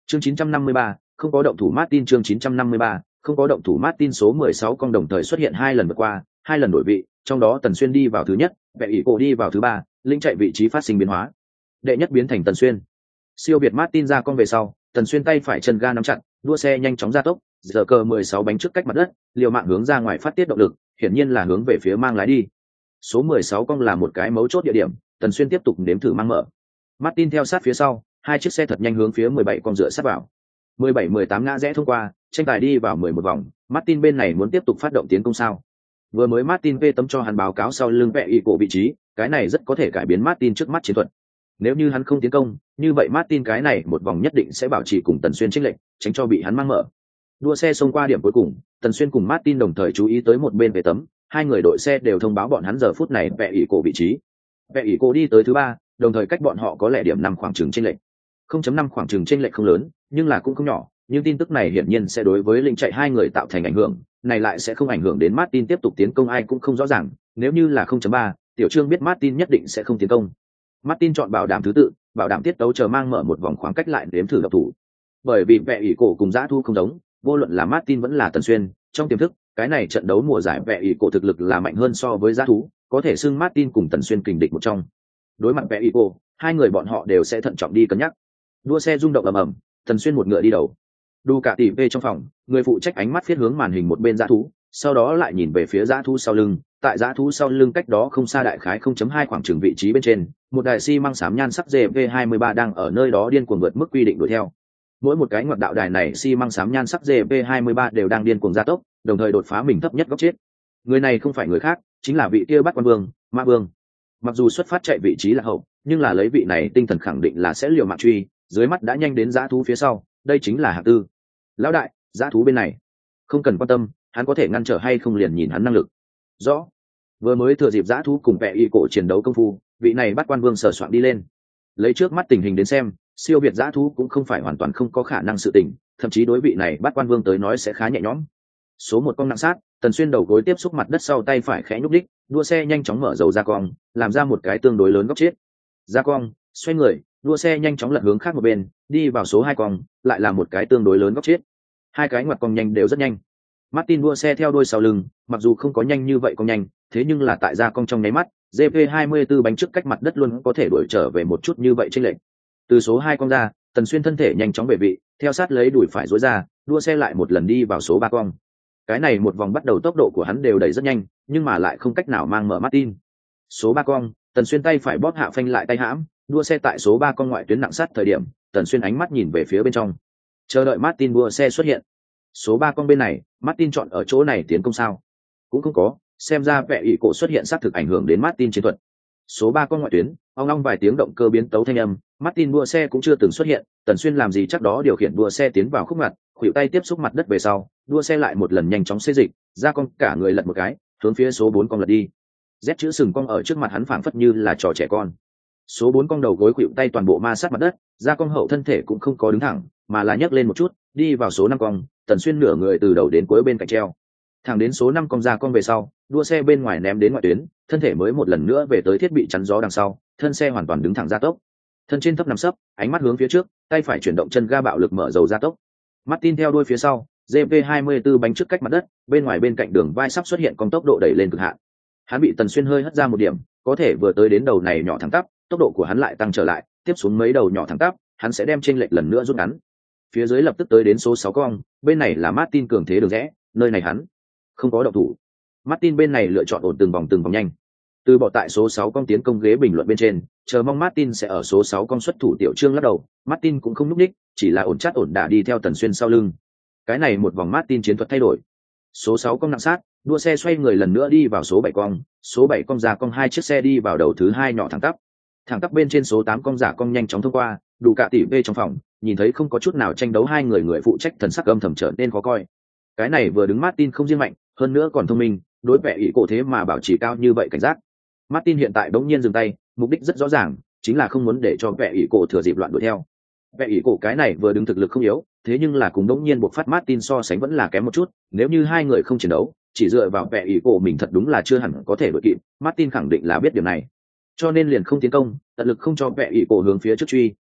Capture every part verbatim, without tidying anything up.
Chương chín trăm năm mươi ba, không có động thủ Martin chương chín trăm năm mươi ba, không có động thủ Martin số mười sáu con đồng thời xuất hiện hai lần vượt qua, hai lần đổi vị, trong đó Tần Xuyên đi vào thứ nhất, Vệ ỷ cổ đi vào thứ ba, linh chạy vị trí phát sinh biến hóa. Đệ nhất biến thành Tần Xuyên. Siêu việt Martin ra con về sau, Tần Xuyên tay phải chân ga nắm chặt, đua xe nhanh chóng gia tốc, giờ cờ mười sáu bánh trước cách mặt đất, liều mạng hướng ra ngoài phát tiết động lực, hiển nhiên là hướng về phía mang lái đi. Số mười sáu con là một cái mấu chốt địa điểm, Tần Xuyên tiếp tục nếm thử mang mở. Martin theo sát phía sau, hai chiếc xe thật nhanh hướng phía mười bảy con dựa sát vào. mười bảy mười tám ngã rẽ thông qua, tranh tài đi vào mười một vòng, Martin bên này muốn tiếp tục phát động tiến công sao? Vừa mới Martin vê tấm cho hắn báo cáo sau lưng Vệ ỷ cổ vị trí, cái này rất có thể cải biến Martin trước mắt chiến thuật. Nếu như hắn không tiến công, như vậy Martin cái này một vòng nhất định sẽ bảo trì cùng Tần Xuyên chênh lệch, tránh cho bị hắn mang mở. Đua xe xông qua điểm cuối cùng, Tần Xuyên cùng Martin đồng thời chú ý tới một bên về tấm, hai người đội xe đều thông báo bọn hắn giờ phút này Vệ ỷ cổ vị trí. Vệ ỷ cổ đi tới thứ ba, đồng thời cách bọn họ có lẽ điểm năm khoảng chừng chênh lệch. không chấm năm khoảng chừng chênh lệch không lớn, nhưng là cũng không nhỏ, nhưng tin tức này hiển nhiên sẽ đối với linh chạy hai người tạo thành ảnh hưởng, này lại sẽ không ảnh hưởng đến Martin tiếp tục tiến công ai cũng không rõ ràng, nếu như là không chấm ba, Tiểu Trương biết Martin nhất định sẽ không tiến công. Martin chọn bảo đảm thứ tự, bảo đảm tiết tấu chờ mang mở một vòng khoảng cách lại đếm thử độc thủ. Bởi vì Vệ ỷ cổ cùng Dã Thu không giống, vô luận là Martin vẫn là Tần Xuyên, trong tiềm thức, cái này trận đấu mùa giải Vệ ỷ cổ thực lực là mạnh hơn so với Dã Thú, có thể xưng Martin cùng Tần Xuyên kình địch một trong. Đối mặt Vệ ỷ cổ, hai người bọn họ đều sẽ thận trọng đi cân nhắc. Đua xe rung động ầm ầm, Tần Xuyên một ngựa đi đầu. Đu cả tỷ về trong phòng, người phụ trách ánh mắt phiết hướng màn hình một bên Dã Thú, sau đó lại nhìn về phía Dã Thú sau lưng, tại Dã Thú sau lưng cách đó không xa đại khái không chấm hai khoảng chừng vị trí bên trên, một đài xi măng xám nhan sắc G V hai mươi ba đang ở nơi đó điên cuồng vượt mức quy định đuổi theo. Mỗi một cái ngoặt đạo đài này xi măng xám nhan sắc G V hai mươi ba đều đang điên cuồng gia tốc, đồng thời đột phá mình thấp nhất góc chết. Người này không phải người khác, chính là vị kia Bắt Quan Vương, Ma Vương. Mặc dù xuất phát chạy vị trí là hậu, nhưng là lấy vị này tinh thần khẳng định là sẽ liều mạng truy, dưới mắt đã nhanh đến Dã Thú phía sau, đây chính là hạng tư. Lão đại, Dã Thú bên này, không cần quan tâm, hắn có thể ngăn trở hay không liền nhìn hắn năng lực. Rõ. Vừa mới thừa dịp Dã Thú cùng Vệ ỷ cổ chiến đấu công phu, vị này Bắt Quan Vương sờ soạn đi lên. Lấy trước mắt tình hình đến xem, siêu việt Dã Thú cũng không phải hoàn toàn không có khả năng sự tình, thậm chí đối vị này Bắt Quan Vương tới nói sẽ khá nhẹ nhõm. Số một con nặng sát, Tần Xuyên đầu gối tiếp xúc mặt đất sau tay phải khẽ nhúc đích, đua xe nhanh chóng mở dầu ra cong, làm ra một cái tương đối lớn góc chết. Ra cong, xoay người, đua xe nhanh chóng lật hướng khác một bên, đi vào số hai cong, lại là một cái tương đối lớn góc chết. Hai cái ngoặt cong nhanh đều rất nhanh. Martin đua xe theo đuôi sau lưng, mặc dù không có nhanh như vậy cong nhanh, thế nhưng là tại ra cong trong nháy mắt, G P hai mươi tư bánh trước cách mặt đất luôn có thể đuổi trở về một chút như vậy trên lệnh. Từ số hai cong ra, Tần Xuyên thân thể nhanh chóng về vị, theo sát lấy đuổi phải dối ra, đua xe lại một lần đi vào số ba cong. Cái này một vòng bắt đầu tốc độ của hắn đều đẩy rất nhanh, nhưng mà lại không cách nào mang mở Martin. Số ba cong, Tần Xuyên tay phải bóp hạ phanh lại tay hãm, đua xe tại số ba cong ngoại tuyến nặng sát thời điểm, Tần Xuyên ánh mắt nhìn về phía bên trong, chờ đợi Martin đua xe xuất hiện. Số ba cong bên này, Martin chọn ở chỗ này tiến công sao? Cũng không có, xem ra Vệ ỷ cổ xuất hiện xác thực ảnh hưởng đến Martin chiến thuật. Số ba con ngoại tuyến, ong ong vài tiếng động cơ biến tấu thanh âm, Martin đua xe cũng chưa từng xuất hiện, Tần Xuyên làm gì chắc đó điều khiển đua xe tiến vào khúc ngặt, khuỷu tay tiếp xúc mặt đất về sau, đua xe lại một lần nhanh chóng xê dịch, ra con cả người lật một cái, hướng phía số bốn con lật đi. Z chữ sừng cong ở trước mặt hắn phảng phất như là trò trẻ con. Số bốn con đầu gối khuỵu tay toàn bộ ma sát mặt đất, ra con hậu thân thể cũng không có đứng thẳng, mà là nhấc lên một chút, đi vào số năm con, Tần Xuyên nửa người từ đầu đến cuối bên cạnh treo. Thẳng đến số năm con ra con về sau, đua xe bên ngoài ném đến ngoại tuyến, thân thể mới một lần nữa về tới thiết bị chắn gió đằng sau, thân xe hoàn toàn đứng thẳng gia tốc. Thân trên thấp nằm sấp, ánh mắt hướng phía trước, tay phải chuyển động chân ga bạo lực mở dầu gia tốc. Martin theo đuôi phía sau, G P hai mươi tư bánh trước cách mặt đất, bên ngoài bên cạnh đường vai sắp xuất hiện con tốc độ đẩy lên cực hạn. Hắn bị Tần Xuyên hơi hất ra một điểm, có thể vừa tới đến đầu này nhỏ thẳng tắp, tốc độ của hắn lại tăng trở lại, tiếp xuống mấy đầu nhỏ thẳng tắp, hắn sẽ đem chênh lệch lần nữa rút ngắn. Phía dưới lập tức tới đến số sáu cong, bên này là Martin cường thế đường rẽ, nơi này hắn không có động thủ. Martin bên này lựa chọn ổn từng vòng từng vòng nhanh. Từ bỏ tại số sáu cong tiến công ghế bình luận bên trên, chờ mong Martin sẽ ở số sáu cong xuất thủ. Tiểu Trương lắc đầu, Martin cũng không núp đích, chỉ là ổn chát ổn đả đi theo Tần Xuyên sau lưng. Cái này một vòng Martin chiến thuật thay đổi. Số sáu cong nặng sát, đua xe xoay người lần nữa đi vào số bảy cong, số bảy cong ra cong hai chiếc xe đi vào đầu thứ hai nhỏ thẳng tắp. Thẳng tắp bên trên số tám cong giả cong nhanh chóng thông qua, đủ cả tỷ vê trong phòng, nhìn thấy không có chút nào tranh đấu hai người người phụ trách thần sắc âm thầm trở nên khó coi. Cái này vừa đứng Martin không riêng mạnh, hơn nữa còn thông minh, đối vẻ ý cổ thế mà bảo trì cao như vậy cảnh giác. Martin hiện tại bỗng nhiên dừng tay, mục đích rất rõ ràng, chính là không muốn để cho vẻ ý cổ thừa dịp loạn đuổi theo. Vẻ ý cổ cái này vừa đứng thực lực không yếu, thế nhưng là cùng bỗng nhiên buộc phát Martin so sánh vẫn là kém một chút, nếu như hai người không chiến đấu, chỉ dựa vào vẻ ý cổ mình thật đúng là chưa hẳn có thể đuổi kịp, Martin khẳng định là biết điều này. Cho nên liền không tiến công, tận lực không cho vẻ ý cổ hướng phía trước truy.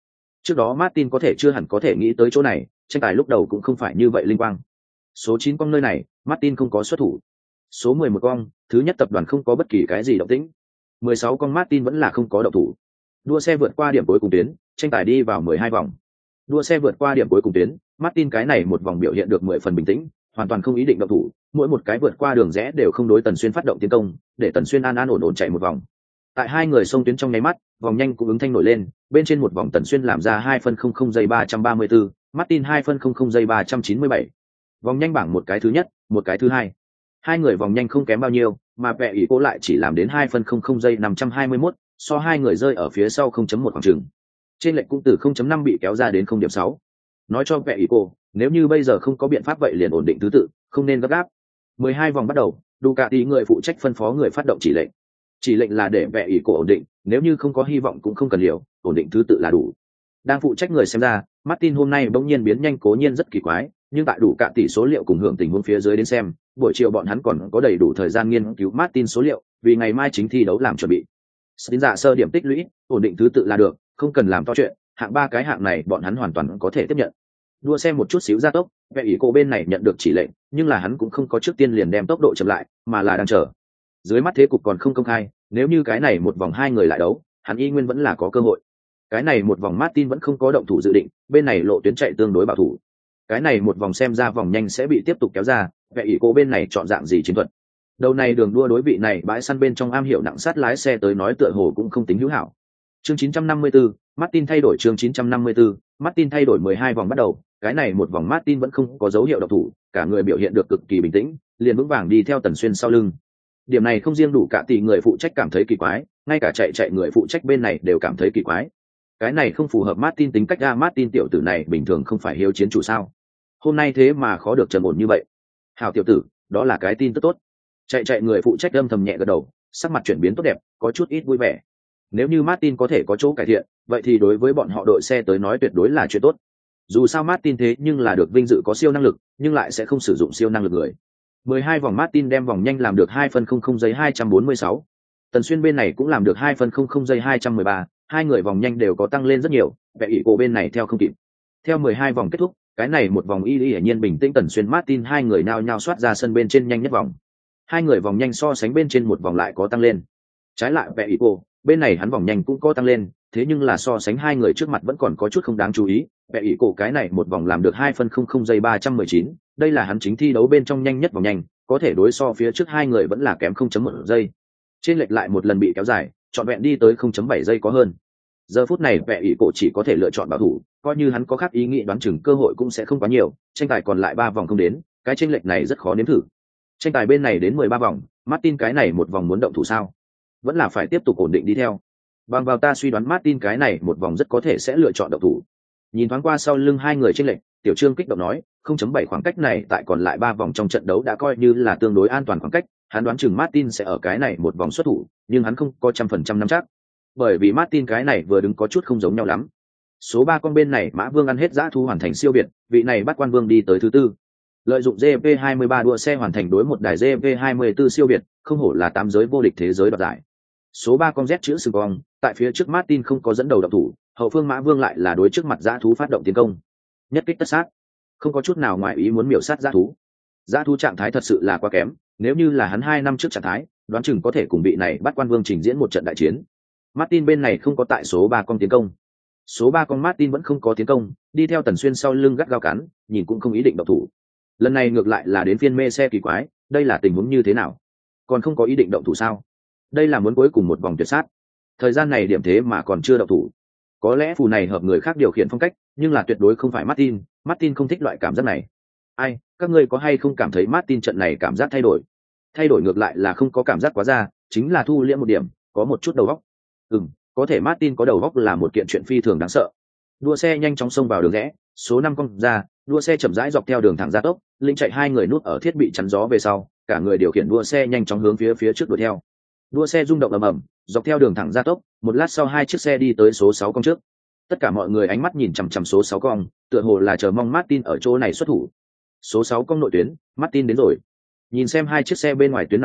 Trước đó Martin có thể chưa hẳn có thể nghĩ tới chỗ này, tranh tài lúc đầu cũng không phải như vậy linh quang. Số chín con nơi này, Martin không có xuất thủ. Số mười một con, thứ nhất tập đoàn không có bất kỳ cái gì động tĩnh. mười sáu con Martin vẫn là không có động thủ. Đua xe vượt qua điểm cuối cùng tuyến, tranh tài đi vào mười hai vòng. Đua xe vượt qua điểm cuối cùng tuyến, Martin cái này một vòng biểu hiện được mười phần bình tĩnh, hoàn toàn không ý định động thủ, mỗi một cái vượt qua đường rẽ đều không đối Tần Xuyên phát động tiến công, để Tần Xuyên an an ổn ổn chạy một vòng. Tại hai người xông tuyến trong nháy mắt, vòng nhanh cũng ứng thanh nổi lên, bên trên một vòng Tần Xuyên làm ra hai phân không không giây ba trăm ba mươi tư, Martin hai phân không không giây ba trăm chín mươi bảy. Vòng nhanh bảng một cái thứ nhất, một cái thứ hai. Hai người vòng nhanh không kém bao nhiêu, mà Pẹ ỷ cô lại chỉ làm đến hai phân không không giây năm trăm hai mươi mốt, so hai người rơi ở phía sau không chấm một khoảng chừng. Trên lệch cũng từ không chấm năm bị kéo ra đến không điểm sáu. Nói cho Pẹ ỷ cô, nếu như bây giờ không có biện pháp vậy liền ổn định thứ tự, không nên gấp gáp. mười hai vòng bắt đầu, Ducati người phụ trách phân phó người phát động chỉ lệnh. Chỉ lệnh là để Pẹ ỷ cô ổn định, nếu như không có hy vọng cũng không cần liều, ổn định thứ tự là đủ. Đang phụ trách người xem ra, Martin hôm nay bỗng nhiên biến nhanh cố nhiên rất kỳ quái, nhưng tại đủ cả tỷ số liệu cùng hưởng tình huống phía dưới đến xem, buổi chiều bọn hắn còn có đầy đủ thời gian nghiên cứu Martin số liệu, vì ngày mai chính thi đấu làm chuẩn bị. Xin dạ sơ điểm tích lũy, ổn định thứ tự là được, không cần làm to chuyện, hạng ba cái hạng này bọn hắn hoàn toàn có thể tiếp nhận. Đua xe một chút xíu gia tốc, Pẹ ỷ cô bên này nhận được chỉ lệnh, nhưng là hắn cũng không có trước tiên liền đem tốc độ chậm lại, mà là đang chờ. Dưới mắt thế cục còn không công khai, nếu như cái này một vòng hai người lại đấu, hắn y nguyên vẫn là có cơ hội. Cái này một vòng Martin vẫn không có động thủ dự định, bên này lộ tuyến chạy tương đối bảo thủ. Cái này một vòng xem ra vòng nhanh sẽ bị tiếp tục kéo ra, Pẹ ỷ cô bên này chọn dạng gì chiến thuật. Đầu này đường đua đối vị này bãi săn bên trong am hiểu nặng sát lái xe tới nói tựa hồ cũng không tính hữu hảo. Chương chín trăm năm mươi tư, Martin thay đổi chương chín trăm năm mươi tư, Martin thay đổi mười hai vòng bắt đầu, cái này một vòng Martin vẫn không có dấu hiệu động thủ, cả người biểu hiện được cực kỳ bình tĩnh, liền vững vàng đi theo Tần Xuyên sau lưng. Điểm này không riêng đủ cả tỷ người phụ trách cảm thấy kỳ quái, ngay cả chạy chạy người phụ trách bên này đều cảm thấy kỳ quái. Cái này không phù hợp Martin tính cách ra, Martin tiểu tử này bình thường không phải hiếu chiến chủ sao? Hôm nay thế mà khó được trầm ổn như vậy. Hảo tiểu tử, đó là cái tin tức tốt. Chạy chạy người phụ trách âm thầm nhẹ gật đầu, sắc mặt chuyển biến tốt đẹp, có chút ít vui vẻ. Nếu như Martin có thể có chỗ cải thiện, vậy thì đối với bọn họ đội xe tới nói tuyệt đối là chuyện tốt. Dù sao Martin thế nhưng là được vinh dự có siêu năng lực, nhưng lại sẽ không sử dụng siêu năng lực người. mười hai vòng Martin đem vòng nhanh làm được hai phân không không giây hai trăm bốn mươi sáu. Tần Xuyên bên này cũng làm được hai phân không không giây hai trăm mười ba, hai người vòng nhanh đều có tăng lên rất nhiều, Pẹ ỷ cô bên này theo không kịp. Theo mười hai vòng kết thúc, cái này một vòng y y hiển nhiên bình tĩnh, Tần Xuyên Martin hai người nao nhao soát ra sân bên trên nhanh nhất vòng. Hai người vòng nhanh so sánh bên trên một vòng lại có tăng lên. Trái lại Pẹ ỷ cô, bên này hắn vòng nhanh cũng có tăng lên, thế nhưng là so sánh hai người trước mặt vẫn còn có chút không đáng chú ý. Pẹ ỷ cô cái này một vòng làm được hai phân không không giây ba trăm mười chín, đây là hắn chính thi đấu bên trong nhanh nhất vòng nhanh, có thể đối so phía trước hai người vẫn là kém không chấm một giây. Trên lệch lại một lần bị kéo dài, trọn vẹn đi tới không chấm bảy giây có hơn. Giờ phút này Pẹ ỷ cô chỉ có thể lựa chọn bảo thủ, coi như hắn có khác ý nghĩ đoán chừng cơ hội cũng sẽ không quá nhiều, tranh tài còn lại ba vòng không đến, cái chênh lệch này rất khó nếm thử. Tranh tài bên này đến mười ba vòng, Martin cái này một vòng muốn động thủ sao? Vẫn là phải tiếp tục ổn định đi theo. Bằng vào ta suy đoán Martin cái này một vòng rất có thể sẽ lựa chọn động thủ. Nhìn thoáng qua sau lưng hai người chênh lệch, Tiểu Trương kích động nói, không chấm bảy khoảng cách này tại còn lại ba vòng trong trận đấu đã coi như là tương đối an toàn khoảng cách, hắn đoán chừng Martin sẽ ở cái này một vòng xuất thủ, nhưng hắn không có trăm phần trăm nắm chắc. Bởi vì Martin cái này vừa đứng có chút không giống nhau lắm. Số ba con bên này Mã Vương ăn hết dã thu hoàn thành siêu việt, vị này bắt quan vương đi tới thứ tư. Lợi dụng giê pê hai mươi ba đua xe hoàn thành đối một đài giê pê hai mươi tư siêu việt, không hổ là tám giới vô địch thế giới đoạt giải. Số ba con Z chữ sừng cong, tại phía trước Martin không có dẫn đầu động thủ, hậu phương Mã Vương lại là đối trước mặt dã thú phát động tiến công. Nhất kích tất sát, không có chút nào ngoài ý muốn miểu sát dã thú. Dã thú trạng thái thật sự là quá kém, nếu như là hắn hai năm trước trạng thái, đoán chừng có thể cùng vị này bắt quan vương trình diễn một trận đại chiến. Martin bên này không có tại số ba con tiến công. Số ba con Martin vẫn không có tiến công, đi theo Tần Xuyên sau lưng gắt gao cắn, nhìn cũng không ý định động thủ. Lần này ngược lại là đến phiên mê xe kỳ quái, đây là tình huống như thế nào? Còn không có ý định động thủ sao? Đây là muốn cuối cùng một vòng tuyệt sát. Thời gian này điểm thế mà còn chưa động thủ. Có lẽ phù này hợp người khác điều khiển phong cách, nhưng là tuyệt đối không phải Martin, Martin không thích loại cảm giác này. Ai, các ngươi có hay không cảm thấy Martin trận này cảm giác thay đổi? Thay đổi ngược lại là không có cảm giác quá ra, chính là thu liễm một điểm, có một chút đầu óc. Ừm, có thể Martin có đầu óc là một kiện chuyện phi thường đáng sợ. Đua xe nhanh chóng xông vào đường rẽ, số năm con ra, đua xe chậm rãi dọc theo đường thẳng gia tốc, linh chạy hai người nút ở thiết bị chắn gió về sau, cả người điều khiển đua xe nhanh chóng hướng phía phía trước đuổi theo. Đua xe rung động ầm ầm, dọc theo đường thẳng gia tốc, một lát sau hai chiếc xe đi tới số sáu con trước. Tất cả mọi người ánh mắt nhìn chằm chằm số sáu con, tựa hồ là chờ mong Martin ở chỗ này xuất thủ. Số sáu con nội tuyến, Martin đến rồi. Nhìn xem hai chiếc xe bên ngoài tuyến nặng sát,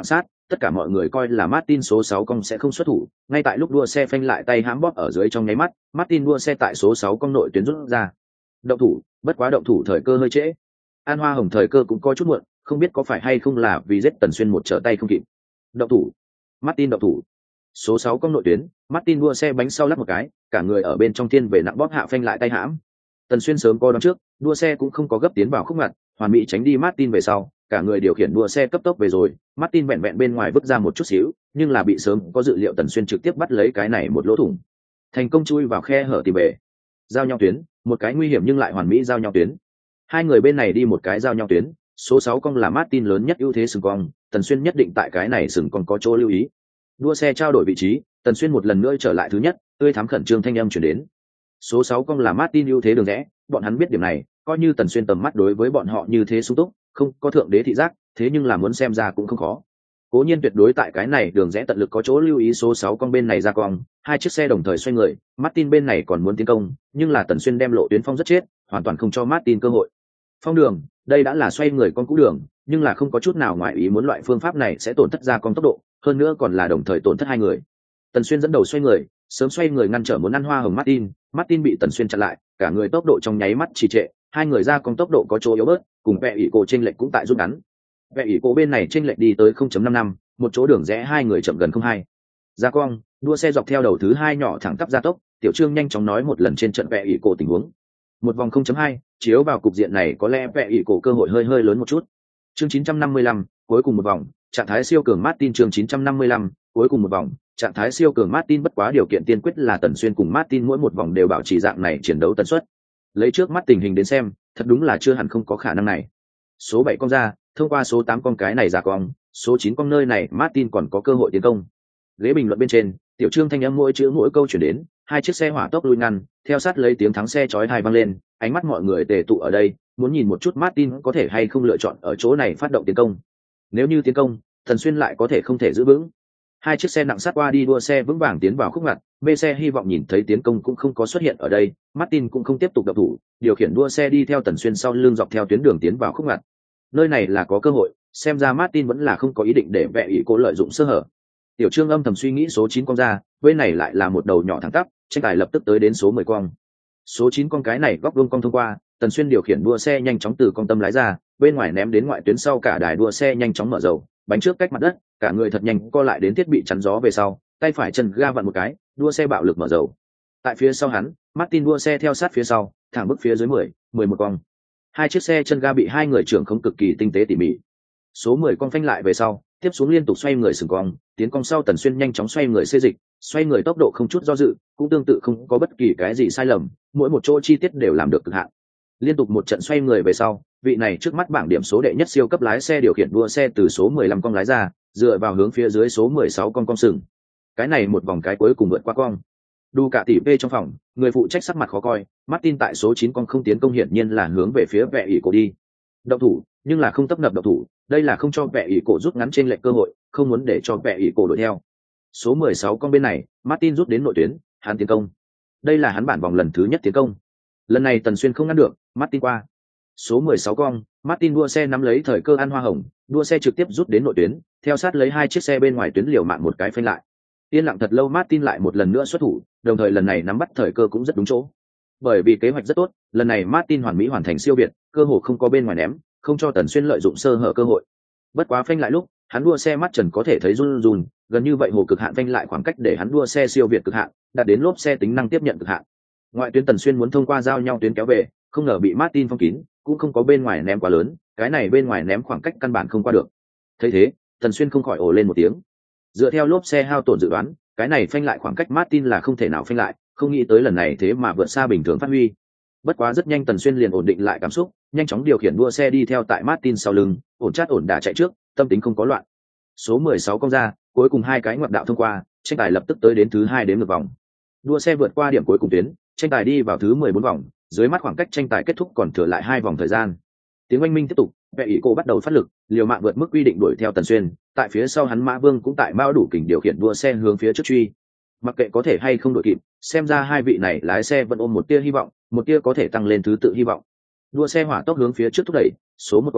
tất cả mọi người coi là Martin số sáu cong sẽ không xuất thủ, ngay tại lúc đua xe phanh lại tay hãm bóp ở dưới trong nháy mắt, Martin đua xe tại số sáu cong nội tuyến rút ra. Động thủ, bất quá động thủ thời cơ hơi trễ. An Hoa Hồng thời cơ cũng có chút muộn, không biết có phải hay không là vì giết Tần Xuyên một trở tay không kịp. Động thủ, Martin động thủ. Số sáu cong nội tuyến, Martin đua xe bánh sau lắc một cái, cả người ở bên trong thiên về nặng bóp hạ phanh lại tay hãm. Tần Xuyên sớm co đón trước, đua xe cũng không có gấp tiến vào khúc ngặt, hoàn mỹ tránh đi Martin về sau, cả người điều khiển đua xe cấp tốc về rồi, Martin vẹn vẹn bên ngoài vứt ra một chút xíu, nhưng là bị sớm có dự liệu Tần Xuyên trực tiếp bắt lấy cái này một lỗ thủng, thành công chui vào khe hở tìm về. Giao nhau tuyến, một cái nguy hiểm nhưng lại hoàn mỹ giao nhau tuyến. Hai người bên này đi một cái giao nhau tuyến, số sáu cong là Martin lớn nhất ưu thế sừng cong, Tần Xuyên nhất định tại cái này sừng cong có chỗ lưu ý. Đua xe trao đổi vị trí, Tần Xuyên một lần nữa trở lại thứ nhất, tươi thắm khẩn trương thanh âm truyền đến. Số sáu cong là Martin ưu thế đường rẽ, bọn hắn biết điểm này, coi như Tần Xuyên tầm mắt đối với bọn họ như thế sung túc, không có thượng đế thị giác, thế nhưng là muốn xem ra cũng không khó. Cố nhiên tuyệt đối tại cái này đường rẽ tận lực có chỗ lưu ý số sáu cong bên này ra cong, hai chiếc xe đồng thời xoay người, Martin bên này còn muốn tiến công, nhưng là Tần Xuyên đem lộ tuyến phong rất chết, hoàn toàn không cho Martin cơ hội. Phong đường, đây đã là xoay người con cũ đường, nhưng là không có chút nào ngoại ý muốn loại phương pháp này sẽ tổn thất ra cong tốc độ, hơn nữa còn là đồng thời tổn thất hai người. Tần Xuyên dẫn đầu xoay người, sớm xoay người ngăn trở muốn ăn hoa hồng Martin, Martin bị Tần Xuyên chặn lại, cả người tốc độ trong nháy mắt trì trệ, hai người ra cong tốc độ có chỗ yếu bớt, cùng vẽ ỷ cổ chênh lệch cũng tại rút ngắn. Vẽ ỷ cổ bên này chênh lệch đi tới không phẩy năm năm, một chỗ đường rẽ hai người chậm gần không hai. Ra cong, đua xe dọc theo đầu thứ hai nhỏ thẳng tắp gia tốc, Tiểu Trương nhanh chóng nói một lần trên trận vẽ ỷ cổ tình huống. Một vòng không phẩy hai, chiếu vào cục diện này có lẽ vẽ ỷ cổ cơ hội hơi hơi lớn một chút. Chương chín trăm năm mươi lăm, cuối cùng một vòng, trạng thái siêu cường Martin chương chín trăm năm mươi lăm, cuối cùng một vòng, trạng thái siêu cường Martin bất quá điều kiện tiên quyết là Tần Xuyên cùng Martin mỗi một vòng đều bảo trì dạng này chiến đấu tần suất. Lấy trước mắt tình hình đến xem, thật đúng là chưa hẳn không có khả năng này. Số bảy con ra, thông qua số tám con cái này ra cong, số chín con nơi này Martin còn có cơ hội tiến công. Ghế bình luận bên trên, Tiểu Trương thanh âm mỗi chữ mỗi câu chuyển đến, hai chiếc xe hỏa tốc lui ngăn, theo sát lấy tiếng thắng xe chói tai vang lên, ánh mắt mọi người tề tụ ở đây, muốn nhìn một chút Martin có thể hay không lựa chọn ở chỗ này phát động tiến công. Nếu như tiến công, Tần Xuyên lại có thể không thể giữ vững. Hai chiếc xe nặng sát qua đi đua xe vững vàng tiến vào khúc ngặt, B xe hy vọng nhìn thấy tiến công cũng không có xuất hiện ở đây, Martin cũng không tiếp tục động thủ, điều khiển đua xe đi theo Tần Xuyên sau lưng dọc theo tuyến đường tiến vào khúc ngặt. Nơi này là có cơ hội, xem ra Martin vẫn là không có ý định để vẽ ý cố lợi dụng sơ hở. Tiểu Trương âm thầm suy nghĩ số chín con ra, bên này lại là một đầu nhỏ thẳng tắp, tranh tài lập tức tới đến số mười con. Số chín con cái này góc vuông cong thông qua, Tần Xuyên điều khiển đua xe nhanh chóng từ con tâm lái ra, bên ngoài ném đến ngoại tuyến sau cả đài đua xe nhanh chóng mở dầu, bánh trước cách mặt đất, cả người thật nhanh co lại đến thiết bị chắn gió về sau, tay phải chân ga vặn một cái, đua xe bạo lực mở dầu. Tại phía sau hắn, Martin đua xe theo sát phía sau, thẳng bước phía dưới mười, mười một con. Hai chiếc xe chân ga bị hai người trưởng không cực kỳ tinh tế tỉ mỉ. Số mười con phanh lại về sau, tiếp xuống liên tục xoay người sừng cong, tiến cong sau Tần Xuyên nhanh chóng xoay người xê dịch, xoay người tốc độ không chút do dự, cũng tương tự không có bất kỳ cái gì sai lầm, mỗi một chỗ chi tiết đều làm được cực hạn. Liên tục một trận xoay người về sau, vị này trước mắt bảng điểm số đệ nhất siêu cấp lái xe điều khiển đua xe từ số mười lăm con lái ra, dựa vào hướng phía dưới số mười sáu con cong sừng. Cái này một vòng cái cuối cùng vượt qua cong. Đu cả tỷ V trong phòng, người phụ trách sắc mặt khó coi, Martin tại số chín con không tiến công hiển nhiên là hướng về phía vẽ ỷ cổ đi. Động thủ, nhưng là không tấp nập động thủ, đây là không cho vẽ ỷ cổ rút ngắn trên lệch cơ hội, không muốn để cho vẽ ỷ cổ đuổi theo. Số mười sáu con bên này, Martin rút đến nội tuyến, hắn tiến công. Đây là hắn bản vòng lần thứ nhất tiến công. Lần này Tần Xuyên không ngăn được, Martin qua. Số mười sáu con, Martin đua xe nắm lấy thời cơ ăn hoa hồng, đua xe trực tiếp rút đến nội tuyến, theo sát lấy hai chiếc xe bên ngoài tuyến liều mạng một cái phanh lại. Yên lặng thật lâu Martin lại một lần nữa xuất thủ, đồng thời lần này nắm bắt thời cơ cũng rất đúng chỗ. Bởi vì kế hoạch rất tốt, lần này Martin hoàn mỹ hoàn thành siêu việt, cơ hội không có bên ngoài ném, không cho Tần Xuyên lợi dụng sơ hở cơ hội. Bất quá phanh lại lúc, hắn đua xe mắt trần có thể thấy run run, gần như vậy hồ cực hạn phanh lại khoảng cách để hắn đua xe siêu việt cực hạn, đạt đến lốp xe tính năng tiếp nhận cực hạn. Ngoại tuyến Tần Xuyên muốn thông qua giao nhau tuyến kéo về, không ngờ bị Martin phong kín, cũng không có bên ngoài ném quá lớn, cái này bên ngoài ném khoảng cách căn bản không qua được. Thấy thế, Tần Xuyên không khỏi ồ lên một tiếng. Dựa theo lốp xe hao tổn dự đoán, cái này phanh lại khoảng cách Martin là không thể nào phanh lại, không nghĩ tới lần này thế mà vượt xa bình thường phát huy. Bất quá rất nhanh Tần Xuyên liền ổn định lại cảm xúc, nhanh chóng điều khiển đua xe đi theo tại Martin sau lưng, ổn chát ổn đà chạy trước, tâm tính không có loạn. Số mười sáu công ra, cuối cùng hai cái ngoặt đạo thông qua, tranh tài lập tức tới đến thứ hai đến ngược vòng. Đua xe vượt qua điểm cuối cùng tuyến, tranh tài đi vào thứ mười bốn vòng, dưới mắt khoảng cách tranh tài kết thúc còn thừa lại hai vòng thời gian. Tiếng oanh minh tiếp tục, vẽ ỷ cô bắt đầu phát lực, liều mạng vượt mức quy định đuổi theo Tần Xuyên, tại phía sau hắn Mã Vương cũng tại mao đủ kình điều khiển đua xe hướng phía trước truy. Mặc kệ có thể hay không đuổi kịp, xem ra hai vị này lái xe vẫn ôm một tia hy vọng, một tia có thể tăng lên thứ tự hy vọng. Đua xe hỏa tốc hướng phía trước thúc đẩy, số một vòng,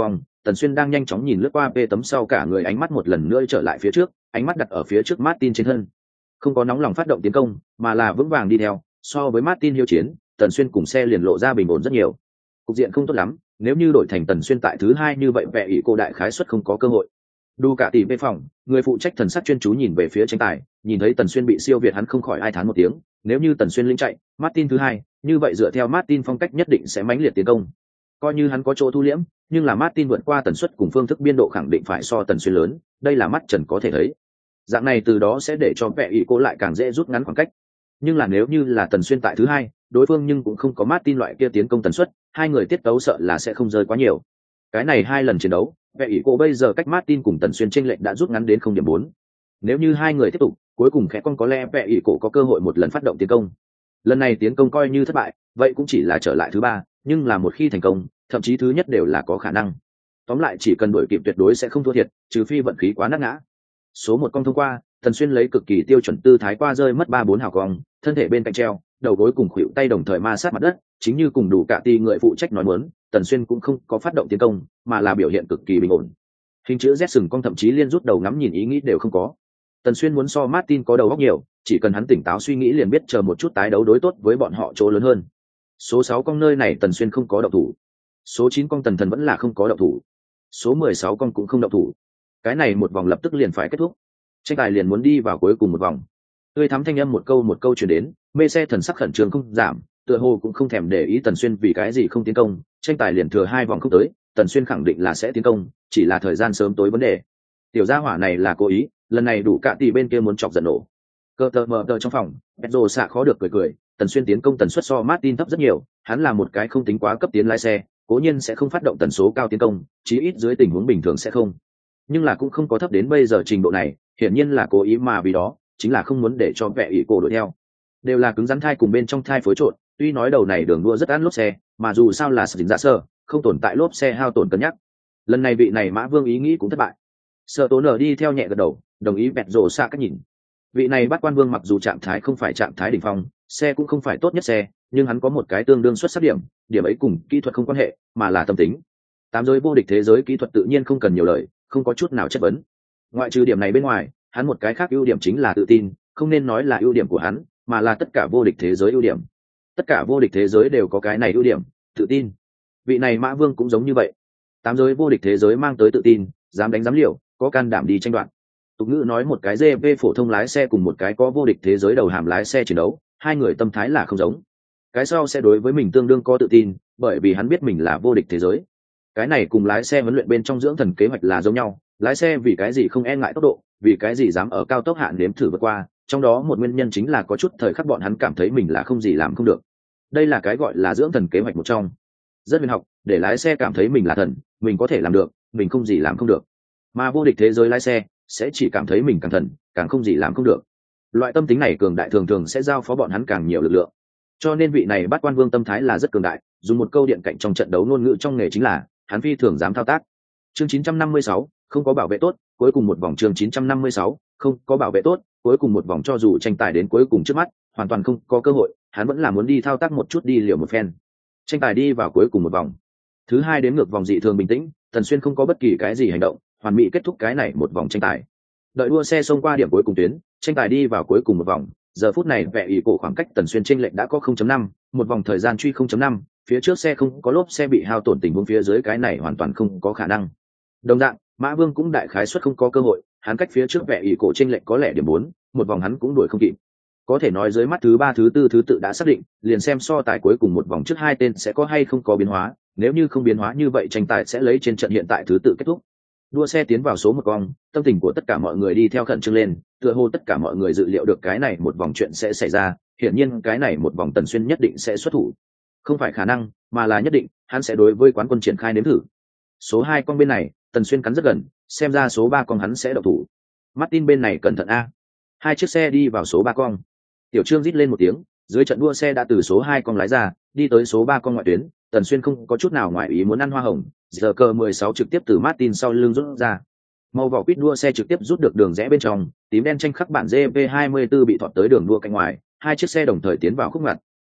Tần Xuyên đang nhanh chóng nhìn lướt qua P tấm sau cả người ánh mắt một lần nữa trở lại phía trước, ánh mắt đặt ở phía trước Martin trên thân. Không có nóng lòng phát động tiến công, mà là vững vàng đi theo, so với Martin hiếu chiến, Tần Xuyên cùng xe liền lộ ra bình ổn rất nhiều. Cục diện không tốt lắm, nếu như đổi thành Tần Xuyên tại thứ hai như vậy vẻ ỷ cô đại khái suất không có cơ hội. Đu cả tỷ về phòng, người phụ trách thần sắc chuyên chú nhìn về phía tranh tài, nhìn thấy Tần Xuyên bị siêu việt hắn không khỏi ai thán một tiếng, nếu như Tần Xuyên lĩnh chạy, Martin thứ hai, như vậy dựa theo Martin phong cách nhất định sẽ mãnh liệt tiến công. Coi như hắn có chỗ thu liễm, nhưng là Martin vượt qua tần suất cùng phương thức biên độ khẳng định phải so Tần Xuyên lớn, đây là mắt trần có thể thấy. Dạng này từ đó sẽ để cho vẻ ỷ cô lại càng dễ rút ngắn khoảng cách. Nhưng là nếu như là Tần Xuyên tại thứ hai, đối phương nhưng cũng không có Martin loại kia tiến công tần suất, hai người tiết tấu sợ là sẽ không rơi quá nhiều. Cái này hai lần chiến đấu, vẻ ỷ cô bây giờ cách Martin cùng Tần Xuyên chênh lệch đã rút ngắn đến không điểm bốn. Nếu như hai người tiếp tục, cuối cùng khẽ con có lẽ vẻ ỷ cô có cơ hội một lần phát động tiến công. Lần này tiến công coi như thất bại, vậy cũng chỉ là trở lại thứ ba, nhưng là một khi thành công, thậm chí thứ nhất đều là có khả năng. Tóm lại chỉ cần đuổi kịp tuyệt đối sẽ không thua thiệt, trừ phi vận khí quá nát ngã. Số một con thông qua, Tần Xuyên lấy cực kỳ tiêu chuẩn tư thái qua rơi mất ba bốn hào cong, thân thể bên cạnh treo, đầu gối cùng khuỷu tay đồng thời ma sát mặt đất, chính như cùng đủ cả ti người phụ trách nói muốn, Tần Xuyên cũng không có phát động tiến công, mà là biểu hiện cực kỳ bình ổn. Hình chữ Z sừng cong thậm chí liên rút đầu ngắm nhìn ý nghĩ đều không có. Tần Xuyên muốn so Martin có đầu óc nhiều, chỉ cần hắn tỉnh táo suy nghĩ liền biết chờ một chút tái đấu đối tốt với bọn họ chỗ lớn hơn. Số sáu con nơi này Tần Xuyên không có động thủ. Số chín con Tần Thần vẫn là không có động thủ. Số mười sáu con cũng không động thủ. Cái này một vòng lập tức liền phải kết thúc. Tranh tài liền muốn đi vào cuối cùng một vòng. Tươi thắm thanh âm một câu một câu truyền đến, mê xe thần sắc khẩn trương không giảm, tựa hồ cũng không thèm để ý Tần Xuyên vì cái gì không tiến công, tranh tài liền thừa hai vòng không tới, Tần Xuyên khẳng định là sẽ tiến công, chỉ là thời gian sớm tối vấn đề. Tiểu gia hỏa này là cố ý, lần này đủ cả tỷ bên kia muốn chọc giận nổ. Cơ tờ mờ tờ trong phòng, Pedro xạ khó được cười cười, Tần Xuyên tiến công tần suất so Martin thấp rất nhiều, hắn là một cái không tính quá cấp tiến lái xe, cố nhiên sẽ không phát động tần số cao tiến công, chí ít dưới tình huống bình thường sẽ không. Nhưng là cũng không có thấp đến bây giờ trình độ này, hiển nhiên là cố ý mà vì đó, chính là không muốn để cho vẻ ỷ cổ đuổi theo. Đều là cứng rắn thai cùng bên trong thai phối trộn, tuy nói đầu này đường đua rất ăn lốp xe, mà dù sao là sử giả sơ, không tồn tại lốp xe hao tổn cân nhắc. Lần này vị này Mã Vương ý nghĩ cũng thất bại. Sợ tố nở đi theo nhẹ gật đầu, đồng ý Pedro xạ cách nhìn. Vị này bắt quan vương mặc dù trạng thái không phải trạng thái đỉnh phong, xe cũng không phải tốt nhất xe, nhưng hắn có một cái tương đương xuất sắc điểm, điểm ấy cùng kỹ thuật không quan hệ, mà là tâm tính. Tám giới vô địch thế giới kỹ thuật tự nhiên không cần nhiều lời, không có chút nào chất vấn. Ngoại trừ điểm này bên ngoài, hắn một cái khác ưu điểm chính là tự tin, không nên nói là ưu điểm của hắn, mà là tất cả vô địch thế giới ưu điểm. Tất cả vô địch thế giới đều có cái này ưu điểm, tự tin. Vị này Mã Vương cũng giống như vậy. Tám giới vô địch thế giới mang tới tự tin, dám đánh dám liều, có can đảm đi tranh đoạt. Tục ngữ nói một cái giê vê phổ thông lái xe cùng một cái có vô địch thế giới đầu hàm lái xe chiến đấu, hai người tâm thái là không giống. Cái sau sẽ đối với mình tương đương có tự tin, bởi vì hắn biết mình là vô địch thế giới. Cái này cùng lái xe huấn luyện bên trong dưỡng thần kế hoạch là giống nhau, lái xe vì cái gì không e ngại tốc độ, vì cái gì dám ở cao tốc hạn nếm thử vượt qua, trong đó một nguyên nhân chính là có chút thời khắc bọn hắn cảm thấy mình là không gì làm không được. Đây là cái gọi là dưỡng thần kế hoạch một trong. Rất huyền học, để lái xe cảm thấy mình là thần, mình có thể làm được, mình không gì làm không được. Mà vô địch thế giới lái xe sẽ chỉ cảm thấy mình càng thần, càng không gì làm không được. Loại tâm tính này cường đại thường thường sẽ giao phó bọn hắn càng nhiều lực lượng. Cho nên vị này bắt quan vương tâm thái là rất cường đại, dùng một câu điện cạnh trong trận đấu ngôn ngữ trong nghề chính là hắn phi thường dám thao tác. Chương chín trăm năm mươi sáu, không có bảo vệ tốt, cuối cùng một vòng. Chương chín trăm năm mươi sáu, không có bảo vệ tốt, cuối cùng một vòng. Cho dù tranh tài đến cuối cùng trước mắt hoàn toàn không có cơ hội, hắn vẫn là muốn đi thao tác một chút, đi liều một phen. Tranh tài đi vào cuối cùng một vòng. Thứ hai đến ngược vòng dị thường bình tĩnh, Tần Xuyên không có bất kỳ cái gì hành động, hoàn mỹ kết thúc cái này một vòng tranh tài. Đợi đua xe xông qua điểm cuối cùng tuyến, tranh tài đi vào cuối cùng một vòng. Giờ phút này vẻ ỷ cổ khoảng cách Tần Xuyên chênh lệch đã có không chấm năm, một vòng thời gian truy không chấm năm, phía trước xe không có lốp xe bị hao tổn, tình huống phía dưới cái này hoàn toàn không có khả năng. Đồng dạng, Mã Vương cũng đại khái suất không có cơ hội, hắn cách phía trước vẻ ỷ cổ chênh lệch có lẽ điểm bốn, một vòng hắn cũng đuổi không kịp. Có thể nói dưới mắt thứ ba thứ tư thứ tự đã xác định, liền xem so tài cuối cùng một vòng trước hai tên sẽ có hay không có biến hóa, nếu như không biến hóa như vậy tranh tài sẽ lấy trên trận hiện tại thứ tự kết thúc. Đua xe tiến vào số một vòng, tâm tình của tất cả mọi người đi theo khẩn trương lên, tựa hồ tất cả mọi người dự liệu được cái này một vòng chuyện sẽ xảy ra, hiển nhiên cái này một vòng Tần Xuyên nhất định sẽ xuất thủ. Không phải khả năng, mà là nhất định, hắn sẽ đối với quán quân triển khai nếm thử. Số hai con bên này, Tần Xuyên cắn rất gần, xem ra số ba con hắn sẽ độc thủ. Martin bên này cẩn thận a. Hai chiếc xe đi vào số ba con. Tiểu Trương rít lên một tiếng, dưới trận đua xe đã từ số hai con lái ra, đi tới số ba con ngoại tuyến, Tần Xuyên không có chút nào ngoài ý muốn ăn hoa hồng, giờ cờ mười sáu trực tiếp từ Martin sau lưng rút ra. Màu vỏ quýt đua xe trực tiếp rút được đường rẽ bên trong, tím đen tranh khắc bản giê vê hai mươi tư bị thọt tới đường đua cạnh ngoài, hai chiếc xe đồng thời tiến vào khúc ngặt.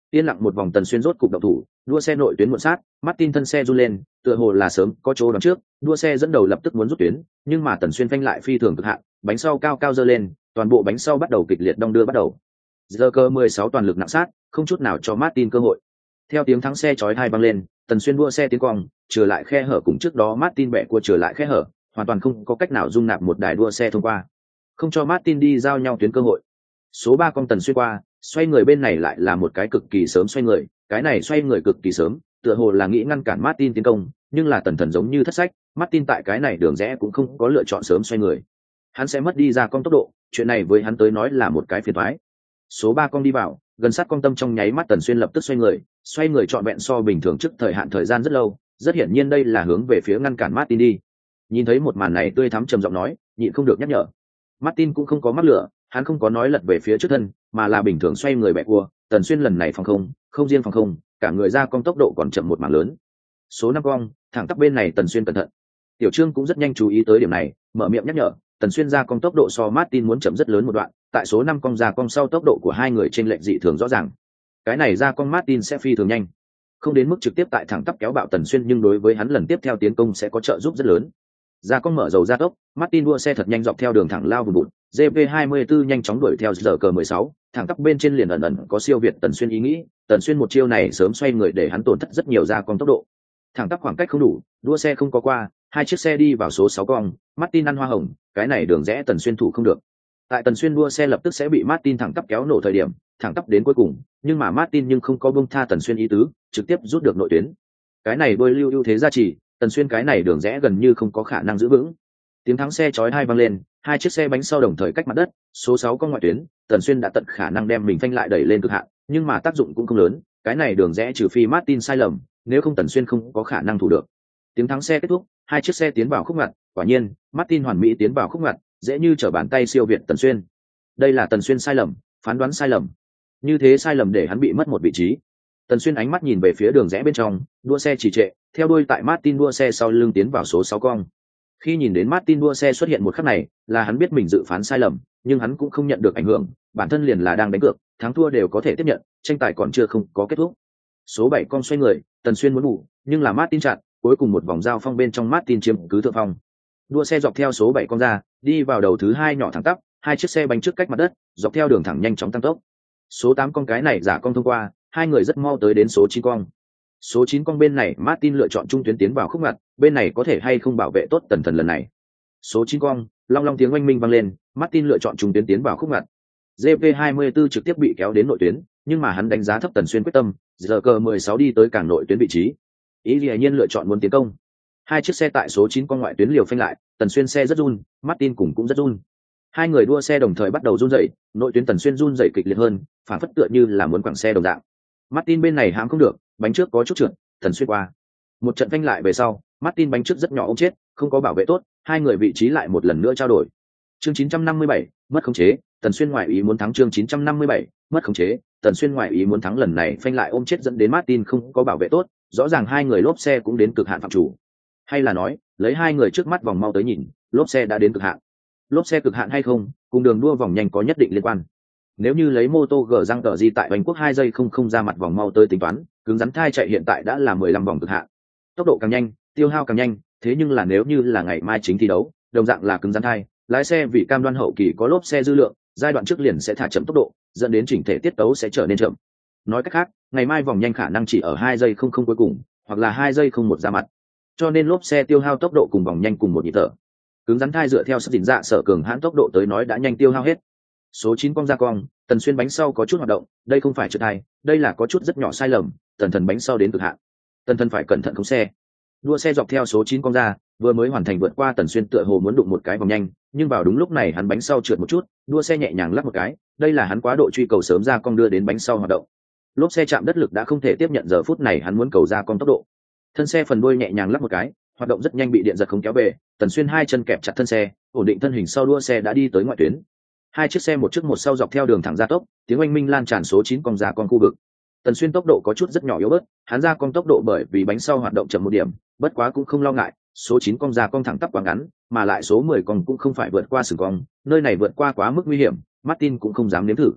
Yên lặng một vòng, Tần Xuyên rốt cục động thủ, đua xe nội tuyến muộn sát, Martin thân xe run lên, tựa hồ là sớm có chỗ đón trước, đua xe dẫn đầu lập tức muốn rút tuyến, nhưng mà Tần Xuyên phanh lại phi thường cực hạn, bánh sau cao cao giơ lên, toàn bộ bánh sau bắt đầu kịch liệt đong đưa bắt đầu. Giờ cơ mười sáu toàn lực nặng sát, không chút nào cho Martin cơ hội. Theo tiếng thắng xe chói tai vang lên, Tần Xuyên đua xe tiến cong, trở lại khe hở cùng trước đó Martin bẻ cua trở lại khe hở, hoàn toàn không có cách nào dung nạp một đài đua xe thông qua, không cho Martin đi giao nhau tuyến cơ hội. Số ba con Tần Xuyên qua, xoay người bên này lại là một cái cực kỳ sớm xoay người, cái này xoay người cực kỳ sớm, tựa hồ là nghĩ ngăn cản Martin tiến công, nhưng là Tần Thần giống như thất sách, Martin tại cái này đường rẽ cũng không có lựa chọn sớm xoay người. Hắn sẽ mất đi ra con tốc độ, chuyện này với hắn tới nói là một cái phiền toái. Số ba con đi vào, gần sát con tâm trong nháy mắt, Tần Xuyên lập tức xoay người, xoay người trọn vẹn so bình thường trước thời hạn thời gian rất lâu, rất hiển nhiên đây là hướng về phía ngăn cản Martin đi. Nhìn thấy một màn này, tươi thắm trầm giọng nói, nhịn không được nhắc nhở. Martin cũng không có mắc lửa, hắn không có nói lật về phía trước thân, mà là bình thường xoay người bẻ cua. Tần Xuyên lần này phòng không, không riêng phòng không, cả người ra con tốc độ còn chậm một mảng lớn. Số năm cong, thẳng tắp bên này Tần Xuyên cẩn thận. Tiểu Trương cũng rất nhanh chú ý tới điểm này, mở miệng nhắc nhở, Tần Xuyên ra con tốc độ so Martin muốn chậm rất lớn một đoạn, tại số năm cong ra con sau tốc độ của hai người trên lệch dị thường rõ ràng. Cái này ra con Martin sẽ phi thường nhanh, không đến mức trực tiếp tại thẳng tắp kéo bạo Tần Xuyên, nhưng đối với hắn lần tiếp theo tiến công sẽ có trợ giúp rất lớn. Ra con mở dầu ra tốc, Martin đua xe thật nhanh dọc theo đường thẳng lao vùn vụt, giê pê hai mươi tư nhanh chóng đuổi theo giờ cờ mười sáu, thẳng tắp bên trên liền ẩn ẩn có siêu việt Tần Xuyên ý nghĩ. Tần Xuyên một chiêu này sớm xoay người để hắn tổn thất rất nhiều ra con tốc độ. Thẳng tắp khoảng cách không đủ, đua xe không có qua, hai chiếc xe đi vào số sáu cong, Martin ăn hoa hồng, cái này đường rẽ Tần Xuyên thủ không được. Tại Tần Xuyên đua xe lập tức sẽ bị Martin thẳng tắp kéo nổ thời điểm, thẳng tắp đến cuối cùng, nhưng mà Martin nhưng không có buông tha Tần Xuyên ý tứ, trực tiếp rút được nội tuyến. Cái này đôi lưu ưu thế gia trì, Tần Xuyên cái này đường rẽ gần như không có khả năng giữ vững. Tiếng thắng xe chói tai vang lên, hai chiếc xe bánh sau đồng thời cách mặt đất, số sáu con ngoại tuyến, Tần Xuyên đã tận khả năng đem mình phanh lại đẩy lên cực hạn, nhưng mà tác dụng cũng không lớn, cái này đường rẽ trừ phi Martin sai lầm, nếu không Tần Xuyên không có khả năng thủ được. Tiếng thắng xe kết thúc, hai chiếc xe tiến vào khúc ngoặt, quả nhiên, Martin hoàn mỹ tiến vào khúc ngoặt, dễ như trở bàn tay siêu việt Tần Xuyên. Đây là Tần Xuyên sai lầm, phán đoán sai lầm. Như thế sai lầm để hắn bị mất một vị trí. Tần Xuyên ánh mắt nhìn về phía đường rẽ bên trong, đua xe trì trệ, theo đuôi tại Martin đua xe sau lưng tiến vào số sáu cong. Khi nhìn đến Martin đua xe xuất hiện một khắc này, là hắn biết mình dự phán sai lầm, nhưng hắn cũng không nhận được ảnh hưởng, bản thân liền là đang đánh cược, thắng thua đều có thể tiếp nhận, tranh tài còn chưa không có kết thúc. Số bảy con xoay người, Tần Xuyên muốn bù, nhưng là Martin chặn, cuối cùng một vòng giao phong bên trong Martin chiếm cứ thượng phong. Đua xe dọc theo số bảy con ra, đi vào đầu thứ hai nhỏ thẳng tắp, hai chiếc xe bánh trước cách mặt đất, dọc theo đường thẳng nhanh chóng tăng tốc. Số tám con cái này giả con thông qua, hai người rất mau tới đến số chín con. Số chín con bên này Martin lựa chọn trung tuyến tiến vào khúc ngoặt, bên này có thể hay không bảo vệ tốt Tần Thần lần này. Số chín con, long long tiếng oanh minh vang lên, Martin lựa chọn trung tuyến tiến vào khúc ngoặt. giê pê hai mươi tư trực tiếp bị kéo đến nội tuyến, nhưng mà hắn đánh giá thấp Tần Xuyên quyết tâm, giờ cờ mười sáu đi tới càng nội tuyến vị trí. Ý Lệ Nhiên lựa chọn muốn tiến công. Hai chiếc xe tại số chín con ngoại tuyến liều phanh lại, Tần Xuyên xe rất run, Martin cùng cũng rất run. Hai người đua xe đồng thời bắt đầu run rẩy, nội tuyến Tần Xuyên run rẩy kịch liệt hơn, phản phất tựa như là muốn quẳng xe đồng dạng. Martin bên này hãm không được, bánh trước có chút trượt, Tần Xuyên qua. Một trận phanh lại về sau, Martin bánh trước rất nhỏ ống chết, không có bảo vệ tốt, hai người vị trí lại một lần nữa trao đổi. Chương chín trăm năm mươi bảy, mất khống chế, Tần Xuyên ngoại ý muốn thắng. Chương chín trăm năm mươi bảy, mất khống chế, Tần Xuyên ngoại ý muốn thắng, lần này phanh lại ôm chết dẫn đến Martin không có bảo vệ tốt, rõ ràng hai người lốp xe cũng đến cực hạn phạm chủ. Hay là nói, lấy hai người trước mắt vòng mau tới nhìn, lốp xe đã đến cực hạn. Lốp xe cực hạn hay không, cùng đường đua vòng nhanh có nhất định liên quan. Nếu như lấy mô tô gờ răng tờ di tại Bánh Quốc hai giây không không ra mặt vòng mau tới tính toán, cứng rắn thai chạy hiện tại đã là mười lăm vòng cực hạn. Tốc độ càng nhanh, tiêu hao càng nhanh, thế nhưng là nếu như là ngày mai chính thi đấu, đồng dạng là cứng rắn thai, lái xe vì cam đoan hậu kỳ có lốp xe dư lượng, giai đoạn trước liền sẽ thả chậm tốc độ, dẫn đến chỉnh thể tiết tấu sẽ trở nên chậm. Nói cách khác, ngày mai vòng nhanh khả năng chỉ ở hai giây không không cuối cùng, hoặc là hai giây không một ra mặt. Cho nên lốp xe tiêu hao tốc độ cùng vòng nhanh cùng một nhịp thở. Cứng rắn thai dựa theo sức dình dạ sở cường hãn tốc độ tới nói đã nhanh tiêu hao hết. Số chín cong ra cong, Tần Xuyên bánh sau có chút hoạt động, đây không phải trượt thai, đây là có chút rất nhỏ sai lầm, Tần Thần bánh sau đến cực hạn. Tần Thần phải cẩn thận khống xe. Đua xe dọc theo số chín cong ra, vừa mới hoàn thành vượt qua Tần Xuyên tựa hồ muốn đụng một cái vòng nhanh, nhưng vào đúng lúc này hắn bánh sau trượt một chút, đua xe nhẹ nhàng lắc một cái, đây là hắn quá độ truy cầu sớm ra cong đưa đến bánh sau hoạt động. Lốp xe chạm đất lực đã không thể tiếp nhận giờ phút này hắn muốn cầu ra cong tốc độ. Thân xe phần đuôi nhẹ nhàng lắc một cái, hoạt động rất nhanh bị điện giật không kéo về, Tần Xuyên hai chân kẹp chặt thân xe, ổn định thân hình sau đua xe đã đi tới ngoại tuyến. Hai chiếc xe một trước một sau dọc theo đường thẳng gia tốc, tiếng oanh minh lan tràn số chín cong ra con khu vực. Tần Xuyên tốc độ có chút rất nhỏ yếu bớt, hắn ra con tốc độ bởi vì bánh sau hoạt động chậm một điểm, bất quá cũng không lo ngại, số chín cong ra con thẳng tắp quá ngắn, mà lại số mười con cũng không phải vượt qua sừng cong, nơi này vượt qua quá mức nguy hiểm, Martin cũng không dám nếm thử.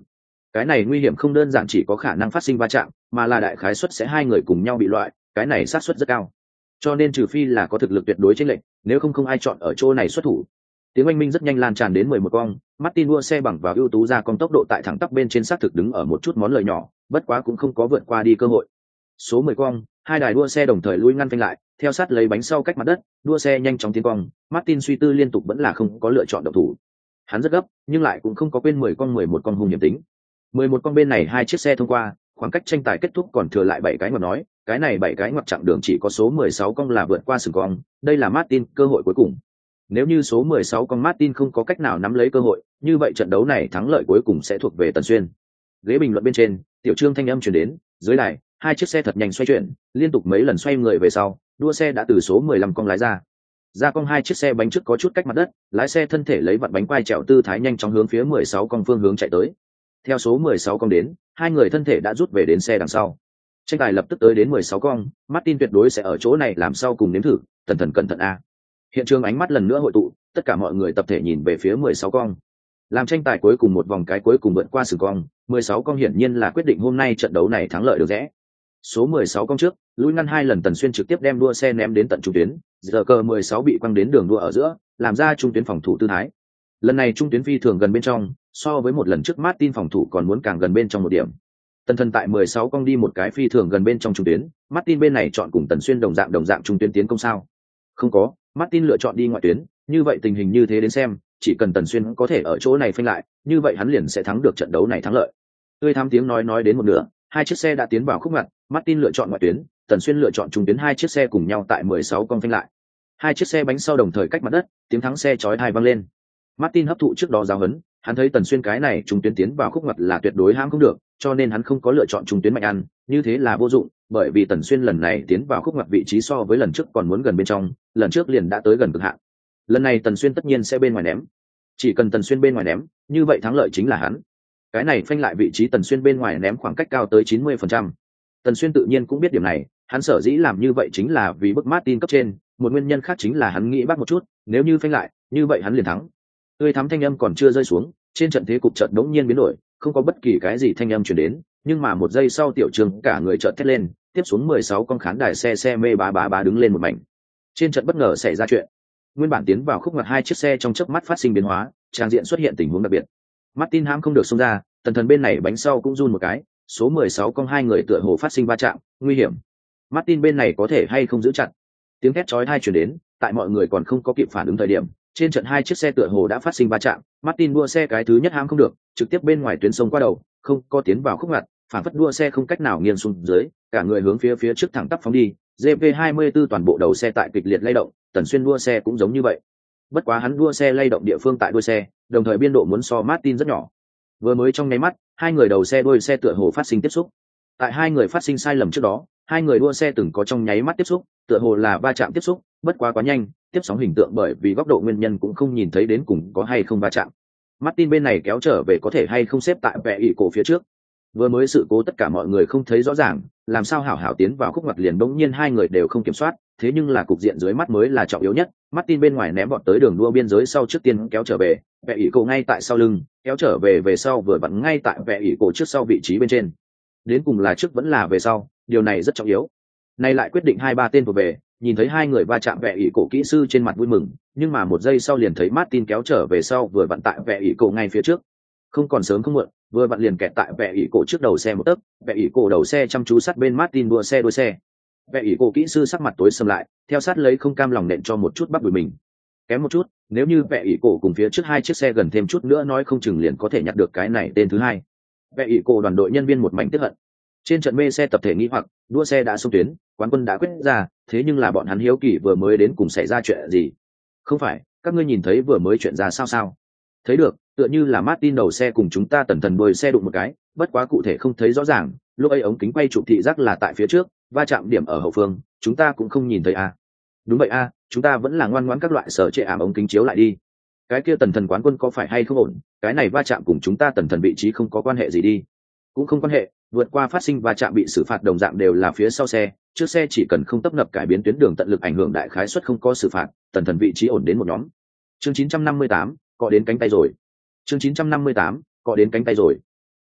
Cái này nguy hiểm không đơn giản chỉ có khả năng phát sinh va chạm, mà là đại khái suất sẽ hai người cùng nhau bị loại, cái này xác suất rất cao. Cho nên trừ phi là có thực lực tuyệt đối chênh lệch, nếu không không ai chọn ở chỗ này xuất thủ. Tiếng oanh minh rất nhanh lan tràn đến mười một cong, Martin đua xe bằng vào ưu tú ra con tốc độ tại thẳng tắp bên trên xác thực đứng ở một chút món lời nhỏ, bất quá cũng không có vượt qua đi cơ hội. Số mười cong, hai đài đua xe đồng thời lui ngăn phanh lại, theo sát lấy bánh sau cách mặt đất, đua xe nhanh chóng tiến cong, Martin suy tư liên tục vẫn là không có lựa chọn động thủ. Hắn rất gấp, nhưng lại cũng không có quên mười cong mười một cong hung hiểm tính. mười một con bên này hai chiếc xe thông qua, khoảng cách tranh tài kết thúc còn thừa lại bảy cái ngoặt nói, cái này bảy cái ngoặt chặng đường chỉ có số mười sáu con là vượt qua sừng cong, đây là Martin cơ hội cuối cùng. Nếu như số mười sáu con Martin không có cách nào nắm lấy cơ hội, như vậy trận đấu này thắng lợi cuối cùng sẽ thuộc về Tần Xuyên. Ghế bình luận bên trên, Tiểu Trương thanh âm truyền đến, dưới đài, hai chiếc xe thật nhanh xoay chuyển, liên tục mấy lần xoay người về sau, đua xe đã từ số mười lăm con lái ra. Ra con hai chiếc xe bánh trước có chút cách mặt đất, lái xe thân thể lấy vặn bánh quay trèo tư thái nhanh chóng hướng phía mười sáu con phương hướng chạy tới. Theo số mười sáu con đến, hai người thân thể đã rút về đến xe đằng sau. Tranh tài lập tức tới đến mười sáu con, Martin tuyệt đối sẽ ở chỗ này làm sau cùng nếm thử, Tần Thần cẩn thận a. Hiện trường ánh mắt lần nữa hội tụ, tất cả mọi người tập thể nhìn về phía mười sáu con. Làm tranh tài cuối cùng một vòng cái cuối cùng vượt qua sừng cong, mười sáu con hiển nhiên là quyết định hôm nay trận đấu này thắng lợi được rẽ. Số mười sáu con trước, lùi ngăn hai lần Tần Xuyên trực tiếp đem đua xe ném đến tận trung tuyến, giờ cờ mười sáu bị quăng đến đường đua ở giữa, làm ra trung tuyến phòng thủ tư thái. Lần này trung tuyến phi thường gần bên trong, so với một lần trước Martin phòng thủ còn muốn càng gần bên trong một điểm. Tần Thần tại mười sáu con đi một cái phi thường gần bên trong trung tuyến, Martin bên này chọn cùng Tần Xuyên đồng dạng đồng dạng trung tuyến tiến công sao? Không có, Martin lựa chọn đi ngoại tuyến, như vậy tình hình như thế đến xem, chỉ cần Tần Xuyên có thể ở chỗ này phanh lại, như vậy hắn liền sẽ thắng được trận đấu này thắng lợi. Tươi thắm tiếng nói nói đến một nửa, hai chiếc xe đã tiến vào khúc ngoặt, Martin lựa chọn ngoại tuyến, Tần Xuyên lựa chọn trung tuyến, hai chiếc xe cùng nhau tại mười sáu con phanh lại. Hai chiếc xe bánh sau đồng thời cách mặt đất, tiếng thắng xe chói tai vang lên. Martin hấp thụ trước đó giáo huấn, hắn thấy Tần Xuyên cái này trung tuyến tiến vào khúc ngoặt là tuyệt đối hãm không được, cho nên hắn không có lựa chọn trung tuyến mạnh ăn, như thế là vô dụng, bởi vì Tần Xuyên lần này tiến vào khúc ngoặt vị trí so với lần trước còn muốn gần bên trong, lần trước liền đã tới gần cực hạn. Lần này Tần Xuyên tất nhiên sẽ bên ngoài ném. Chỉ cần Tần Xuyên bên ngoài ném, như vậy thắng lợi chính là hắn. Cái này phanh lại vị trí Tần Xuyên bên ngoài ném khoảng cách cao tới chín mươi phần trăm. Tần Xuyên tự nhiên cũng biết điểm này, hắn sở dĩ làm như vậy chính là vì bức Martin cấp trên, một nguyên nhân khác chính là hắn nghĩ bắt một chút, nếu như phanh lại, như vậy hắn liền thắng. Tươi thắm thanh âm còn chưa rơi xuống, trên trận thế cục chợt đống nhiên biến đổi, không có bất kỳ cái gì thanh âm truyền đến, nhưng mà một giây sau Tiểu Trương cả người chợt thét lên, tiếp xuống mười sáu con khán đài xe xe mê bá bá bá đứng lên một mảnh. Trên trận bất ngờ xảy ra chuyện. Nguyên bản tiến vào khúc ngoặt hai chiếc xe trong chớp mắt phát sinh biến hóa, trang diện xuất hiện tình huống đặc biệt. Martin hãm không được xông ra, Tần Thần bên này bánh sau cũng run một cái, số mười sáu con hai người tựa hồ phát sinh va chạm, nguy hiểm. Martin bên này có thể hay không giữ chặt. Tiếng thét chói tai truyền đến, tại mọi người còn không có kịp phản ứng thời điểm, trên trận hai chiếc xe tựa hồ đã phát sinh va chạm, Martin đua xe cái thứ nhất hãm không được, trực tiếp bên ngoài tuyến sông qua đầu, không có tiến vào khúc ngoặt, phản phất đua xe không cách nào nghiêng xuống dưới, cả người hướng phía phía trước thẳng tắp phóng đi, giê pê hai mươi tư toàn bộ đầu xe tại kịch liệt lay động, Tần Xuyên đua xe cũng giống như vậy. Bất quá hắn đua xe lay động địa phương tại đuôi xe, đồng thời biên độ muốn so Martin rất nhỏ. Vừa mới trong nháy mắt, hai người đầu xe đuôi xe tựa hồ phát sinh tiếp xúc. Tại hai người phát sinh sai lầm trước đó, hai người đua xe từng có trong nháy mắt tiếp xúc, tựa hồ là va chạm tiếp xúc, bất quá quá nhanh, tiếp sóng hình tượng bởi vì góc độ nguyên nhân cũng không nhìn thấy đến cùng có hay không va chạm. Martin bên này kéo trở về có thể hay không xếp tại vẽ ỷ cổ phía trước. Vừa mới sự cố tất cả mọi người không thấy rõ ràng, làm sao hảo hảo tiến vào khúc ngoặt liền bỗng nhiên hai người đều không kiểm soát, thế nhưng là cục diện dưới mắt mới là trọng yếu nhất. Martin bên ngoài ném bọn tới đường đua biên giới sau trước tiên kéo trở về, vẽ ỷ cổ ngay tại sau lưng, kéo trở về về sau vừa vặn ngay tại vẽ ỷ cổ trước sau vị trí bên trên. Đến cùng là trước vẫn là về sau, điều này rất trọng yếu. Nay lại quyết định hai ba tên thuộc về, nhìn thấy hai người va chạm vẽ ỷ cổ kỹ sư trên mặt vui mừng, nhưng mà một giây sau liền thấy Martin kéo trở về sau vừa vặn tại vẽ ỷ cổ ngay phía trước. Không còn sớm không muộn, vừa vặn liền kẹt tại vẽ ỷ cổ trước đầu xe một tấc, vẽ ỷ cổ đầu xe chăm chú sát bên Martin đua xe đuôi xe. Vẽ ỷ cổ kỹ sư sắc mặt tối sầm lại, theo sát lấy không cam lòng nện cho một chút bắp đùi mình. Kém một chút, nếu như vẽ ỷ cổ cùng phía trước hai chiếc xe gần thêm chút nữa nói không chừng liền có thể nhặt được cái này tên thứ hai. Vẽ ỷ cổ đoàn đội nhân viên một mảnh tức hận. Trên trận mê xe tập thể nghĩ hoặc, đua xe đã xông tuyến, quán quân đã quyết ra, thế nhưng là bọn hắn hiếu kỳ vừa mới đến cùng xảy ra chuyện gì? Không phải, các ngươi nhìn thấy vừa mới chuyện ra sao sao? Thấy được, tựa như là Martin đầu xe cùng chúng ta Tần Thần đuôi xe đụng một cái, bất quá cụ thể không thấy rõ ràng, lúc ấy ống kính quay chụp thị giác là tại phía trước, va chạm điểm ở hậu phương, chúng ta cũng không nhìn thấy a. À. Đúng vậy a, à, chúng ta vẫn là ngoan ngoãn các loại sở trệ ảm ống kính chiếu lại đi. Cái kia Tần Thần quán quân có phải hay không ổn, cái này va chạm cùng chúng ta Tần Thần vị trí không có quan hệ gì đi. Cũng không quan hệ, vượt qua phát sinh va chạm bị xử phạt đồng dạng đều là phía sau xe, trước xe chỉ cần không tấp nập cải biến tuyến đường tận lực ảnh hưởng đại khái suất không có xử phạt, Tần Thần vị trí ổn đến một nhóm. Chương chín trăm năm mươi tám, có đến cánh tay rồi. Chương chín trăm năm mươi tám, có đến cánh tay rồi.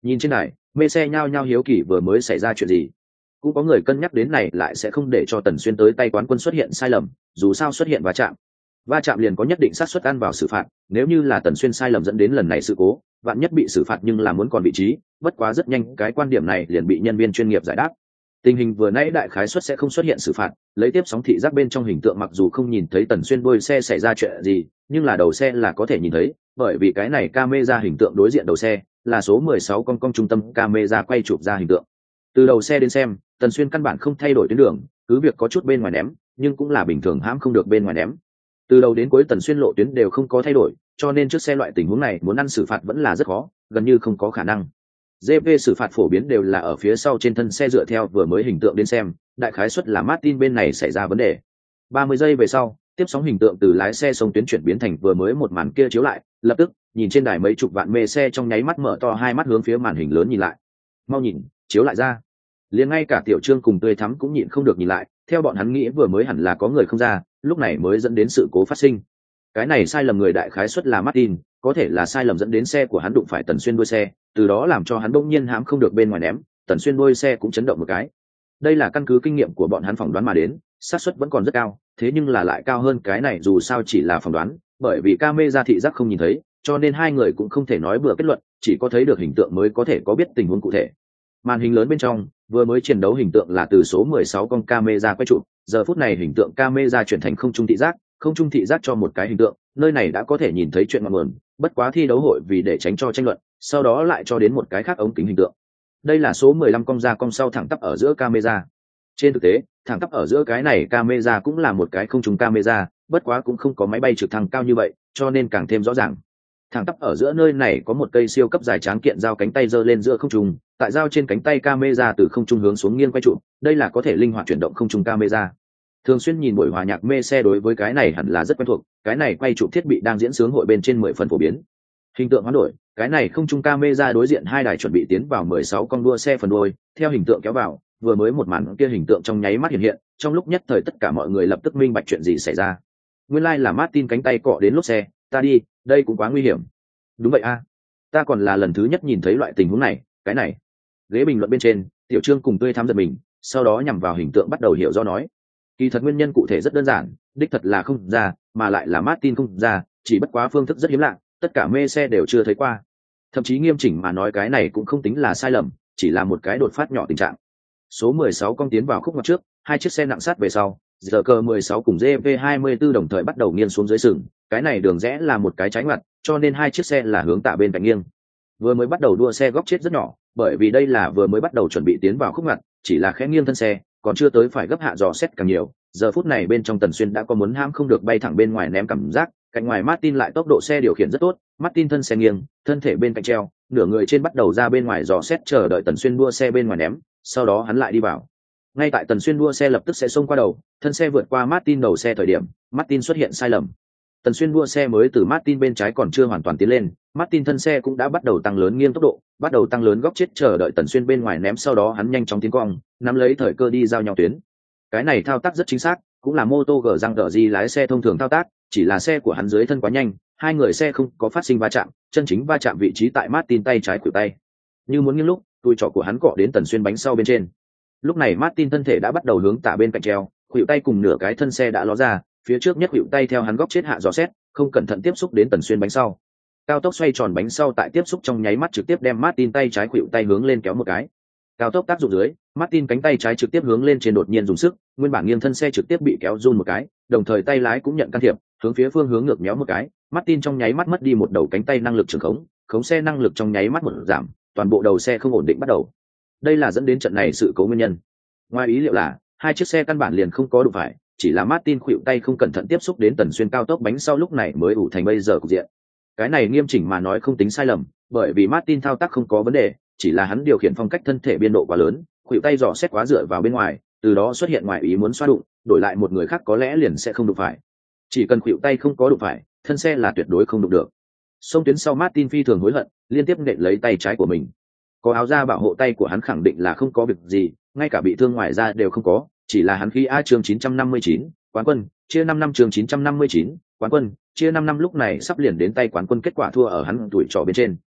Nhìn trên này, mê xe nhao nhao hiếu kỳ vừa mới xảy ra chuyện gì. Cũng có người cân nhắc đến này lại sẽ không để cho Tần Xuyên tới tay quán quân xuất hiện sai lầm, dù sao xuất hiện va chạm va chạm liền có nhất định xác suất ăn vào xử phạt, nếu như là Tần Xuyên sai lầm dẫn đến lần này sự cố, vạn nhất bị xử phạt nhưng là muốn còn vị trí, bất quá rất nhanh cái quan điểm này liền bị nhân viên chuyên nghiệp giải đáp. Tình hình vừa nãy đại khái suất sẽ không xuất hiện xử phạt, lấy tiếp sóng thị giác bên trong hình tượng mặc dù không nhìn thấy Tần Xuyên đuôi xe xảy ra chuyện gì, nhưng là đầu xe là có thể nhìn thấy, bởi vì cái này camera hình tượng đối diện đầu xe là số mười sáu con con trung tâm camera quay chụp ra hình tượng. Từ đầu xe đến xem, Tần Xuyên căn bản không thay đổi tuyến đường, cứ việc có chút bên ngoài ném, nhưng cũng là bình thường hãm không được bên ngoài ném. Từ đầu đến cuối Tần Xuyên lộ tuyến đều không có thay đổi, cho nên trước xe loại tình huống này muốn ăn xử phạt vẫn là rất khó, gần như không có khả năng. giê pê xử phạt phổ biến đều là ở phía sau trên thân xe, dựa theo vừa mới hình tượng đến xem, đại khái suất là Martin bên này xảy ra vấn đề. ba mươi giây về sau, tiếp sóng hình tượng từ lái xe sông tuyến chuyển biến thành vừa mới một màn kia chiếu lại, lập tức, nhìn trên đài mấy chục vạn mê xe trong nháy mắt mở to hai mắt hướng phía màn hình lớn nhìn lại. Mau nhìn, chiếu lại ra. Liền ngay cả Tiểu Trương cùng Tươi Thắm cũng nhịn không được nhìn lại, theo bọn hắn nghĩ vừa mới hẳn là có người không ra, lúc này mới dẫn đến sự cố phát sinh. Cái này sai lầm người đại khái suất là Martin, có thể là sai lầm dẫn đến xe của hắn đụng phải Tần Xuyên đuôi xe, từ đó làm cho hắn bỗng nhiên hãm không được bên ngoài ném, Tần Xuyên đuôi xe cũng chấn động một cái. Đây là căn cứ kinh nghiệm của bọn hắn phỏng đoán mà đến, xác suất vẫn còn rất cao, thế nhưng là lại cao hơn cái này dù sao chỉ là phỏng đoán, bởi vì camera thị giác không nhìn thấy, cho nên hai người cũng không thể nói bừa kết luận, chỉ có thấy được hình tượng mới có thể có biết tình huống cụ thể. Màn hình lớn bên trong, vừa mới chiến đấu hình tượng là từ số mười sáu con camera quay chụp, giờ phút này hình tượng camera chuyển thành không trung thị giác, không trung thị giác cho một cái hình tượng, nơi này đã có thể nhìn thấy chuyện ngọn nguồn, bất quá thi đấu hội vì để tránh cho tranh luận, sau đó lại cho đến một cái khác ống kính hình tượng. Đây là số mười lăm cong ra cong sau thẳng tắp ở giữa camera. Trên thực tế, thẳng tắp ở giữa cái này camera cũng là một cái không trung camera, bất quá cũng không có máy bay trực thăng cao như vậy, cho nên càng thêm rõ ràng. Thẳng tắp ở giữa nơi này có một cây siêu cấp dài tráng kiện dao cánh tay giơ lên giữa không trung, tại dao trên cánh tay camera từ không trung hướng xuống nghiêng quay trụ, đây là có thể linh hoạt chuyển động không trung camera. Thường xuyên nhìn buổi hòa nhạc mê xe đối với cái này hẳn là rất quen thuộc, cái này quay trụ thiết bị đang diễn sướng hội bên trên mười phần phổ biến. Hình tượng hoán đổi, cái này không trung camera đối diện hai đài chuẩn bị tiến vào mười sáu con đua xe phần đuôi, theo hình tượng kéo vào, vừa mới một màn kia hình tượng trong nháy mắt hiện hiện, trong lúc nhất thời tất cả mọi người lập tức minh bạch chuyện gì xảy ra. Nguyên lai like là Martin cánh tay cọ đến lốp xe, ta đi, đây cũng quá nguy hiểm. Đúng vậy a, ta còn là lần thứ nhất nhìn thấy loại tình huống này, cái này. Ghế bình luận bên trên, Tiểu Trương cùng Tươi Thắm giật mình, sau đó nhằm vào hình tượng bắt đầu hiểu do nói. Kỳ thật nguyên nhân cụ thể rất đơn giản, đích thật là không ra, mà lại là Martin không ra, chỉ bất quá phương thức rất hiếm lạ, tất cả mê xe đều chưa thấy qua. Thậm chí nghiêm chỉnh mà nói cái này cũng không tính là sai lầm, chỉ là một cái đột phát nhỏ tình trạng. Số mười sáu con tiến vào khúc ngoặt trước, hai chiếc xe nặng sát về sau, giờ cờ mười sáu cùng giê pê hai mươi tư đồng thời bắt đầu nghiêng xuống dưới sừng, cái này đường rẽ là một cái trái ngoặt, cho nên hai chiếc xe là hướng tạ bên cạnh nghiêng. Vừa mới bắt đầu đua xe góc chết rất nhỏ, bởi vì đây là vừa mới bắt đầu chuẩn bị tiến vào khúc ngoặt, chỉ là khẽ nghiêng thân xe, còn chưa tới phải gấp hạ dò xét càng nhiều. Giờ phút này bên trong Tần Xuyên đã có muốn hãm không được bay thẳng bên ngoài ném cảm giác, cạnh ngoài Martin lại tốc độ xe điều khiển rất tốt, Martin thân xe nghiêng, thân thể bên cạnh treo, nửa người trên bắt đầu ra bên ngoài dò xét chờ đợi Tần Xuyên đua xe bên ngoài ném, sau đó hắn lại đi vào. Ngay tại Tần Xuyên đua xe lập tức sẽ xông qua đầu, thân xe vượt qua Martin đầu xe thời điểm, Martin xuất hiện sai lầm. Tần Xuyên đua xe mới từ Martin bên trái còn chưa hoàn toàn tiến lên, Martin thân xe cũng đã bắt đầu tăng lớn nghiêng tốc độ, bắt đầu tăng lớn góc chết chờ đợi Tần Xuyên bên ngoài ném, sau đó hắn nhanh chóng tiến cong, nắm lấy thời cơ đi giao nhau tuyến. Cái này thao tác rất chính xác, cũng là mô tô gờ răng đỡ gì lái xe thông thường thao tác, chỉ là xe của hắn dưới thân quá nhanh, hai người xe không có phát sinh va chạm, chân chính va chạm vị trí tại Martin tay trái khuỷu tay. Như muốn nghiêng lúc, đuôi trỏ của hắn cọ đến Tần Xuyên bánh sau bên trên. Lúc này Martin thân thể đã bắt đầu hướng tả bên cạnh treo, khuỷu tay cùng nửa cái thân xe đã ló ra, phía trước nhất khuỷu tay theo hắn góc chết hạ dò xét, không cẩn thận tiếp xúc đến Tần Xuyên bánh sau. Cao tốc xoay tròn bánh sau tại tiếp xúc trong nháy mắt trực tiếp đem Martin tay trái khuỷu tay hướng lên kéo một cái. Cao tốc tác dụng dưới, Martin cánh tay trái trực tiếp hướng lên trên đột nhiên dùng sức, nguyên bản nghiêng thân xe trực tiếp bị kéo run một cái, đồng thời tay lái cũng nhận can thiệp, hướng phía phương hướng ngược méo một cái, Martin trong nháy mắt mất đi một đầu cánh tay năng lực trường khống, khống xe năng lực trong nháy mắt một giảm, toàn bộ đầu xe không ổn định bắt đầu. Đây là dẫn đến trận này sự cố nguyên nhân. Ngoài ý liệu là, hai chiếc xe căn bản liền không có đụng phải, chỉ là Martin khuỵu tay không cẩn thận tiếp xúc đến Tần Xuyên cao tốc bánh sau lúc này mới ủ thành bây giờ cục diện. Cái này nghiêm chỉnh mà nói không tính sai lầm, bởi vì Martin thao tác không có vấn đề, chỉ là hắn điều khiển phong cách thân thể biên độ quá lớn, khuỵu tay dò xét quá dựa vào bên ngoài, từ đó xuất hiện ngoài ý muốn xoa đụng, đổi lại một người khác có lẽ liền sẽ không đụng phải. Chỉ cần khuỵu tay không có đụng phải, thân xe là tuyệt đối không đụng được. Xông tuyến sau Martin phi thường hối hận, liên tiếp nện lấy tay trái của mình. Có áo da bảo hộ tay của hắn khẳng định là không có việc gì, ngay cả bị thương ngoài da đều không có, chỉ là hắn khi A chương chín trăm năm mươi chín, quán quân, chia năm năm chương chín trăm năm mươi chín, quán quân, chia năm năm lúc này sắp liền đến tay quán quân, kết quả thua ở hắn tuổi trò bên trên.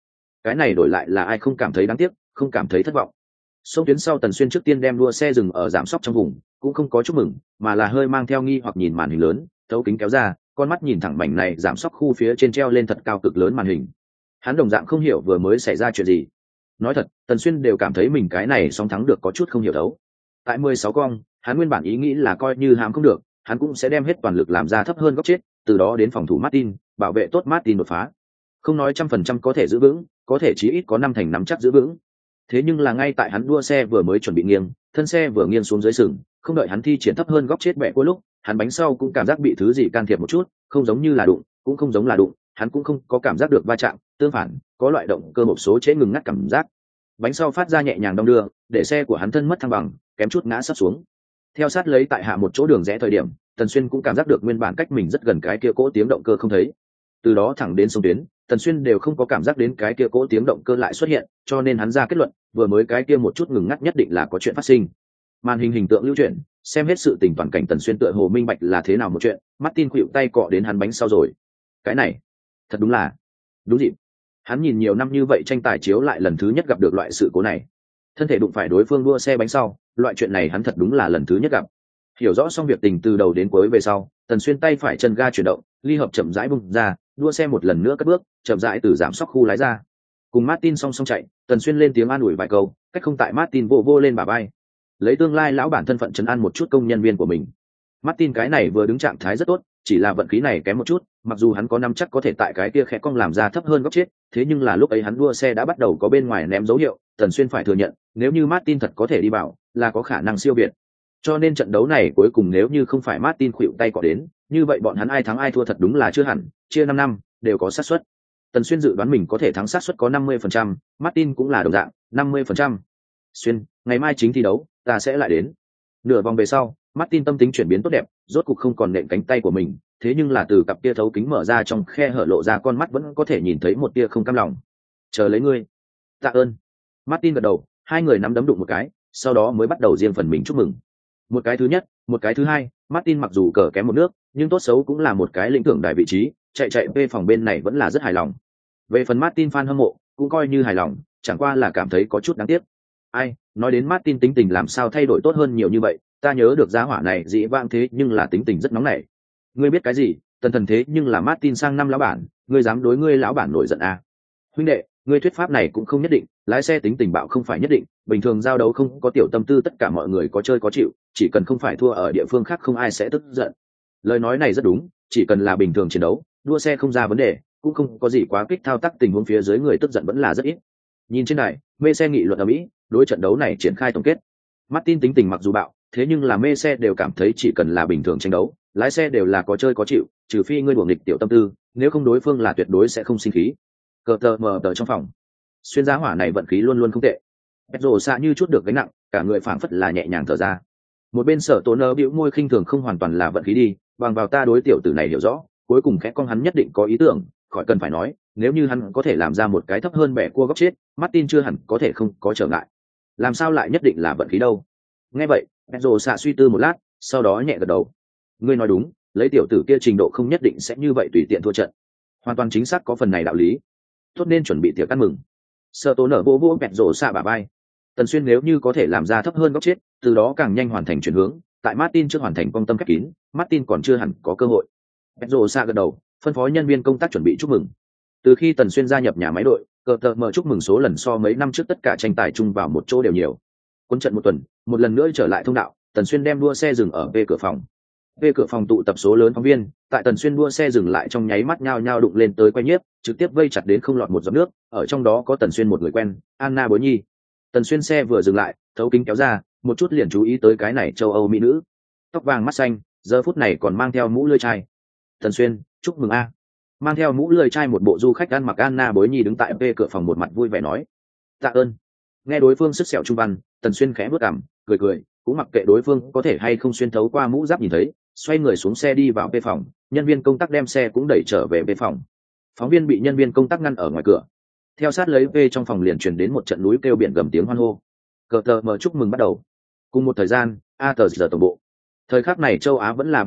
cái này đổi lại là ai không cảm thấy đáng tiếc, không cảm thấy thất vọng. Sông tuyến sau Tần Xuyên trước tiên đem đua xe dừng ở giảm sóc trong vùng, cũng không có chúc mừng, mà là hơi mang theo nghi hoặc nhìn màn hình lớn, thấu kính kéo ra, con mắt nhìn thẳng mảnh này giảm sóc khu phía trên treo lên thật cao cực lớn màn hình. Hắn đồng dạng không hiểu vừa mới xảy ra chuyện gì. Nói thật, Tần Xuyên đều cảm thấy mình cái này song thắng được có chút không hiểu đấu. Tại mười sáu cong, hắn nguyên bản ý nghĩ là coi như hàm không được, hắn cũng sẽ đem hết toàn lực làm ra thấp hơn góc chết, từ đó đến phòng thủ Martin, bảo vệ tốt Martin đột phá. Không nói trăm phần trăm có thể giữ vững, có thể chí ít có năm thành nắm chắc giữ vững. Thế nhưng là ngay tại hắn đua xe vừa mới chuẩn bị nghiêng, thân xe vừa nghiêng xuống dưới sừng, không đợi hắn thi triển thấp hơn góc chết bẹ cuối lúc, hắn bánh sau cũng cảm giác bị thứ gì can thiệp một chút, không giống như là đụng, cũng không giống là đụng, hắn cũng không có cảm giác được va chạm, tương phản, có loại động cơ hộp số trễ ngừng ngắt cảm giác. Bánh sau phát ra nhẹ nhàng đong đưa, để xe của hắn thân mất thăng bằng, kém chút ngã sắp xuống. Theo sát lấy tại hạ một chỗ đường rẽ thời điểm, Tần Xuyên cũng cảm giác được nguyên bản cách mình rất gần cái kia cỗ tiếng động cơ không thấy. Từ đó thẳng đến sông tuyến, Tần Xuyên đều không có cảm giác đến cái kia cỗ tiếng động cơ lại xuất hiện, cho nên hắn ra kết luận, vừa mới cái kia một chút ngừng ngắt nhất định là có chuyện phát sinh. Màn hình hình tượng lưu chuyển, xem hết sự tình toàn cảnh Tần Xuyên tựa hồ minh bạch là thế nào một chuyện, Martin khuỵu tay cọ đến hắn bánh sau rồi. Cái này, thật đúng là, đúng dịp. Hắn nhìn nhiều năm như vậy tranh tài chiếu lại lần thứ nhất gặp được loại sự cố này. Thân thể đụng phải đối phương đua xe bánh sau, loại chuyện này hắn thật đúng là lần thứ nhất gặp. Hiểu rõ xong việc tình từ đầu đến cuối về sau, Tần Xuyên tay phải chân ga chuyển động, ly hợp chậm rãi bung ra, đua xe một lần nữa cất bước, chậm rãi từ giảm sóc khu lái ra. Cùng Martin song song chạy, Tần Xuyên lên tiếng an ủi vài câu, cách không tại Martin vô vô lên bả vai, lấy tương lai lão bản thân phận trấn an một chút công nhân viên của mình. Martin cái này vừa đứng trạng thái rất tốt, chỉ là vận khí này kém một chút, mặc dù hắn có năm chắc có thể tại cái kia khẽ cong làm ra thấp hơn góc chết, thế nhưng là lúc ấy hắn đua xe đã bắt đầu có bên ngoài ném dấu hiệu, Tần Xuyên phải thừa nhận, nếu như Martin thật có thể đi vào, là có khả năng siêu việt. Cho nên trận đấu này cuối cùng nếu như không phải Martin khuỵu tay cọ đến, như vậy bọn hắn ai thắng ai thua thật đúng là chưa hẳn, chia năm năm, đều có xác suất. Tần Xuyên dự đoán mình có thể thắng xác suất có năm mươi phần trăm, Martin cũng là đồng dạng, năm mươi phần trăm. Xuyên, ngày mai chính thi đấu, ta sẽ lại đến. Nửa vòng về sau, Martin tâm tính chuyển biến tốt đẹp, rốt cục không còn nện cánh tay của mình, thế nhưng là từ cặp tia thấu kính mở ra trong khe hở lộ ra con mắt vẫn có thể nhìn thấy một tia không cam lòng. Chờ lấy ngươi. Tạ ơn. Martin gật đầu, hai người nắm đấm đụng một cái, sau đó mới bắt đầu riêng phần mình chúc mừng. Một cái thứ nhất, một cái thứ hai, Martin mặc dù cờ kém một nước, nhưng tốt xấu cũng là một cái lĩnh thưởng đại vị trí, chạy chạy về phòng bên này vẫn là rất hài lòng. Về phần Martin fan hâm mộ, cũng coi như hài lòng, chẳng qua là cảm thấy có chút đáng tiếc. Ai, nói đến Martin tính tình làm sao thay đổi tốt hơn nhiều như vậy, ta nhớ được giá hỏa này dĩ vãng thế nhưng là tính tình rất nóng nảy. Ngươi biết cái gì, Tần Thần thế nhưng là Martin sang năm lão bản, ngươi dám đối ngươi lão bản nổi giận à? Huynh đệ, ngươi thuyết pháp này cũng không nhất định, lái xe tính tình bạo không phải nhất định, bình thường giao đấu không có tiểu tâm tư tất cả mọi người có chơi có chịu, chỉ cần không phải thua ở địa phương khác không ai sẽ tức giận. Lời nói này rất đúng, chỉ cần là bình thường chiến đấu, đua xe không ra vấn đề, cũng không có gì quá kích thao tác tình huống phía dưới người tức giận vẫn là rất ít. Nhìn trên này, mê xe nghị luận ở Mỹ, đối trận đấu này triển khai tổng kết. Martin tính tình mặc dù bạo, thế nhưng là mê xe đều cảm thấy chỉ cần là bình thường tranh đấu, lái xe đều là có chơi có chịu, trừ phi ngươi đùa nghịch tiểu tâm tư, nếu không đối phương là tuyệt đối sẽ không sinh khí. Cờ tờ mờ tờ trong phòng, xuyên giá hỏa này vận khí luôn luôn không tệ. Pedro xạ như chút được gánh nặng, cả người phảng phất là nhẹ nhàng thở ra. Một bên sở tố nơ bĩu môi khinh thường không hoàn toàn là vận khí đi, bằng vào ta đối tiểu tử này hiểu rõ, cuối cùng khẽ con hắn nhất định có ý tưởng, khỏi cần phải nói, nếu như hắn có thể làm ra một cái thấp hơn bẻ cua góc chết, Martin chưa hẳn có thể không có trở ngại. Làm sao lại nhất định là vận khí đâu? Nghe vậy, Pedro xạ suy tư một lát, sau đó nhẹ gật đầu. Ngươi nói đúng, lấy tiểu tử kia trình độ không nhất định sẽ như vậy tùy tiện thua trận. Hoàn toàn chính xác có phần này đạo lý. Tốt nên chuẩn bị tiệc ăn mừng. Sở tố nở vô vô Pedro xạ bả vai. Tần Xuyên nếu như có thể làm ra thấp hơn góc chết, từ đó càng nhanh hoàn thành chuyển hướng, tại Martin chưa hoàn thành công tâm khép kín, Martin còn chưa hẳn có cơ hội. Pedro xạ gật đầu, phân phó nhân viên công tác chuẩn bị chúc mừng. Từ khi Tần Xuyên gia nhập nhà máy đội, cờ tờ mở chúc mừng số lần so mấy năm trước tất cả tranh tài chung vào một chỗ đều nhiều. Quân trận một tuần, một lần nữa trở lại thông đạo, Tần Xuyên đem đua xe dừng ở về cửa phòng. Về cửa phòng tụ tập số lớn phóng viên, tại Tần Xuyên đua xe dừng lại trong nháy mắt nhao nhao đụng lên tới quay nhiếp, trực tiếp vây chặt đến không lọt một giọt nước, ở trong đó có Tần Xuyên một người quen, Anna Bối Nhi. Tần Xuyên xe vừa dừng lại, thấu kính kéo ra, một chút liền chú ý tới cái này châu Âu mỹ nữ, tóc vàng mắt xanh, giờ phút này còn mang theo mũ lưỡi chai. Tần Xuyên, chúc mừng a. Mang theo mũ lưỡi chai một bộ du khách ăn mặc Anna Bối Nhi đứng tại về cửa phòng một mặt vui vẻ nói, tạ ơn. Nghe đối phương sức sẹo trung văn, Tần Xuyên khẽ bước cằm, cười cười, cũng mặc kệ đối phương có thể hay không xuyên thấu qua mũ giáp nhìn thấy, xoay người xuống xe đi vào về phòng, nhân viên công tác đem xe cũng đẩy trở về về phòng. Phóng viên bị nhân viên công tác ngăn ở ngoài cửa. Theo sát lấy về trong phòng liền truyền đến một trận núi kêu biển gầm tiếng hoan hô. Cờ tờ mở chúc mừng bắt đầu. Cùng một thời gian, a tờ giờ tổng bộ. Thời khắc này châu Á vẫn là ban đêm,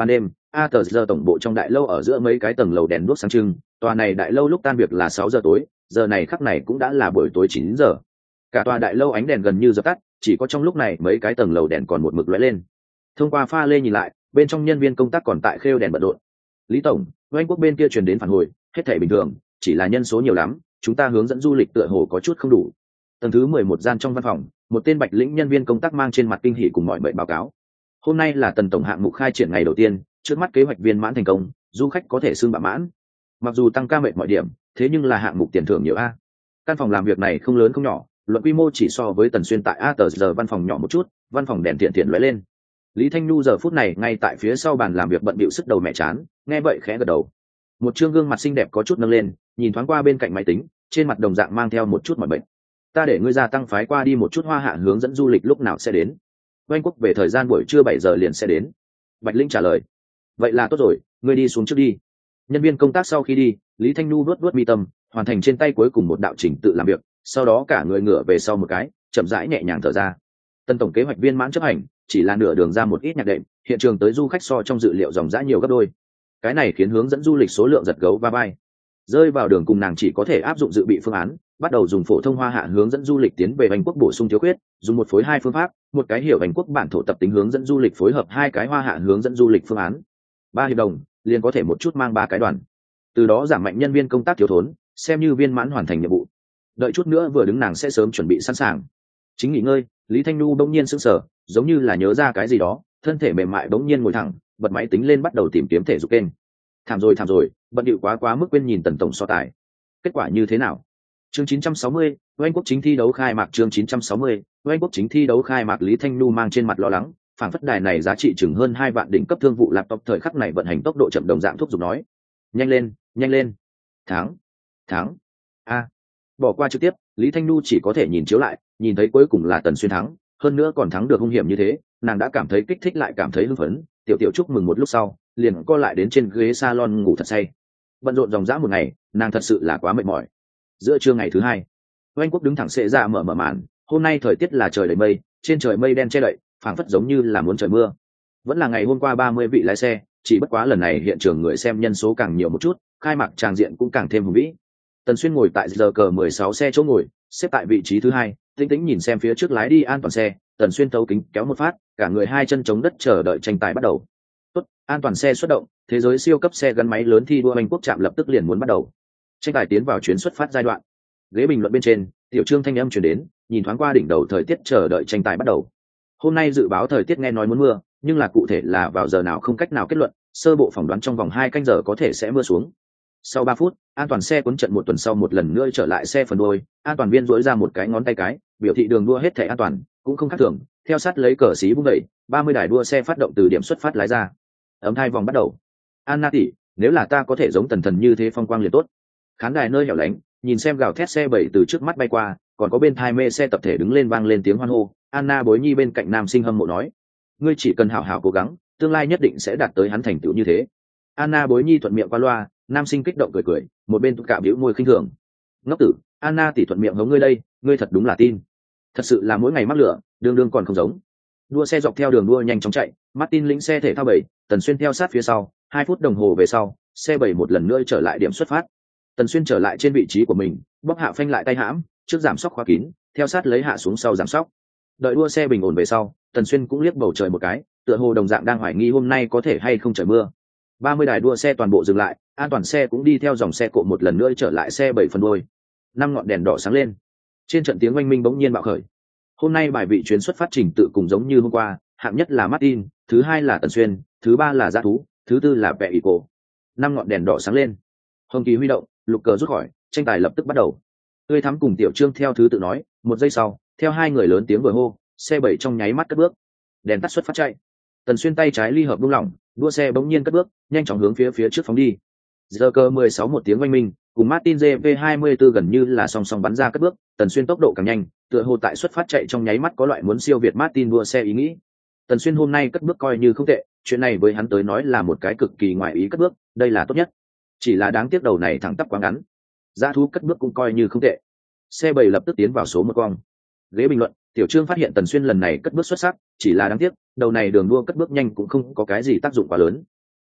a tờ giờ tổng bộ trong đại lâu ở giữa mấy cái tầng lầu đèn đuốc sáng trưng, tòa này đại lâu lúc tan việc là sáu giờ tối, giờ này khắc này cũng đã là buổi tối chín giờ. Cả tòa đại lâu ánh đèn gần như dập tắt, chỉ có trong lúc này mấy cái tầng lầu đèn còn một mực lóe lên. Thông qua pha lê nhìn lại, bên trong nhân viên công tác còn tại khêu đèn bận rộn. Lý tổng, Anh quốc bên kia truyền đến phản hồi, hết thảy bình thường, chỉ là nhân số nhiều lắm, chúng ta hướng dẫn du lịch tựa hồ có chút không đủ. Tầng thứ mười một gian trong văn phòng, một tên bạch lĩnh nhân viên công tác mang trên mặt kinh hỉ cùng mọi mệnh báo cáo. Hôm nay là tần tổng hạng mục khai triển ngày đầu tiên, trước mắt kế hoạch viên mãn thành công, du khách có thể xưng bạ mãn. Mặc dù tăng ca mệt mọi điểm, thế nhưng là hạng mục tiền thưởng nhiều a. Căn phòng làm việc này không lớn không nhỏ, luận quy mô chỉ so với tần xuyên tại a tờ giờ văn phòng nhỏ một chút, văn phòng đèn tiện tiện lóe lên. Lý Thanh Nhu giờ phút này ngay tại phía sau bàn làm việc bận bịu sức đầu mẹ chán, nghe vậy khẽ gật đầu. Một trương gương mặt xinh đẹp có chút nâng lên, nhìn thoáng qua bên cạnh máy tính, trên mặt đồng dạng mang theo một chút mỏi mệt. Ta để ngươi gia tăng phái qua đi một chút Hoa Hạ hướng dẫn du lịch lúc nào sẽ đến. Anh quốc về thời gian buổi trưa bảy giờ liền sẽ đến. Bạch Linh trả lời. Vậy là tốt rồi, ngươi đi xuống trước đi. Nhân viên công tác sau khi đi, Lý Thanh Nhu vuốt vuốt mi tâm, hoàn thành trên tay cuối cùng một đạo trình tự làm việc, sau đó cả người ngửa về sau một cái, chậm rãi nhẹ nhàng thở ra. Tân tổng kế hoạch viên mãn chấp hành, chỉ là nửa đường ra một ít nhạc đệm, hiện trường tới du khách so trong dự liệu dòng dã nhiều gấp đôi. Cái này khiến hướng dẫn du lịch số lượng giật gấu va vai. Rơi vào đường cùng nàng chỉ có thể áp dụng dự bị phương án, bắt đầu dùng phổ thông Hoa Hạ hướng dẫn du lịch tiến về Anh quốc bổ sung thiếu khuyết, dùng một phối hai phương pháp, một cái hiểu Anh quốc bản thổ tập tính hướng dẫn du lịch phối hợp hai cái Hoa Hạ hướng dẫn du lịch phương án. Ba hiệp đồng, liền có thể một chút mang ba cái đoàn. Từ đó giảm mạnh nhân viên công tác thiếu thốn, xem như viên mãn hoàn thành nhiệm vụ. Đợi chút nữa vừa đứng nàng sẽ sớm chuẩn bị sẵn sàng. Chính nghỉ ngơi, Lý Thanh Nhu bỗng nhiên sững sờ, giống như là nhớ ra cái gì đó, thân thể mềm mại bỗng nhiên ngồi thẳng, bật máy tính lên bắt đầu tìm kiếm thể dục kênh. Thảm rồi thảm rồi, bận điệu quá quá mức quên nhìn tần tổng so tài. Kết quả như thế nào? Chương chín trăm sáu mươi, Anh quốc chính thi đấu khai mạc. Chương chín trăm sáu mươi, Anh quốc chính thi đấu khai mạc. Lý Thanh Nhu mang trên mặt lo lắng, phản phất đài này giá trị chừng hơn hai vạn đỉnh cấp thương vụ laptop thời khắc này vận hành tốc độ chậm đồng dạng thúc giục nói: nhanh lên, nhanh lên, thắng, thắng. A, bỏ qua trực tiếp, Lý Thanh Nhu chỉ có thể nhìn chiếu lại, nhìn thấy cuối cùng là Tần Xuyên thắng, hơn nữa còn thắng được hung hiểm như thế, nàng đã cảm thấy kích thích lại cảm thấy hưng phấn, tiểu tiểu chúc mừng một lúc sau, liền co lại đến trên ghế salon ngủ thật say. Bận rộn dòng dã một ngày, nàng thật sự là quá mệt mỏi. Giữa trưa ngày thứ hai, Anh quốc đứng thẳng xệ ra mở mở màn, hôm nay thời tiết là trời đầy mây, trên trời mây đen che đậy, phảng phất giống như là muốn trời mưa. Vẫn là ngày hôm qua ba mươi vị lái xe, chỉ bất quá lần này hiện trường người xem nhân số càng nhiều một chút, khai mạc tràng diện cũng càng thêm hùng vĩ. Tần Xuyên ngồi tại giờ cờ mười sáu xe chỗ ngồi, xếp tại vị trí thứ hai, tĩnh tĩnh nhìn xem phía trước lái đi an toàn xe. Tần Xuyên thấu kính kéo một phát, cả người hai chân chống đất chờ đợi tranh tài bắt đầu. Tốt, an toàn xe xuất động, thế giới siêu cấp xe gắn máy lớn thi đua Anh quốc chạm lập tức liền muốn bắt đầu. Tranh tài tiến vào chuyến xuất phát giai đoạn. Ghế bình luận bên trên, tiểu trương thanh âm truyền đến, nhìn thoáng qua đỉnh đầu thời tiết chờ đợi tranh tài bắt đầu. Hôm nay dự báo thời tiết nghe nói muốn mưa, nhưng là cụ thể là vào giờ nào không cách nào kết luận, sơ bộ phỏng đoán trong vòng hai canh giờ có thể sẽ mưa xuống. Sau ba phút, an toàn xe cuốn trận một tuần sau một lần nữa trở lại xe phần đuôi, an toàn viên duỗi ra một cái ngón tay cái, biểu thị đường đua hết thể an toàn, cũng không khác thường, theo sát lấy cờ xí vung dậy, ba mươi đài đua xe phát động từ điểm xuất phát lái ra. Ấm hai vòng bắt đầu. Anna tỷ, nếu là ta có thể giống Tần Thần như thế phong quang liền tốt. Khán đài nơi hẻo lánh, nhìn xem gào thét xe bảy từ trước mắt bay qua, còn có bên thai mê xe tập thể đứng lên vang lên tiếng hoan hô. Anna Bối Nhi bên cạnh nam sinh hâm mộ nói: ngươi chỉ cần hảo hảo cố gắng, tương lai nhất định sẽ đạt tới hắn thành tựu như thế. Anna Bối Nhi thuận miệng qua loa, nam sinh kích động cười cười, một bên tụ cạ bĩu môi khinh thường. Ngốc tử, Anna tỷ thuận miệng hống ngươi đây, ngươi thật đúng là tin. Thật sự là mỗi ngày mắc lửa, đương đương còn không giống. Đua xe dọc theo đường đua nhanh chóng chạy, Martin lĩnh xe thể thao bảy, Tần Xuyên theo sát phía sau, hai phút đồng hồ về sau, xe bảy một lần nữa trở lại điểm xuất phát. Tần Xuyên trở lại trên vị trí của mình, bóc hạ phanh lại tay hãm, trước giảm sóc khóa kín, theo sát lấy hạ xuống sau giảm sóc. Đợi đua xe bình ổn về sau, Tần Xuyên cũng liếc bầu trời một cái, tựa hồ đồng dạng đang hoài nghi hôm nay có thể hay không trời mưa. ba mươi đài đua xe toàn bộ dừng lại, an toàn xe cũng đi theo dòng xe cộ một lần nữa trở lại xe bảy phần đuôi. Năm ngọn đèn đỏ sáng lên. Trên trận tiếng oanh minh bỗng nhiên bạo khởi. Hôm nay bài vị chuyến xuất phát trình tự cùng giống như hôm qua, hạng nhất là Martin, thứ hai là Tần Xuyên, thứ ba là Dã Thú, thứ tư là Bẹ Ỷ Cổ. Năm ngọn đèn đỏ sáng lên. Hồng kỳ huy động, lục cờ rút khỏi, tranh tài lập tức bắt đầu. Tươi Thắm cùng Tiểu Trương theo thứ tự nói, một giây sau, theo hai người lớn tiếng vừa hô, xe bảy trong nháy mắt cất bước. Đèn tắt xuất phát chạy. Tần Xuyên tay trái ly hợp buông lỏng, đua xe bỗng nhiên cất bước, nhanh chóng hướng phía phía trước phóng đi. Giờ cơ mười sáu một tiếng oanh minh, cùng Martin gi pê hai mươi tư gần như là song song bắn ra cất bước, Tần Xuyên tốc độ càng nhanh, tựa hồ tại xuất phát chạy trong nháy mắt có loại muốn siêu việt Martin đua xe ý nghĩ. Tần Xuyên hôm nay cất bước coi như không tệ, chuyện này với hắn tới nói là một cái cực kỳ ngoại ý cất bước, đây là tốt nhất. Chỉ là đáng tiếc đầu này thẳng tắp quá ngắn. Dã Thú cất bước cũng coi như không tệ. Xe bảy lập tức tiến vào số một cong. Ghế bình luận, Tiểu Trương phát hiện Tần Xuyên lần này cất bước xuất sắc, chỉ là đáng tiếc, đầu này đường đua cất bước nhanh cũng không có cái gì tác dụng quá lớn.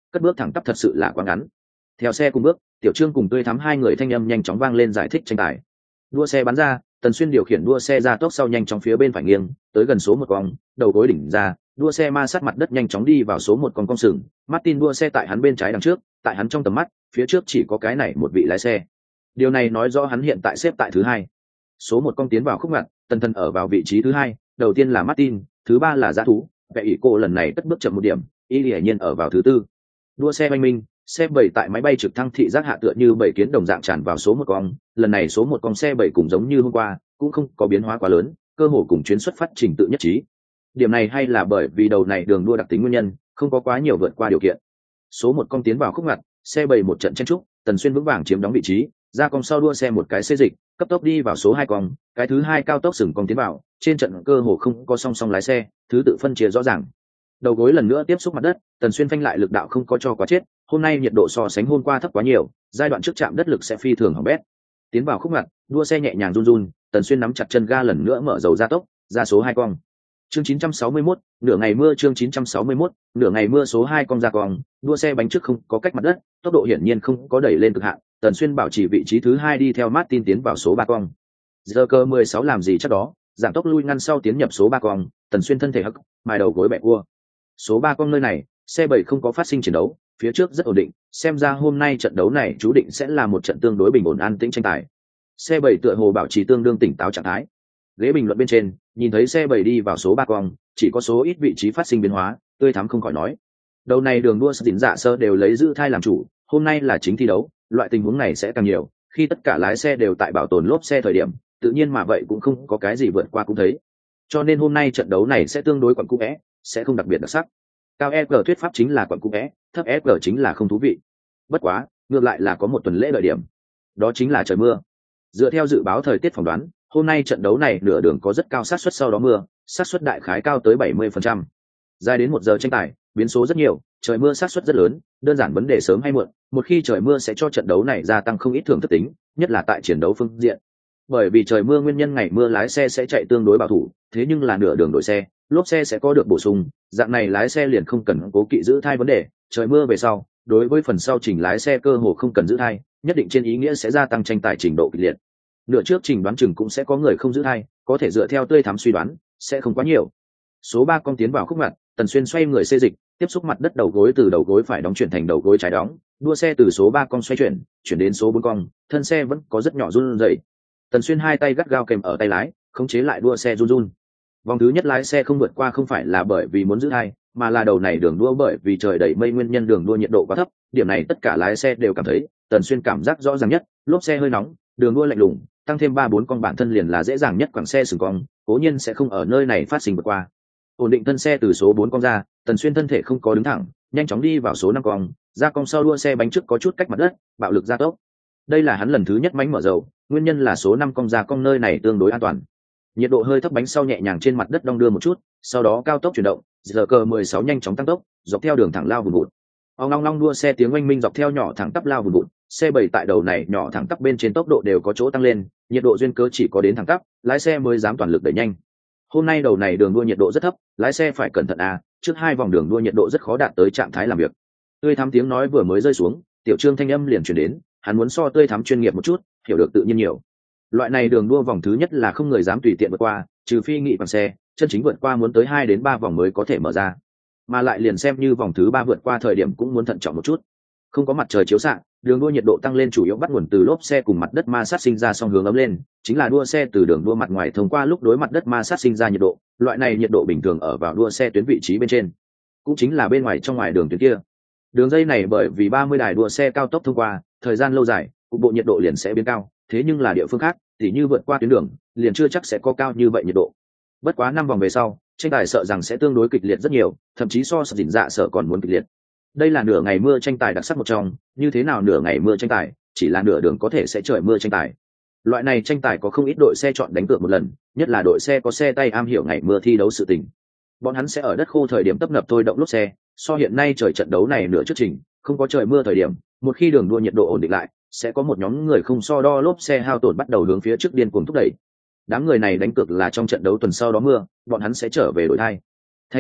cất bước thẳng tắp thật sự là quá ngắn. Theo xe cùng bước, Tiểu Trương cùng Tươi Thắm hai người thanh âm nhanh chóng vang lên giải thích tranh tài. Đua xe bắn ra, Tần Xuyên điều khiển đua xe ra tốc sau nhanh chóng phía bên phải nghiêng, tới gần số một cong, đầu gối đỉnh ra, đua xe ma sát mặt đất nhanh chóng đi vào số một con cong sừng. Martin đua xe tại hắn bên trái đằng trước, tại hắn trong tầm mắt, phía trước chỉ có cái này một vị lái xe. Điều này nói rõ hắn hiện tại xếp tại thứ hai. Số một cong tiến vào khúc ngoặt, Tần Thần ở vào vị trí thứ hai, đầu tiên là Martin, thứ ba là Dã Thú, Vẻ ỷ cô lần này cất bước chậm một điểm, y hiển nhiên ở vào thứ tư. Đua xe oanh minh, xe bảy tại máy bay trực thăng thị giác hạ tựa như bảy kiến đồng dạng tràn vào số một cong, lần này số một cong xe bảy cũng giống như hôm qua, cũng không có biến hóa quá lớn, cơ hồ cùng chuyến xuất phát trình tự nhất trí. Điểm này hay là bởi vì đầu này đường đua đặc tính nguyên nhân, không có quá nhiều vượt qua điều kiện. Số một cong tiến vào khúc ngoặt, xe bảy một trận chen trúc, Tần Xuyên vững vàng chiếm đóng vị trí, ra cong sau đua xe một cái xê dịch, cấp tốc đi vào số hai cong, cái thứ hai cao tốc sừng cong tiến vào, trên trận cơ hồ không có song song lái xe, thứ tự phân chia rõ ràng. Đầu gối lần nữa tiếp xúc mặt đất, Tần Xuyên phanh lại lực đạo không có cho quá chết, hôm nay nhiệt độ so sánh hôm qua thấp quá nhiều, giai đoạn trước chạm đất lực sẽ phi thường hỏng bét. Tiến vào khúc ngoặt, đua xe nhẹ nhàng run run, Tần Xuyên nắm chặt chân ga lần nữa mở dầu gia tốc, ra số hai cong. Chương chín trăm sáu mươi mốt, nửa ngày mưa chương chín trăm sáu mươi mốt, nửa ngày mưa số hai cong ra cong, đua xe bánh trước không có cách mặt đất, tốc độ hiển nhiên không có đẩy lên cực hạn, Tần Xuyên bảo trì vị trí thứ hai đi theo Martin tiến vào số ba cong. Giờ cơ mười sáu làm gì chắc đó, giảm tốc lui ngăn sau tiến nhập số ba cong, Tần Xuyên thân thể hất, mài đầu gối bẻ cua. Số ba cong nơi này, xe bảy không có phát sinh chiến đấu, phía trước rất ổn định, xem ra hôm nay trận đấu này chú định sẽ là một trận tương đối bình ổn an tĩnh tranh tài. Xe bảy tựa hồ bảo trì tương đương tỉnh táo trạng thái. Ghế bình luận bên trên, nhìn thấy xe bảy đi vào số ba cong, chỉ có số ít vị trí phát sinh biến hóa, Tươi Thắm không khỏi nói. Đầu này đường đua Dĩnh Dạ Sơ đều lấy giữ thai làm chủ, hôm nay là chính thi đấu, loại tình huống này sẽ càng nhiều, khi tất cả lái xe đều tại bảo tồn lốp xe thời điểm, tự nhiên mà vậy cũng không có cái gì vượt qua cũng thấy. Cho nên hôm nay trận đấu này sẽ tương đối quẩn cung é, sẽ không đặc biệt đặc sắc. Cao e giê thuyết pháp chính là quẩn cung é, thấp e giê chính là không thú vị. Bất quá, ngược lại là có một tuần lễ lợi điểm, đó chính là trời mưa. Dựa theo dự báo thời tiết phỏng đoán, hôm nay trận đấu này nửa đường có rất cao xác suất sau đó mưa, xác suất đại khái cao tới bảy mươi phần trăm. Dài đến một giờ tranh tài, biến số rất nhiều, trời mưa xác suất rất lớn, đơn giản vấn đề sớm hay muộn, một khi trời mưa sẽ cho trận đấu này gia tăng không ít thưởng thức tính, nhất là tại chiến đấu phương diện. Bởi vì trời mưa nguyên nhân ngày mưa lái xe sẽ chạy tương đối bảo thủ, thế nhưng là nửa đường đổi xe, lốp xe sẽ có được bổ sung, dạng này lái xe liền không cần cố kỵ giữ thai vấn đề, trời mưa về sau, đối với phần sau chỉnh lái xe cơ hồ không cần giữ thai, nhất định trên ý nghĩa sẽ gia tăng tranh tài trình độ kịch liệt. Nửa trước trình đoán chừng cũng sẽ có người không giữ thai, có thể dựa theo Tươi Thắm suy đoán, sẽ không quá nhiều. Số ba cong tiến vào khúc ngoặt, Tần Xuyên xoay người xê dịch, tiếp xúc mặt đất đầu gối từ đầu gối phải đóng chuyển thành đầu gối trái đóng, đua xe từ số ba cong xoay chuyển, chuyển đến số bốn cong, thân xe vẫn có rất nhỏ run rẩy. Tần Xuyên hai tay gắt gao kèm ở tay lái, khống chế lại đua xe run run. Vòng thứ nhất lái xe không vượt qua không phải là bởi vì muốn giữ thai, mà là đầu này đường đua bởi vì trời đầy mây nguyên nhân đường đua nhiệt độ quá thấp, điểm này tất cả lái xe đều cảm thấy, Tần Xuyên cảm giác rõ ràng nhất, lốp xe hơi nóng, đường đua lạnh lùng, tăng thêm ba bốn con bản thân liền là dễ dàng nhất quẳng xe sừng cong, cố nhiên sẽ không ở nơi này phát sinh vượt qua. Ổn định thân xe từ số bốn cong ra, Tần Xuyên thân thể không có đứng thẳng, nhanh chóng đi vào số năm cong, ra cong sau đua xe bánh trước có chút cách mặt đất, bạo lực gia tốc. Đây là hắn lần thứ nhất bánh mở dầu, nguyên nhân là số năm cong ra cong nơi này tương đối an toàn. Nhiệt độ hơi thấp bánh sau nhẹ nhàng trên mặt đất đong đưa một chút, sau đó cao tốc chuyển động, giờ cờ mười sáu nhanh chóng tăng tốc, dọc theo đường thẳng lao vùn vụt. Ong long long đua xe tiếng oanh minh dọc theo nhỏ thẳng tắp lao vùn vụt, xe bảy tại đầu này nhỏ thẳng tắp bên trên tốc độ đều có chỗ tăng lên, nhiệt độ duyên cớ chỉ có đến thẳng tắp, lái xe mới dám toàn lực đẩy nhanh. Hôm nay đầu này đường đua nhiệt độ rất thấp, lái xe phải cẩn thận à, trước hai vòng đường đua nhiệt độ rất khó đạt tới trạng thái làm việc. Tươi Thắm tiếng nói vừa mới rơi xuống, Tiểu Trương thanh âm liền truyền đến, hắn muốn so Tươi Thắm chuyên nghiệp một chút, hiểu được tự nhiên nhiều. Loại này đường đua vòng thứ nhất là không người dám tùy tiện vượt qua, trừ phi nghị bằng xe, chân chính vượt qua muốn tới hai đến ba vòng mới có thể mở ra. Mà lại liền xem như vòng thứ ba vượt qua thời điểm cũng muốn thận trọng một chút. Không có mặt trời chiếu xạ, đường đua nhiệt độ tăng lên chủ yếu bắt nguồn từ lốp xe cùng mặt đất ma sát sinh ra song hướng ấm lên, chính là đua xe từ đường đua mặt ngoài thông qua lúc đối mặt đất ma sát sinh ra nhiệt độ, loại này nhiệt độ bình thường ở vào đua xe tuyến vị trí bên trên, cũng chính là bên ngoài trong ngoài đường tuyến kia. Đường dây này bởi vì ba mươi đài đua xe cao tốc thông qua, thời gian lâu dài, cục bộ nhiệt độ liền sẽ biến cao, thế nhưng là địa phương khác, thì như vượt qua tuyến đường, liền chưa chắc sẽ có cao như vậy nhiệt độ. Bất quá năm vòng về sau, tranh tài sợ rằng sẽ tương đối kịch liệt rất nhiều, thậm chí so Dĩnh Dạ Sở còn muốn kịch liệt. Đây là nửa ngày mưa tranh tài đặc sắc một trong, như thế nào nửa ngày mưa tranh tài, chỉ là nửa đường có thể sẽ trời mưa tranh tài. Loại này tranh tài có không ít đội xe chọn đánh cược một lần, nhất là đội xe có xe tay am hiểu ngày mưa thi đấu sự tình. Bọn hắn sẽ ở đất khô thời điểm tấp nập thôi động lốp xe, so hiện nay trời trận đấu này nửa trước trình, không có trời mưa thời điểm, một khi đường đua nhiệt độ ổn định lại, sẽ có một nhóm người không so đo lốp xe hao tổn bắt đầu hướng phía trước điên cuồng thúc đẩy. Đám người này đánh cược là trong trận đấu tuần sau đó mưa, bọn hắn sẽ trở về đổi thai. Thành công,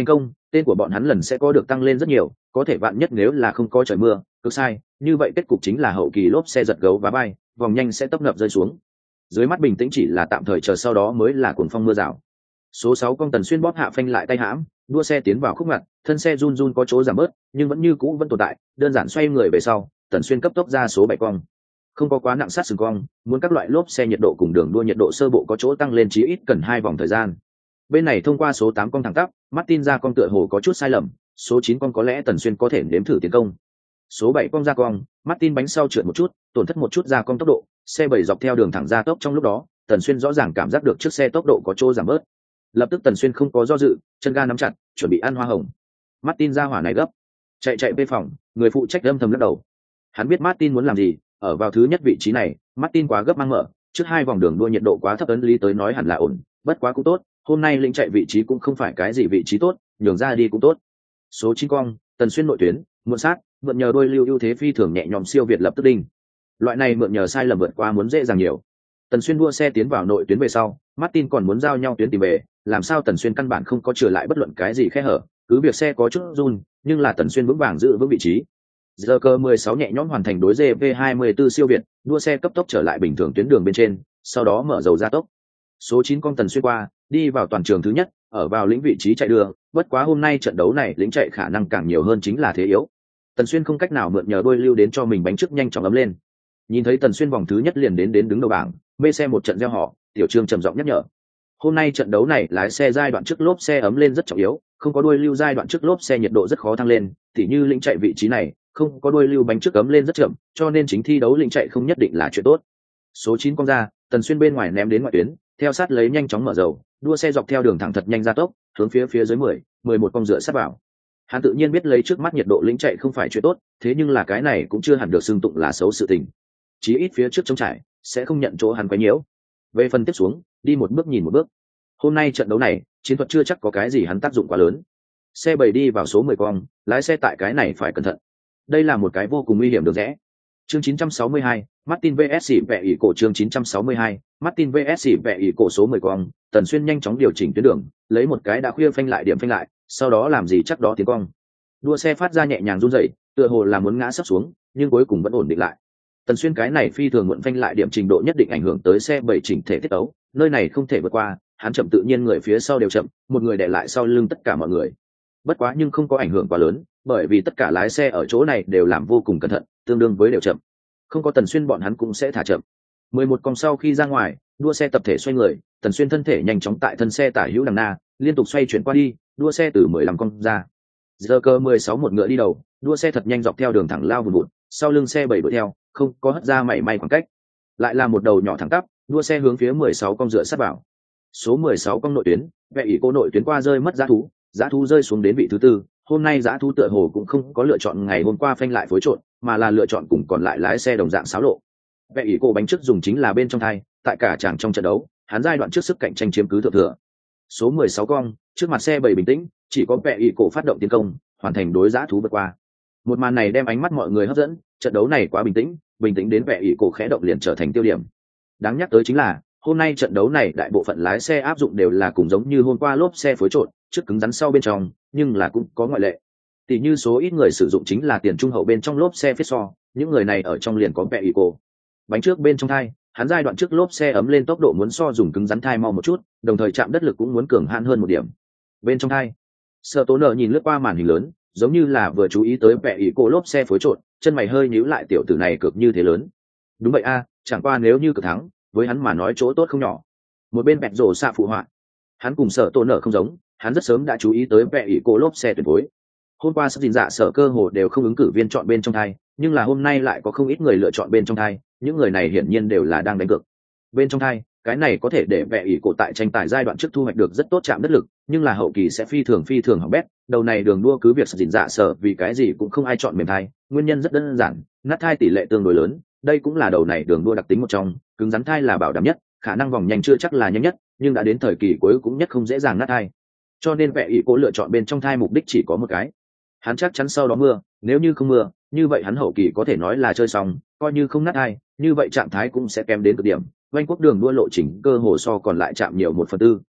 tên của bọn hắn lần sẽ có được tăng lên rất nhiều, có thể vạn nhất nếu là không có trời mưa, cực sai, như vậy kết cục chính là hậu kỳ lốp xe giật gấu và bay, vòng nhanh sẽ tấp nập rơi xuống. Dưới mắt bình tĩnh chỉ là tạm thời, chờ sau đó mới là cuồng phong mưa rào. Số sáu con Tần Xuyên bóp hạ phanh lại tay hãm, đua xe tiến vào khúc ngặt, thân xe run run có chỗ giảm bớt, nhưng vẫn như cũ vẫn tồn tại, đơn giản xoay người về sau, Tần Xuyên cấp tốc ra số bảy cong. Không có quá nặng sát sừng cong, muốn các loại lốp xe nhiệt độ cùng đường đua nhiệt độ sơ bộ có chỗ tăng lên chí ít cần hai vòng thời gian. Bên này thông qua số tám cong thẳng tắp, Martin ra cong tựa hồ có chút sai lầm, số chín cong có lẽ Tần Xuyên có thể nếm thử tiến công. Số bảy cong ra cong, Martin bánh sau trượt một chút, tổn thất một chút ra cong tốc độ, xe bảy dọc theo đường thẳng ra tốc, trong lúc đó, Tần Xuyên rõ ràng cảm giác được trước xe tốc độ có chỗ giảm bớt. Lập tức Tần Xuyên không có do dự, chân ga nắm chặt, chuẩn bị ăn hoa hồng. Martin ra hỏa này gấp, chạy chạy về phòng, người phụ trách âm thầm lắc đầu. Hắn biết Martin muốn làm gì, ở vào thứ nhất vị trí này, Martin quá gấp mang mở, trước hai vòng đường đua nhiệt độ quá thấp, ấn lý tới nói hẳn là ổn, bất quá cũng tốt, hôm nay lĩnh chạy vị trí cũng không phải cái gì vị trí tốt, nhường ra đi cũng tốt. Số chín cong, Tần Xuyên nội tuyến, muộn sát, mượn nhờ đôi lưu ưu thế phi thường nhẹ nhõm siêu việt lập tức đinh. Loại này mượn nhờ sai lầm vượt qua muốn dễ dàng nhiều. Tần Xuyên đua xe tiến vào nội tuyến về sau, Martin còn muốn giao nhau tuyến tìm về, làm sao Tần Xuyên căn bản không có trở lại bất luận cái gì khe hở, cứ việc xe có chút run, nhưng là Tần Xuyên vững vàng giữ vững vị trí. Giờ cơ mười sáu nhẹ nhõm hoàn thành đối giê vê hai mươi tư siêu việt, đua xe cấp tốc trở lại bình thường tuyến đường bên trên, sau đó mở dầu ra tốc. Số chín con Tần Xuyên qua, đi vào toàn trường thứ nhất, ở vào lĩnh vị trí chạy đường, bất quá hôm nay trận đấu này lĩnh chạy khả năng càng nhiều hơn chính là thế yếu. Tần Xuyên không cách nào mượn nhờ đôi lưu đến cho mình bánh trước nhanh chóng ấm lên. Nhìn thấy Tần Xuyên vòng thứ nhất liền đến đến đứng đầu bảng, mê xe một trận gieo họ, Tiểu Trương trầm giọng nhắc nhở. Hôm nay trận đấu này lái xe giai đoạn trước lốp xe ấm lên rất trọng yếu, không có đuôi lưu giai đoạn trước lốp xe nhiệt độ rất khó thăng lên, tỉ như lĩnh chạy vị trí này, không có đuôi lưu bánh trước ấm lên rất chậm, cho nên chính thi đấu lĩnh chạy không nhất định là chuyện tốt. Số chín con ra, Tần Xuyên bên ngoài ném đến ngoại tuyến, theo sát lấy nhanh chóng mở dầu, đua xe dọc theo đường thẳng thật nhanh ra tốc, hướng phía phía dưới mười, mười một con dựa sát vào. Hắn tự nhiên biết lấy trước mắt nhiệt độ lĩnh chạy không phải chuyện tốt, thế nhưng là cái này cũng chưa hẳn được xưng tụng là xấu sự tình. Chí ít phía trước trống trải, sẽ không nhận chỗ hắn quấy nhiễu. Về phần tiếp xuống, đi một bước nhìn một bước. Hôm nay trận đấu này, chiến thuật chưa chắc có cái gì hắn tác dụng quá lớn. Xe bảy đi vào số mười cong, lái xe tại cái này phải cẩn thận. Đây là một cái vô cùng nguy hiểm được rẽ. Chương chín trăm sáu mươi hai, Martin vs xỉ vẹ ỷ cổ. Chương chín trăm sáu mươi hai, Martin vs xỉ vẹ ỷ cổ. Số mười cong, Tần Xuyên nhanh chóng điều chỉnh tuyến đường, lấy một cái đã khuya phanh lại điểm phanh lại, sau đó làm gì chắc đó tiến cong. Đua xe phát ra nhẹ nhàng run rẩy, tựa hồ là muốn ngã sắp xuống, nhưng cuối cùng vẫn ổn định lại. Tần Xuyên cái này phi thường muộn phanh lại điểm trình độ nhất định ảnh hưởng tới xe bảy chỉnh thể tiết tấu, nơi này không thể vượt qua, hắn chậm tự nhiên người phía sau đều chậm, một người đè lại sau lưng tất cả mọi người. Bất quá nhưng không có ảnh hưởng quá lớn, bởi vì tất cả lái xe ở chỗ này đều làm vô cùng cẩn thận, tương đương với đều chậm. Không có Tần Xuyên bọn hắn cũng sẽ thả chậm. mười một còng sau khi ra ngoài, đua xe tập thể xoay người, Tần Xuyên thân thể nhanh chóng tại thân xe tả hữu đằng na, liên tục xoay chuyển qua đi, đua xe từ mười lăm cong ra. Giờ cơ mười sáu một ngựa đi đầu, đua xe thật nhanh dọc theo đường thẳng lao vùn vụt, sau lưng xe bảy đuổi theo, không có hất ra mảy may khoảng cách. Lại là một đầu nhỏ thẳng tắp, đua xe hướng phía mười sáu cong dựa sát vào. Số mười sáu cong nội tuyến, vẽ ỷ cô nội tuyến qua rơi mất dã thú, dã thú rơi xuống đến vị thứ tư. Hôm nay dã thú tựa hồ cũng không có lựa chọn ngày hôm qua phanh lại phối trộn, mà là lựa chọn cùng còn lại lái xe đồng dạng xáo lộ. Vẽ ỷ cô bánh trước dùng chính là bên trong thai, tại cả chàng trong trận đấu, hắn giai đoạn trước sức cạnh tranh chiếm cứ thượng thừa. Số mười sáu cong, trước mặt xe bảy bình tĩnh, chỉ có vẽ ỷ cô phát động tiến công, hoàn thành đối dã thú vượt qua. Một màn này đem ánh mắt mọi người hấp dẫn, trận đấu này quá bình tĩnh, bình tĩnh đến vẽ ỷ cô khẽ động liền trở thành tiêu điểm. Đáng nhắc tới chính là, hôm nay trận đấu này đại bộ phận lái xe áp dụng đều là cùng giống như hôm qua lốp xe phối trộn, trước cứng rắn sau bên trong, nhưng là cũng có ngoại lệ. Tỷ như số ít người sử dụng chính là tiền trung hậu bên trong lốp xe phía so, những người này ở trong liền có vẽ ỷ cô. Bánh trước bên trong thai, hắn giai đoạn trước lốp xe ấm lên tốc độ muốn so dùng cứng rắn thai mau một chút, đồng thời chạm đất lực cũng muốn cường hãn hơn một điểm. Bên trong thai, Sở Tố Nở nhìn lướt qua màn hình lớn, giống như là vừa chú ý tới vẽ ỷ cô lốp xe phối trộn, chân mày hơi nhíu lại, tiểu tử này cực như thế lớn. Đúng vậy a, chẳng qua nếu như cực thắng, với hắn mà nói chỗ tốt không nhỏ. Một bên bẹt rổ xạ phụ họa, hắn cùng Sở Tố Nở không giống, hắn rất sớm đã chú ý tới vẽ ỷ cô lốp xe tuyệt phối. Hôm qua sắp dình dạ sở cơ hồ đều không ứng cử viên chọn bên trong thai, nhưng là hôm nay lại có không ít người lựa chọn bên trong thai, những người này hiển nhiên đều là đang đánh cược. Bên trong thai, cái này có thể để vẽ ỷ cổ tại tranh tài giai đoạn trước thu hoạch được rất tốt chạm đất lực, nhưng là hậu kỳ sẽ phi thường phi thường hỏng bét. Đầu này đường đua cứ việc sắp dình dạ sở vì cái gì cũng không ai chọn mềm thai, nguyên nhân rất đơn giản, nát thai tỷ lệ tương đối lớn, đây cũng là đầu này đường đua đặc tính một trong, cứng rắn thai là bảo đảm nhất, khả năng vòng nhanh chưa chắc là nhanh nhất, nhưng đã đến thời kỳ cuối cũng nhất không dễ dàng nát thai. Cho nên vẽ ỷ cổ lựa chọn bên trong thai mục đích chỉ có một cái. Hắn chắc chắn sau đó mưa, nếu như không mưa, như vậy hắn hậu kỳ có thể nói là chơi xong, coi như không nát thai, như vậy trạng thái cũng sẽ kém đến cực điểm. Vanh quốc đường đua lộ trình cơ hồ so còn lại chạm nhiều một phần tư.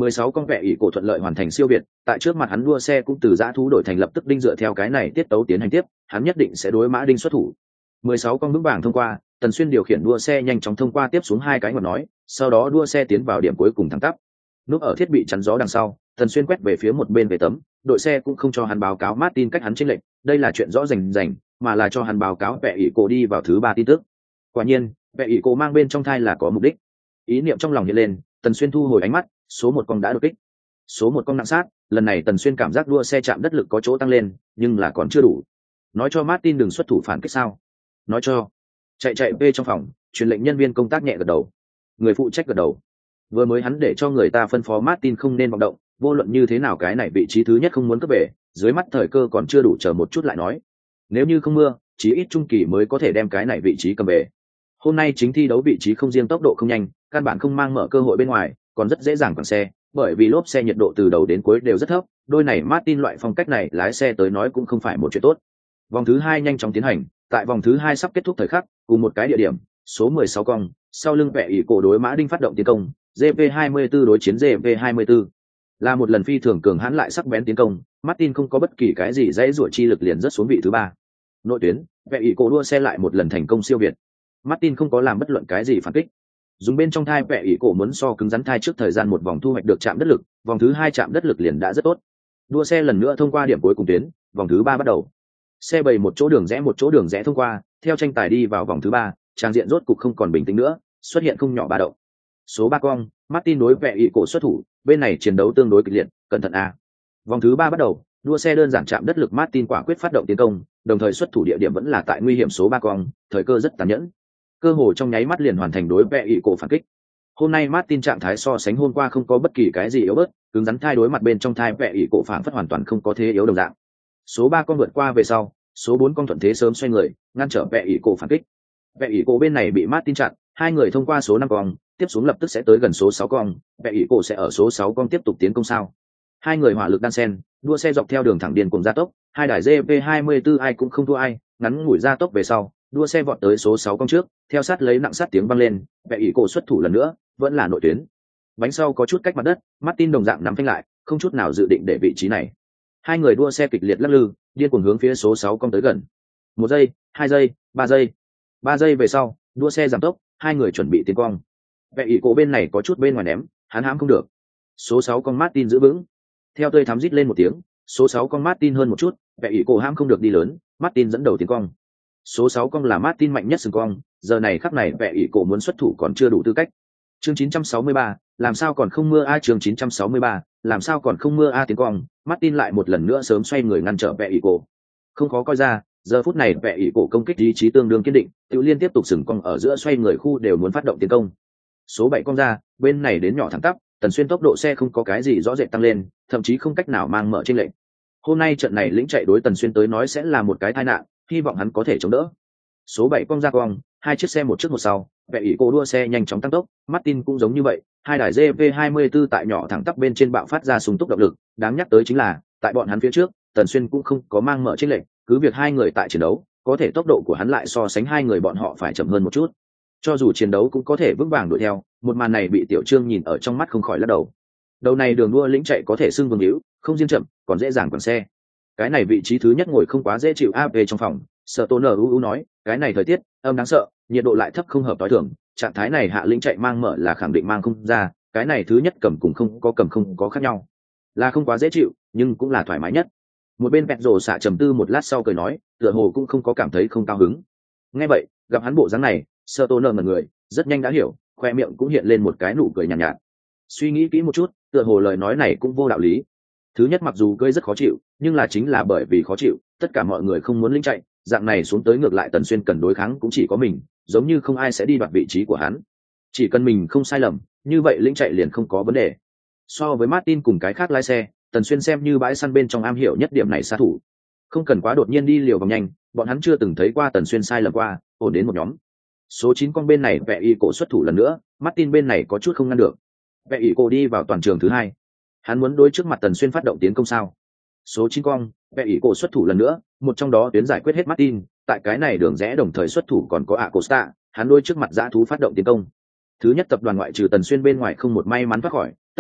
mười sáu con vẹ ỷ cổ thuận lợi hoàn thành siêu việt, tại trước mặt hắn đua xe cũng từ dã thú đổi thành lập tức đinh dựa theo cái này tiết tấu tiến hành tiếp, hắn nhất định sẽ đối mã đinh xuất thủ. mười sáu con vững vàng thông qua, Tần Xuyên điều khiển đua xe nhanh chóng thông qua tiếp xuống hai cái ngọn nói, sau đó đua xe tiến vào điểm cuối cùng thẳng tắp. Núp ở thiết bị chắn gió đằng sau, Tần Xuyên quét về phía một bên về tấm, đội xe cũng không cho hắn báo cáo Martin cách hắn chênh lệch, đây là chuyện rõ rành rành, mà là cho hắn báo cáo vẹ ỷ cổ đi vào thứ ba tin tức. Quả nhiên, vẹ ỷ cổ mang bên trong thai là có mục đích. Ý niệm trong lòng hiện lên, Tần Xuyên thu hồi ánh mắt, số một con đã đột kích. Số một con nặng sát, lần này Tần Xuyên cảm giác đua xe chạm đất lực có chỗ tăng lên, nhưng là còn chưa đủ. Nói cho Martin đừng xuất thủ phản kích sao? Nói cho. Chạy chạy về trong phòng, truyền lệnh nhân viên công tác nhẹ gật đầu. Người phụ trách gật đầu. Vừa mới hắn để cho người ta phân phó Martin không nên vọng động, vô luận như thế nào cái này vị trí thứ nhất không muốn cướp về, dưới mắt thời cơ còn chưa đủ, chờ một chút lại nói. Nếu như không mưa, chí ít trung kỳ mới có thể đem cái này vị trí cầm về. Hôm nay chính thi đấu vị trí không riêng tốc độ không nhanh, căn bản không mang mở cơ hội bên ngoài, còn rất dễ dàng quẳng xe, bởi vì lốp xe nhiệt độ từ đầu đến cuối đều rất thấp, đôi này Martin loại phong cách này lái xe tới nói cũng không phải một chuyện tốt. Vòng thứ hai nhanh chóng tiến hành, tại vòng thứ hai sắp kết thúc thời khắc, cùng một cái địa điểm, số mười sáu cong, sau lưng vẹ ỷ cổ đối mã đinh phát động tiến công, giê pê hai mươi tư đối chiến giê pê hai mươi tư. Là một lần phi thường cường hãn lại sắc bén tiến công, Martin không có bất kỳ cái gì dãy rủa chi lực liền rất xuống vị thứ ba. Nội tuyến, vẹ ỷ cổ đua xe lại một lần thành công siêu việt. Martin không có làm bất luận cái gì phản kích. Dùng bên trong thai vẹ ỷ cổ muốn so cứng rắn thai trước thời gian một vòng thu hoạch được chạm đất lực, vòng thứ hai chạm đất lực liền đã rất tốt. Đua xe lần nữa thông qua điểm cuối cùng tuyến, vòng thứ ba bắt đầu. Xe bày một chỗ đường rẽ một chỗ đường rẽ thông qua, theo tranh tài đi vào vòng thứ ba, trang diện rốt cục không còn bình tĩnh nữa, xuất hiện không nhỏ ba động. Số ba cong, Martin đối vẹ ỷ cổ xuất thủ, bên này chiến đấu tương đối kịch liệt, cẩn thận a. Vòng thứ ba bắt đầu, đua xe đơn giản chạm đất lực, Martin quả quyết phát động tiến công, đồng thời xuất thủ địa điểm vẫn là tại nguy hiểm số ba cong, thời cơ rất tàn nhẫn. Cơ hội trong nháy mắt liền hoàn thành đối vẹ ỷ cổ phản kích. Hôm nay Martin trạng thái so sánh hôm qua không có bất kỳ cái gì yếu bớt, cứng rắn thai đối mặt bên trong thai vẹ ỷ cổ phản phất hoàn toàn không có thế yếu đồng dạng. Số ba con vượt qua về sau, số bốn con thuận thế sớm xoay người, ngăn trở vẹ ỷ cổ phản kích. Vẹ ỷ cổ bên này bị Martin chặn, hai người thông qua số năm con, tiếp xuống lập tức sẽ tới gần số sáu con, vẹ ỷ cổ sẽ ở số sáu con tiếp tục tiến công sao? Hai người hỏa lực đan xen, đua xe dọc theo đường thẳng điên cùng gia tốc, hai đài giê pê hai mươi tư ai cũng không thua ai, ngắn ngủi gia tốc về sau, đua xe vọt tới số sáu con trước, theo sát lấy nặng sát tiếng vang lên, vẹ ỷ cổ xuất thủ lần nữa, vẫn là nội tuyến. Bánh sau có chút cách mặt đất, Martin đồng dạng nắm phanh lại, không chút nào dự định để vị trí này. Hai người đua xe kịch liệt lắc lư, điên cuồng hướng phía số sáu con tới gần. Một giây, hai giây, ba giây. Ba giây về sau, đua xe giảm tốc, hai người chuẩn bị tiến cong. Vẹ ỷ cổ bên này có chút bên ngoài ném, hắn hãm không được. Số sáu con Martin giữ vững. Theo tươi thắm rít lên một tiếng, số sáu con Martin hơn một chút, vẹ ỷ cổ hãm không được đi lớn, Martin dẫn đầu tiến cong. Số sáu con là Martin mạnh nhất sừng cong, giờ này khắc này vẹ ỷ cổ muốn xuất thủ còn chưa đủ tư cách. Chương chín trăm sáu mươi ba, làm sao còn không mưa a chương chín trăm sáu mươi ba, làm sao còn không mưa a tiến cong, Martin lại một lần nữa sớm xoay người ngăn trở vẹ ỷ cổ. Không khó coi ra, giờ phút này vẹ ỷ cổ công kích ý chí tương đương kiên định, tự liên tiếp tục sừng cong ở giữa xoay người khu đều muốn phát động tiến công. Số bảy con ra, bên này đến nhỏ thẳng tắp, Tần Xuyên tốc độ xe không có cái gì rõ rệt tăng lên, thậm chí không cách nào mang mở trên lệnh. Hôm nay trận này lĩnh chạy đối Tần Xuyên tới nói sẽ là một cái tai nạn, hy vọng hắn có thể chống đỡ. Số bảy con ra cong, hai chiếc xe một trước một sau, vẹ ỷ cổ đua xe nhanh chóng tăng tốc, Martin cũng giống như vậy, hai đài giê pê hai mươi tư tại nhỏ thẳng tắp bên trên bạo phát ra súng túc động lực, đáng nhắc tới chính là, tại bọn hắn phía trước, Tần Xuyên cũng không có mang mở trên lệnh, cứ việc hai người tại chiến đấu, có thể tốc độ của hắn lại so sánh hai người bọn họ phải chậm hơn một chút. Cho dù chiến đấu cũng có thể vững vàng đuổi theo, một màn này bị Tiểu Trương nhìn ở trong mắt không khỏi lắc đầu. Đầu này đường đua lĩnh chạy có thể xưng vương hữu, không riêng chậm, còn dễ dàng quẳng xe. Cái này vị trí thứ nhất ngồi không quá dễ chịu a về trong phòng, Sở Tôn u nói, cái này thời tiết âm đáng sợ, nhiệt độ lại thấp không hợp tối thường, trạng thái này hạ lĩnh chạy mang mở là khẳng định mang không ra, cái này thứ nhất cầm cùng không có cầm không có khác nhau, là không quá dễ chịu, nhưng cũng là thoải mái nhất. Một bên Bẹt Rồ xạ trầm tư một lát sau cười nói, tựa hồ cũng không có cảm thấy không cao hứng. Nghe vậy, gặp hắn bộ dáng này, Sở Tôn ngẩn người, rất nhanh đã hiểu, khoe miệng cũng hiện lên một cái nụ cười nhàn nhạt, nhạt. Suy nghĩ kỹ một chút, tựa hồ lời nói này cũng vô đạo lý. Thứ nhất mặc dù gây rất khó chịu, nhưng là chính là bởi vì khó chịu, tất cả mọi người không muốn lĩnh chạy, dạng này xuống tới ngược lại Tần Xuyên cần đối kháng cũng chỉ có mình, giống như không ai sẽ đi đoạt vị trí của hắn. Chỉ cần mình không sai lầm, như vậy lĩnh chạy liền không có vấn đề. So với Martin cùng cái khác lái xe, Tần Xuyên xem như bãi săn bên trong am hiểu nhất điểm này sát thủ. Không cần quá đột nhiên đi liều vòng nhanh, bọn hắn chưa từng thấy qua Tần Xuyên sai lầm qua, ổn đến một nhóm. Số chín con bên này vẹ y cổ xuất thủ lần nữa, Martin bên này có chút không ngăn được. Vẹ y cổ đi vào toàn trường thứ hai. Hắn muốn đối trước mặt Tần Xuyên phát động tiến công sao? Số chín con, vẹ y cổ xuất thủ lần nữa, một trong đó tuyến giải quyết hết Martin, tại cái này đường rẽ đồng thời xuất thủ còn có Acosta, hắn đối trước mặt dã thú phát động tiến công. Thứ nhất tập đoàn ngoại trừ Tần Xuyên bên ngoài không một may mắn thoát khỏi,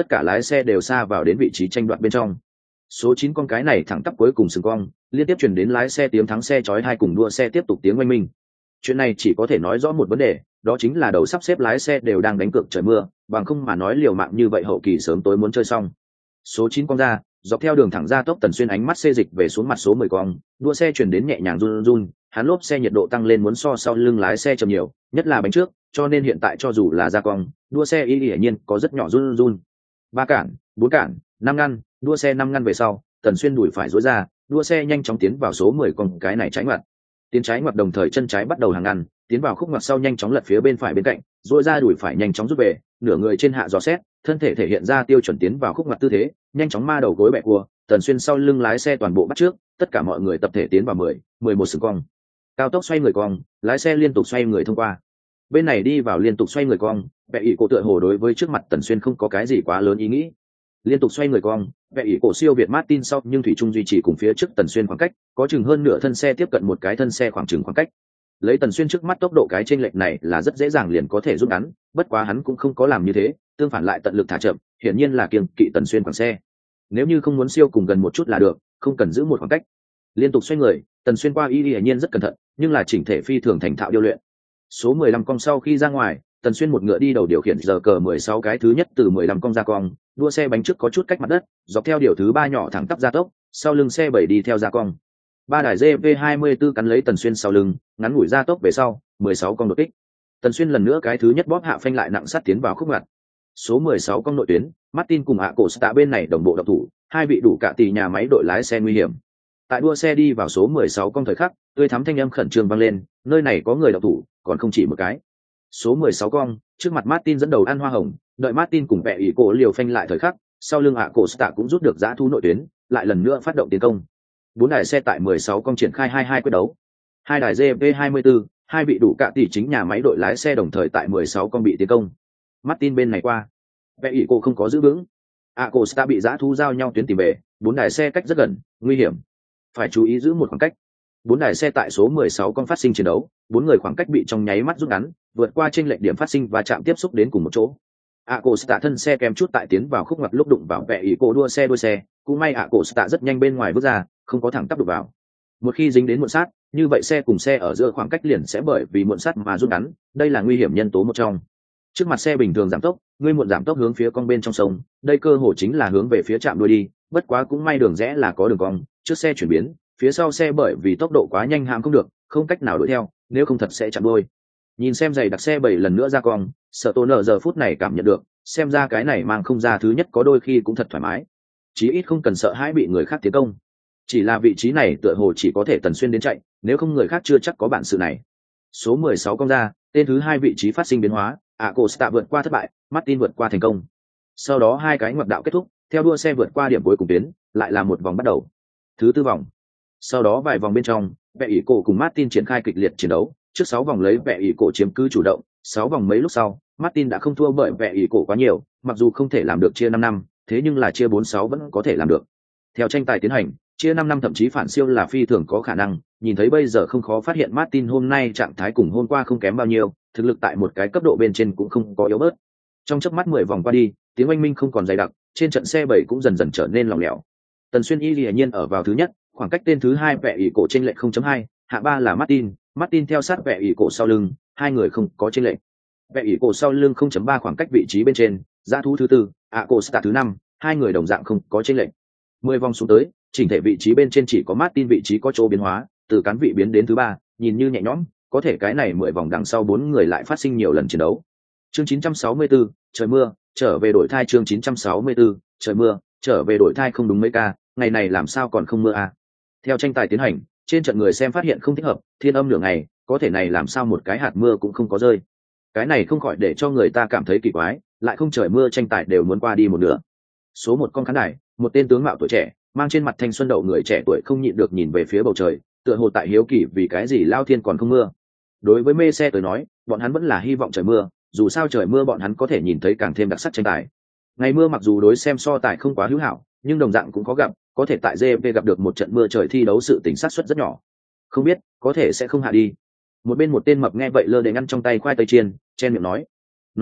tất cả lái xe đều xa vào đến vị trí tranh đoạt bên trong. Số chín con cái này thẳng tắp cuối cùng sừng cong, liên tiếp truyền đến lái xe tiếng thắng xe chói tai cùng đua xe tiếp tục tiếng oanh minh. Chuyện này chỉ có thể nói rõ một vấn đề, đó chính là đầu sắp xếp lái xe đều đang đánh cược trời mưa, bằng không mà nói liều mạng như vậy hậu kỳ sớm tối muốn chơi xong. Số chín con ra, dọc theo đường thẳng ra tốc Tần Xuyên ánh mắt xê dịch về xuống mặt số mười con, đua xe chuyển đến nhẹ nhàng run run, hắn lốp xe nhiệt độ tăng lên muốn so sau lưng lái xe chậm nhiều, nhất là bánh trước, cho nên hiện tại cho dù là ra cong, đua xe y hiển nhiên có rất nhỏ run run. Ba cản, bốn cản, năm ngăn, đua xe năm ngăn về sau, Tần Xuyên đuổi phải duỗi ra, đua xe nhanh chóng tiến vào số mười con cái này trái ngoặt. Tiến trái ngoặt đồng thời chân trái bắt đầu hàng ngăn, tiến vào khúc ngoặt sau nhanh chóng lật phía bên phải bên cạnh, duỗi ra đuổi phải nhanh chóng rút về, nửa người trên hạ dò xét, thân thể thể hiện ra tiêu chuẩn tiến vào khúc ngoặt tư thế, nhanh chóng ma đầu gối bẹ cua, Tần Xuyên sau lưng lái xe toàn bộ bắt trước, tất cả mọi người tập thể tiến vào mười, mười một sừng cong. Cao tốc xoay người cong, lái xe liên tục xoay người thông qua. Bên này đi vào liên tục xoay người cong, Bẹ ỷ cổ tựa hồ đối với trước mặt Tần Xuyên không có cái gì quá lớn ý nghĩ. Liên tục xoay người cong, Bẹ ỷ cổ siêu việt Martin sau nhưng thủy chung duy trì cùng phía trước Tần Xuyên khoảng cách, có chừng hơn nửa thân xe tiếp cận một cái thân xe khoảng chừng khoảng cách. Lấy Tần Xuyên trước mắt tốc độ cái chênh lệch này là rất dễ dàng liền có thể rút ngắn, bất quá hắn cũng không có làm như thế, tương phản lại tận lực thả chậm, hiển nhiên là kiêng kỵ Tần Xuyên khoảng xe. Nếu như không muốn siêu cùng gần một chút là được, không cần giữ một khoảng cách. Liên tục xoay người, Tần Xuyên qua y hiển nhiên rất cẩn thận, nhưng là chỉnh thể phi thường thành thạo điêu luyện. Số mười lăm cong sau khi ra ngoài, Tần Xuyên một ngựa đi đầu điều khiển giờ cờ mười sáu cái thứ nhất từ mười lăm cong ra cong, đua xe bánh trước có chút cách mặt đất, dọc theo điều thứ ba nhỏ thẳng tắp ra tốc, sau lưng xe bảy đi theo ra cong. Ba đài giê vê hai mươi tư cắn lấy Tần Xuyên sau lưng, ngắn ngủi ra tốc về sau, mười sáu cong đột kích. Tần Xuyên lần nữa cái thứ nhất bóp hạ phanh lại nặng sát tiến vào khúc ngoặt. Số mười sáu cong nội tuyến, Martin cùng ạ cổ tạ bên này đồng bộ độc thủ, hai vị đủ cả tỷ nhà máy đội lái xe nguy hiểm. Tại đua xe đi vào số mười sáu cong thời khắc, tươi thắm thanh âm khẩn trương vang lên, nơi này có người độc thủ, còn không chỉ một cái. Số mười sáu cong, trước mặt Martin dẫn đầu ăn hoa hồng, đợi Martin cùng Bẹ ỷ cổ liều phanh lại thời khắc, sau lưng ạ cổ tạ cũng rút được giã thu nội tuyến, lại lần nữa phát động tiến công. Bốn đài xe tại mười sáu cong triển khai hai hai quyết đấu. Hai đài giê vê hai mươi tư, hai vị đủ cả tỷ chính nhà máy đội lái xe đồng thời tại mười sáu cong bị tiến công. Martin bên này qua, Bẹ ỷ cổ không có giữ vững, ạ cổ tạ bị giã thu giao nhau tuyến tìm về, bốn đài xe cách rất gần, nguy hiểm, phải chú ý giữ một khoảng cách. Bốn đài xe tại số mười sáu con phát sinh chiến đấu, bốn người khoảng cách bị trong nháy mắt rút ngắn, vượt qua chênh lệch điểm phát sinh và chạm tiếp xúc đến cùng một chỗ. Acosta thân xe kèm chút tại tiến vào khúc ngoặt lúc đụng vào Bẹ ỷ cổ đua xe đuôi xe, cũng may Acosta rất nhanh bên ngoài bước ra, không có thẳng tắp đụng vào. Một khi dính đến muộn sát, như vậy xe cùng xe ở giữa khoảng cách liền sẽ bởi vì muộn sát mà rút ngắn, đây là nguy hiểm nhân tố một trong. Trước mặt xe bình thường giảm tốc, ngươi muộn giảm tốc hướng phía con bên trong sông, đây cơ hội chính là hướng về phía trạm đuôi đi, bất quá cũng may đường rẽ là có đường cong, trước xe chuyển biến, phía sau xe bởi vì tốc độ quá nhanh hãm không được, không cách nào đuổi theo, nếu không thật sẽ chạm đuôi. Nhìn xem giày đặc xe bảy lần nữa ra cong, Sở Tôn nở giờ phút này cảm nhận được, xem ra cái này mang không ra thứ nhất có đôi khi cũng thật thoải mái, chí ít không cần sợ hãi bị người khác tiến công. Chỉ là vị trí này tựa hồ chỉ có thể Tần Xuyên đến chạy, nếu không người khác chưa chắc có bản sự này. Số mười sáu cong ra, tên thứ hai vị trí phát sinh biến hóa, Acosta vượt qua thất bại, Martin vượt qua thành công. Sau đó hai cái ngoặt đạo kết thúc, theo đua xe vượt qua điểm cuối cùng tuyến, lại là một vòng bắt đầu. Thứ tư vòng. Sau đó vài vòng bên trong, Bẹ ỷ cổ cùng Martin triển khai kịch liệt chiến đấu, trước sáu vòng lấy Bẹ ỷ cổ chiếm cứ chủ động, sáu vòng mấy lúc sau, Martin đã không thua bởi Bẹ ỷ cổ quá nhiều, mặc dù không thể làm được chia năm năm, thế nhưng là chia bốn sáu vẫn có thể làm được. Theo tranh tài tiến hành, chia năm năm thậm chí phản siêu là phi thường có khả năng, nhìn thấy bây giờ không khó phát hiện Martin hôm nay trạng thái cùng hôm qua không kém bao nhiêu, thực lực tại một cái cấp độ bên trên cũng không có yếu bớt. Trong chớp mắt mười vòng qua đi, tiếng oanh minh không còn dày đặc, trên trận xe bảy cũng dần dần trở nên lỏng lẻo. Tần Xuyên y hiển nhiên ở vào thứ nhất, khoảng cách tên thứ hai Bẹ ỷ cổ chênh lệch không chấm hai, hạ ba là Martin, Martin theo sát Bẹ ỷ cổ sau lưng, hai người không có chênh lệch. Bẹ ỷ cổ sau lưng không chấm ba khoảng cách vị trí bên trên, dã thú thứ tư, Acosta thứ năm, hai người đồng dạng không có chênh lệch. mười vòng xuống tới, chỉnh thể vị trí bên trên chỉ có Martin vị trí có chỗ biến hóa, từ cán vị biến đến thứ ba, nhìn như nhẹ nhõm, có thể cái này mười vòng đằng sau bốn người lại phát sinh nhiều lần chiến đấu. Chương chín trăm sáu mươi tư, trời mưa, trở về đổi thai. Chương chín trăm sáu mươi tư, trời mưa, trở về đổi thai. Không đúng mấy ca, ngày này làm sao còn không mưa à? Theo tranh tài tiến hành, trên trận người xem phát hiện không thích hợp, thiên âm nửa ngày, có thể này làm sao một cái hạt mưa cũng không có rơi. Cái này không khỏi để cho người ta cảm thấy kỳ quái, lại không trời mưa tranh tài đều muốn qua đi một nửa. Số một con khán đài, một tên tướng mạo tuổi trẻ, mang trên mặt thanh xuân đậu người trẻ tuổi không nhịn được nhìn về phía bầu trời, tựa hồ tại hiếu kỳ vì cái gì lao thiên còn không mưa. Đối với mê xe tới nói, bọn hắn vẫn là hy vọng trời mưa, dù sao trời mưa bọn hắn có thể nhìn thấy càng thêm đặc sắc tranh tài. Ngày mưa mặc dù đối xem so tài không quá hữu hảo, nhưng đồng dạng cũng có gặp, có thể tại giê vê gặp được một trận mưa trời thi đấu sự tính xác suất rất nhỏ. Không biết, có thể sẽ không hạ đi. Một bên một tên mập nghe vậy lơ để ngăn trong tay khoai tây chiên, chen miệng nói. Nói vậy,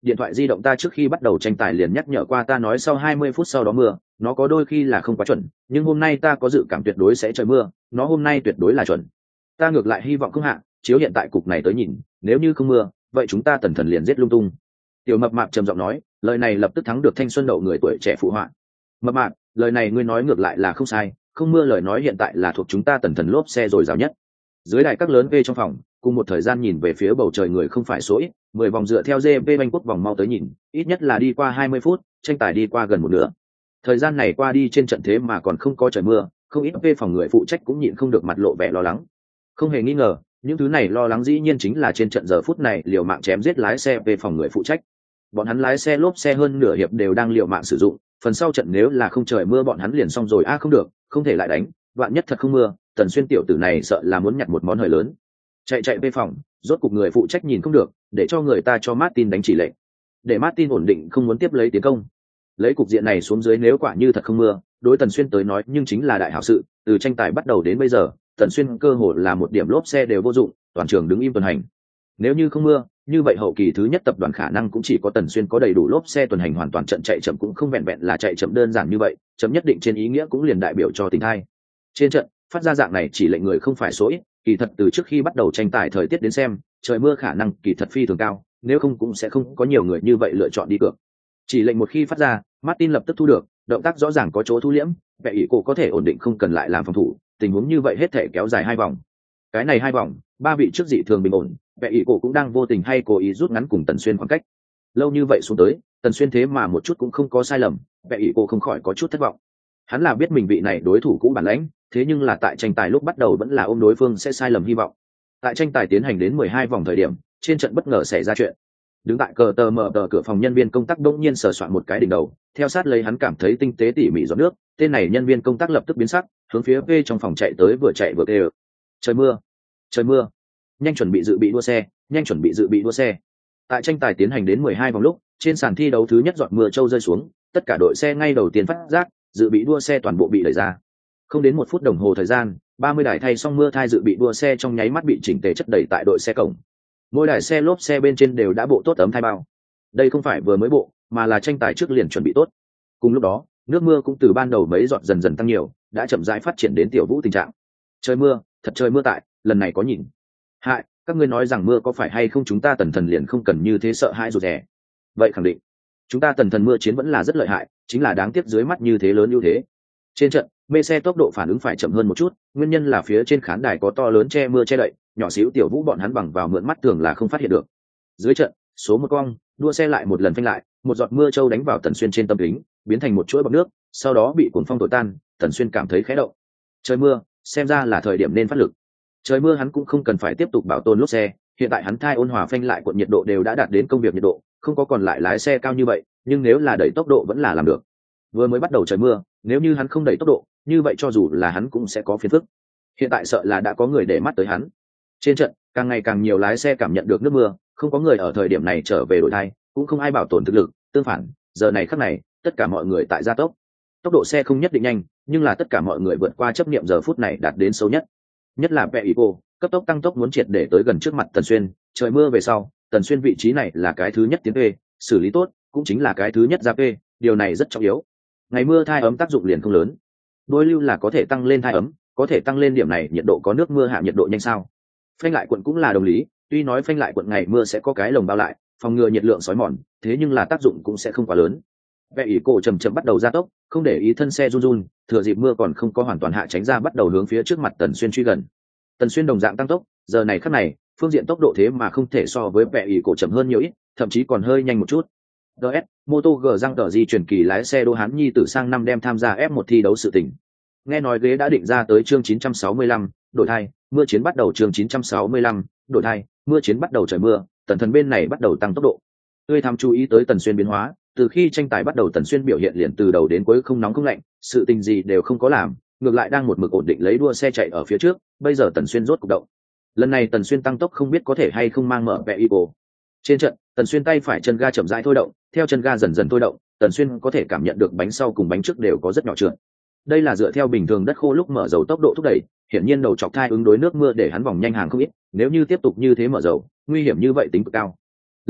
điện thoại di động ta trước khi bắt đầu tranh tài liền nhắc nhở qua ta nói sau hai mươi phút sau đó mưa, nó có đôi khi là không quá chuẩn, nhưng hôm nay ta có dự cảm tuyệt đối sẽ trời mưa, nó hôm nay tuyệt đối là chuẩn. Ta ngược lại hy vọng không hạ, chiếu hiện tại cục này tới nhìn, nếu như không mưa, vậy chúng ta Tần Thần liền giết lung tung. Tiểu Mập Mạp trầm giọng nói, lời này lập tức thắng được thanh xuân đậu người tuổi trẻ phụ họa. Mập Mạp, lời này ngươi nói ngược lại là không sai, không mưa lời nói hiện tại là thuộc chúng ta Tần Thần lốp xe rồi rào nhất. Dưới đài các lớn V trong phòng, cùng một thời gian nhìn về phía bầu trời người không phải số ít, mười vòng dựa theo giê pê Banh Quốc vòng mau tới nhìn, ít nhất là đi qua hai mươi phút, tranh tài đi qua gần một nửa. Thời gian này qua đi trên trận thế mà còn không có trời mưa, không ít V phòng người phụ trách cũng nhịn không được mặt lộ vẻ lo lắng. Không hề nghi ngờ, những thứ này lo lắng dĩ nhiên chính là trên trận giờ phút này liều mạng chém giết lái xe về phòng người phụ trách. Bọn hắn lái xe lốp xe hơn nửa hiệp đều đang liều mạng sử dụng, phần sau trận nếu là không trời mưa bọn hắn liền xong rồi a à, không được, không thể lại đánh, vạn nhất thật không mưa, Tần Xuyên tiểu tử này sợ là muốn nhặt một món hời lớn. Chạy chạy về phòng, rốt cục người phụ trách nhìn không được, để cho người ta cho Martin đánh chỉ lệnh. Để Martin ổn định không muốn tiếp lấy tiến công. Lấy cục diện này xuống dưới nếu quả như thật không mưa, đối Tần Xuyên tới nói nhưng chính là đại hảo sự, từ tranh tài bắt đầu đến bây giờ, Tần Xuyên cơ hội là một điểm lốp xe đều vô dụng, toàn trường đứng im tuần hành. Nếu như không mưa, như vậy hậu kỳ thứ nhất tập đoàn khả năng cũng chỉ có Tần Xuyên có đầy đủ lốp xe tuần hành hoàn toàn trận chạy chậm cũng không vẹn vẹn là chạy chậm đơn giản như vậy, chậm nhất định trên ý nghĩa cũng liền đại biểu cho tình thai. Trên trận, phát ra dạng này chỉ lệnh người không phải số ít, kỳ thật từ trước khi bắt đầu tranh tài thời tiết đến xem, trời mưa khả năng kỳ thật phi thường cao, nếu không cũng sẽ không có nhiều người như vậy lựa chọn đi cược. Chỉ lệnh một khi phát ra, Martin lập tức thu được, động tác rõ ràng có chỗ thu liễm, vẻ ý cổ có thể ổn định không cần lại làm phòng thủ, tình huống như vậy hết thể kéo dài hai vòng. Cái này hai vòng, ba vị trước dị thường bình ổn, vẻ ý cổ cũng đang vô tình hay cố ý rút ngắn cùng Tần Xuyên khoảng cách. Lâu như vậy xuống tới, Tần Xuyên thế mà một chút cũng không có sai lầm, vẻ ý cổ không khỏi có chút thất vọng. Hắn là biết mình vị này đối thủ cũ bản lãnh, thế nhưng là tại tranh tài lúc bắt đầu vẫn là ôm đối phương sẽ sai lầm hy vọng. Tại tranh tài tiến hành đến mười hai vòng thời điểm, trên trận bất ngờ xảy ra chuyện. Đứng tại cờ tờ mở tờ cửa phòng nhân viên công tác đông nhiên sờ soạn một cái đỉnh đầu, theo sát lấy hắn cảm thấy tinh tế tỉ mỉ giọt nước, tên này nhân viên công tác lập tức biến sắc, hướng phía V trong phòng chạy tới vừa chạy vừa kêu: trời mưa, trời mưa, nhanh chuẩn bị dự bị đua xe, nhanh chuẩn bị dự bị đua xe. Tại tranh tài tiến hành đến mười hai vòng lúc, trên sàn thi đấu thứ nhất giọt mưa trâu rơi xuống, tất cả đội xe ngay đầu tiên phát giác, dự bị đua xe toàn bộ bị đẩy ra. Không đến một phút đồng hồ thời gian, ba mươi đài thay xong mưa thai dự bị đua xe trong nháy mắt bị chỉnh tề chất đầy tại đội xe cổng. Mỗi đài xe lốp xe bên trên đều đã bộ tốt tấm thai bao. Đây không phải vừa mới bộ, mà là tranh tài trước liền chuẩn bị tốt. Cùng lúc đó, nước mưa cũng từ ban đầu mấy giọt dần dần tăng nhiều, đã chậm rãi phát triển đến tiểu vũ tình trạng. Trời mưa, thật trời mưa tại, lần này có nhìn. Hại, các ngươi nói rằng mưa có phải hay không chúng ta Tần Thần liền không cần như thế sợ hãi rụt rè. Vậy khẳng định, chúng ta Tần Thần mưa chiến vẫn là rất lợi hại, chính là đáng tiếc dưới mắt như thế lớn ưu thế. Trên trận, mê xe tốc độ phản ứng phải chậm hơn một chút, nguyên nhân là phía trên khán đài có to lớn che mưa che đậy, nhỏ xíu tiểu vũ bọn hắn bằng vào mượn mắt thường là không phát hiện được. Dưới trận, số một cong, đua xe lại một lần phanh lại, một giọt mưa trâu đánh vào Tần Xuyên trên tâm kính, biến thành một chuỗi bọt nước, sau đó bị cuồng phong thổi tan, Tần Xuyên cảm thấy khẽ động. Trời mưa, xem ra là thời điểm nên phát lực. Trời mưa hắn cũng không cần phải tiếp tục bảo tồn lốp xe, hiện tại hắn thai ôn hòa phanh lại cuộn nhiệt độ đều đã đạt đến công việc nhiệt độ, không có còn lại lái xe cao như vậy, nhưng nếu là đẩy tốc độ vẫn là làm được. Vừa mới bắt đầu trời mưa, nếu như hắn không đẩy tốc độ, như vậy cho dù là hắn cũng sẽ có phiền phức. Hiện tại sợ là đã có người để mắt tới hắn. Trên trận, càng ngày càng nhiều lái xe cảm nhận được nước mưa, không có người ở thời điểm này trở về đổi thai, cũng không ai bảo tồn thực lực, tương phản, giờ này khắc này, tất cả mọi người tại gia tốc. Tốc độ xe không nhất định nhanh, nhưng là tất cả mọi người vượt qua chấp niệm giờ phút này đạt đến sâu nhất. Nhất là Pẹ Ico, cấp tốc tăng tốc muốn triệt để tới gần trước mặt Tần Xuyên, trời mưa về sau, Tần Xuyên vị trí này là cái thứ nhất tiến về, xử lý tốt, cũng chính là cái thứ nhất ra P, điều này rất trọng yếu. Ngày mưa thai ấm tác dụng liền không lớn. Đôi lưu là có thể tăng lên thai ấm, có thể tăng lên điểm này nhiệt độ có nước mưa hạ nhiệt độ nhanh sao? Phanh lại quận cũng là đồng lý, tuy nói phanh lại quận ngày mưa sẽ có cái lồng bao lại, phòng ngừa nhiệt lượng sói mòn, thế nhưng là tác dụng cũng sẽ không quá lớn. Vẽ ỉ cổ chầm chậm bắt đầu gia tốc, không để ý thân xe run run, thừa dịp mưa còn không có hoàn toàn hạ tránh ra bắt đầu hướng phía trước mặt Tần Xuyên truy gần. Tần Xuyên đồng dạng tăng tốc, giờ này khắc này, phương diện tốc độ thế mà không thể so với vẽ ỉ cổ chậm hơn nhiều ít, thậm chí còn hơi nhanh một chút. đê ét, Moto G răng tờ di chuyển kỳ lái xe Đỗ Hán Nhi từ sang năm đem tham gia ép một thi đấu sự tình. Nghe nói ghế đã định ra tới chương chín trăm sáu mươi lăm, đổi thai, mưa chiến bắt đầu chương chín trăm sáu mươi lăm, đổi thai, mưa chiến bắt đầu trời mưa, Tần Thần bên này bắt đầu tăng tốc độ. Tươi tham chú ý tới Tần Xuyên biến hóa, từ khi tranh tài bắt đầu Tần Xuyên biểu hiện liền từ đầu đến cuối không nóng không lạnh, sự tình gì đều không có làm, ngược lại đang một mực ổn định lấy đua xe chạy ở phía trước, bây giờ Tần Xuyên rốt cục động. Lần này Tần Xuyên tăng tốc không biết có thể hay không mang mở vẽ Ico. Trên trận, Tần Xuyên tay phải chân ga chậm rãi thôi động, theo chân ga dần dần thôi động, Tần Xuyên có thể cảm nhận được bánh sau cùng bánh trước đều có rất nhỏ trượt. Đây là dựa theo bình thường đất khô lúc mở dầu tốc độ thúc đẩy, hiển nhiên đầu chọc thai ứng đối nước mưa để hắn vòng nhanh hàng không ít, nếu như tiếp tục như thế mở dầu, nguy hiểm như vậy tính cực cao. Lập tức,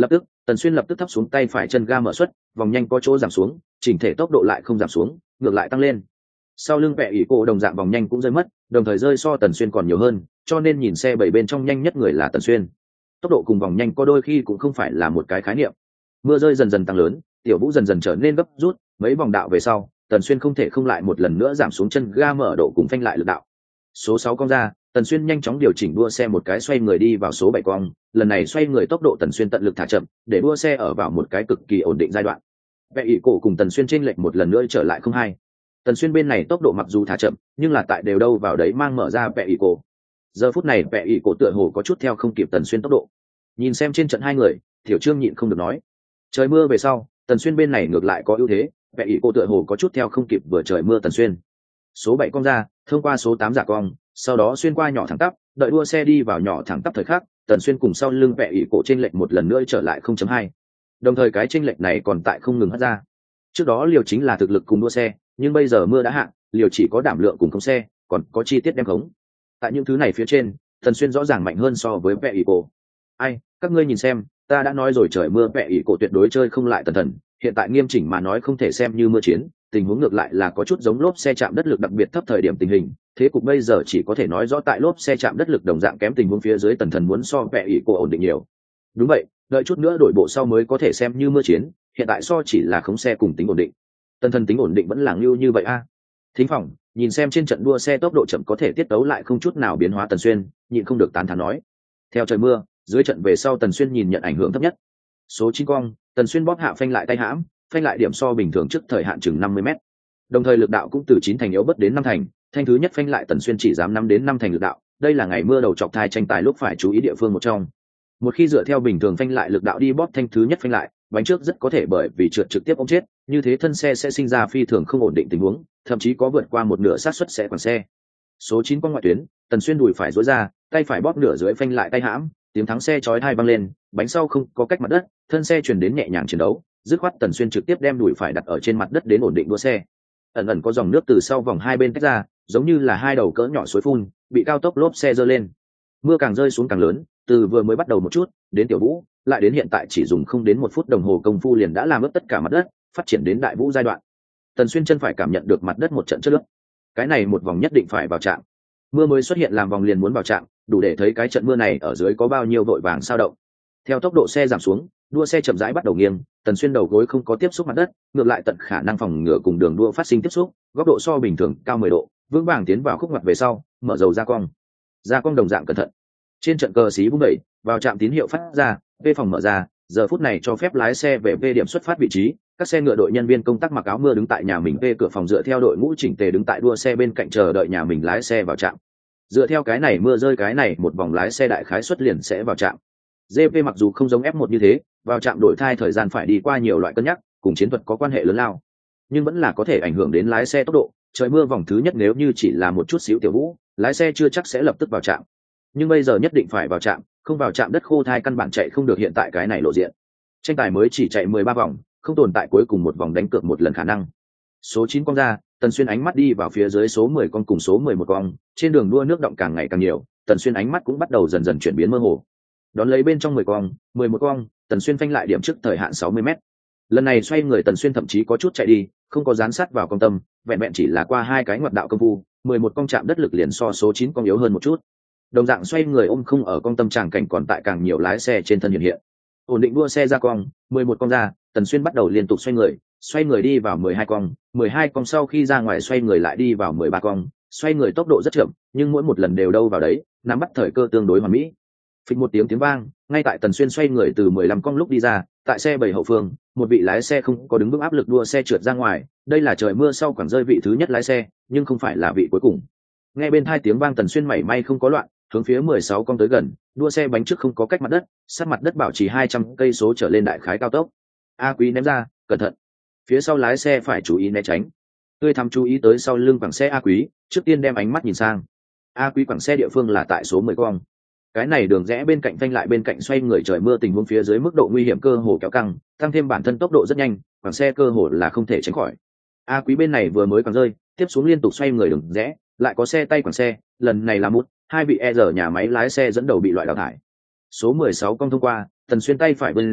Tần Xuyên lập tức thấp xuống tay phải chân ga mở suất, vòng nhanh có chỗ giảm xuống, chỉnh thể tốc độ lại không giảm xuống, ngược lại tăng lên. Sau lưng Vẹ ỷ cổ đồng dạng vòng nhanh cũng rơi mất, đồng thời rơi so Tần Xuyên còn nhiều hơn, cho nên nhìn xe bảy bên trong nhanh nhất người là Tần Xuyên. Tốc độ cùng vòng nhanh có đôi khi cũng không phải là một cái khái niệm. Mưa rơi dần dần tăng lớn, tiểu vũ dần dần trở nên gấp rút, mấy vòng đạo về sau, Tần Xuyên không thể không lại một lần nữa giảm xuống chân ga mở độ cùng phanh lại lực đạo. Số sáu cong ra, Tần Xuyên nhanh chóng điều chỉnh đua xe một cái xoay người đi vào số bảy cong, lần này xoay người tốc độ Tần Xuyên tận lực thả chậm, để đua xe ở vào một cái cực kỳ ổn định giai đoạn. Vẹ ỷ cổ cùng Tần Xuyên chênh lệch một lần nữa trở lại không hai. Tần Xuyên bên này tốc độ mặc dù thả chậm, nhưng là tại đều đâu vào đấy mang mở ra Vẹ ỷ cổ. Giờ phút này Vẹ ỷ cổ tựa hồ có chút theo không kịp Tần Xuyên tốc độ. Nhìn xem trên trận hai người, Tiểu Trương nhịn không được nói: trời mưa về sau, Tần Xuyên bên này ngược lại có ưu thế, Vẹ ỷ cổ tựa hồ có chút theo không kịp vừa trời mưa Tần Xuyên. Số bảy cong ra, thông qua số tám giả cong, sau đó xuyên qua nhỏ thẳng tắp, đợi đua xe đi vào nhỏ thẳng tắp thời khắc, Tần Xuyên cùng sau lưng Vẹ ỷ cổ chênh lệch một lần nữa trở lại không chấm hai. Đồng thời cái chênh lệch này còn tại không ngừng hất ra. Trước đó liều chính là thực lực cùng đua xe, nhưng bây giờ mưa đã hạ, liều chỉ có đảm lượng cùng khống xe, còn có chi tiết đem khống. Tại những thứ này phía trên, Tần Xuyên rõ ràng mạnh hơn so với Vẹ ỷ cổ. Ai, các ngươi nhìn xem, ta đã nói rồi trời mưa Vẹ ỷ cổ tuyệt đối chơi không lại Tần Thần, hiện tại nghiêm chỉnh mà nói không thể xem như mưa chiến, tình huống ngược lại là có chút giống lốp xe chạm đất lực đặc biệt thấp thời điểm tình hình, thế cục bây giờ chỉ có thể nói rõ tại lốp xe chạm đất lực đồng dạng kém tình huống phía dưới Tần Thần muốn so Vẹ ỷ cổ ổn định nhiều. Đúng vậy, đợi chút nữa đổi bộ sau mới có thể xem như mưa chiến, hiện tại so chỉ là khống xe cùng tính ổn định. Tần Thần tính ổn định vẫn là lưu như vậy a. À. Thính Phòng nhìn xem trên trận đua xe tốc độ chậm có thể tiết tấu lại không chút nào biến hóa Tần Xuyên, nhịn không được tán thán nói: theo trời mưa, dưới trận về sau Tần Xuyên nhìn nhận ảnh hưởng thấp nhất. Số chín cong, Tần Xuyên bóp hạ phanh lại tay hãm, phanh lại điểm so bình thường trước thời hạn chừng năm mươi mét. Đồng thời lực đạo cũng từ chín thành yếu bớt đến năm thành, thanh thứ nhất phanh lại Tần Xuyên chỉ dám năm đến năm thành lực đạo, đây là ngày mưa đầu chọc thai tranh tài lúc phải chú ý địa phương một trong. Một khi dựa theo bình thường phanh lại lực đạo đi bóp thanh thứ nhất phanh lại, bánh trước rất có thể bởi vì trượt trực tiếp ôm chết, như thế thân xe sẽ sinh ra phi thường không ổn định tình huống, thậm chí có vượt qua một nửa xác suất sẽ quằn xe. Số chín qua ngoại tuyến, Tần Xuyên đùi phải duỗi ra, tay phải bóp nửa dưới phanh lại tay hãm, tiếng thắng xe chói tai vang lên, bánh sau không có cách mặt đất, thân xe chuyển đến nhẹ nhàng chiến đấu, dứt khoát Tần Xuyên trực tiếp đem đùi phải đặt ở trên mặt đất đến ổn định đua xe. Ẩn ẩn có dòng nước từ sau vòng hai bên tách ra, giống như là hai đầu cỡ nhỏ suối phun, bị cao tốc lốp xe giơ lên. Mưa càng rơi xuống càng lớn, từ vừa mới bắt đầu một chút, đến tiểu vũ, lại đến hiện tại chỉ dùng không đến một phút đồng hồ công phu liền đã làm ướt tất cả mặt đất, phát triển đến đại vũ giai đoạn. Tần Xuyên chân phải cảm nhận được mặt đất một trận chất nước. Cái này một vòng nhất định phải vào trạm. Mưa mới xuất hiện làm vòng liền muốn vào trạm, đủ để thấy cái trận mưa này ở dưới có bao nhiêu vội vàng sao động. Theo tốc độ xe giảm xuống, đua xe chậm rãi bắt đầu nghiêng, Tần Xuyên đầu gối không có tiếp xúc mặt đất, ngược lại tận khả năng phòng ngừa cùng đường đua phát sinh tiếp xúc, góc độ so bình thường cao mười độ, vững vàng tiến vào khúc ngoặt về sau, mở dầu ra cong. Ra cong đồng dạng cẩn thận. Trên trận cờ xí vung đẩy, vào trạm tín hiệu phát ra, V phòng mở ra, giờ phút này cho phép lái xe về V điểm xuất phát vị trí, các xe ngựa đội nhân viên công tác mặc áo mưa đứng tại nhà mình V cửa phòng dựa theo đội ngũ chỉnh tề đứng tại đua xe bên cạnh chờ đợi nhà mình lái xe vào trạm. Dựa theo cái này mưa rơi cái này một vòng lái xe đại khái xuất liền sẽ vào trạm. giê pê mặc dù không giống F một như thế, vào trạm đổi thai thời gian phải đi qua nhiều loại cân nhắc, cùng chiến thuật có quan hệ lớn lao, nhưng vẫn là có thể ảnh hưởng đến lái xe tốc độ. Trời mưa vòng thứ nhất nếu như chỉ là một chút xíu tiểu vũ, lái xe chưa chắc sẽ lập tức vào trạm, nhưng bây giờ nhất định phải vào trạm, không vào trạm đất khô thai căn bản chạy không được hiện tại cái này lộ diện. Tranh tài mới chỉ chạy mười ba vòng, không tồn tại cuối cùng một vòng đánh cược một lần khả năng. Số chín con ra, Tần Xuyên ánh mắt đi vào phía dưới số mười con cùng số mười một con, trên đường đua nước động càng ngày càng nhiều, Tần Xuyên ánh mắt cũng bắt đầu dần dần chuyển biến mơ hồ. Đón lấy bên trong mười con, mười một con, Tần Xuyên phanh lại điểm trước thời hạn sáu mươi mét. Lần này xoay người Tần Xuyên thậm chí có chút chạy đi, không có dán sát vào công tâm, vẹn vẹn chỉ là qua hai cái ngoặt đạo công phu, mười một con chạm đất lực liền so số chín con yếu hơn một chút. Đồng dạng xoay người ôm không ở công tâm tràng cảnh còn tại càng nhiều lái xe trên thân hiện hiện. Ổn định đua xe ra cong, mười một con ra, Tần Xuyên bắt đầu liên tục xoay người, xoay người đi vào mười hai con, mười hai con sau khi ra ngoài xoay người lại đi vào mười ba con, xoay người tốc độ rất chậm, nhưng mỗi một lần đều đâu vào đấy, nắm bắt thời cơ tương đối hoàn mỹ. Phịch một tiếng tiếng vang, ngay tại Tần Xuyên xoay người từ mười lăm con lúc đi ra, tại xe bảy hậu phương, một vị lái xe không có đứng vững áp lực đua xe trượt ra ngoài, đây là trời mưa sau quảng rơi vị thứ nhất lái xe, nhưng không phải là vị cuối cùng. Nghe bên hai tiếng vang Tần Xuyên mảy may không có loạn, hướng phía mười sáu con tới gần, đua xe bánh trước không có cách mặt đất, sát mặt đất bảo trì hai trăm cây số trở lên đại khái cao tốc. A Quý ném ra, cẩn thận. Phía sau lái xe phải chú ý né tránh. Tươi thắm chú ý tới sau lưng quảng xe A Quý, trước tiên đem ánh mắt nhìn sang. A Quý quảng xe địa phương là tại số mười con. Cái này đường rẽ bên cạnh phanh lại bên cạnh xoay người trời mưa tình huống phía dưới mức độ nguy hiểm cơ hồ kéo căng, tăng thêm bản thân tốc độ rất nhanh, quảng xe cơ hồ là không thể tránh khỏi. A Quý bên này vừa mới quảng rơi, tiếp xuống liên tục xoay người đường rẽ, lại có xe tay quảng xe, lần này là mút, hai vị e rờ nhà máy lái xe dẫn đầu bị loại đào thải. Số mười sáu con thông qua, Tần Xuyên tay phải vươn ra,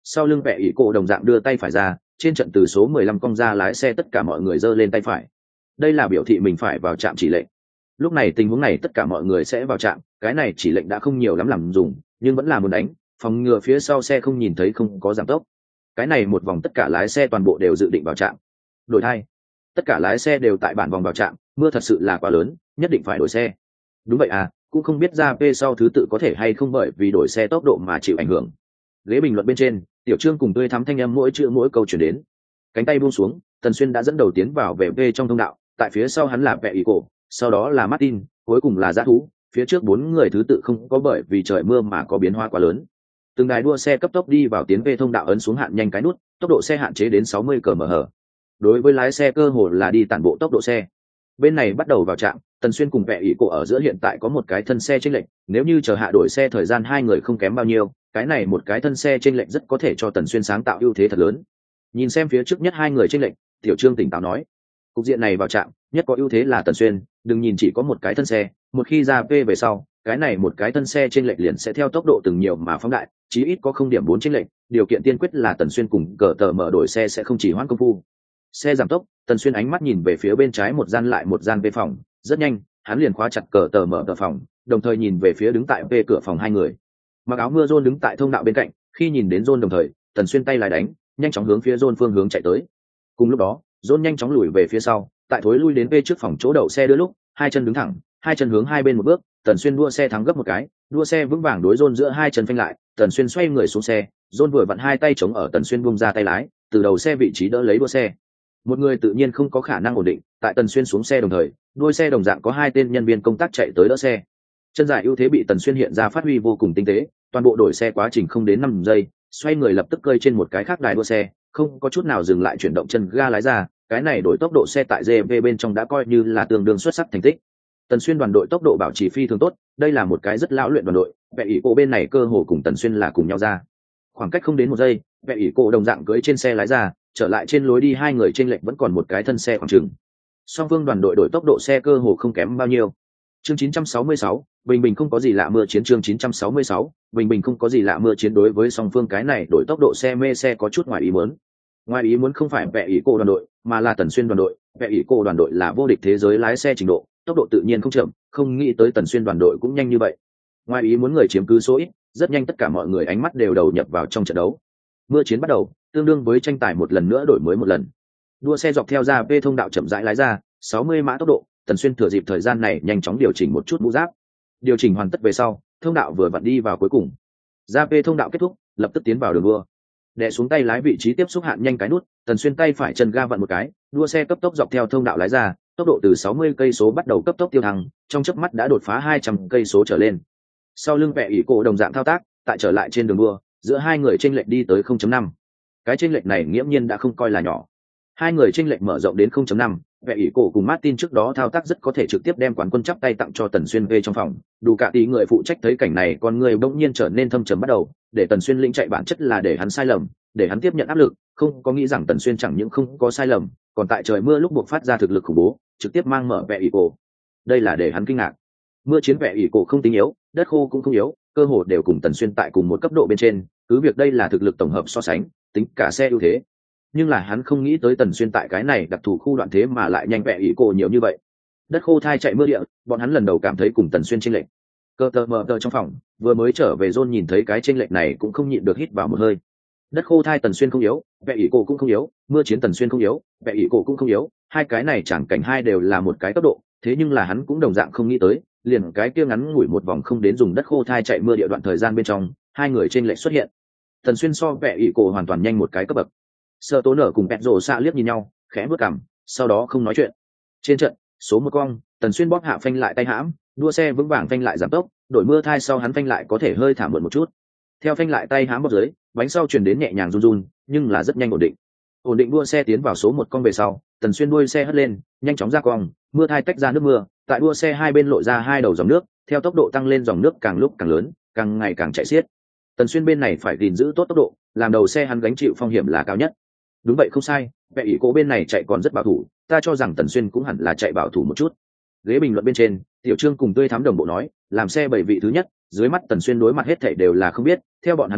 sau lưng vẽ ỷ cổ đồng dạng đưa tay phải ra, trên trận từ số mười lăm cong ra lái xe tất cả mọi người giơ lên tay phải, đây là biểu thị mình phải vào trạm chỉ lệnh. Lúc này tình huống này tất cả mọi người sẽ vào trạm, cái này chỉ lệnh đã không nhiều lắm làm dùng, nhưng vẫn là muốn đánh, phòng ngừa phía sau xe không nhìn thấy không có giảm tốc. Cái này một vòng tất cả lái xe toàn bộ đều dự định vào trạm. Đổi thay, tất cả lái xe đều tại bản vòng vào trạm, mưa thật sự là quá lớn, nhất định phải đổi xe. Đúng vậy à, cũng không biết ra P sau thứ tự có thể hay không bởi vì đổi xe tốc độ mà chịu ảnh hưởng. Ghế bình luận bên trên, Tiểu Trương cùng tươi thắm thanh âm mỗi chữ mỗi câu chuyển đến. Cánh tay buông xuống, Tần Xuyên đã dẫn đầu tiến vào về V trong thông đạo, tại phía sau hắn là Vẹ Ý Cổ, sau đó là Martin, cuối cùng là Dã Thú, phía trước bốn người thứ tự không có bởi vì trời mưa mà có biến hóa quá lớn. Từng đài đua xe cấp tốc đi vào tiến về thông đạo, ấn xuống hạn nhanh cái nút, tốc độ xe hạn chế đến sáu mươi ki lô mét trên giờ. Đối với lái xe cơ hồ là đi tản bộ tốc độ xe. Bên này bắt đầu vào trạm, Tần Xuyên cùng Vẹ Ý Cổ ở giữa hiện tại có một cái thân xe chênh lệch, nếu như chờ hạ đổi xe thời gian hai người không kém bao nhiêu, cái này một cái thân xe chênh lệch rất có thể cho Tần Xuyên sáng tạo ưu thế thật lớn. Nhìn xem phía trước nhất hai người chênh lệch, Tiểu Trương tỉnh táo nói, cục diện này vào trạm, nhất có ưu thế là Tần Xuyên, đừng nhìn chỉ có một cái thân xe, một khi ra P về sau, cái này một cái thân xe chênh lệch liền sẽ theo tốc độ từng nhiều mà phóng đại, chí ít có không điểm bốn chênh lệch, điều kiện tiên quyết là Tần Xuyên cùng cờ tờ mở đổi xe sẽ không chỉ hoãn công phu. Xe giảm tốc, Tần Xuyên ánh mắt nhìn về phía bên trái một gian lại một gian về phòng, rất nhanh, hắn liền khóa chặt cờ tờ mở tờ phòng, đồng thời nhìn về phía đứng tại về cửa phòng hai người. Mặc áo mưa John đứng tại thông đạo bên cạnh, khi nhìn đến John đồng thời, Tần Xuyên tay lái đánh, nhanh chóng hướng phía John phương hướng chạy tới. Cùng lúc đó, John nhanh chóng lùi về phía sau, tại thối lui đến về trước phòng chỗ đậu xe đưa lúc, hai chân đứng thẳng, hai chân hướng hai bên một bước, Tần Xuyên đua xe thắng gấp một cái, đua xe vững vàng đối John giữa hai chân phanh lại, Tần Xuyên xoay người xuống xe, John vừa vặn hai tay chống ở Tần Xuyên buông ra tay lái, từ đầu xe vị trí đỡ lấy đua xe. Một người tự nhiên không có khả năng ổn định, tại Tần Xuyên xuống xe đồng thời, đuôi xe đồng dạng có hai tên nhân viên công tác chạy tới đỡ xe. Chân dài ưu thế bị Tần Xuyên hiện ra phát huy vô cùng tinh tế, toàn bộ đổi xe quá trình không đến năm giây, xoay người lập tức cơi trên một cái khác đài đua xe, không có chút nào dừng lại chuyển động chân ga lái ra, cái này đổi tốc độ xe tại giê vê bên trong đã coi như là tương đương xuất sắc thành tích. Tần Xuyên đoàn đội tốc độ bảo trì phi thường tốt, đây là một cái rất lão luyện đoàn đội, Vẹ Ý Cổ bên này cơ hồ cùng Tần Xuyên là cùng nhau ra. Khoảng cách không đến một giây, Vẹ Ý Cổ đồng dạng cưỡi trên xe lái ra, trở lại trên lối đi hai người trên lệch vẫn còn một cái thân xe khoảng chừng. Song phương đoàn đội đổi tốc độ xe cơ hồ không kém bao nhiêu. Chương chín trăm sáu mươi sáu, bình bình không có gì lạ mưa chiến chương chín trăm sáu mươi sáu, bình bình không có gì lạ mưa chiến đối với song phương cái này đổi tốc độ xe mê xe có chút ngoài ý muốn. Ngoài ý muốn không phải Vẹ Ý Cổ đoàn đội, mà là Tần Xuyên đoàn đội, Vẹ Ý Cổ đoàn đội là vô địch thế giới lái xe trình độ, tốc độ tự nhiên không chậm, không nghĩ tới Tần Xuyên đoàn đội cũng nhanh như vậy. Ngoài ý muốn người chiếm cứ số ít, rất nhanh tất cả mọi người ánh mắt đều đầu nhập vào trong trận đấu. Mưa chiến bắt đầu, tương đương với tranh tài một lần nữa đổi mới một lần. Đua xe dọc theo ra P thông đạo chậm rãi lái ra, sáu mươi mã tốc độ, Tần Xuyên thừa dịp thời gian này nhanh chóng điều chỉnh một chút mũ giáp. Điều chỉnh hoàn tất về sau, thông đạo vừa vặn đi vào cuối cùng. Ra P thông đạo kết thúc, lập tức tiến vào đường đua. Đè xuống tay lái vị trí tiếp xúc hạn nhanh cái nút, Tần Xuyên tay phải chân ga vặn một cái, đua xe cấp tốc dọc theo thông đạo lái ra, tốc độ từ sáu mươi cây số bắt đầu cấp tốc tiêu thăng, trong chớp mắt đã đột phá hai trăm cây số trở lên. Sau lưng Vẹ Ý Cổ đồng dạng thao tác, tại trở lại trên đường đua, giữa hai người chênh lệch đi tới không chấm năm. Cái chênh lệch này nghiễm nhiên đã không coi là nhỏ. Hai người chênh lệch mở rộng đến không chấm năm, Vẹ Ý Cổ cùng Martin trước đó thao tác rất có thể trực tiếp đem quán quân chắp tay tặng cho Tần Xuyên về trong phòng. Đủ cả tí người phụ trách thấy cảnh này, con người bỗng nhiên trở nên thâm trầm bắt đầu, để Tần Xuyên lĩnh chạy bản chất là để hắn sai lầm, để hắn tiếp nhận áp lực, không có nghĩ rằng Tần Xuyên chẳng những không có sai lầm, còn tại trời mưa lúc buộc phát ra thực lực khủng bố, trực tiếp mang mở Vẹ Ý Cổ. Đây là để hắn kinh ngạc. Mưa chiến Vẹ Ý Cổ không tính yếu, đất khô cũng không yếu, cơ hồ đều cùng Tần Xuyên tại cùng một cấp độ bên trên, cứ việc đây là thực lực tổng hợp so sánh, tính cả xe ưu thế. Nhưng là hắn không nghĩ tới Tần Xuyên tại cái này đặc thù khu đoạn thế mà lại nhanh Vẹ Ý Cổ nhiều như vậy. Đất khô thai chạy mưa địa, bọn hắn lần đầu cảm thấy cùng Tần Xuyên chênh lệch. Cơ tờ mờ tờ trong phòng, vừa mới trở về John nhìn thấy cái chênh lệch này cũng không nhịn được hít vào một hơi. Đất khô thai Tần Xuyên không yếu, Vẹ Ý Cổ cũng không yếu, mưa chiến Tần Xuyên không yếu, Vẹ Ý Cổ cũng không yếu, hai cái này chẳng cảnh hai đều là một cái tốc độ, thế nhưng là hắn cũng đồng dạng không nghĩ tới, liền cái kia ngắn ngủi một vòng không đến dùng đất khô thai chạy mưa địa đoạn thời gian bên trong, hai người trên lệch xuất hiện. Tần Xuyên so Vẹ Ý Cổ hoàn toàn nhanh một cái cấp bậc. Sở Tố Nở cùng Pẹt Rồ xạ liếc nhìn nhau, khẽ bước cằm, sau đó không nói chuyện. Trên trận, số một cong, Tần Xuyên bóp hạ phanh lại tay hãm, đua xe vững vàng phanh lại giảm tốc, đổi mưa thai sau hắn phanh lại có thể hơi thả mượn một chút. Theo phanh lại tay hãm bóp dưới, bánh sau truyền đến nhẹ nhàng run run, nhưng là rất nhanh ổn định. Ổn định đua xe tiến vào số một cong về sau, Tần Xuyên đuôi xe hất lên, nhanh chóng ra cong, mưa thai tách ra nước mưa, tại đua xe hai bên lộ ra hai đầu dòng nước, theo tốc độ tăng lên dòng nước càng lúc càng lớn, càng ngày càng chạy xiết. Tần Xuyên bên này phải gìn giữ tốt tốc độ, làm đầu xe hắn gánh chịu phong hiểm là cao nhất. Đúng vậy không sai, Vẹ Ý Cổ bên này chạy còn rất bảo thủ, ta cho rằng Tần Xuyên cũng hẳn là chạy bảo thủ một chút. Ghế bình luận bên trên, Tiểu Trương cùng tươi thắm đồng bộ nói, làm xe bảy vị thứ nhất, dưới mắt Tần Xuyên đối mặt hết thảy đều là không biết, theo bọn hắn nghĩ,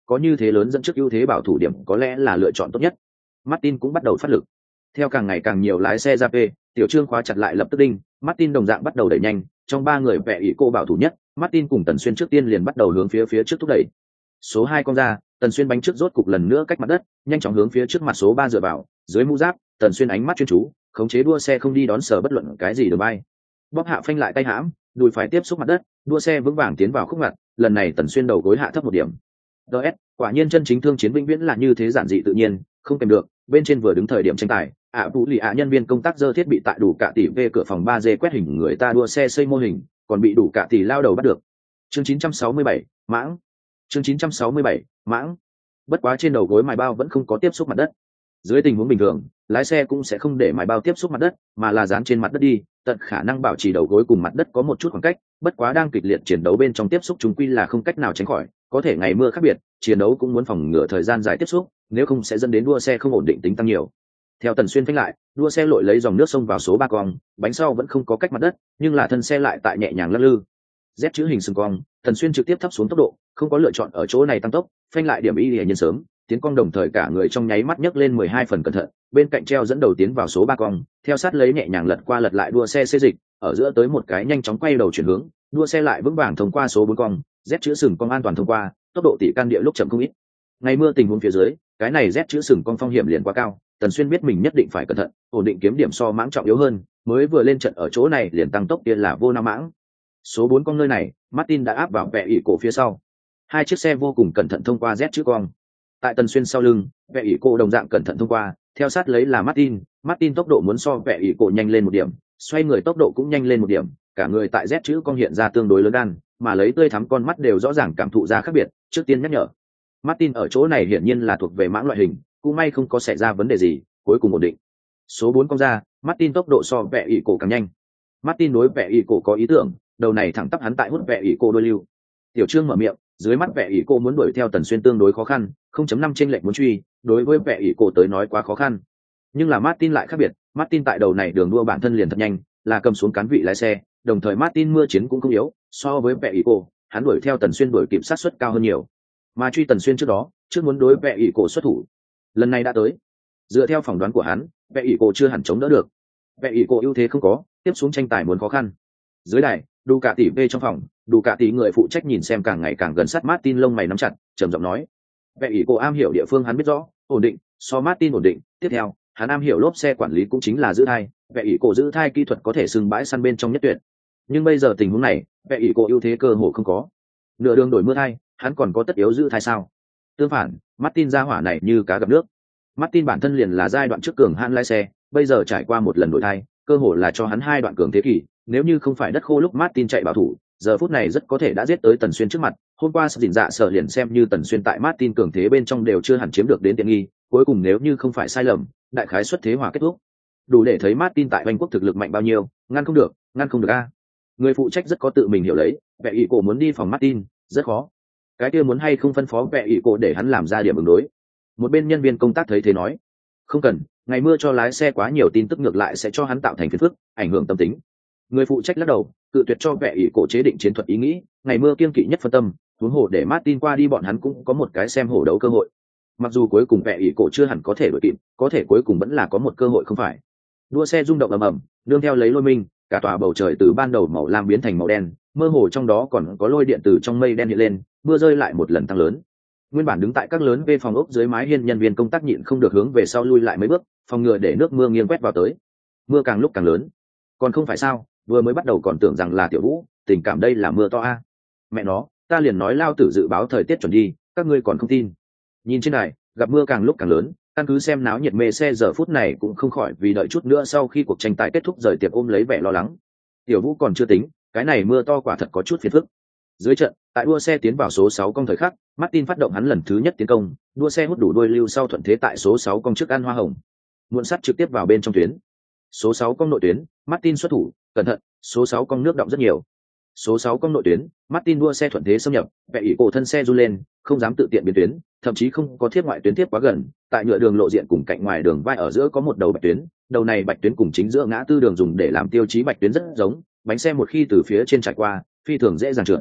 có như thế lớn dẫn trước ưu thế bảo thủ điểm có lẽ là lựa chọn tốt nhất. Martin cũng bắt đầu phát lực. Theo càng ngày càng nhiều lái xe ra P, tiểu trương khóa chặt lại lập tức đinh, Martin đồng dạng bắt đầu đẩy nhanh, trong ba người vẽ ý cô bảo thủ nhất, Martin cùng Tần Xuyên trước tiên liền bắt đầu hướng phía phía trước thúc đẩy. Số hai con ra, Tần Xuyên bánh trước rốt cục lần nữa cách mặt đất, nhanh chóng hướng phía trước mặt số ba dựa vào, dưới mũ giáp, Tần Xuyên ánh mắt chuyên chú, khống chế đua xe không đi đón sở bất luận cái gì đường bay. Bóp hạ phanh lại tay hãm, đùi phải tiếp xúc mặt đất, đua xe vững vàng tiến vào khúc mặt, lần này Tần Xuyên đầu gối hạ thấp một điểm. đê ét, quả nhiên chân chính thương chiến vĩnh viễn là như thế giản dị tự nhiên, không kèm được, bên trên vừa đứng thời điểm tranh tài, ạ vũ lì ạ nhân viên công tác dơ thiết bị tại đủ cả tỷ v cửa phòng ba d quét hình người ta đua xe xây mô hình, còn bị đủ cả tỷ lao đầu bắt được. Chương chín trăm sáu mươi bảy, mãng. Chương chín trăm sáu mươi bảy, mãng. Bất quá trên đầu gối mài bao vẫn không có tiếp xúc mặt đất. Dưới tình huống bình thường, lái xe cũng sẽ không để mài bao tiếp xúc mặt đất, mà là dán trên mặt đất đi, tận khả năng bảo trì đầu gối cùng mặt đất có một chút khoảng cách. Bất quá đang kịch liệt chiến đấu bên trong tiếp xúc chúng quy là không cách nào tránh khỏi, có thể ngày mưa khác biệt, chiến đấu cũng muốn phòng ngừa thời gian dài tiếp xúc, nếu không sẽ dẫn đến đua xe không ổn định tính tăng nhiều. Theo Tần Xuyên phanh lại, đua xe lội lấy dòng nước sông vào số ba cong, bánh sau vẫn không có cách mặt đất, nhưng là thân xe lại tại nhẹ nhàng lắc lư. Z chữ hình sừng cong, Tần Xuyên trực tiếp thấp xuống tốc độ, không có lựa chọn ở chỗ này tăng tốc, phanh lại điểm y lìa nhân sớm, tiến cong đồng thời cả người trong nháy mắt nhấc lên mười hai phần cẩn thận, bên cạnh treo dẫn đầu tiến vào số ba cong, theo sát lấy nhẹ nhàng lật qua lật lại đua xe xê dịch, ở giữa tới một cái nhanh chóng quay đầu chuyển hướng, đua xe lại vững vàng thông qua số bốn cong, Z chữ sừng cong an toàn thông qua, tốc độ tỷ can địa lúc chậm không ít. Ngày mưa tình huống phía dưới, cái này Z chữ sừng cong phong hiểm liền quá cao, Tần Xuyên biết mình nhất định phải cẩn thận, ổn định kiếm điểm so mãng trọng yếu hơn, mới vừa lên trận ở chỗ này liền tăng tốc kia là vô nam mãng. Số bốn cong nơi này, Martin đã áp vào vẽ ỉ cổ phía sau. Hai chiếc xe vô cùng cẩn thận thông qua Z chữ cong. Tại Tần Xuyên sau lưng, vẽ ỉ cổ đồng dạng cẩn thận thông qua, theo sát lấy là Martin, Martin tốc độ muốn so vẽ ỉ cổ nhanh lên một điểm, xoay người tốc độ cũng nhanh lên một điểm, cả người tại Z chữ cong hiện ra tương đối lớn gan, mà lấy tươi thắm con mắt đều rõ ràng cảm thụ ra khác biệt, trước tiên nhắc nhở. Martin ở chỗ này hiển nhiên là thuộc về mãng loại hình, cũng may không có xảy ra vấn đề gì, cuối cùng ổn định. Số bốn cong ra, Martin tốc độ so vẽ ỉ cổ càng nhanh. Martin đối vẽ ỉ cổ có ý tưởng, đầu này thẳng tắp hắn tại hút vẽ ỉ cổ đôi lưu. Tiểu Trương mở miệng, dưới mắt vẽ ỉ cổ muốn đuổi theo Tần Xuyên tương đối khó khăn, không chấm năm chênh lệch muốn truy, đối với vẽ ỉ cổ tới nói quá khó khăn. Nhưng là Martin lại khác biệt, Martin tại đầu này đường đua bản thân liền thật nhanh, là cầm xuống cán vị lái xe, đồng thời Martin mưa chiến cũng không yếu, so với vẽ ỉ cổ, hắn đuổi theo Tần Xuyên đuổi kịp sát suất cao hơn nhiều. Mà truy Tần Xuyên trước đó, trước muốn đối vẽ ỉ cổ xuất thủ. Lần này đã tới. Dựa theo phỏng đoán của hắn, vẽ ỉ cổ chưa hẳn chống đỡ được. Vẽ ỉ cổ ưu thế không có, tiếp xuống tranh tài muốn khó khăn. Dưới đài, đủ cả tỷ v trong phòng, đủ cả tỷ người phụ trách nhìn xem càng ngày càng gần sát Martin lông mày nắm chặt, trầm giọng nói: "Vẽ ỉ cổ am hiểu địa phương hắn biết rõ, ổn định, so Martin ổn định, tiếp theo, hắn am hiểu lốp xe quản lý cũng chính là giữ thai, vẽ ỉ cổ giữ thai kỹ thuật có thể xưng bãi săn bên trong nhất tuyệt. Nhưng bây giờ tình huống này, vẽ ỉ cổ ưu thế cơ hồ không có. Nửa đường đổi mưa thai, hắn còn có tất yếu giữ thai sao? Tương phản, Martin ra hỏa này như cá gặp nước. Martin bản thân liền là giai đoạn trước cường hãn lái xe, bây giờ trải qua một lần đổi thai, cơ hồ là cho hắn hai đoạn cường thế kỷ, nếu như không phải đất khô lúc Martin chạy bảo thủ, giờ phút này rất có thể đã giết tới Tần Xuyên trước mặt. Hôm qua dình dạ sợ liền xem như Tần Xuyên tại Martin cường thế bên trong đều chưa hẳn chiếm được đến tiện nghi, cuối cùng nếu như không phải sai lầm, đại khái xuất thế hòa kết thúc. Đủ để thấy Martin tại Anh quốc thực lực mạnh bao nhiêu, ngăn không được, ngăn không được a. Người phụ trách rất có tự mình hiểu lấy, vẽ ỷ cổ muốn đi phòng Martin, rất khó. Cái kia muốn hay không phân phó vẽ ỷ cổ để hắn làm ra điểm ứng đối. Một bên nhân viên công tác thấy thế nói, không cần, ngày mưa cho lái xe quá nhiều tin tức ngược lại sẽ cho hắn tạo thành phiền phức, ảnh hưởng tâm tính. Người phụ trách lắc đầu, cự tuyệt cho vẽ ỷ cổ chế định chiến thuật ý nghĩ, ngày mưa kiêng kỵ nhất phân tâm, huống hồ để Martin qua đi bọn hắn cũng có một cái xem hổ đấu cơ hội. Mặc dù cuối cùng vẽ ỷ cổ chưa hẳn có thể đuổi kịp, có thể cuối cùng vẫn là có một cơ hội không phải. Đua xe rung động ầm ầm, nương theo lấy lôi minh, cả tòa bầu trời từ ban đầu màu lam biến thành màu đen, mơ hồ trong đó còn có lôi điện từ trong mây đen hiện lên, mưa rơi lại một lần tăng lớn. Nguyên bản đứng tại các lớn về phòng ốc dưới mái hiên nhân viên công tác nhịn không được hướng về sau lui lại mấy bước, phòng ngừa để nước mưa nghiêng quét vào tới. Mưa càng lúc càng lớn, còn không phải sao? Vừa mới bắt đầu còn tưởng rằng là Tiểu Vũ, tình cảm đây là mưa to a. Mẹ nó, ta liền nói lao tử dự báo thời tiết chuẩn đi, các ngươi còn không tin. Nhìn trên này, gặp mưa càng lúc càng lớn, căn cứ xem náo nhiệt mê xe giờ phút này cũng không khỏi vì đợi chút nữa sau khi cuộc tranh tài kết thúc rời tiệc ôm lấy vẻ lo lắng. Tiểu Vũ còn chưa tính, cái này mưa to quả thật có chút phiền phức. Dưới trận, tại đua xe tiến vào số sáu cong thời khắc, Martin phát động hắn lần thứ nhất tiến công, đua xe hút đủ đuôi lưu sau thuận thế tại số sáu cong trước ăn hoa hồng. Muộn sắt trực tiếp vào bên trong tuyến. Số sáu cong nội tuyến, Martin xuất thủ, cẩn thận, số sáu cong nước đọng rất nhiều. Số sáu cong nội tuyến, Martin đua xe thuận thế xâm nhập, vẽ ỷ cổ thân xe run lên, không dám tự tiện biến tuyến, thậm chí không có thiết ngoại tuyến tiếp quá gần, tại nhựa đường lộ diện cùng cạnh ngoài đường vai ở giữa có một đầu bạch tuyến, đầu này bạch tuyến cùng chính giữa ngã tư đường dùng để làm tiêu chí bạch tuyến rất giống, bánh xe một khi từ phía trên trải qua, phi thường dễ dàng trượt.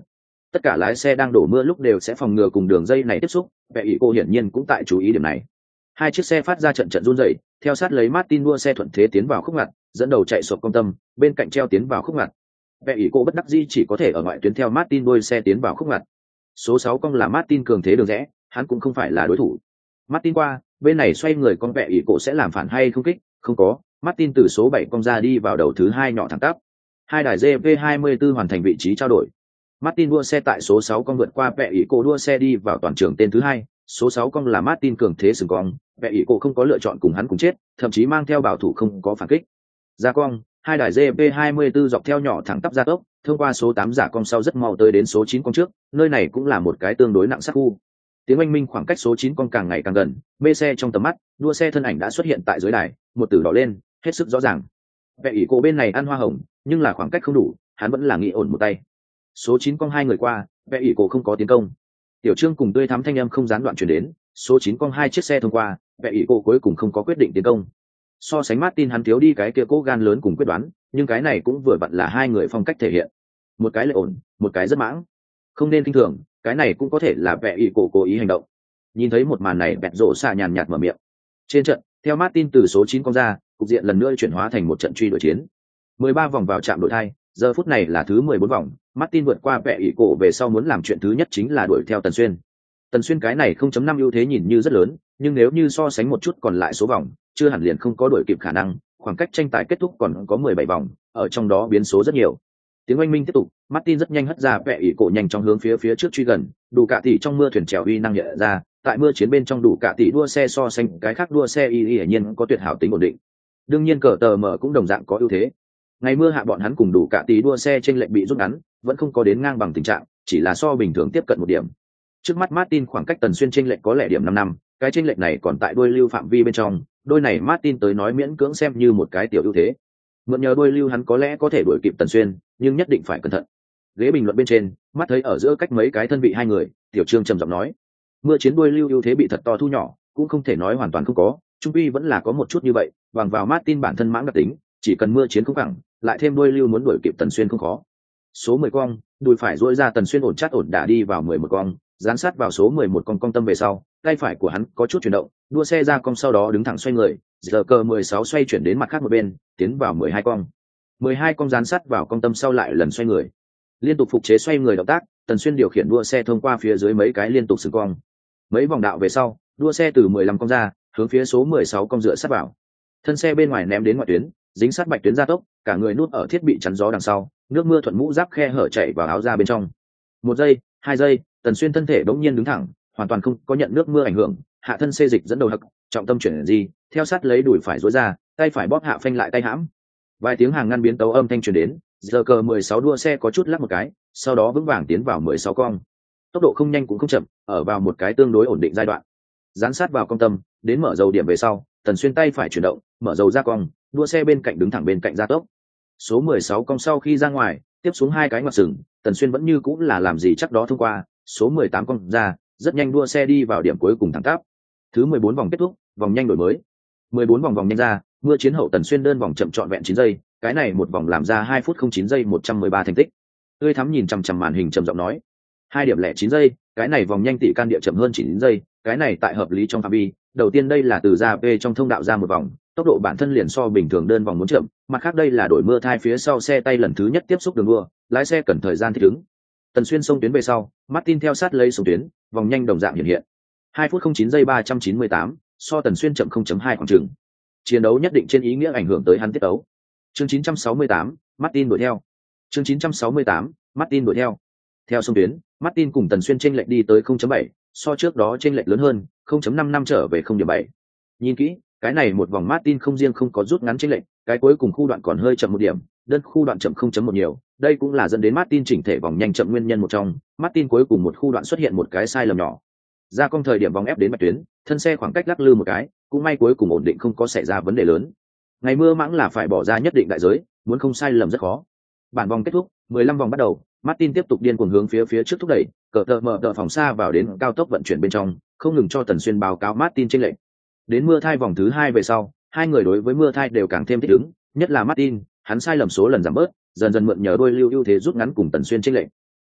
Tất cả lái xe đang đổ mưa lúc đều sẽ phòng ngừa cùng đường dây này tiếp xúc, vẻ ý cô hiển nhiên cũng tại chú ý điểm này. Hai chiếc xe phát ra trận trận run rẩy, theo sát lấy Martin đua xe thuận thế tiến vào khúc ngặt, dẫn đầu chạy sộp công tâm, bên cạnh treo tiến vào khúc ngặt. Vẻ ý cô bất đắc dĩ chỉ có thể ở ngoại tuyến theo Martin đuôi xe tiến vào khúc ngặt. Số sáu cong là Martin cường thế đường rẽ, hắn cũng không phải là đối thủ. Martin qua, bên này xoay người con vẻ ý cô sẽ làm phản hay không kích, không có, Martin từ số bảy cong ra đi vào đầu thứ hai nhỏ thẳng tắp. Hai đài G V hai mươi tư hoàn thành vị trí trao đổi. Martin đua xe tại số sáu con vượt qua vẻ ý cô đua xe đi vào toàn trường tên thứ hai, số sáu con là Martin cường thế sừng cong, vẻ ý cô không có lựa chọn cùng hắn cùng chết, thậm chí mang theo bảo thủ không có phản kích. Ra cong, hai đài G V hai mươi tư dọc theo nhỏ thẳng tắp ra tốc, thông qua số tám giả cong sau rất mau tới đến số chín con trước, nơi này cũng là một cái tương đối nặng sát khu. Tiếng oanh minh khoảng cách số chín con càng ngày càng gần, mê xe trong tầm mắt, đua xe thân ảnh đã xuất hiện tại dưới đài, một từ đỏ lên, hết sức rõ ràng. Vẻ ý cô bên này ăn hoa hồng, nhưng là khoảng cách không đủ, hắn vẫn là nghĩ ổn một tay. Số chín con hai người qua, vẻ ý cô không có tiến công. Tiểu Trương cùng tươi thắm thanh âm không gián đoạn truyền đến, số chín con hai chiếc xe thông qua, vẻ ý cô cuối cùng không có quyết định tiến công. So sánh Martin hắn thiếu đi cái kia cố gan lớn cùng quyết đoán, nhưng cái này cũng vừa vặn là hai người phong cách thể hiện. Một cái lại ổn, một cái rất mãng. Không nên kinh thường, cái này cũng có thể là vẻ ý cô cố ý hành động. Nhìn thấy một màn này, bẹt rộ xạ nhàn nhạt mở miệng. Trên trận, theo Martin từ số chín con ra, cục diện lần nữa chuyển hóa thành một trận truy đuổi chiến. mười ba vòng vào trạm đổi thai, giờ phút này là thứ mười bốn vòng, Martin vượt qua vẻ ý cổ về sau muốn làm chuyện thứ nhất chính là đuổi theo Tần Xuyên. Tần Xuyên cái này không chấm năm ưu thế nhìn như rất lớn, nhưng nếu như so sánh một chút còn lại số vòng, chưa hẳn liền không có đuổi kịp khả năng, khoảng cách tranh tài kết thúc còn có mười bảy vòng, ở trong đó biến số rất nhiều. Tiếng oanh minh tiếp tục, Martin rất nhanh hất ra vẻ ý cổ nhanh chóng hướng phía phía trước truy gần, đủ cả tỷ trong mưa thuyền chèo uy năng hiện ra, tại mưa chiến bên trong đủ cả tỷ đua xe so sánh cái khác đua xe y hiển nhiên có tuyệt hảo tính ổn định. Đương nhiên cờ tờ mở cũng đồng dạng có ưu thế. Ngày mưa hạ bọn hắn cùng đủ cả tỷ đua xe trên lệnh bị rút ngắn, vẫn không có đến ngang bằng tình trạng, chỉ là so bình thường tiếp cận một điểm. Trước mắt Martin khoảng cách Tần Xuyên trên lệnh có lẽ điểm năm năm, cái trên lệnh này còn tại đuôi lưu phạm vi bên trong, đôi này Martin tới nói miễn cưỡng xem như một cái tiểu ưu thế. Mượn nhờ đuôi lưu hắn có lẽ có thể đuổi kịp Tần Xuyên, nhưng nhất định phải cẩn thận. Ghế bình luận bên trên, mắt thấy ở giữa cách mấy cái thân vị hai người, Tiểu Trương trầm giọng nói: "Mưa chiến đuôi lưu ưu thế bị thật to thu nhỏ, cũng không thể nói hoàn toàn không có, trung quy vẫn là có một chút như vậy, bằng vào Martin bản thân mãng đặc tính, chỉ cần mưa chiến không phẳng, lại thêm đuôi lưu muốn đuổi kịp Tần Xuyên không khó." Số mười cong, đùi phải duỗi ra, Tần Xuyên ổn chắc ổn đã đi vào mười một cong, dán sát vào số mười một cong cong tâm về sau, tay phải của hắn có chút chuyển động, đua xe ra cong sau đó đứng thẳng xoay người, giờ cờ mười sáu xoay chuyển đến mặt khác một bên, tiến vào mười hai cong. mười hai cong dán sát vào cong tâm sau lại lần xoay người. Liên tục phục chế xoay người động tác, Tần Xuyên điều khiển đua xe thông qua phía dưới mấy cái liên tục sừng cong. Mấy vòng đạo về sau, đua xe từ mười lăm cong ra, hướng phía số mười sáu cong dựa sát vào. Thân xe bên ngoài ném đến ngoại tuyến, dính sát bạch tuyến gia tốc, cả người nuốt ở thiết bị chắn gió đằng sau, nước mưa thuận mũ giáp khe hở chảy vào áo da bên trong. Một giây, hai giây, Tần Xuyên thân thể bỗng nhiên đứng thẳng, hoàn toàn không có nhận nước mưa ảnh hưởng, hạ thân xê dịch dẫn đầu hực, trọng tâm chuyển gì, theo sát lấy đùi phải duỗi ra, tay phải bóp hạ phanh lại tay hãm. Vài tiếng hàng ngăn biến tấu âm thanh truyền đến, giờ cờ mười sáu đua xe có chút lắc một cái, sau đó vững vàng tiến vào mười sáu cong. Tốc độ không nhanh cũng không chậm, ở vào một cái tương đối ổn định giai đoạn. Dán sát vào cong tâm, đến mở dầu điểm về sau, Tần Xuyên tay phải chuyển động, mở dầu ra cong, đua xe bên cạnh đứng thẳng bên cạnh gia tốc. Số mười sáu cong sau khi ra ngoài, tiếp xuống hai cái ngoặt sừng, Tần Xuyên vẫn như cũng là làm gì chắc đó thông qua, số mười tám cong ra, rất nhanh đua xe đi vào điểm cuối cùng thẳng tắp. Thứ mười bốn vòng kết thúc, vòng nhanh đổi mới. mười bốn vòng vòng nhanh ra, mưa chiến hậu Tần Xuyên đơn vòng chậm trọn vẹn chín giây, cái này một vòng làm ra hai phút không chín giây một trăm mười ba thành tích. Tươi thắm nhìn chằm chằm màn hình trầm giọng nói: hai điểm lẻ chín giây, cái này vòng nhanh tỷ can địa chậm hơn chín giây, cái này tại hợp lý trong phạm vi. Đầu tiên đây là từ ra P trong thông đạo ra một vòng, tốc độ bản thân liền so bình thường đơn vòng muốn chậm, mặt khác đây là đổi mưa thai phía sau xe tay lần thứ nhất tiếp xúc đường đua, lái xe cần thời gian thích ứng. Tần Xuyên xông tuyến về sau, Martin theo sát lấy xông tuyến, vòng nhanh đồng dạng hiện hiện. hai phút không chín giây ba trăm chín mươi tám, so Tần Xuyên chậm không chấm hai khoảng chừng. Chiến đấu nhất định trên ý nghĩa ảnh hưởng tới hắn tiết tấu. Chương chín trăm sáu mươi tám, Martin đuổi theo. Chương chín trăm sáu mươi tám, Martin đuổi theo. Theo xông tuyến, Martin cùng Tần Xuyên chênh lệch đi tới không chấm bảy, so trước đó chênh lệch lớn hơn, không chấm năm năm trở về không điểm bảy. Nhìn kỹ, cái này một vòng Martin không riêng không có rút ngắn chênh lệch, cái cuối cùng khu đoạn còn hơi chậm một điểm, đơn khu đoạn chậm không chấm một nhiều, đây cũng là dẫn đến Martin chỉnh thể vòng nhanh chậm nguyên nhân một trong. Martin cuối cùng một khu đoạn xuất hiện một cái sai lầm nhỏ. Ra công thời điểm vòng ép đến bạch tuyến, thân xe khoảng cách lắc lư một cái, cũng may cuối cùng ổn định không có xảy ra vấn đề lớn. Ngày mưa mãng là phải bỏ ra nhất định đại giới, muốn không sai lầm rất khó. Bản vòng kết thúc, mười lăm vòng bắt đầu, Martin tiếp tục điên cuồng hướng phía phía trước thúc đẩy, cờ tờ mở tờ phòng xa vào đến cao tốc vận chuyển bên trong, không ngừng cho Tần Xuyên báo cáo Martin trên lệnh. Đến mưa thai vòng thứ hai về sau, hai người đối với mưa thai đều càng thêm thích ứng, nhất là Martin, hắn sai lầm số lần giảm bớt, dần dần mượn nhờ đôi lưu ưu thế rút ngắn cùng Tần Xuyên trên lệnh.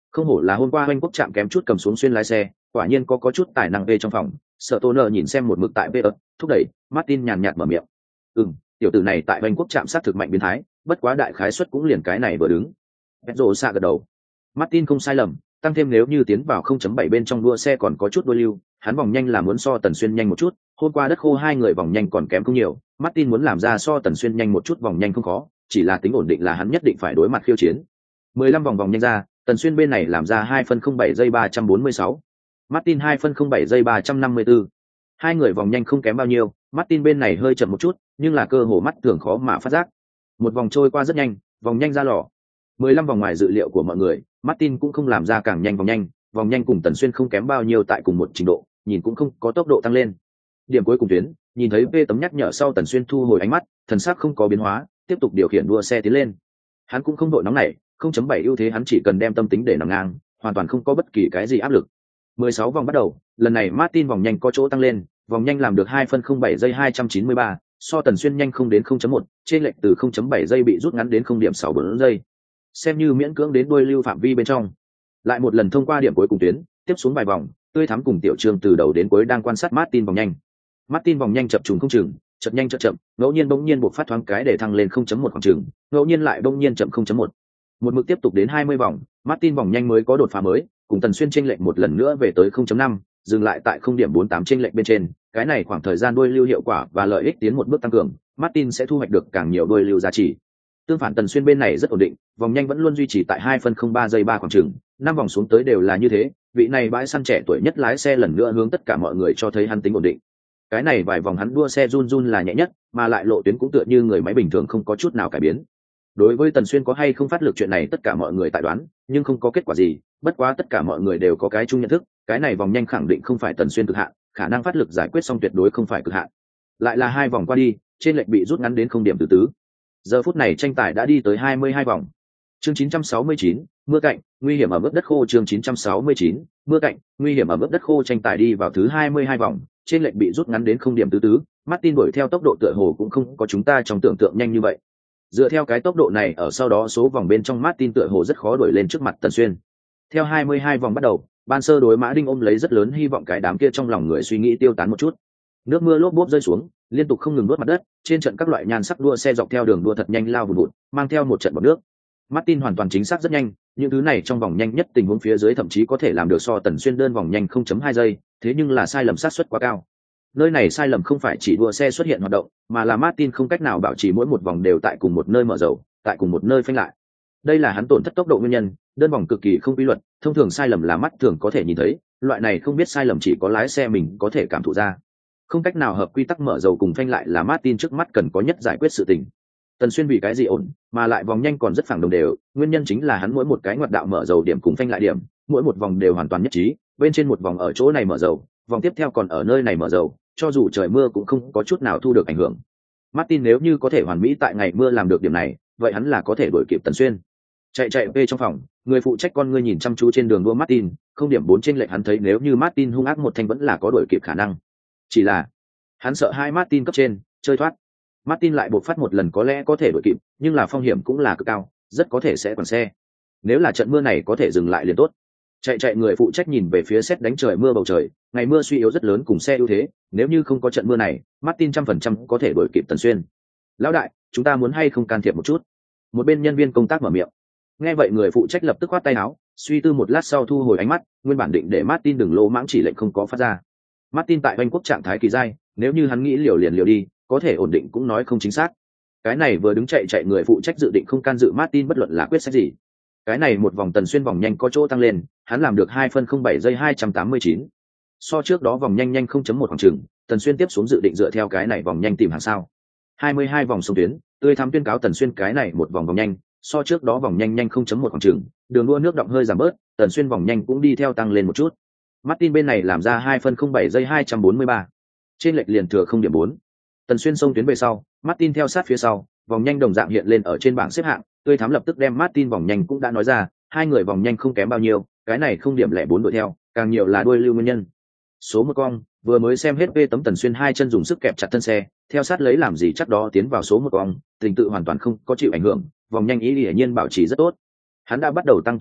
Không hổ là hôm qua Anh Quốc chạm kém chút cầm xuống xuyên lái xe, quả nhiên có có chút tài năng về trong phòng. Sở Tô Nơ nhìn xem một mực tại Peter, thúc đẩy, Martin nhàn nhạt mở miệng. "Ừm, tiểu tử này tại Anh Quốc chạm sát thực mạnh biến thái, bất quá đại khái suất cũng liền cái này vừa đứng." Pedro xạ gật đầu. Martin không sai lầm, tăng thêm nếu như tiến vào không chấm bảy bên trong đua xe còn có chút đuôi lưu, hắn vòng nhanh là muốn so Tần Xuyên nhanh một chút, hôm qua đất khô hai người vòng nhanh còn kém không nhiều, Martin muốn làm ra so Tần Xuyên nhanh một chút vòng nhanh không khó, chỉ là tính ổn định là hắn nhất định phải đối mặt khiêu chiến. mười lăm vòng vòng nhanh ra, Tần Xuyên bên này làm ra hai phân không bảy giây ba trăm bốn mươi sáu, Martin hai phân không bảy giây ba trăm năm mươi tư. Hai người vòng nhanh không kém bao nhiêu, Martin bên này hơi chậm một chút, nhưng là cơ hồ mắt thường khó mà phát giác. Một vòng trôi qua rất nhanh, vòng nhanh ra lò. mười lăm vòng ngoài dự liệu của mọi người, Martin cũng không làm ra càng nhanh vòng nhanh, vòng nhanh cùng Tần Xuyên không kém bao nhiêu tại cùng một trình độ, nhìn cũng không có tốc độ tăng lên. Điểm cuối cùng tuyến, nhìn thấy V tấm nhắc nhở sau Tần Xuyên thu hồi ánh mắt, thần sắc không có biến hóa, tiếp tục điều khiển đua xe tiến lên. Hắn cũng không đội nóng nảy, không chấm bảy ưu thế hắn chỉ cần đem tâm tính để nằm ngang, hoàn toàn không có bất kỳ cái gì áp lực. mười sáu vòng bắt đầu, lần này Martin vòng nhanh có chỗ tăng lên, vòng nhanh làm được hai phân không bảy giây hai trăm chín mươi ba, so Tần Xuyên nhanh không đến không chấm một, trên lệch từ không chấm bảy giây bị rút ngắn đến không điểm sáu bốn giây. Xem như miễn cưỡng đến đuôi lưu phạm vi bên trong. Lại một lần thông qua điểm cuối cùng tuyến, tiếp xuống vài vòng, tươi thắm cùng Tiểu Trương từ đầu đến cuối đang quan sát Martin vòng nhanh. Martin vòng nhanh chập trùng không chừng, chợt nhanh chợt chậm, ngẫu nhiên bỗng nhiên buộc phát thoáng cái để thăng lên không chấm một khoảng chừng, ngẫu nhiên lại bỗng nhiên chậm không chấm một. Một mực tiếp tục đến hai mươi vòng, Martin vòng nhanh mới có đột phá mới, cùng Tần Xuyên chênh lệch một lần nữa về tới không chấm năm, dừng lại tại không điểm bốn tám chênh lệch bên trên, cái này khoảng thời gian đuôi lưu hiệu quả và lợi ích tiến một bước tăng cường, Martin sẽ thu hoạch được càng nhiều đuôi lưu giá trị. Tương phản Tần Xuyên bên này rất ổn định, vòng nhanh vẫn luôn duy trì tại hai phân không ba giây ba khoảng chừng, năm vòng xuống tới đều là như thế, vị này bãi săn trẻ tuổi nhất lái xe lần nữa hướng tất cả mọi người cho thấy hắn tính ổn định. Cái này vài vòng hắn đua xe run run là nhẹ nhất, mà lại lộ tuyến cũng tựa như người máy bình thường không có chút nào cải biến. Đối với Tần Xuyên có hay không phát lực chuyện này tất cả mọi người tại đoán, nhưng không có kết quả gì, bất quá tất cả mọi người đều có cái chung nhận thức, cái này vòng nhanh khẳng định không phải Tần Xuyên cực hạn, khả năng phát lực giải quyết xong tuyệt đối không phải cực hạn. Lại là hai vòng qua đi, trên lệch bị rút ngắn đến không điểm từ tứ. Giờ phút này tranh tài đã đi tới hai mươi hai vòng. Chương chín trăm sáu mươi chín, mưa cạnh, nguy hiểm ở mức đất khô. Chương chín trăm sáu mươi chín, mưa cạnh, nguy hiểm ở mức đất khô. Tranh tài đi vào thứ hai mươi hai vòng, trên lệch bị rút ngắn đến không điểm tứ tứ, Martin đuổi theo tốc độ tựa hồ cũng không có chúng ta trong tưởng tượng nhanh như vậy. Dựa theo cái tốc độ này ở sau đó số vòng bên trong Martin tựa hồ rất khó đuổi lên trước mặt Tần Xuyên. Theo hai mươi hai vòng bắt đầu, ban sơ đối Mã Đinh ôm lấy rất lớn hy vọng cái đám kia trong lòng người suy nghĩ tiêu tán một chút. Nước mưa lốp bốp rơi xuống, liên tục không ngừng nuốt mặt đất, trên trận các loại nhan sắc đua xe dọc theo đường đua thật nhanh lao vùn vụt, mang theo một trận bọt nước. Martin hoàn toàn chính xác rất nhanh, những thứ này trong vòng nhanh nhất tình huống phía dưới thậm chí có thể làm được so Tần Xuyên đơn vòng nhanh không chấm hai giây, thế nhưng là sai lầm xác suất quá cao. Nơi này sai lầm không phải chỉ đua xe xuất hiện hoạt động, mà là Martin không cách nào bảo trì mỗi một vòng đều tại cùng một nơi mở dầu, tại cùng một nơi phanh lại. Đây là hắn tổn thất tốc độ nguyên nhân, đơn vòng cực kỳ không quy luật, thông thường sai lầm là mắt thường có thể nhìn thấy, loại này không biết sai lầm chỉ có lái xe mình có thể cảm thụ ra. Không cách nào hợp quy tắc mở dầu cùng phanh lại là Martin trước mắt cần có nhất giải quyết sự tình. Tần Xuyên vì cái gì ổn, mà lại vòng nhanh còn rất phẳng đồng đều, nguyên nhân chính là hắn mỗi một cái ngoặt đạo mở dầu điểm cùng phanh lại điểm, mỗi một vòng đều hoàn toàn nhất trí, bên trên một vòng ở chỗ này mở dầu, vòng tiếp theo còn ở nơi này mở dầu, cho dù trời mưa cũng không có chút nào thu được ảnh hưởng. Martin nếu như có thể hoàn mỹ tại ngày mưa làm được điểm này, vậy hắn là có thể đuổi kịp Tần Xuyên. Chạy chạy về trong phòng, người phụ trách con ngươi nhìn chăm chú trên đường đua Martin, không điểm bốn trên lệch hắn thấy nếu như Martin hung ác một thanh vẫn là có đuổi kịp khả năng. Chỉ là hắn sợ hai Martin cấp trên chơi thoát. Martin lại buộc phát một lần có lẽ có thể đuổi kịp, nhưng là phong hiểm cũng là cực cao, rất có thể sẽ quằn xe. Nếu là trận mưa này có thể dừng lại liền tốt. Chạy chạy người phụ trách nhìn về phía sét đánh trời mưa bầu trời, ngày mưa suy yếu rất lớn cùng xe ưu thế, nếu như không có trận mưa này, Martin trăm phần trăm có thể đuổi kịp Tần Xuyên. Lão đại, chúng ta muốn hay không can thiệp một chút? Một bên nhân viên công tác mở miệng. Nghe vậy người phụ trách lập tức khoát tay áo, suy tư một lát sau thu hồi ánh mắt, nguyên bản định để Martin đừng lỗ mãng chỉ lệnh không có phát ra. Martin tại Anh quốc trạng thái kỳ dai, nếu như hắn nghĩ liều liền liều đi, có thể ổn định cũng nói không chính xác. Cái này vừa đứng chạy chạy người phụ trách dự định không can dự Martin bất luận là quyết sách gì. Cái này một vòng Tần Xuyên vòng nhanh có chỗ tăng lên, hắn làm được hai phân không bảy giây hai trăm tám mươi chín. So trước đó vòng nhanh nhanh không chấm một khoảng chừng, Tần Xuyên tiếp xuống dự định dựa theo cái này vòng nhanh tìm hàng sao. hai mươi hai vòng sông tuyến, tươi thắm tuyên cáo Tần Xuyên cái này một vòng vòng nhanh, so trước đó vòng nhanh nhanh không chấm một khoảng chừng, đường đua nước động hơi giảm bớt, Tần Xuyên vòng nhanh cũng đi theo tăng lên một chút. Martin bên này làm ra hai phân không bảy giây hai trăm bốn mươi ba. Trên lệch liền thừa không điểm bốn. Tần Xuyên xông tuyến về sau, Martin theo sát phía sau, vòng nhanh đồng dạng hiện lên ở trên bảng xếp hạng, tươi thắm lập tức đem Martin vòng nhanh cũng đã nói ra, hai người vòng nhanh không kém bao nhiêu, cái này không điểm lẻ bốn đuổi theo, càng nhiều là đuôi lưu nguyên nhân. Số một cong, vừa mới xem hết vê tấm Tần Xuyên hai chân dùng sức kẹp chặt thân xe, theo sát lấy làm gì chắc đó tiến vào số một cong, tình tự hoàn toàn không có chịu ảnh hưởng, vòng nhanh ý hiển nhiên bảo trì rất tốt. Hắn đã bắt đầu tăng tốc độ,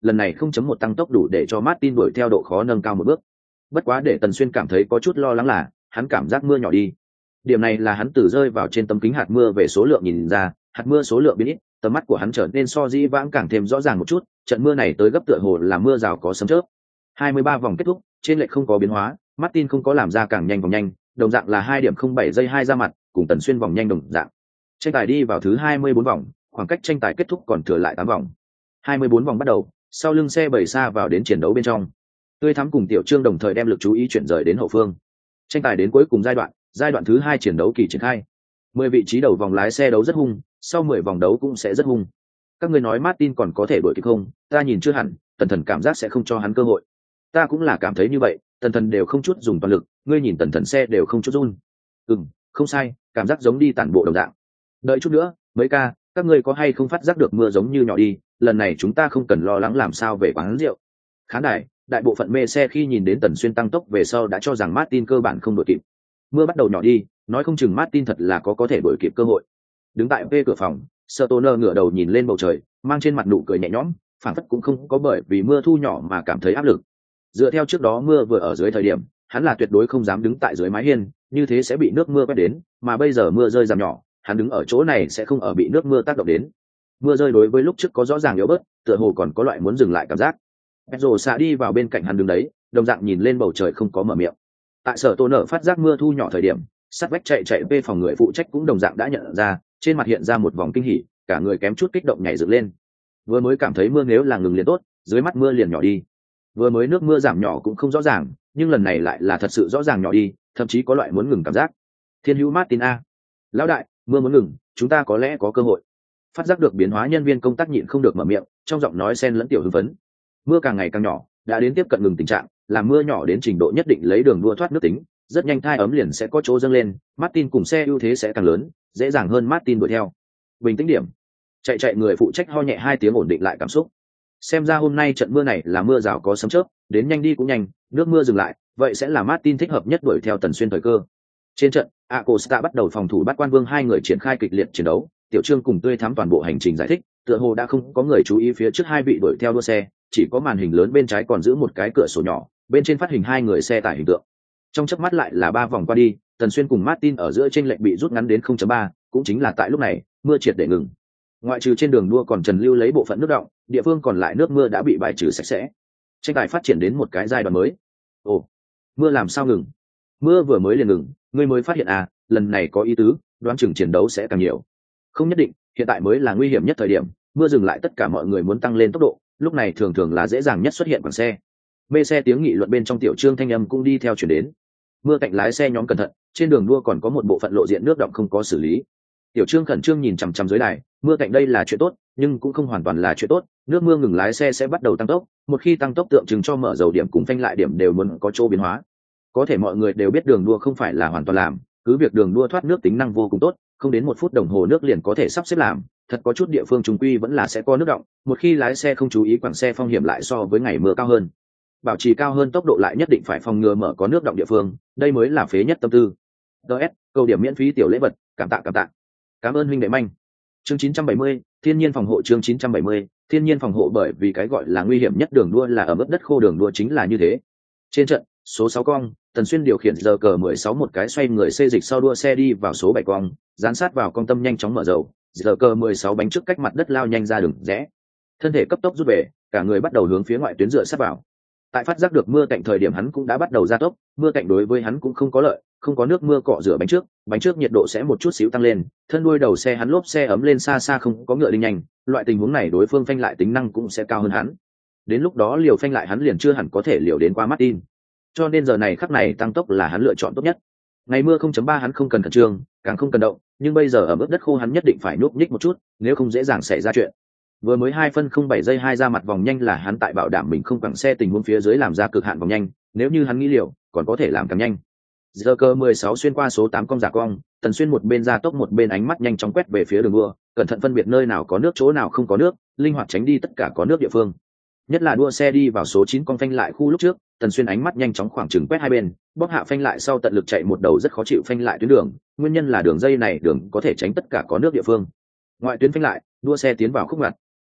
lần này không chấm một tăng tốc đủ để cho Martin đuổi theo độ khó nâng cao một bước. Bất quá để Tần Xuyên cảm thấy có chút lo lắng là, hắn cảm giác mưa nhỏ đi. Điểm này là hắn từ rơi vào trên tấm kính hạt mưa về số lượng nhìn ra, hạt mưa số lượng biến ít, tầm mắt của hắn trở nên so dĩ vãng càng thêm rõ ràng một chút, trận mưa này tới gấp tựa hồ là mưa rào có sấm chớp. hai mươi ba vòng kết thúc, trên lệch không có biến hóa, Martin không có làm ra càng nhanh vòng nhanh, đồng dạng là hai điểm không bảy giây hai ra mặt, cùng Tần Xuyên vòng nhanh đồng dạng. Tranh tài đi vào thứ hai mươi bốn vòng, khoảng cách tranh tài kết thúc còn thừa lại tám vòng. hai mươi bốn vòng bắt đầu, sau lưng xe bảy xa vào đến chiến đấu bên trong. Tươi Thắm cùng Tiểu Trương đồng thời đem lực chú ý chuyển rời đến hậu phương. Tranh tài đến cuối cùng giai đoạn, giai đoạn thứ hai chiến đấu kỳ triển khai. mười vị trí đầu vòng lái xe đấu rất hung, sau mười vòng đấu cũng sẽ rất hung. Các người nói Martin còn có thể đuổi kịp không? Ta nhìn chưa hẳn, Tần Thần cảm giác sẽ không cho hắn cơ hội. Ta cũng là cảm thấy như vậy, Tần Thần đều không chút dùng toàn lực, ngươi nhìn Tần Thần xe đều không chút run. Ừm, không sai, cảm giác giống đi tản bộ đồng dạng. Đợi chút nữa, mấy ca, các ngươi có hay không phát giác được mưa giống như nhỏ đi, lần này chúng ta không cần lo lắng làm sao về quán rượu. Khán đài, đại bộ phận mê xe khi nhìn đến Tần Xuyên tăng tốc về sau đã cho rằng Martin cơ bản không đuổi kịp. Mưa bắt đầu nhỏ đi, nói không chừng Martin thật là có có thể đuổi kịp cơ hội. Đứng tại V cửa phòng, Stoner ngửa đầu nhìn lên bầu trời, mang trên mặt nụ cười nhẹ nhõm, phản phất cũng không có bởi vì mưa thu nhỏ mà cảm thấy áp lực. Dựa theo trước đó mưa vừa ở dưới thời điểm, hắn là tuyệt đối không dám đứng tại dưới mái hiên, như thế sẽ bị nước mưa quét đến, mà bây giờ mưa rơi giảm nhỏ, hắn đứng ở chỗ này sẽ không ở bị nước mưa tác động đến. Mưa rơi đối với lúc trước có rõ ràng yếu bớt, tựa hồ còn có loại muốn dừng lại cảm giác. Pedro xạ đi vào bên cạnh hắn đứng đấy, đồng dạng nhìn lên bầu trời không có mở miệng. Tại sở Tô nở phát giác mưa thu nhỏ thời điểm, sát vách chạy chạy về phòng người phụ trách cũng đồng dạng đã nhận ra, trên mặt hiện ra một vòng kinh hỉ, cả người kém chút kích động nhảy dựng lên. Vừa mới cảm thấy mưa nếu là ngừng liền tốt, dưới mắt mưa liền nhỏ đi. Vừa mới nước mưa giảm nhỏ cũng không rõ ràng, nhưng lần này lại là thật sự rõ ràng nhỏ đi, thậm chí có loại muốn ngừng cảm giác. Thiên hữu Martin a, lão đại, mưa muốn ngừng, chúng ta có lẽ có cơ hội. Phát giác được biến hóa nhân viên công tác nhịn không được mở miệng, trong giọng nói xen lẫn tiểu hưng phấn. Mưa càng ngày càng nhỏ, đã đến tiếp cận ngừng tình trạng, làm mưa nhỏ đến trình độ nhất định lấy đường đua thoát nước tính, rất nhanh thai ấm liền sẽ có chỗ dâng lên, Martin cùng xe ưu thế sẽ càng lớn, dễ dàng hơn Martin đuổi theo. Bình tĩnh điểm. Chạy chạy người phụ trách ho nhẹ hai tiếng ổn định lại cảm xúc. Xem ra hôm nay trận mưa này là mưa rào có sấm chớp, đến nhanh đi cũng nhanh, nước mưa dừng lại, vậy sẽ là Martin thích hợp nhất đuổi theo Tần Xuyên thời cơ. Trên trận, Acosta bắt đầu phòng thủ bắt Quan Vương hai người triển khai kịch liệt chiến đấu, Tiểu Trương cùng Tươi Thắm toàn bộ hành trình giải thích, tựa hồ đã không có người chú ý phía trước hai vị đuổi theo đua xe, chỉ có màn hình lớn bên trái còn giữ một cái cửa sổ nhỏ, bên trên phát hình hai người xe tải hình tượng. Trong chớp mắt lại là ba vòng qua đi, Tần Xuyên cùng Martin ở giữa chênh lệch bị rút ngắn đến không chấm ba, cũng chính là tại lúc này, mưa triệt để ngừng. Ngoại trừ trên đường đua còn trần lưu lấy bộ phận nước đọng, địa phương còn lại nước mưa đã bị bài trừ sạch sẽ. Tranh tài phát triển đến một cái giai đoạn mới. Ồ, mưa làm sao ngừng? Mưa vừa mới liền ngừng, ngươi mới phát hiện à, lần này có ý tứ, đoán chừng chiến đấu sẽ càng nhiều. Không nhất định, hiện tại mới là nguy hiểm nhất thời điểm, mưa dừng lại tất cả mọi người muốn tăng lên tốc độ, lúc này thường thường là dễ dàng nhất xuất hiện bằng xe. Mê xe tiếng nghị luận bên trong Tiểu Trương thanh âm cũng đi theo chuyển đến. Mưa cạnh lái xe nhóm cẩn thận, trên đường đua còn có một bộ phận lộ diện nước đọng không có xử lý. Tiểu Trương khẩn trương nhìn chằm chằm dưới đài, mưa cạnh đây là chuyện tốt, nhưng cũng không hoàn toàn là chuyện tốt, nước mưa ngừng lái xe sẽ bắt đầu tăng tốc, một khi tăng tốc tượng trưng cho mở dầu điểm cùng phanh lại điểm đều muốn có chỗ biến hóa. Có thể mọi người đều biết đường đua không phải là hoàn toàn làm, cứ việc đường đua thoát nước tính năng vô cùng tốt, không đến một phút đồng hồ nước liền có thể sắp xếp làm, thật có chút địa phương trung quy vẫn là sẽ có nước đọng, một khi lái xe không chú ý quảng xe phong hiểm lại so với ngày mưa cao hơn. Bảo trì cao hơn tốc độ lại nhất định phải phòng ngừa mở có nước đọng địa phương, đây mới là phế nhất tâm tư. đê ét, câu điểm miễn phí tiểu lễ vật, cảm tạ cảm tạ. Cảm ơn huynh đệ manh. Chương chín trăm bảy mươi, thiên nhiên phòng hộ chương chín trăm bảy mươi, thiên nhiên phòng hộ bởi vì cái gọi là nguy hiểm nhất đường đua là ở mức đất khô đường đua chính là như thế. Trên trận, số sáu cong, Tần Xuyên điều khiển giờ cờ mười sáu một cái xoay người xê dịch sau đua xe đi vào số bảy cong, dán sát vào cong tâm nhanh chóng mở dầu, giờ cờ mười sáu bánh trước cách mặt đất lao nhanh ra đường rẽ. Thân thể cấp tốc rút về, cả người bắt đầu hướng phía ngoại tuyến dựa sát vào. Tại phát giác được mưa cạnh thời điểm hắn cũng đã bắt đầu gia tốc, mưa cạnh đối với hắn cũng không có lợi, không có nước mưa cọ rửa bánh trước, bánh trước nhiệt độ sẽ một chút xíu tăng lên, thân đuôi đầu xe hắn lốp xe ấm lên xa xa không có ngựa đi nhanh, loại tình huống này đối phương phanh lại tính năng cũng sẽ cao hơn hắn. Đến lúc đó liều phanh lại hắn liền chưa hẳn có thể liều đến qua Martin. Cho nên giờ này khắc này tăng tốc là hắn lựa chọn tốt nhất. Ngày mưa không chấm ba hắn không cần khẩn trương, càng không cần động, nhưng bây giờ ở mức đất khô hắn nhất định phải nhúc nhích một chút, nếu không dễ dàng xảy ra chuyện. Vừa mới hai phân không bảy giây hai ra mặt vòng nhanh là hắn tại bảo đảm mình không quẳng xe tình huống phía dưới làm ra cực hạn vòng nhanh, nếu như hắn nghĩ liều, còn có thể làm càng nhanh. Giờ cơ mười sáu xuyên qua số tám cong giả cong, Tần Xuyên một bên ra tốc một bên ánh mắt nhanh chóng quét về phía đường đua, cẩn thận phân biệt nơi nào có nước chỗ nào không có nước, linh hoạt tránh đi tất cả có nước địa phương. Nhất là đua xe đi vào số chín cong phanh lại khu lúc trước, Tần Xuyên ánh mắt nhanh chóng khoảng chừng quét hai bên, bóp hạ phanh lại sau tận lực chạy một đầu rất khó chịu phanh lại tuyến đường, nguyên nhân là đường dây này đường có thể tránh tất cả có nước địa phương. Ngoại tuyến phanh lại, đua xe tiến vào khúc ngoặt.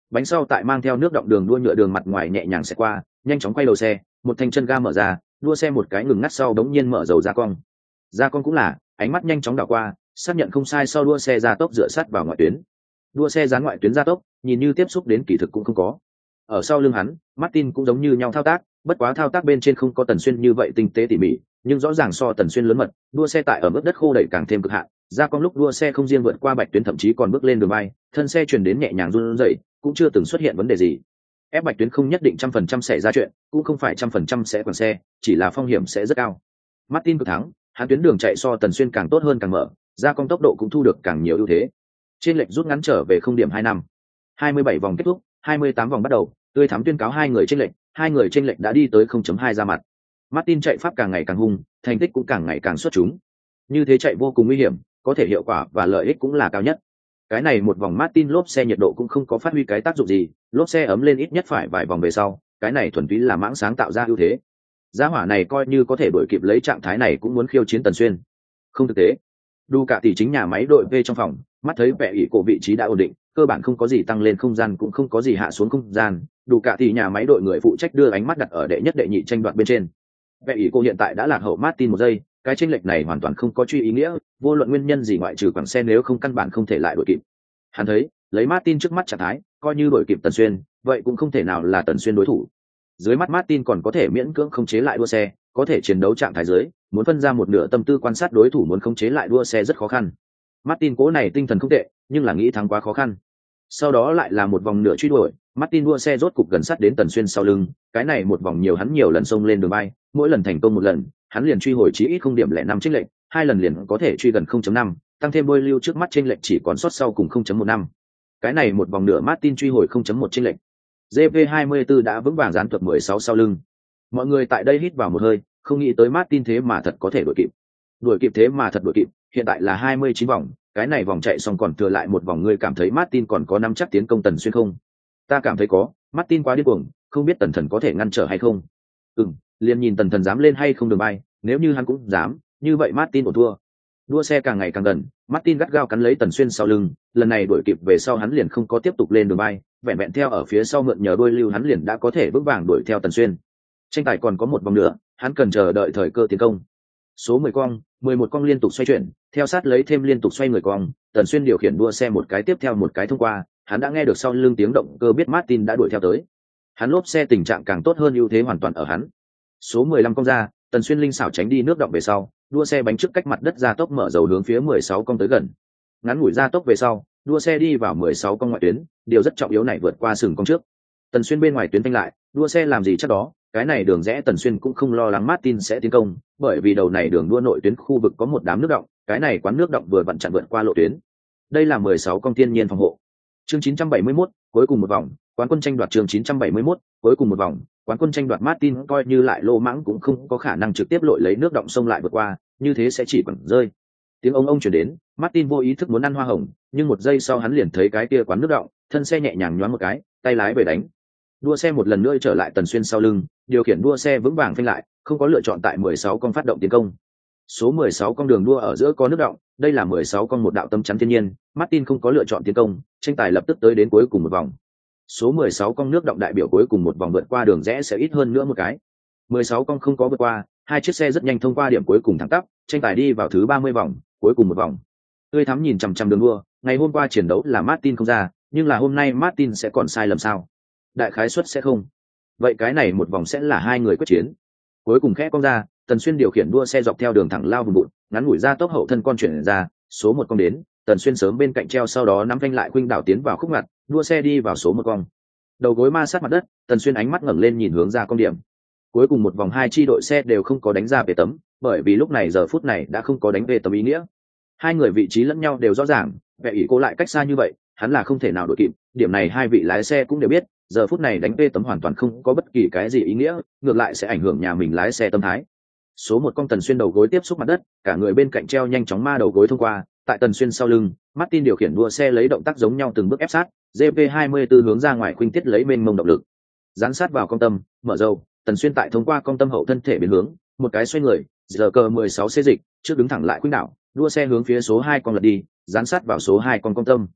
bánh sau tại mang theo nước động đường đua nhựa đường mặt ngoài nhẹ nhàng sẽ qua, nhanh chóng quay đầu xe, một thanh chân ga mở ra, đua xe một cái ngừng ngắt sau đống nhiên mở dầu ra cong. Ra cong cũng là, ánh mắt nhanh chóng đảo qua, xác nhận không sai sau đua xe ra tốc dựa sát vào ngoại tuyến. Đua xe dán ngoại tuyến ra tốc, nhìn như tiếp xúc đến kỳ thực cũng không có. Ở sau lưng hắn, Martin cũng giống như nhau thao tác, bất quá thao tác bên trên không có Tần Xuyên như vậy tinh tế tỉ mỉ, nhưng rõ ràng so Tần Xuyên lớn mật, đua xe tại ở mức đất khô đẩy càng thêm cực hạn, ra con lúc đua xe không riêng vượt qua bạch tuyến thậm chí còn bước lên đường bay, thân xe chuyển đến nhẹ nhàng run rẩy, cũng chưa từng xuất hiện vấn đề gì. Ép bạch tuyến không nhất định trăm phần trăm xảy ra chuyện, cũng không phải trăm phần trăm sẽ còn xe, chỉ là phong hiểm sẽ rất cao. Martin cực thắng, hắn tuyến đường chạy so Tần Xuyên càng tốt hơn càng mở, ra con tốc độ cũng thu được càng nhiều ưu thế. Trên lệch rút ngắn trở về không điểm hai năm. hai mươi bảy vòng kết thúc, hai mươi tám vòng bắt đầu, tươi thắm tuyên cáo hai người trên lệch, hai người trên lệch đã đi tới không chấm hai ra mặt. Martin chạy pháp càng ngày càng hung, thành tích cũng càng ngày càng xuất chúng. Như thế chạy vô cùng nguy hiểm, có thể hiệu quả và lợi ích cũng là cao nhất. Cái này một vòng Martin lốp xe nhiệt độ cũng không có phát huy cái tác dụng gì, lốp xe ấm lên ít nhất phải vài vòng về sau, cái này thuần túy là mãng sáng tạo ra ưu thế. Gia hỏa này coi như có thể đuổi kịp lấy trạng thái này cũng muốn khiêu chiến Tần Xuyên. Không thực tế. Đu cả tỷ chính nhà máy đội V trong phòng, mắt thấy vẻ ỷ cổ vị trí đã ổn định, cơ bản không có gì tăng lên không gian cũng không có gì hạ xuống không gian, đủ cả tỷ nhà máy đội người phụ trách đưa ánh mắt đặt ở đệ nhất đệ nhị tranh đoạt bên trên. Vẻ ỷ cổ hiện tại đã lạc hậu Martin một giây, cái chênh lệch này hoàn toàn không có truy ý nghĩa, vô luận nguyên nhân gì ngoại trừ quảng xe nếu không căn bản không thể lại đuổi kịp. Hắn thấy, lấy Martin trước mắt trạng thái, coi như đuổi kịp Tần Xuyên, vậy cũng không thể nào là Tần Xuyên đối thủ. Dưới mắt Martin còn có thể miễn cưỡng khống chế lại đua xe, có thể chiến đấu trạng thái dưới, muốn phân ra một nửa tâm tư quan sát đối thủ muốn khống chế lại đua xe rất khó khăn. Martin cố này tinh thần không tệ, nhưng là nghĩ thắng quá khó khăn. Sau đó lại là một vòng nửa truy đuổi, Martin đua xe rốt cục gần sát đến Tần Xuyên sau lưng, cái này một vòng nhiều hắn nhiều lần xông lên đường bay, mỗi lần thành công một lần, hắn liền truy hồi chí ít không điểm lẻ năm chênh lệch, hai lần liền có thể truy gần không chấm năm, tăng thêm đôi lưu trước mắt chênh lệch chỉ còn sót sau cùng không chấm một năm. Cái này một vòng nửa Martin truy hồi không chấm một chênh lệch. giê vê hai mươi tư đã vững vàng dán thuật mười sáu sau lưng. Mọi người tại đây hít vào một hơi, không nghĩ tới Martin thế mà thật có thể đuổi kịp. Đuổi kịp thế mà thật đuổi kịp, hiện tại là hai mươi chín vòng, cái này vòng chạy xong còn thừa lại một vòng, ngươi cảm thấy Martin còn có nắm chắc tiến công Tần Xuyên không? Ta cảm thấy có, Martin quá điên cuồng, không biết Tần Thần có thể ngăn trở hay không. Ừm, liền nhìn Tần Thần dám lên hay không đường bay, nếu như hắn cũng dám, như vậy Martin ổn thua. Đua xe càng ngày càng gần, Martin gắt gao cắn lấy Tần Xuyên sau lưng, lần này đuổi kịp về sau hắn liền không có tiếp tục lên đường bay, vẹn vẹn theo ở phía sau mượn nhờ đuôi lưu hắn liền đã có thể vững vàng đuổi theo Tần Xuyên. Tranh tài còn có một vòng nữa, hắn cần chờ đợi thời cơ tiến công. Số mười cong, mười một cong liên tục xoay chuyển, theo sát lấy thêm liên tục xoay người cong, Tần Xuyên điều khiển đua xe một cái tiếp theo một cái thông qua, hắn đã nghe được sau lưng tiếng động cơ biết Martin đã đuổi theo tới. Hắn lốp xe tình trạng càng tốt hơn, ưu thế hoàn toàn ở hắn. Số mười lăm cong ra, Tần Xuyên linh xảo tránh đi nước động về sau, đua xe bánh trước cách mặt đất ra tốc mở dầu hướng phía mười sáu cong tới gần. Ngắn ngủi ra tốc về sau, đua xe đi vào mười sáu cong ngoại tuyến, điều rất trọng yếu này vượt qua sừng cong trước. Tần Xuyên bên ngoài tuyến phanh lại, đua xe làm gì chắc đó, cái này đường rẽ Tần Xuyên cũng không lo lắng Martin sẽ tiến công, bởi vì đầu này đường đua nội tuyến khu vực có một đám nước động, cái này quán nước động vừa vặn chặn vượt qua lộ tuyến. Đây là mười sáu cong thiên nhiên phòng hộ. Chương chín trăm bảy mươi mốt, cuối cùng một vòng, quán quân tranh đoạt chương chín trăm bảy mươi mốt, cuối cùng một vòng, quán quân tranh đoạt Martin coi như lại lô mãng cũng không có khả năng trực tiếp lội lấy nước động sông lại vượt qua, như thế sẽ chỉ quẳng rơi. Tiếng ông ông truyền đến, Martin vô ý thức muốn ăn hoa hồng, nhưng một giây sau hắn liền thấy cái kia quán nước động, thân xe nhẹ nhàng nhoáng một cái, tay lái về đánh. Đua xe một lần nữa trở lại Tần Xuyên sau lưng, điều khiển đua xe vững vàng phanh lại, không có lựa chọn tại mười sáu cong phát động tiến công. Số mười sáu cong đường đua ở giữa có nước động, đây là mười sáu cong một đạo tâm chắn thiên nhiên, Martin không có lựa chọn tiến công, tranh tài lập tức tới đến cuối cùng một vòng. Số mười sáu cong nước động đại biểu cuối cùng một vòng vượt qua đường rẽ sẽ ít hơn nữa một cái. mười sáu cong không có vượt qua, hai chiếc xe rất nhanh thông qua điểm cuối cùng thẳng tắp, tranh tài đi vào thứ ba mươi vòng, cuối cùng một vòng. Tươi thắm nhìn chằm chằm đường đua, ngày hôm qua chiến đấu là Martin không ra, nhưng là hôm nay Martin sẽ còn sai lầm sao? Đại khái suất sẽ không. Vậy cái này một vòng sẽ là hai người quyết chiến. Cuối cùng khẽ cong ra, Tần Xuyên điều khiển đua xe dọc theo đường thẳng lao vùng bụi, ngắn ngủi ra tốc hậu thân con chuyển ra, số một cong đến, Tần Xuyên sớm bên cạnh treo sau đó nắm phanh lại khuynh đảo tiến vào khúc ngặt, đua xe đi vào số một cong. Đầu gối ma sát mặt đất, Tần Xuyên ánh mắt ngẩng lên nhìn hướng ra con điểm. Cuối cùng một vòng hai chi đội xe đều không có đánh ra về tấm, bởi vì lúc này giờ phút này đã không có đánh về tấm ý nghĩa. Hai người vị trí lẫn nhau đều rõ ràng, vẻ ỷ cô lại cách xa như vậy, hắn là không thể nào đội kịp, điểm này hai vị lái xe cũng đều biết, giờ phút này đánh về tấm hoàn toàn không có bất kỳ cái gì ý nghĩa, ngược lại sẽ ảnh hưởng nhà mình lái xe tâm thái. Số một cong Tần Xuyên đầu gối tiếp xúc mặt đất, cả người bên cạnh treo nhanh chóng ma đầu gối thông qua, tại Tần Xuyên sau lưng, Martin điều khiển đua xe lấy động tác giống nhau từng bước ép sát, giê vê hai mươi tư hướng ra ngoài khuynh tiết lấy mênh mông động lực. Dán sát vào cong tâm, mở dầu, Tần Xuyên tại thông qua cong tâm hậu thân thể biến hướng, một cái xoay người, giờ cờ mười sáu xê dịch, trước đứng thẳng lại khuynh đảo, đua xe hướng phía số hai cong lật đi, dán sát vào số hai cong cong tâm.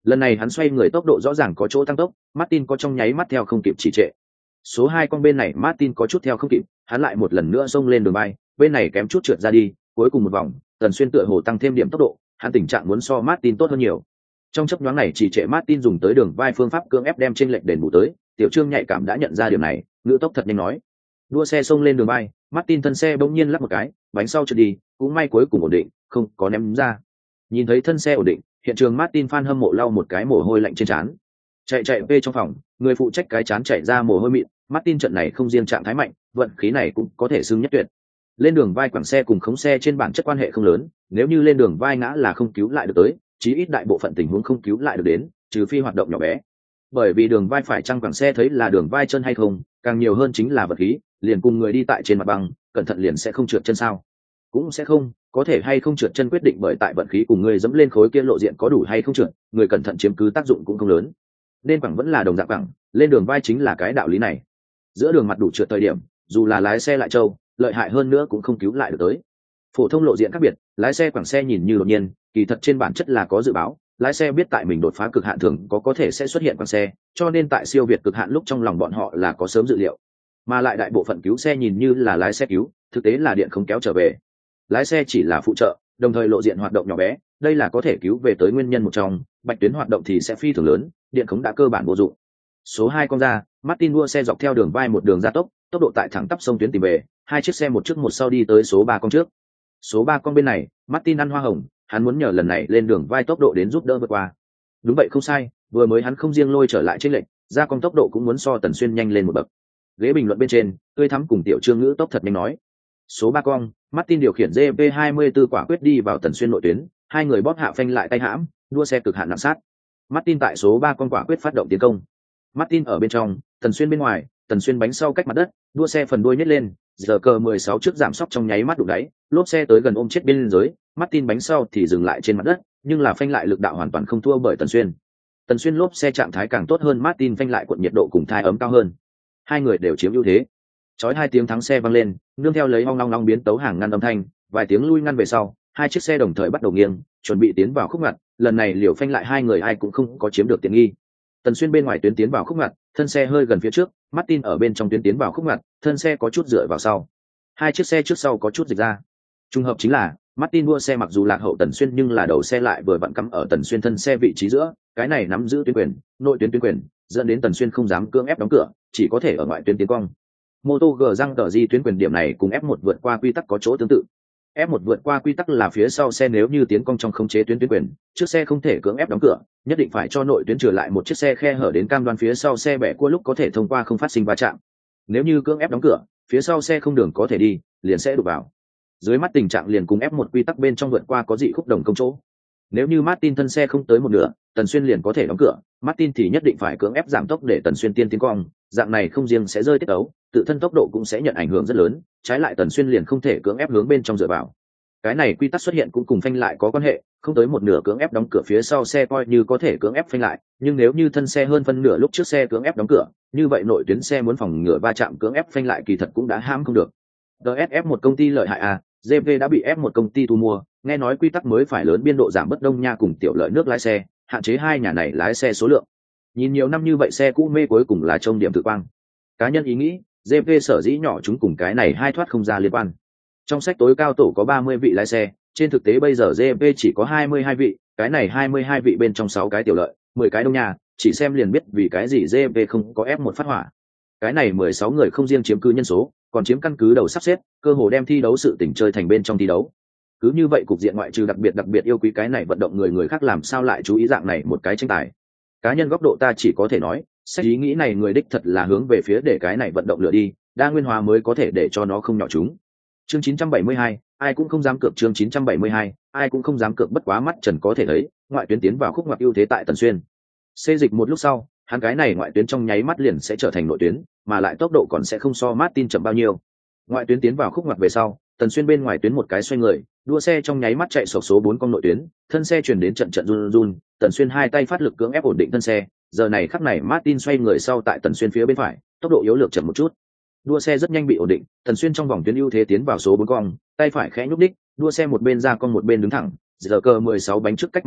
Lần này hắn xoay người tốc độ rõ ràng có chỗ tăng tốc, Martin có trong nháy mắt theo không kịp trì trệ. Số hai con bên này Martin có chút theo không kịp, hắn lại một lần nữa xông lên đường bay, bên này kém chút trượt ra đi, cuối cùng một vòng, Tần Xuyên tựa hồ tăng thêm điểm tốc độ, hắn tình trạng muốn so Martin tốt hơn nhiều. Trong chấp nhoáng này trì trệ Martin dùng tới đường vai phương pháp cưỡng ép đem trên lệch đền bù tới, Tiểu Trương nhạy cảm đã nhận ra điều này, ngữ tốc thật nhanh nói. Đua xe xông lên đường bay, Martin thân xe bỗng nhiên lắp một cái, bánh sau trượt đi, cũng may cuối cùng ổn định, không có ném ra. Nhìn thấy thân xe ổn định, hiện trường Martin fan hâm mộ lau một cái mồ hôi lạnh trên trán. Chạy chạy về trong phòng, người phụ trách cái chán chạy ra mồ hôi mịn, Martin trận này không riêng trạng thái mạnh, vận khí này cũng có thể xưng nhất tuyệt. Lên đường vai quẳng xe cùng khống xe trên bản chất quan hệ không lớn, nếu như lên đường vai ngã là không cứu lại được tới, chí ít đại bộ phận tình huống không cứu lại được đến, trừ phi hoạt động nhỏ bé. Bởi vì đường vai phải chăng quẳng xe thấy là đường vai chân hay không, càng nhiều hơn chính là vật khí, liền cùng người đi tại trên mặt băng, cẩn thận liền sẽ không trượt chân sao? Cũng sẽ không, có thể hay không trượt chân quyết định bởi tại vận khí cùng người dẫm lên khối kia lộ diện có đủ hay không trượt, người cẩn thận chiếm cứ tác dụng cũng không lớn. Nên quẳng vẫn là đồng dạng quẳng, lên đường vai chính là cái đạo lý này. Giữa đường mặt đủ trượt thời điểm, dù là lái xe lại trâu, lợi hại hơn nữa cũng không cứu lại được tới. Phổ thông lộ diện khác biệt, lái xe quẳng xe nhìn như đột nhiên, kỳ thật trên bản chất là có dự báo, lái xe biết tại mình đột phá cực hạn thường có có thể sẽ xuất hiện quẳng xe, cho nên tại siêu việt cực hạn lúc trong lòng bọn họ là có sớm dự liệu. Mà lại đại bộ phận cứu xe nhìn như là lái xe cứu, thực tế là điện không kéo trở về. Lái xe chỉ là phụ trợ, đồng thời lộ diện hoạt động nhỏ bé, đây là có thể cứu về tới nguyên nhân một trong, bạch tuyến hoạt động thì sẽ phi thường lớn, điện khống đã cơ bản vô dụng. Số hai con ra, Martin đua xe dọc theo đường vai một đường gia tốc, tốc độ tại thẳng tắp sông tuyến tìm về, hai chiếc xe một trước một sau đi tới số ba con trước. Số ba con bên này, Martin ăn hoa hồng, hắn muốn nhờ lần này lên đường vai tốc độ đến giúp đỡ vượt qua. Đúng vậy không sai, vừa mới hắn không riêng lôi trở lại trên lệnh, ra con tốc độ cũng muốn so Tần Xuyên nhanh lên một bậc. Ghế bình luận bên trên, tươi thắm cùng Tiểu Trương ngữ tốc thật nhanh nói. Số ba con, Martin điều khiển G P hai mươi tư quả quyết đi vào Tần Xuyên nội tuyến, hai người bóp hạ phanh lại tay hãm, đua xe cực hạn nặng sát. Martin tại số ba con quả quyết phát động tiến công. Martin ở bên trong, Tần Xuyên bên ngoài, Tần Xuyên bánh sau cách mặt đất, đua xe phần đuôi nhét lên, giờ cờ mười sáu trước giảm sóc trong nháy mắt đụng đáy, lốp xe tới gần ôm chết bên dưới, Martin bánh sau thì dừng lại trên mặt đất, nhưng là phanh lại lực đạo hoàn toàn không thua bởi Tần Xuyên. Tần Xuyên lốp xe trạng thái càng tốt hơn, Martin phanh lại cuộn nhiệt độ cùng thai ấm cao hơn. Hai người đều chiếm ưu thế. Chói hai tiếng thắng xe vang lên, nương theo lấy ong long long biến tấu hàng ngăn âm thanh, vài tiếng lui ngăn về sau, hai chiếc xe đồng thời bắt đầu nghiêng, chuẩn bị tiến vào khúc ngặt, lần này liều phanh lại hai người ai cũng không có chiếm được tiện nghi. Tần Xuyên bên ngoài tuyến tiến vào khúc ngặt, thân xe hơi gần phía trước, Martin ở bên trong tuyến tiến vào khúc ngặt, thân xe có chút dựa vào sau. Hai chiếc xe trước sau có chút dịch ra. Trùng hợp chính là, Martin đua xe mặc dù lạc hậu Tần Xuyên nhưng là đầu xe lại vừa vặn cắm ở Tần Xuyên thân xe vị trí giữa, cái này nắm giữ tuyến quyền, nội tuyến tuyến quyền, dẫn đến Tần Xuyên không dám cưỡng ép đóng cửa, chỉ có thể ở ngoại tuyến tiến cong. Mô tô G răng tờ di tuyến quyền điểm này cùng F một vượt qua quy tắc có chỗ tương tự. F một vượt qua quy tắc là phía sau xe nếu như tiến cong trong khống chế tuyến tuyến quyền, trước xe không thể cưỡng ép đóng cửa, nhất định phải cho nội tuyến trừ lại một chiếc xe khe hở đến cam đoan phía sau xe bẻ cua lúc có thể thông qua không phát sinh va chạm. Nếu như cưỡng ép đóng cửa, phía sau xe không đường có thể đi, liền sẽ đụng vào. Dưới mắt tình trạng liền cùng F một quy tắc bên trong vượt qua có dị khúc đồng công chỗ. Nếu như Martin thân xe không tới một nửa, Tần Xuyên liền có thể đóng cửa, Martin thì nhất định phải cưỡng ép giảm tốc để Tần Xuyên tiên tiến cong, dạng này không riêng sẽ rơi tiết tấu, tự thân tốc độ cũng sẽ nhận ảnh hưởng rất lớn, trái lại Tần Xuyên liền không thể cưỡng ép hướng bên trong dựa vào. Cái này quy tắc xuất hiện cũng cùng phanh lại có quan hệ, không tới một nửa cưỡng ép đóng cửa phía sau xe coi như có thể cưỡng ép phanh lại, nhưng nếu như thân xe hơn phân nửa lúc trước xe cưỡng ép đóng cửa, như vậy nội tuyến xe muốn phòng ngừa va chạm cưỡng ép phanh lại kỳ thật cũng đã hãm không được. đê ét ép một công ty lợi hại à, giê vê đã bị ép một công ty thu mua, nghe nói quy tắc mới phải lớn biên độ giảm bất đông nha cùng tiểu lợi nước lái xe, hạn chế hai nhà này lái xe số lượng. Nhìn nhiều năm như vậy xe cũ mê cuối cùng là trông điểm tự quang. Cá nhân ý nghĩ, giê vê sở dĩ nhỏ chúng cùng cái này hai thoát không ra liên quan. Trong sách tối cao tổ có ba mươi vị lái xe, trên thực tế bây giờ giê vê chỉ có hai mươi hai vị, cái này hai mươi hai vị bên trong sáu cái tiểu lợi, mười cái đông nhà, chỉ xem liền biết vì cái gì giê vê không có ép một phát hỏa. Cái này mười sáu người không riêng chiếm cứ nhân số, còn chiếm căn cứ đầu sắp xếp, cơ hồ đem thi đấu sự tỉnh chơi thành bên trong thi đấu. Cứ như vậy cục diện ngoại trừ đặc biệt đặc biệt yêu quý cái này vận động người người khác làm sao lại chú ý dạng này một cái tranh tài. Cá nhân góc độ ta chỉ có thể nói, sách ý nghĩ này người đích thật là hướng về phía để cái này vận động lựa đi, đa nguyên hóa mới có thể để cho nó không nhỏ chúng. Chương chín trăm bảy mươi hai, ai cũng không dám cược. Chương chín trăm bảy mươi hai, ai cũng không dám cược. Bất quá mắt trần có thể thấy, ngoại tuyến tiến vào khúc ngoặt ưu thế tại Tần Xuyên. Xê dịch một lúc sau, hắn cái này ngoại tuyến trong nháy mắt liền sẽ trở thành nội tuyến, mà lại tốc độ còn sẽ không so Martin chậm bao nhiêu. Ngoại tuyến tiến vào khúc ngoặt về sau, Tần Xuyên bên ngoài tuyến một cái xoay người, đua xe trong nháy mắt chạy sộc số bốn con nội tuyến, thân xe chuyển đến trận trận run run, Tần Xuyên hai tay phát lực cưỡng ép ổn định thân xe, giờ này khắc này Martin xoay người sau tại Tần Xuyên phía bên phải, tốc độ yếu lược chậm một chút. Đua xe rất nhanh bị ổn định, Tần Xuyên trong vòng tuyến ưu thế tiến vào số bốn cong, tay phải khẽ nhúc đích, đua xe một bên ra con một bên đứng thẳng, giờ cờ mười sáu bánh trước cách mặt đất,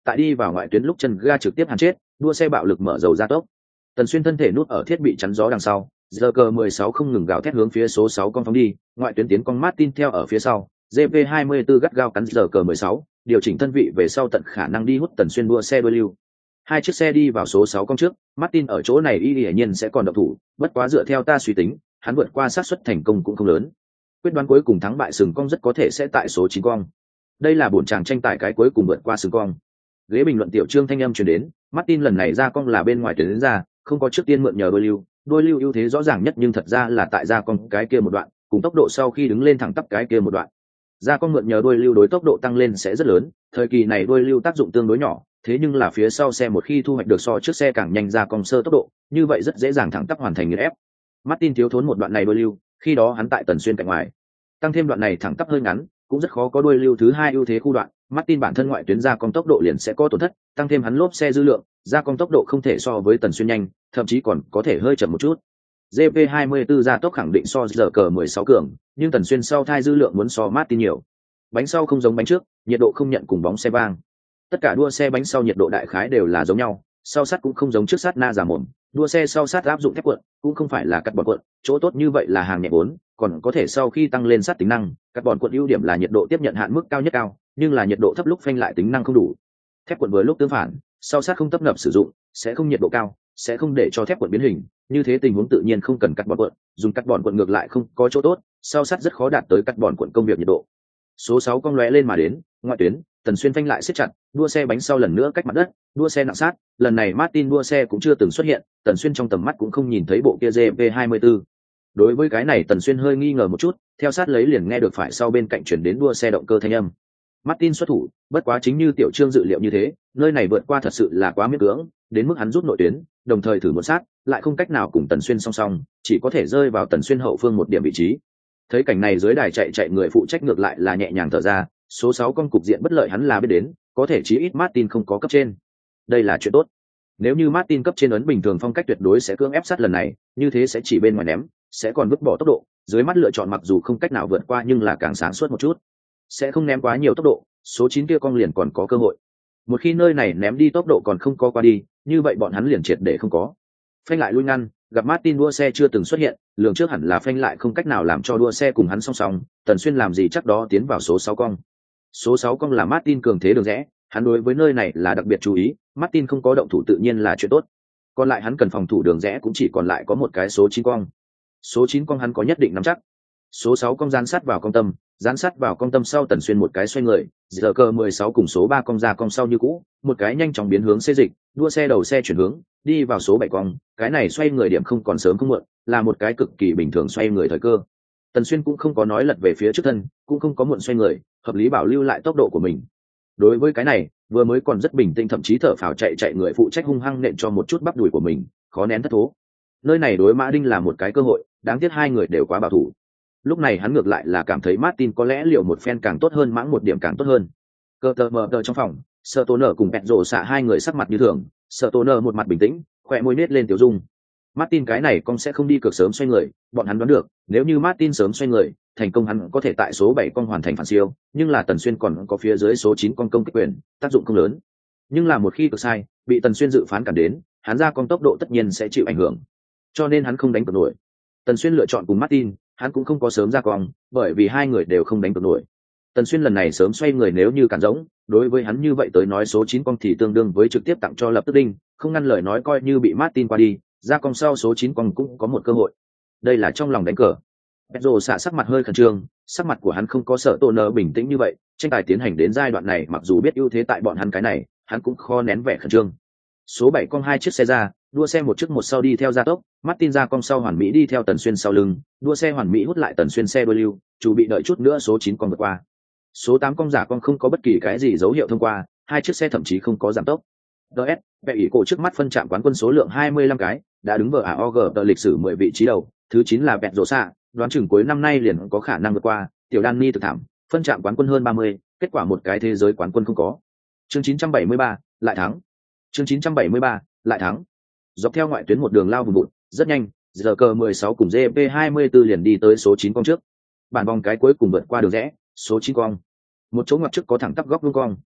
tại đi vào ngoại tuyến lúc chân ga trực tiếp hàn chết, đua xe bạo lực mở dầu gia tốc. Tần Xuyên thân thể nút ở thiết bị chắn gió đằng sau, giờ cờ mười sáu không ngừng gào thét hướng phía số sáu con phóng đi, ngoại tuyến tiến con Martin theo ở phía sau, giê pê hai mươi tư gắt gao cắn giờ cờ mười sáu, điều chỉnh thân vị về sau tận khả năng đi hút Tần Xuyên đua xe đuôi lưu. Hai chiếc xe đi vào số sáu con trước, Martin ở chỗ này y hiển nhiên sẽ còn động thủ, bất quá dựa theo ta suy tính, hắn vượt qua xác suất thành công cũng không lớn. Quyết đoán cuối cùng thắng bại sừng cong rất có thể sẽ tại số chín con. Đây là bổn chàng tranh tài cái cuối cùng vượt qua sừng cong. Ghế bình luận tiểu trương thanh âm truyền đến, Martin lần này ra cong là bên ngoài tuyến đến ra, không có trước tiên mượn nhờ đôi lưu, đôi lưu ưu thế rõ ràng nhất nhưng thật ra là tại ra cong cái kia một đoạn, cùng tốc độ sau khi đứng lên thẳng tắp cái kia một đoạn. Ra cong mượn nhờ đôi lưu đối tốc độ tăng lên sẽ rất lớn, thời kỳ này đôi lưu tác dụng tương đối nhỏ, thế nhưng là phía sau xe một khi thu hoạch được so trước xe càng nhanh ra cong sơ tốc độ, như vậy rất dễ dàng thẳng tắp hoàn thành nghiền ép. Martin thiếu thốn một đoạn này đôi lưu, khi đó hắn tại Tần Xuyên cạnh ngoài, tăng thêm đoạn này thẳng tắp hơi ngắn, cũng rất khó có đuôi lưu thứ hai ưu thế khu đoạn. Martin bản thân ngoại tuyến ra cong tốc độ liền sẽ có tổn thất, tăng thêm hắn lốp xe dư lượng, ra cong tốc độ không thể so với Tần Xuyên nhanh, thậm chí còn có thể hơi chậm một chút. giê pê hai mươi tư ra tốc khẳng định so giờ cờ mười sáu cường, nhưng Tần Xuyên sau thai dư lượng muốn so Martin nhiều. Bánh sau không giống bánh trước, nhiệt độ không nhận cùng bóng xe vang. Tất cả đua xe bánh sau nhiệt độ đại khái đều là giống nhau, sau sắt cũng không giống trước sắt na giả mồm, đua xe sau sắt áp dụng thép cuộn, cũng không phải là cắt bọt cuộn, chỗ tốt như vậy là hàng nhẹ vốn, còn có thể sau khi tăng lên sắt tính năng, cắt bọt cuộn ưu điểm là nhiệt độ tiếp nhận hạn mức cao nhất cao, nhưng là nhiệt độ thấp lúc phanh lại tính năng không đủ. Thép cuộn vừa lúc tương phản, sau sắt không tấp nập sử dụng, sẽ không nhiệt độ cao, sẽ không để cho thép cuộn biến hình, như thế tình huống tự nhiên không cần cắt bọt cuộn, dùng cắt bọt cuộn ngược lại không có chỗ tốt, sau sắt rất khó đạt tới cắt bọt cuộn công việc nhiệt độ. Số sáu con lóe lên mà đến, ngoại tuyến, Tần Xuyên phanh lại siết chặt, đua xe bánh sau lần nữa cách mặt đất, đua xe nặng sát, lần này Martin đua xe cũng chưa từng xuất hiện, Tần Xuyên trong tầm mắt cũng không nhìn thấy bộ kia giê pê hai mươi tư. Đối với cái này Tần Xuyên hơi nghi ngờ một chút, theo sát lấy liền nghe được phải sau bên cạnh chuyển đến đua xe động cơ thanh âm. Martin xuất thủ, bất quá chính như tiểu trương dự liệu như thế, nơi này vượt qua thật sự là quá miễn cưỡng, đến mức hắn rút nội tuyến, đồng thời thử một sát, lại không cách nào cùng Tần Xuyên song song, chỉ có thể rơi vào Tần Xuyên hậu phương một điểm vị trí. Thấy cảnh này dưới đài chạy chạy người phụ trách ngược lại là nhẹ nhàng thở ra, số sáu con cục diện bất lợi hắn là biết đến, có thể chí ít Martin không có cấp trên. Đây là chuyện tốt. Nếu như Martin cấp trên ấn bình thường phong cách tuyệt đối sẽ cưỡng ép sát lần này, như thế sẽ chỉ bên ngoài ném, sẽ còn vứt bỏ tốc độ, dưới mắt lựa chọn mặc dù không cách nào vượt qua nhưng là càng sáng suốt một chút. Sẽ không ném quá nhiều tốc độ, số chín kia con liền còn có cơ hội. Một khi nơi này ném đi tốc độ còn không có qua đi, như vậy bọn hắn liền triệt để không có. Phanh lại lui ngăn, gặp Martin đua xe chưa từng xuất hiện, lường trước hẳn là phanh lại không cách nào làm cho đua xe cùng hắn song song, Tần Xuyên làm gì chắc đó tiến vào số sáu con. Số sáu con là Martin cường thế đường rẽ, hắn đối với nơi này là đặc biệt chú ý, Martin không có động thủ tự nhiên là chuyện tốt. Còn lại hắn cần phòng thủ đường rẽ cũng chỉ còn lại có một cái số chín con. Số chín con hắn có nhất định nắm chắc. Số sáu con dán sát vào con tâm, dán sát vào con tâm sau Tần Xuyên một cái xoay người, giờ cơ mười sáu cùng số ba con ra con sau như cũ, một cái nhanh chóng biến hướng xê dịch, đua xe đầu xe chuyển hướng, đi vào số bảy con, cái này xoay người điểm không còn sớm không muộn, là một cái cực kỳ bình thường xoay người thời cơ. Tần Xuyên cũng không có nói lật về phía trước thân, cũng không có muộn xoay người, hợp lý bảo lưu lại tốc độ của mình. Đối với cái này, vừa mới còn rất bình tĩnh thậm chí thở phào chạy chạy người phụ trách hung hăng nện cho một chút bắp đùi của mình, khó nén thất thố. Nơi này đối Mã Đinh là một cái cơ hội, đáng tiếc hai người đều quá bảo thủ. Lúc này hắn ngược lại là cảm thấy Martin có lẽ liệu một phen càng tốt hơn, mãng một điểm càng tốt hơn. Cơ tờ mờ tờ trong phòng, Sở Tô Nở cùng Bẹt Rồ xạ hai người sắc mặt như thường, Sở Tô Nở một mặt bình tĩnh, khỏe môi nết lên tiểu dung. Martin cái này con sẽ không đi cực sớm xoay người, bọn hắn đoán được, nếu như Martin sớm xoay người, thành công hắn có thể tại số bảy con hoàn thành phản siêu, nhưng là Tần Xuyên còn có phía dưới số chín con công kích quyền, tác dụng không lớn. Nhưng là một khi cực sai, bị Tần Xuyên dự phán cản đến, hắn ra con tốc độ tất nhiên sẽ chịu ảnh hưởng. Cho nên hắn không đánh cược nổi. Tần Xuyên lựa chọn cùng Martin, hắn cũng không có sớm ra con, bởi vì hai người đều không đánh cược nổi. Tần Xuyên lần này sớm xoay người nếu như cản rỗng, đối với hắn như vậy tới nói số chín con thì tương đương với trực tiếp tặng cho lập tức đinh, không ngăn lời nói coi như bị Martin qua đi, ra con sau số chín con cũng có một cơ hội. Đây là trong lòng đánh cờ. Pedro xạ sắc mặt hơi khẩn trương, sắc mặt của hắn không có sợ Tô Nơ bình tĩnh như vậy, tranh tài tiến hành đến giai đoạn này mặc dù biết ưu thế tại bọn hắn cái này, hắn cũng khó nén vẻ khẩn trương. Số bảy con hai chiếc xe ra, đua xe một trước một sau đi theo gia tốc, Martin ra con sau Hoàn Mỹ đi theo Tần Xuyên sau lưng, đua xe Hoàn Mỹ hút lại Tần Xuyên xe đuôi lưu, chủ bị đợi chút nữa số chín con vượt qua. Số tám con giả con không có bất kỳ cái gì dấu hiệu thông qua, hai chiếc xe thậm chí không có giảm tốc. đê ét, vẽ ủy cổ trước mắt phân trạm quán quân số lượng hai mươi lăm cái, đã đứng vở a o giê tờ lịch sử mười vị trí đầu, thứ chín là Bẹt Rồ xạ, đoán chừng cuối năm nay liền có khả năng vượt qua, tiểu Danny thực thảm, phân trạm quán quân hơn ba mươi, kết quả một cái thế giới quán quân không có. Chương chín trăm bảy mươi ba, lại thắng. Chương chín trăm bảy mươi ba, lại thắng. Dọc theo ngoại tuyến một đường lao vùng vụt, rất nhanh, giờ cờ mười sáu cùng giê pê hai mươi tư liền đi tới số chín con trước. Bản vòng cái cuối cùng vượt qua đường rẽ, số chín con. Một chỗ ngoặt trước có thẳng tắp góc vuông cong.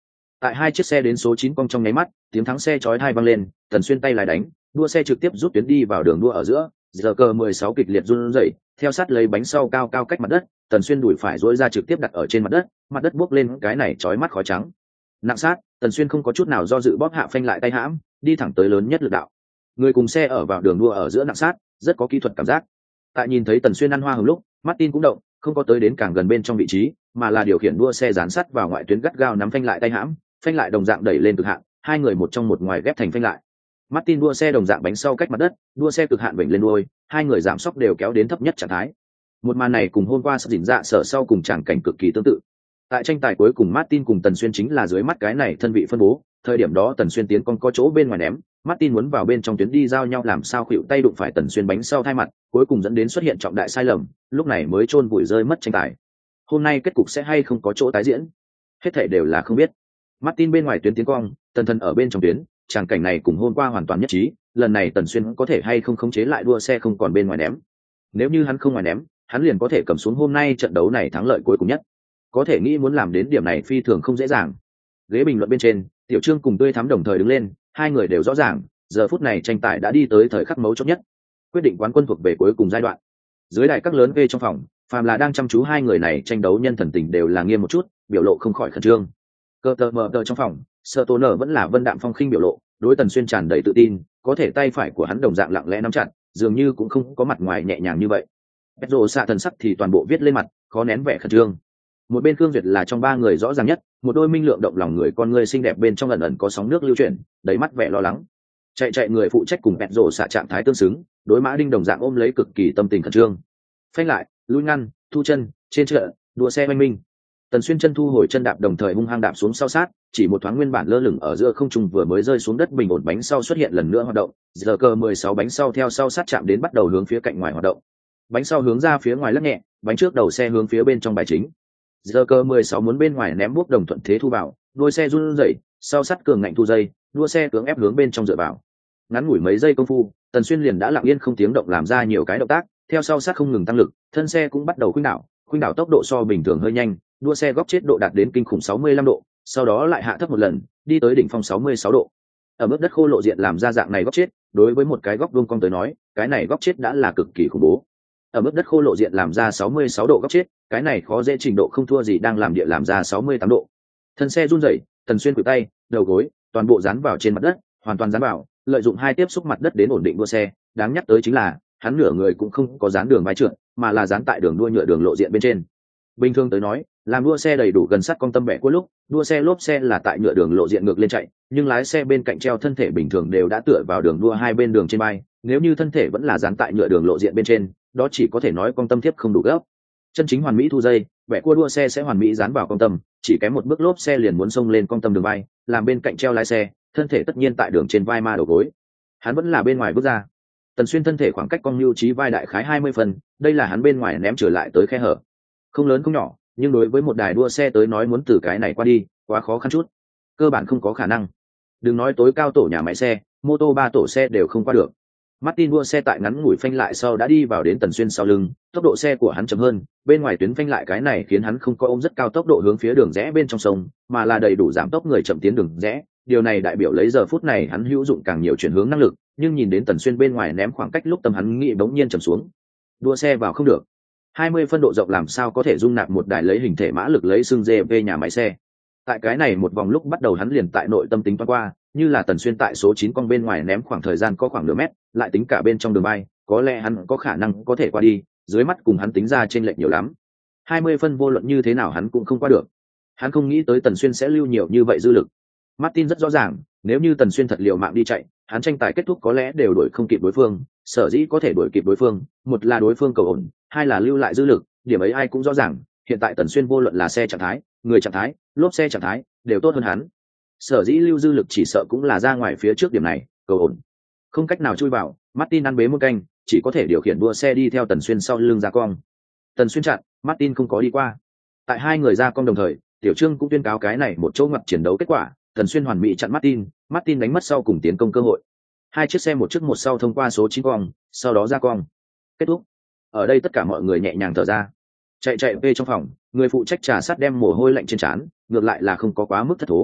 Tại hai chiếc xe đến số chín cong trong nháy mắt, tiếng thắng xe chói tai vang lên, Tần Xuyên tay lái đánh, đua xe trực tiếp rút tuyến đi vào đường đua ở giữa, giờ cờ mười sáu kịch liệt run rẩy, theo sát lấy bánh sau cao cao cách mặt đất, Tần Xuyên đùi phải duỗi ra trực tiếp đặt ở trên mặt đất, mặt đất bốc lên cái này chói mắt khói trắng. Nặng sát, Tần Xuyên không có chút nào do dự bóp hạ phanh lại tay hãm, đi thẳng tới lớn nhất lực đạo. Người cùng xe ở vào đường đua ở giữa nặng sát, rất có kỹ thuật cảm giác. Tại nhìn thấy Tần Xuyên ăn hoa hồng lúc, Martin cũng động, không có tới đến càng gần bên trong vị trí, mà là điều khiển đua xe dán sắt vào ngoại tuyến gắt gao nắm phanh lại tay hãm, phanh lại đồng dạng đẩy lên cực hạn, hai người một trong một ngoài ghép thành phanh lại. Martin đua xe đồng dạng bánh sau cách mặt đất, đua xe cực hạn vểnh lên đuôi, hai người giảm sóc đều kéo đến thấp nhất trạng thái. Một màn này cùng hôm qua sắp dỉn dạ sở sau cùng tràng cảnh cực kỳ tương tự. Tại tranh tài cuối cùng Martin cùng Tần Xuyên chính là dưới mắt cái này thân vị phân bố, thời điểm đó Tần Xuyên tiến con có chỗ bên ngoài ném, Martin muốn vào bên trong tuyến đi giao nhau làm sao khuỵu tay đụng phải Tần Xuyên bánh sau thay mặt, cuối cùng dẫn đến xuất hiện trọng đại sai lầm, lúc này mới chôn vùi rơi mất tranh tài. Hôm nay kết cục sẽ hay không có chỗ tái diễn, hết thảy đều là không biết. Martin bên ngoài tuyến tiến cong, Tần Thần ở bên trong tuyến, tràng cảnh này cùng hôm qua hoàn toàn nhất trí, lần này Tần Xuyên có thể hay không khống chế lại đua xe không còn bên ngoài ném. Nếu như hắn không ngoài ném, hắn liền có thể cầm xuống hôm nay trận đấu này thắng lợi cuối cùng nhất. Có thể nghĩ muốn làm đến điểm này phi thường không dễ dàng. Ghế bình luận bên trên, Tiểu Trương cùng Tươi Thắm đồng thời đứng lên, hai người đều rõ ràng, giờ phút này tranh tài đã đi tới thời khắc mấu chốt nhất, quyết định quán quân thuộc về cuối cùng giai đoạn. Dưới đài các lớn về trong phòng, phàm là đang chăm chú hai người này tranh đấu nhân thần tình đều là nghiêm một chút, biểu lộ không khỏi khẩn trương. Cơ tờ mờ tờ trong phòng, Sở Tô Nở vẫn là vân đạm phong khinh biểu lộ, đối Tần Xuyên tràn đầy tự tin, có thể tay phải của hắn đồng dạng lặng lẽ nắm chặt, dường như cũng không có mặt ngoài nhẹ nhàng như vậy. Pedro xạ thần sắc thì toàn bộ viết lên mặt, khó nén vẻ khẩn trương. Một bên Khương Duyệt là trong ba người rõ ràng nhất, một đôi minh lượng động lòng người con người xinh đẹp bên trong ẩn ẩn có sóng nước lưu chuyển, đầy mắt vẻ lo lắng. Chạy chạy người phụ trách cùng Pedro xạ trạng thái tương xứng, đối Mã Đinh đồng dạng ôm lấy cực kỳ tâm tình khẩn trương. Phanh lại, lùi ngăn, thu chân, trên chợ, đua xe oanh minh. Tần Xuyên chân thu hồi chân đạp đồng thời hung hăng đạp xuống sau sát, chỉ một thoáng nguyên bản lơ lửng ở giữa không trung vừa mới rơi xuống đất bình ổn bánh sau xuất hiện lần nữa hoạt động, giờ cơ mười sáu bánh sau theo sau sát chạm đến bắt đầu hướng phía cạnh ngoài hoạt động. Bánh sau hướng ra phía ngoài lắc nhẹ, bánh trước đầu xe hướng phía bên trong bài chính. Giờ cơ mười sáu muốn bên ngoài ném bút đồng thuận thế thu vào, đuôi xe run rẩy, sau sắt cường ngạnh thu dây, đua xe cưỡng ép hướng bên trong dựa vào. Ngắn ngủi mấy giây công phu, Tần Xuyên liền đã lặng yên không tiếng động làm ra nhiều cái động tác, theo sau sát không ngừng tăng lực, thân xe cũng bắt đầu khuynh đảo, khuynh đảo tốc độ so bình thường hơi nhanh, đua xe góc chết độ đạt đến kinh khủng sáu mươi lăm độ, sau đó lại hạ thấp một lần, đi tới đỉnh phong sáu mươi sáu độ. Ở mức đất khô lộ diện làm ra dạng này góc chết, đối với một cái góc vuông cong tới nói, cái này góc chết đã là cực kỳ khủng bố. Ở mức đất khô lộ diện làm ra sáu mươi sáu độ góc chết, cái này khó dễ trình độ không thua gì đang làm địa làm ra sáu mươi tám độ. Thân xe run rẩy, Tần Xuyên cụt tay, đầu gối, toàn bộ dán vào trên mặt đất, hoàn toàn dán vào, lợi dụng hai tiếp xúc mặt đất đến ổn định đua xe, đáng nhắc tới chính là, hắn nửa người cũng không có dán đường vai trượt, mà là dán tại đường đua nhựa đường lộ diện bên trên. Bình thường tới nói, làm đua xe đầy đủ gần sát con tâm bẻ cuối lúc, đua xe lốp xe là tại nhựa đường lộ diện ngược lên chạy, nhưng lái xe bên cạnh treo thân thể bình thường đều đã tựa vào đường đua hai bên đường trên bay, nếu như thân thể vẫn là dán tại nhựa đường lộ diện bên trên, đó chỉ có thể nói con tâm thiếp không đủ gấp. Chân chính hoàn mỹ thu dây, bẻ cua đua xe sẽ hoàn mỹ dán vào con tâm, chỉ kém một bước lốp xe liền muốn xông lên con tâm đường bay, làm bên cạnh treo lái xe, thân thể tất nhiên tại đường trên vai ma đầu gối. Hắn vẫn là bên ngoài bước ra. Tần Xuyên thân thể khoảng cách con lưu trí vai đại khái hai mươi phần, đây là hắn bên ngoài ném trở lại tới khe hở. Không lớn không nhỏ, nhưng đối với một đài đua xe tới nói muốn từ cái này qua đi, quá khó khăn chút. Cơ bản không có khả năng. Đừng nói tối cao tổ nhà máy xe, mô tô ba tổ xe đều không qua được. Martin đua xe tại ngắn ngủi phanh lại sau đã đi vào đến Tần Xuyên sau lưng, tốc độ xe của hắn chậm hơn, bên ngoài tuyến phanh lại cái này khiến hắn không có ôm rất cao tốc độ hướng phía đường rẽ bên trong sông, mà là đầy đủ giảm tốc người chậm tiến đường rẽ. Điều này đại biểu lấy giờ phút này hắn hữu dụng càng nhiều chuyển hướng năng lực, nhưng nhìn đến Tần Xuyên bên ngoài ném khoảng cách lúc tâm hắn nghĩ bỗng nhiên trầm xuống. Đua xe vào không được. hai mươi phân độ rộng làm sao có thể dung nạp một đài lấy hình thể mã lực lấy xương dê về nhà máy xe. Tại cái này một vòng lúc bắt đầu hắn liền tại nội tâm tính toán qua, như là Tần Xuyên tại số chín con bên ngoài ném khoảng thời gian có khoảng nửa mét, lại tính cả bên trong đường bay, có lẽ hắn có khả năng có thể qua đi, dưới mắt cùng hắn tính ra trên lệch nhiều lắm. hai mươi phân vô luận như thế nào hắn cũng không qua được. Hắn không nghĩ tới Tần Xuyên sẽ lưu nhiều như vậy dư lực. Martin rất rõ ràng, nếu như Tần Xuyên thật liều mạng đi chạy, hắn tranh tài kết thúc có lẽ đều đuổi không kịp đối phương, sở dĩ có thể đuổi kịp đối phương, một là đối phương cầu ổn, hai là lưu lại dư lực, điểm ấy ai cũng rõ ràng, hiện tại Tần Xuyên vô luận là xe trạng thái, người trạng thái, lốp xe trạng thái, đều tốt hơn hắn. Sở dĩ lưu dư lực chỉ sợ cũng là ra ngoài phía trước điểm này, cầu ổn. Không cách nào chui vào, Martin ăn bế một canh, chỉ có thể điều khiển đua xe đi theo Tần Xuyên sau lưng ra cong. Tần Xuyên chặn, Martin không có đi qua. Tại hai người ra cong đồng thời, Tiểu Trương cũng tuyên cáo cái này một chỗ ngoặt chiến đấu kết quả, Tần Xuyên hoàn mỹ chặn Martin, Martin đánh mất sau cùng tiến công cơ hội. Hai chiếc xe một trước một sau thông qua số chín cong, sau đó ra cong. Kết thúc. Ở đây tất cả mọi người nhẹ nhàng thở ra. Chạy chạy về trong phòng, người phụ trách trà sát đem mồ hôi lạnh trên trán, ngược lại là không có quá mức thất thố.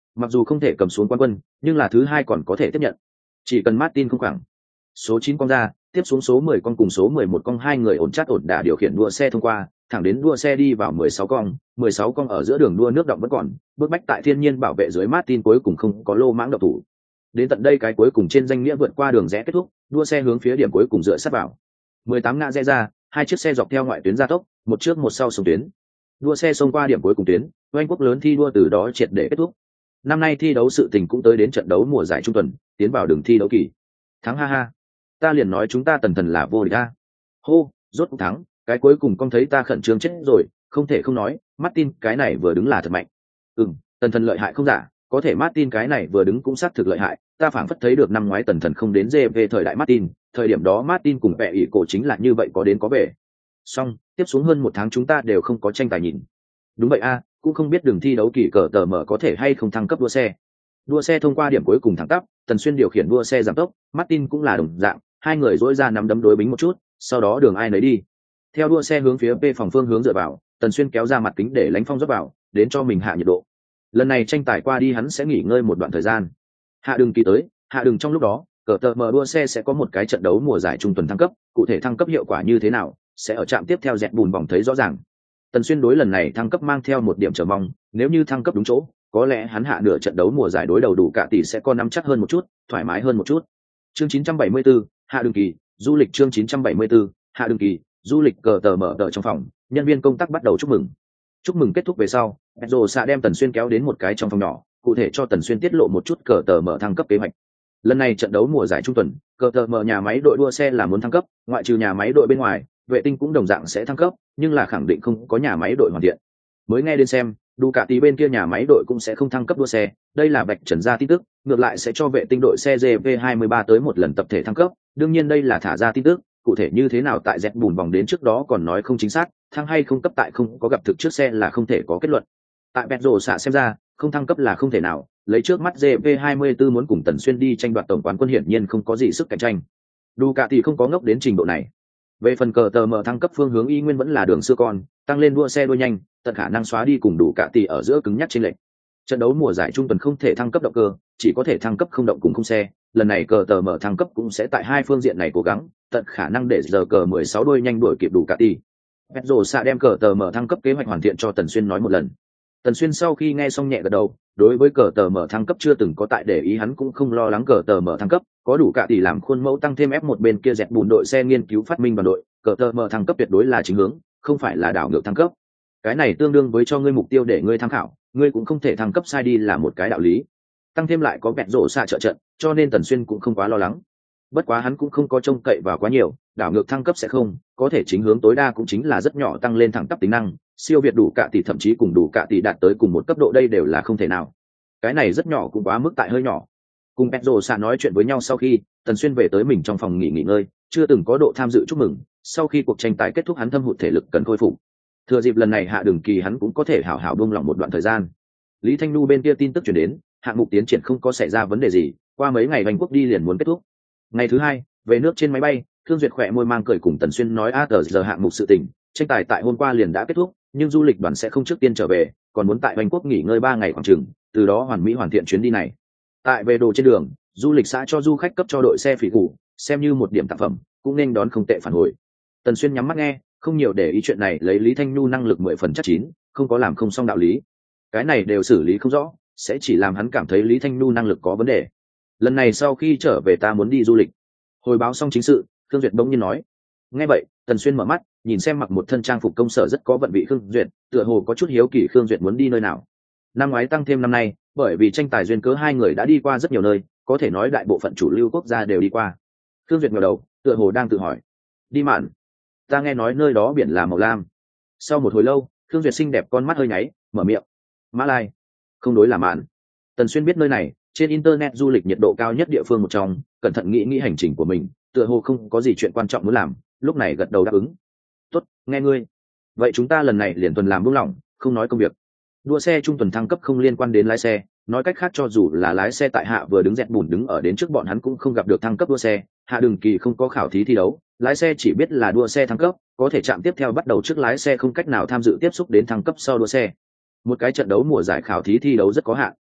Mặc dù không thể cầm xuống quán quân, nhưng là thứ hai còn có thể tiếp nhận. Chỉ cần Martin không khoảng số chín con ra, tiếp xuống số mười con cùng số mười một con hai người ổn chắc ổn đả điều khiển đua xe thông qua, thẳng đến đua xe đi vào mười sáu con, mười sáu con ở giữa đường đua nước động vẫn còn, bước bách tại thiên nhiên bảo vệ dưới Martin cuối cùng không có lô mãng độc thủ. Đến tận đây cái cuối cùng trên danh nghĩa vượt qua đường rẽ kết thúc, đua xe hướng phía điểm cuối cùng dựa sát vào. mười tám ngã rẽ ra, hai chiếc xe dọc theo ngoại tuyến gia tốc, một trước một sau xuống tuyến. Đua xe xông qua điểm cuối cùng tuyến, Oanh quốc lớn thi đua từ đó triệt để kết thúc. Năm nay thi đấu sự tình cũng tới đến trận đấu mùa giải trung tuần, tiến vào đường thi đấu kỳ. Thắng ha ha. Ta liền nói chúng ta tần thần là vô địch a. Hô, rốt cuộc thắng, cái cuối cùng con thấy ta khẩn trương chết rồi, không thể không nói, Martin cái này vừa đứng là thật mạnh. Ừm, tần thần lợi hại không giả, có thể Martin cái này vừa đứng cũng xác thực lợi hại, ta phảng phất thấy được năm ngoái tần thần không đến giê vê thời đại Martin, thời điểm đó Martin cùng vẻ ỷ cổ chính là như vậy có đến có về. Xong, tiếp xuống hơn một tháng chúng ta đều không có tranh tài nhìn. Đúng vậy a, cũng không biết đường thi đấu kỳ cờ tờ mở có thể hay không thăng cấp đua xe. Đua xe thông qua điểm cuối cùng thẳng tắp, Tần Xuyên điều khiển đua xe giảm tốc, Martin cũng là đồng dạng, hai người dỗi ra nắm đấm đối bính một chút, sau đó đường ai nấy đi. Theo đua xe hướng phía P phòng phương hướng dựa vào, Tần Xuyên kéo ra mặt kính để lánh phong rót vào, đến cho mình hạ nhiệt độ. Lần này tranh tài qua đi hắn sẽ nghỉ ngơi một đoạn thời gian. Hạ đường kỳ tới, hạ đường trong lúc đó, cờ tờ mở đua xe sẽ có một cái trận đấu mùa giải trung tuần thăng cấp, cụ thể thăng cấp hiệu quả như thế nào, sẽ ở trạm tiếp theo dẹt bùn vòng thấy rõ ràng. Tần Xuyên đối lần này thăng cấp mang theo một điểm chờ mong, nếu như thăng cấp đúng chỗ, có lẽ hắn hạ nửa trận đấu mùa giải đối đầu đủ cả tỷ sẽ có nắm chắc hơn một chút, thoải mái hơn một chút. Chương chín trăm bảy mươi tư, hạ đường kỳ, du lịch chương chín trăm bảy mươi tư, hạ đường kỳ, du lịch cờ tờ mở đợi trong phòng, nhân viên công tác bắt đầu chúc mừng. Chúc mừng kết thúc về sau, Pedro sẽ đem Tần Xuyên kéo đến một cái trong phòng nhỏ, cụ thể cho Tần Xuyên tiết lộ một chút cờ tờ mở thăng cấp kế hoạch. Lần này trận đấu mùa giải trung tuần, cờ tờ mở nhà máy đội đua xe là muốn thăng cấp, ngoại trừ nhà máy đội bên ngoài, vệ tinh cũng đồng dạng sẽ thăng cấp, nhưng là khẳng định không có nhà máy đội hoàn thiện. Mới nghe đến xem, đủ cả tí bên kia nhà máy đội cũng sẽ không thăng cấp đua xe, đây là bạch trần ra tin tức, ngược lại sẽ cho vệ tinh đội xe giê vê hai mươi ba tới một lần tập thể thăng cấp, đương nhiên đây là thả ra tin tức, cụ thể như thế nào tại dẹt bùn vòng đến trước đó còn nói không chính xác, thăng hay không cấp tại không có gặp thực trước xe là không thể có kết luận. Tại Pedro xạ xem ra, không thăng cấp là không thể nào, lấy trước mắt giê vê hai mươi tư muốn cùng Tần Xuyên đi tranh đoạt tổng quán quân hiển nhiên không có gì sức cạnh tranh. Đủ cả thì không có ngốc đến trình độ này. Về phần cờ tờ mở thăng cấp phương hướng y nguyên vẫn là đường xưa con, tăng lên đua xe đua nhanh, tận khả năng xóa đi cùng đủ cả tỷ ở giữa cứng nhắc trên lệnh. Trận đấu mùa giải trung tuần không thể thăng cấp động cơ, chỉ có thể thăng cấp không động cùng không xe, lần này cờ tờ mở thăng cấp cũng sẽ tại hai phương diện này cố gắng, tận khả năng để giờ cờ mười sáu đôi nhanh đuổi kịp đủ cả tỷ. Pedro sẽ đem cờ tờ mở thăng cấp kế hoạch hoàn thiện cho Tần Xuyên nói một lần. Tần Xuyên sau khi nghe xong nhẹ gật đầu, đối với cờ tờ mở thăng cấp chưa từng có tại để ý hắn cũng không lo lắng cờ tờ mở thăng cấp, có đủ cả tỷ làm khuôn mẫu tăng thêm ép một bên kia dẹt bùn đội xe nghiên cứu phát minh đoàn đội, cờ tờ mở thăng cấp tuyệt đối là chính hướng, không phải là đảo ngược thăng cấp. Cái này tương đương với cho ngươi mục tiêu để ngươi tham khảo, ngươi cũng không thể thăng cấp sai đi là một cái đạo lý. Tăng thêm lại có vẹn rổ xạ trợ trận, cho nên Tần Xuyên cũng không quá lo lắng. Bất quá hắn cũng không có trông cậy vào quá nhiều, đảo ngược thăng cấp sẽ không, có thể chính hướng tối đa cũng chính là rất nhỏ tăng lên thẳng tắp tính năng, siêu việt đủ cả tỷ thậm chí cùng đủ cả tỷ đạt tới cùng một cấp độ đây đều là không thể nào. Cái này rất nhỏ cũng quá mức tại hơi nhỏ. Cùng Pedro xạ nói chuyện với nhau sau khi, Tần Xuyên về tới mình trong phòng nghỉ nghỉ ngơi, chưa từng có độ tham dự chúc mừng, sau khi cuộc tranh tài kết thúc hắn thâm hụt thể lực cần khôi phục. Thừa dịp lần này hạ đường kỳ hắn cũng có thể hảo hảo buông lỏng một đoạn thời gian. Lý Thanh Nu bên kia tin tức truyền đến, hạng mục tiến triển không có xảy ra vấn đề gì, qua mấy ngày Anh quốc đi liền muốn kết thúc. Ngày thứ hai, về nước trên máy bay, Thương Duyệt khỏe môi mang cười cùng Tần Xuyên nói a tờ giờ hạng mục sự tình, tranh tài tại hôm qua liền đã kết thúc, nhưng du lịch đoàn sẽ không trước tiên trở về, còn muốn tại Anh quốc nghỉ ngơi ba ngày khoảng chừng, từ đó hoàn mỹ hoàn thiện chuyến đi này. Tại về đồ trên đường, du lịch xã cho du khách cấp cho đội xe phỉ cũ, xem như một điểm tặng phẩm, cũng nên đón không tệ phản hồi. Tần Xuyên nhắm mắt nghe, không nhiều để ý chuyện này, lấy Lý Thanh Nhu năng lực mười phần chắc chín, không có làm không xong đạo lý. Cái này đều xử lý không rõ, sẽ chỉ làm hắn cảm thấy Lý Thanh Nhu năng lực có vấn đề. Lần này sau khi trở về ta muốn đi du lịch. Hồi báo xong chính sự, Khương Duyệt bỗng nhiên nói. Nghe vậy, Tần Xuyên mở mắt, nhìn xem mặc một thân trang phục công sở rất có vận vị Khương Duyệt, tựa hồ có chút hiếu kỳ Khương Duyệt muốn đi nơi nào. Năm ngoái tăng thêm năm nay, bởi vì tranh tài duyên cớ hai người đã đi qua rất nhiều nơi, có thể nói đại bộ phận chủ lưu quốc gia đều đi qua. Khương Duyệt ngẩng đầu, tựa hồ đang tự hỏi. Đi mạn. Ta nghe nói nơi đó biển là màu lam. Sau một hồi lâu, Khương Duyệt xinh đẹp con mắt hơi nháy, mở miệng. Mã Lai. Không đối là mạn. Tần Xuyên biết nơi này, trên internet du lịch nhiệt độ cao nhất địa phương một trong, cẩn thận nghĩ nghĩ hành trình của mình, tựa hồ không có gì chuyện quan trọng muốn làm, lúc này gật đầu đáp ứng. Tốt, nghe ngươi. Vậy chúng ta lần này liền tuần làm buông lỏng, không nói công việc. Đua xe trung tuần thăng cấp không liên quan đến lái xe, nói cách khác cho dù là lái xe tại hạ vừa đứng dẹt bùn đứng ở đến trước bọn hắn cũng không gặp được thăng cấp đua xe, hạ đường kỳ không có khảo thí thi đấu, lái xe chỉ biết là đua xe thăng cấp, có thể chạm tiếp theo bắt đầu trước lái xe không cách nào tham dự tiếp xúc đến thăng cấp sau đua xe. Một cái trận đấu mùa giải khảo thí thi đấu rất có hạn.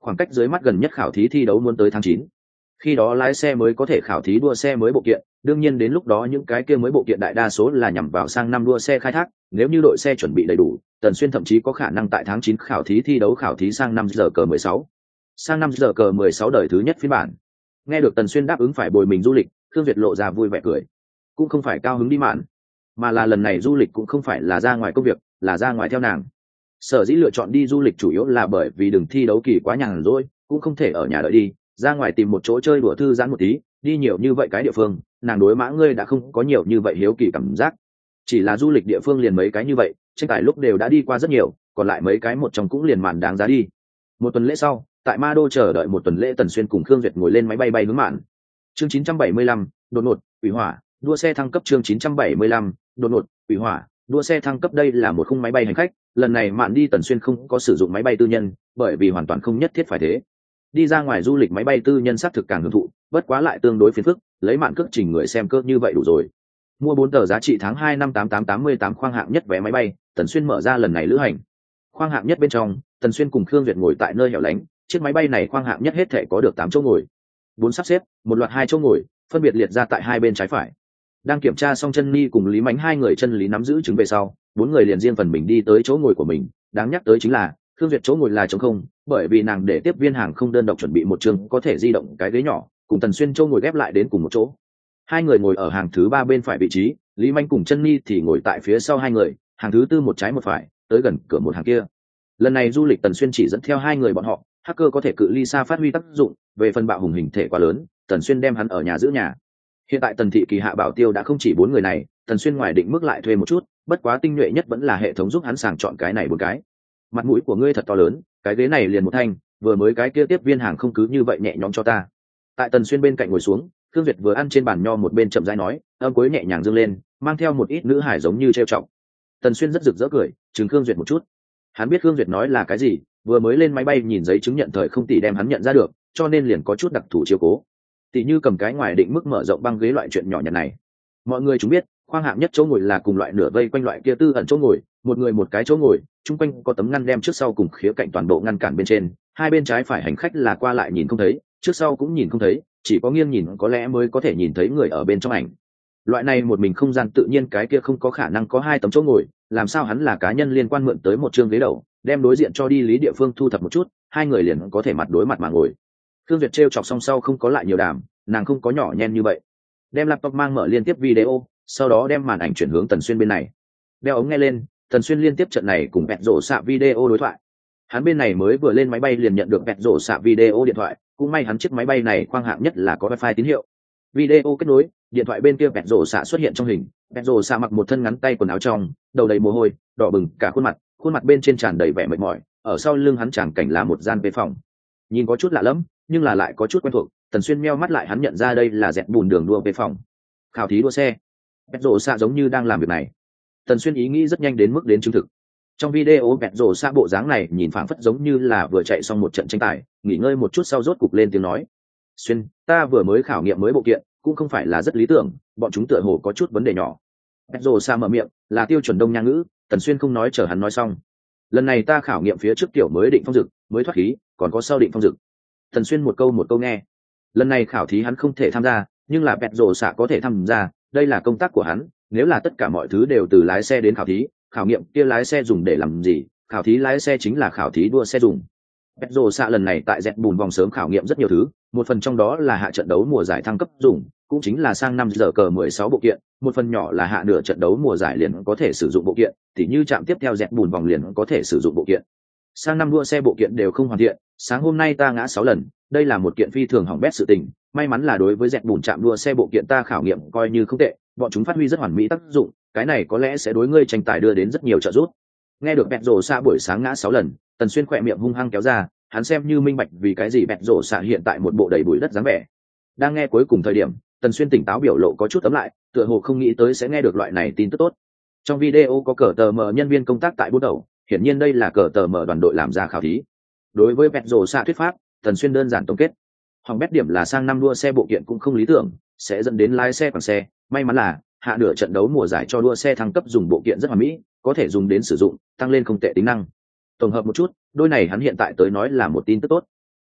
khoảng cách dưới mắt gần nhất khảo thí thi đấu muốn tới tháng chín. Khi đó lái xe mới có thể khảo thí đua xe mới bộ kiện, đương nhiên đến lúc đó những cái kia mới bộ kiện đại đa số là nhằm vào sang năm đua xe khai thác, nếu như đội xe chuẩn bị đầy đủ, Tần Xuyên thậm chí có khả năng tại tháng chín khảo thí thi đấu khảo thí sang năm giờ cờ mười sáu. Sang năm giờ cờ mười sáu đời thứ nhất phiên bản. Nghe được Tần Xuyên đáp ứng phải bồi mình du lịch, Khương Duyệt lộ ra vui vẻ cười. Cũng không phải cao hứng đi mạn, mà là lần này du lịch cũng không phải là ra ngoài công việc, là ra ngoài theo nàng. Sở dĩ lựa chọn đi du lịch chủ yếu là bởi vì đừng thi đấu kỳ quá nhàn rỗi, cũng không thể ở nhà đợi đi, ra ngoài tìm một chỗ chơi đùa thư giãn một tí, đi nhiều như vậy cái địa phương, nàng đối Mã ngươi đã không có nhiều như vậy hiếu kỳ cảm giác. Chỉ là du lịch địa phương liền mấy cái như vậy, tranh tài lúc đều đã đi qua rất nhiều, còn lại mấy cái một trong cũng liền màn đáng giá đi. Một tuần lễ sau, tại Ma Đô chờ đợi một tuần lễ, Tần Xuyên cùng Khương Duyệt ngồi lên máy bay bay hướng mạn. Chương chín trăm bảy mươi lăm, đột ngột, quỷ hỏa, đua xe thăng cấp. Chương chín trăm bảy mươi lăm, đột ngột, quỷ hỏa, đua xe thăng cấp. Đây là một khung máy bay hành khách, lần này mạn đi Tần Xuyên không có sử dụng máy bay tư nhân, bởi vì hoàn toàn không nhất thiết phải thế. Đi ra ngoài du lịch máy bay tư nhân xác thực càng hưởng thụ, bất quá lại tương đối phiền phức, lấy mạn cước trình người xem cơ như vậy đủ rồi. Mua bốn tờ giá trị tháng hai năm tám tám tám mươi tám khoang hạng nhất vé máy bay, Tần Xuyên mở ra lần này lữ hành. Khoang hạng nhất bên trong, Tần Xuyên cùng Khương Duyệt ngồi tại nơi hẻo lánh, chiếc máy bay này khoang hạng nhất hết thể có được tám chỗ ngồi, bốn sắp xếp, một loạt hai chỗ ngồi, phân biệt liệt ra tại hai bên trái phải. Đang kiểm tra xong chân Ni cùng Lý Mánh hai người chân lý nắm giữ chứng về sau, bốn người liền riêng phần mình đi tới chỗ ngồi của mình. Đáng nhắc tới chính là Khương Duyệt chỗ ngồi là trống không, bởi vì nàng để tiếp viên hàng không đơn độc chuẩn bị một trường có thể di động cái ghế nhỏ, cùng Tần Xuyên chỗ ngồi ghép lại đến cùng một chỗ. Hai người ngồi ở hàng thứ ba bên phải vị trí, Lý Mánh cùng chân Ni thì ngồi tại phía sau hai người, hàng thứ tư một trái một phải, tới gần cửa một hàng kia. Lần này du lịch Tần Xuyên chỉ dẫn theo hai người bọn họ, hacker có thể cự ly xa phát huy tác dụng, về phần bạo hùng hình thể quá lớn, Tần Xuyên đem hắn ở nhà giữ nhà. Hiện tại Tần thị kỳ hạ bảo tiêu đã không chỉ bốn người này, Tần Xuyên ngoài định mức lại thuê một chút, bất quá tinh nhuệ nhất vẫn là hệ thống giúp hắn sàng chọn cái này bốn cái. Mặt mũi của ngươi thật to lớn, cái ghế này liền một thanh, vừa mới cái kia tiếp viên hàng không cứ như vậy nhẹ nhõm cho ta. Tại Tần Xuyên bên cạnh ngồi xuống, Khương Duyệt vừa ăn trên bàn nho một bên chậm rãi nói, âm cuối nhẹ nhàng dương lên, mang theo một ít nữ hải giống như trêu chọc. Tần Xuyên rất rực rỡ cười, chừng Khương Duyệt một chút. Hắn biết Khương Duyệt nói là cái gì, vừa mới lên máy bay nhìn giấy chứng nhận thời không tỷ đem hắn nhận ra được, cho nên liền có chút đặc thù chiếu cố. Tỷ như cầm cái ngoài định mức mở rộng băng ghế loại chuyện nhỏ nhặt này. Mọi người chúng biết, khoang hạng nhất chỗ ngồi là cùng loại nửa vây quanh loại kia tư ẩn chỗ ngồi, một người một cái chỗ ngồi, chung quanh có tấm ngăn đem trước sau cùng khía cạnh toàn bộ ngăn cản bên trên, hai bên trái phải hành khách là qua lại nhìn không thấy, trước sau cũng nhìn không thấy, chỉ có nghiêng nhìn có lẽ mới có thể nhìn thấy người ở bên trong ảnh. Loại này một mình không gian tự nhiên cái kia không có khả năng có hai tấm chỗ ngồi, làm sao hắn là cá nhân liên quan mượn tới một chương ghế đầu, đem đối diện cho đi lý địa phương thu thập một chút, hai người liền có thể mặt đối mặt mà ngồi. Khương Duyệt trêu chọc xong sau không có lại nhiều đàm, nàng không có nhỏ nhen như vậy, đem laptop mang mở liên tiếp video, sau đó đem màn ảnh chuyển hướng Tần Xuyên bên này. Đeo ống nghe lên, Tần Xuyên liên tiếp trận này cùng bẹt rổ xạ video đối thoại. Hắn bên này mới vừa lên máy bay liền nhận được bẹt rổ xạ video điện thoại, cũng may hắn chiếc máy bay này khoang hạng nhất là có wifi tín hiệu. Video kết nối, điện thoại bên kia bẹt rổ xạ xuất hiện trong hình, bẹt rổ xạ mặc một thân ngắn tay quần áo trong, đầu đầy mồ hôi, đỏ bừng cả khuôn mặt, khuôn mặt bên trên tràn đầy vẻ mệt mỏi, ở sau lưng hắn tràng cảnh là một gian bê phòng. Nhìn có chút lạ lẫm, nhưng là lại có chút quen thuộc, Tần Xuyên meo mắt lại hắn nhận ra đây là dẹt bùn đường đua bê phòng. Khảo thí đua xe. Bẹt rổ xạ giống như đang làm việc này. Tần Xuyên ý nghĩ rất nhanh đến mức đến chứng thực. Trong video bẹt rổ xạ bộ dáng này nhìn phảng phất giống như là vừa chạy xong một trận tranh tài, nghỉ ngơi một chút sau rốt cục lên tiếng nói. Xuyên, ta vừa mới khảo nghiệm mới bộ kiện, cũng không phải là rất lý tưởng, bọn chúng tựa hồ có chút vấn đề nhỏ. Bẹt rổ xạ mở miệng, là tiêu chuẩn đông nha ngữ, Tần Xuyên không nói chờ hắn nói xong. Lần này ta khảo nghiệm phía trước tiểu mới định phong dực, mới thoát khí, còn có sau định phong dực. Tần Xuyên một câu một câu nghe. Lần này khảo thí hắn không thể tham gia, nhưng là bẹt rổ xạ có thể tham gia, đây là công tác của hắn, nếu là tất cả mọi thứ đều từ lái xe đến khảo thí, khảo nghiệm kia lái xe dùng để làm gì, khảo thí lái xe chính là khảo thí đua xe dùng. bẹt rổ xạ lần này tại dẹt bùn vòng sớm khảo nghiệm rất nhiều thứ, một phần trong đó là hạ trận đấu mùa giải thăng cấp dùng, cũng chính là sang năm giờ cờ mười sáu bộ kiện, một phần nhỏ là hạ nửa trận đấu mùa giải liền có thể sử dụng bộ kiện, tỉ như chạm tiếp theo dẹt bùn vòng liền có thể sử dụng bộ kiện. Sang năm đua xe bộ kiện đều không hoàn thiện, sáng hôm nay ta ngã sáu lần, đây là một kiện phi thường hỏng bét sự tình, may mắn là đối với dẹt bùn chạm đua xe bộ kiện ta khảo nghiệm coi như không tệ, bọn chúng phát huy rất hoàn mỹ tác dụng, cái này có lẽ sẽ đối ngươi tranh tài đưa đến rất nhiều trợ giúp. Nghe được bẹt rổ xạ buổi sáng ngã sáu lần, Tần Xuyên khỏe miệng hung hăng kéo ra, hắn xem như minh bạch vì cái gì bẹt rổ xạ hiện tại một bộ đầy bụi đất dáng vẻ. Đang nghe cuối cùng thời điểm, Tần Xuyên tỉnh táo biểu lộ có chút ấm lại, tựa hồ không nghĩ tới sẽ nghe được loại này tin tức tốt. Trong video có cờ tờ mờ nhân viên công tác tại bút đầu, hiển nhiên đây là cờ tờ mờ đoàn đội làm ra khảo thí. Đối với bẹt rổ xạ thuyết pháp, Tần Xuyên đơn giản tổng kết. Hỏng bét điểm là sang năm đua xe bộ kiện cũng không lý tưởng, sẽ dẫn đến lái xe bằng xe, may mắn là hạ nửa trận đấu mùa giải cho đua xe thăng cấp dùng bộ kiện rất hoàn mỹ, có thể dùng đến sử dụng, tăng lên không tệ tính năng. Tổng hợp một chút, đôi này hắn hiện tại tới nói là một tin tức tốt.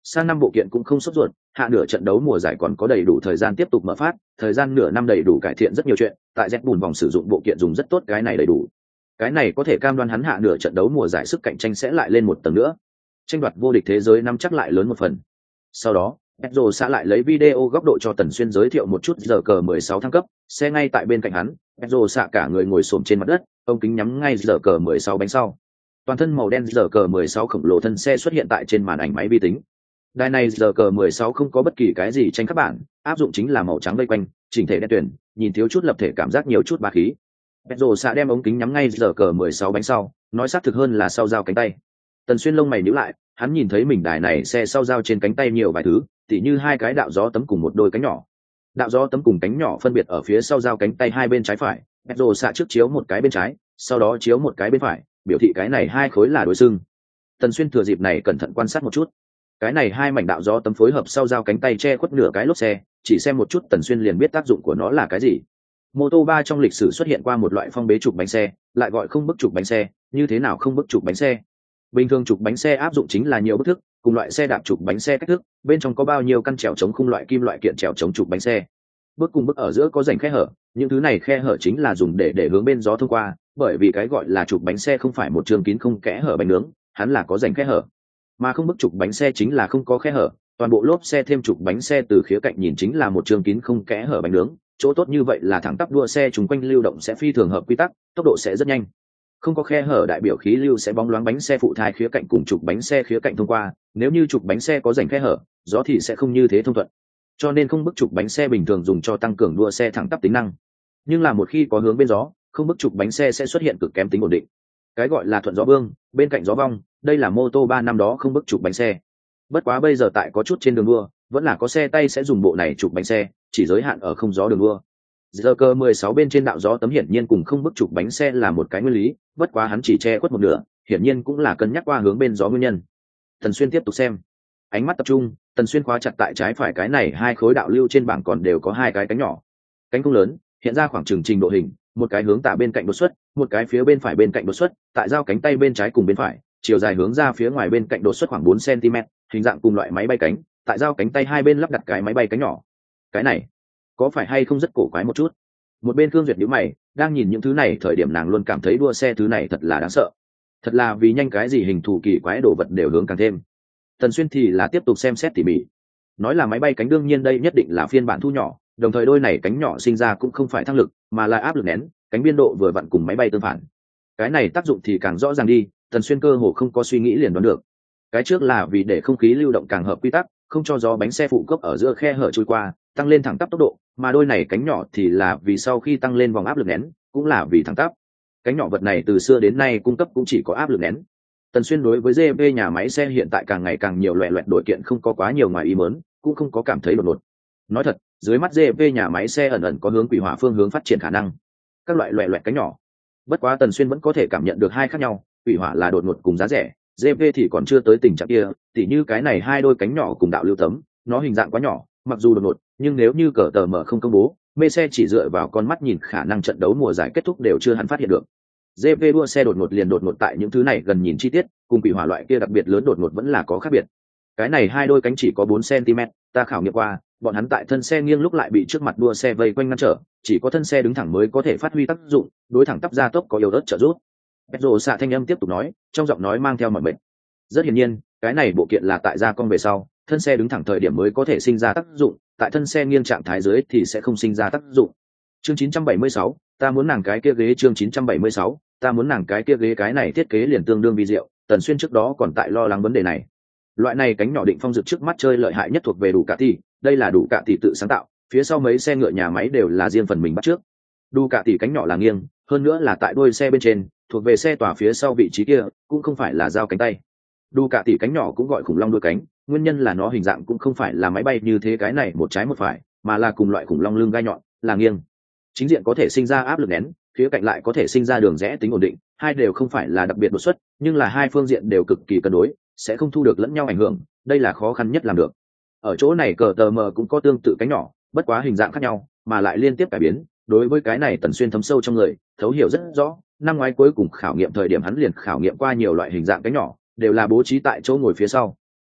Sang năm bộ kiện cũng không sốt ruột, hạ nửa trận đấu mùa giải còn có đầy đủ thời gian tiếp tục mở phát, thời gian nửa năm đầy đủ cải thiện rất nhiều chuyện, tại Red Bull vòng sử dụng bộ kiện dùng rất tốt, cái này đầy đủ. Cái này có thể cam đoan hắn hạ nửa trận đấu mùa giải sức cạnh tranh sẽ lại lên một tầng nữa. Tranh đoạt vô địch thế giới năm chắc lại lớn một phần. Sau đó, Pedro sẽ lại lấy video góc độ cho Tần Xuyên giới thiệu một chút giờ cờ mười sáu thăng cấp, xe ngay tại bên cạnh hắn, Pedro xạ cả người ngồi xổm trên mặt đất, ông kính nhắm ngay giờ cờ mười sáu bánh sau. Toàn thân màu đen giờ cờ mười sáu khổng lồ thân xe xuất hiện tại trên màn ảnh máy vi tính. Đài này giờ cờ mười sáu không có bất kỳ cái gì tranh các bạn, áp dụng chính là màu trắng vây quanh, chỉnh thể đen tuyển, nhìn thiếu chút lập thể cảm giác nhiều chút bá khí. Pedro xạ đem ống kính nhắm ngay giờ cờ mười sáu bánh sau, nói xác thực hơn là sau dao cánh tay. Tần Xuyên lông mày nhíu lại, hắn nhìn thấy mình đài này xe sau dao trên cánh tay nhiều vài thứ, tỉ như hai cái đạo gió tấm cùng một đôi cánh nhỏ. Đạo gió tấm cùng cánh nhỏ phân biệt ở phía sau dao cánh tay hai bên trái phải, Pedro xạ trước chiếu một cái bên trái, sau đó chiếu một cái bên phải, biểu thị cái này hai khối là đối xưng. Tần Xuyên thừa dịp này cẩn thận quan sát một chút. Cái này hai mảnh đạo gió tấm phối hợp sau dao cánh tay che khuất nửa cái lốp xe, chỉ xem một chút Tần Xuyên liền biết tác dụng của nó là cái gì. Mô tô ba trong lịch sử xuất hiện qua một loại phong bế trục bánh xe, lại gọi không bức trục bánh xe, như thế nào không bức trục bánh xe? Bình thường trục bánh xe áp dụng chính là nhiều bức thức, cùng loại xe đạp trục bánh xe cách thức, bên trong có bao nhiêu căn trèo chống khung loại kim loại kiện trèo chống trục bánh xe. Bước cùng bước ở giữa có rãnh khe hở, những thứ này khe hở chính là dùng để để hướng bên gió thông qua, bởi vì cái gọi là trục bánh xe không phải một trường kín không kẽ hở bánh nướng, hắn là có rãnh khe hở. Mà không bức trục bánh xe chính là không có khe hở, toàn bộ lốp xe thêm trục bánh xe từ khía cạnh nhìn chính là một trường kín không kẽ hở bánh nướng, chỗ tốt như vậy là thẳng tắp đua xe trùng quanh lưu động sẽ phi thường hợp quy tắc, tốc độ sẽ rất nhanh. Không có khe hở đại biểu khí lưu sẽ bóng loáng bánh xe phụ thai khía cạnh cùng trục bánh xe khía cạnh thông qua, nếu như trục bánh xe có rãnh khe hở, gió thì sẽ không như thế thông thuận. Cho nên không bức trục bánh xe bình thường dùng cho tăng cường đua xe thẳng tắp tính năng. Nhưng là một khi có hướng bên gió, không bức trục bánh xe sẽ xuất hiện cực kém tính ổn định. Cái gọi là thuận gió vương, bên cạnh gió vong, đây là mô tô ba năm đó không bức trục bánh xe. Bất quá bây giờ tại có chút trên đường đua, vẫn là có xe tay sẽ dùng bộ này trục bánh xe, chỉ giới hạn ở không gió đường đua. Giờ cơ mười sáu bên trên đạo gió tấm hiển nhiên cùng không bức trục bánh xe là một cái nguyên lý, bất quá hắn chỉ che khuất một nửa, hiển nhiên cũng là cân nhắc qua hướng bên gió nguyên nhân. Tần Xuyên tiếp tục xem, ánh mắt tập trung, Tần Xuyên khóa chặt tại trái phải cái này hai khối đạo lưu trên bảng còn đều có hai cái cánh nhỏ. Cánh không lớn, hiện ra khoảng chừng trình độ hình, một cái hướng tả bên cạnh đột xuất, một cái phía bên phải bên cạnh đột xuất, tại giao cánh tay bên trái cùng bên phải, chiều dài hướng ra phía ngoài bên cạnh đột xuất khoảng bốn xăng-ti-mét, hình dạng cùng loại máy bay cánh, tại giao cánh tay hai bên lắp đặt cái máy bay cánh nhỏ. Cái này, có phải hay không rất cổ quái một chút? Một bên Khương Duyệt nhíu mày, đang nhìn những thứ này thời điểm nàng luôn cảm thấy đua xe thứ này thật là đáng sợ. Thật là vì nhanh cái gì hình thù kỳ quái đồ vật đều hướng càng thêm. Tần Xuyên thì là tiếp tục xem xét tỉ mỉ. Nói là máy bay cánh đương nhiên đây nhất định là phiên bản thu nhỏ, đồng thời đôi này cánh nhỏ sinh ra cũng không phải thăng lực, mà là áp lực nén, cánh biên độ vừa vặn cùng máy bay tương phản. Cái này tác dụng thì càng rõ ràng đi, Tần Xuyên cơ hồ không có suy nghĩ liền đoán được. Cái trước là vì để không khí lưu động càng hợp quy tắc, không cho gió bánh xe phụ cốc ở giữa khe hở trôi qua, tăng lên thẳng tắp tốc độ, mà đôi này cánh nhỏ thì là vì sau khi tăng lên vòng áp lực nén, cũng là vì thẳng tắp. Cánh nhỏ vật này từ xưa đến nay cung cấp cũng chỉ có áp lực nén. Tần Xuyên đối với giê vê nhà máy xe hiện tại càng ngày càng nhiều loẹt loẹt đổi kiện không có quá nhiều ngoài ý muốn, cũng không có cảm thấy đột ngột. Nói thật, dưới mắt giê vê nhà máy xe ẩn ẩn có hướng quỷ hỏa phương hướng phát triển khả năng. Các loại loẹt loẹt cánh nhỏ. Bất quá Tần Xuyên vẫn có thể cảm nhận được hai khác nhau, quỷ hỏa là đột ngột cùng giá rẻ, giê vê thì còn chưa tới tình trạng kia, tỉ như cái này hai đôi cánh nhỏ cùng đạo lưu tấm, nó hình dạng quá nhỏ, mặc dù đột ngột, nhưng nếu như cờ tờ mở không công bố, mê xe chỉ dựa vào con mắt nhìn khả năng trận đấu mùa giải kết thúc đều chưa hẳn phát hiện được. giê vê đua xe đột ngột liền đột ngột tại những thứ này gần nhìn chi tiết, cùng quỷ hỏa loại kia đặc biệt lớn đột ngột vẫn là có khác biệt. Cái này hai đôi cánh chỉ có bốn xăng-ti-mét, ta khảo nghiệm qua, bọn hắn tại thân xe nghiêng lúc lại bị trước mặt đua xe vây quanh ngăn trở, chỉ có thân xe đứng thẳng mới có thể phát huy tác dụng, đối thẳng tắp gia tốc có yếu ớt trợ giúp. Pedro xạ thanh âm tiếp tục nói, trong giọng nói mang theo mọi mệnh. Rất hiển nhiên, cái này bộ kiện là tại gia công về sau, thân xe đứng thẳng thời điểm mới có thể sinh ra tác dụng, tại thân xe nghiêng trạng thái dưới thì sẽ không sinh ra tác dụng. Chương chín trăm bảy mươi sáu, ta muốn nàng cái kia ghế chương chín trăm bảy mươi sáu, ta muốn nàng cái kia ghế cái này thiết kế liền tương đương vi diệu, Tần Xuyên trước đó còn tại lo lắng vấn đề này. Loại này cánh nhỏ định phong dực trước mắt chơi lợi hại nhất thuộc về đủ cả tỷ, đây là đủ cả tỷ tự sáng tạo, phía sau mấy xe ngựa nhà máy đều là riêng phần mình bắt trước. Đủ cả tỷ cánh nhỏ là nghiêng, hơn nữa là tại đuôi xe bên trên, thuộc về xe tòa phía sau vị trí kia, cũng không phải là giao cánh tay. Đủ cả tỷ cánh nhỏ cũng gọi khủng long đuôi cánh, nguyên nhân là nó hình dạng cũng không phải là máy bay như thế cái này một trái một phải, mà là cùng loại khủng long lưng gai nhọn, là nghiêng. Chính diện có thể sinh ra áp lực nén, phía cạnh lại có thể sinh ra đường rẽ tính ổn định, hai đều không phải là đặc biệt đột xuất, nhưng là hai phương diện đều cực kỳ cân đối, sẽ không thu được lẫn nhau ảnh hưởng, đây là khó khăn nhất làm được. Ở chỗ này cờ tờ mờ cũng có tương tự cánh nhỏ, bất quá hình dạng khác nhau, mà lại liên tiếp cải biến, đối với cái này Tần Xuyên thấm sâu trong người, thấu hiểu rất rõ, năm ngoái cuối cùng khảo nghiệm thời điểm hắn liền khảo nghiệm qua nhiều loại hình dạng cánh nhỏ, đều là bố trí tại chỗ ngồi phía sau.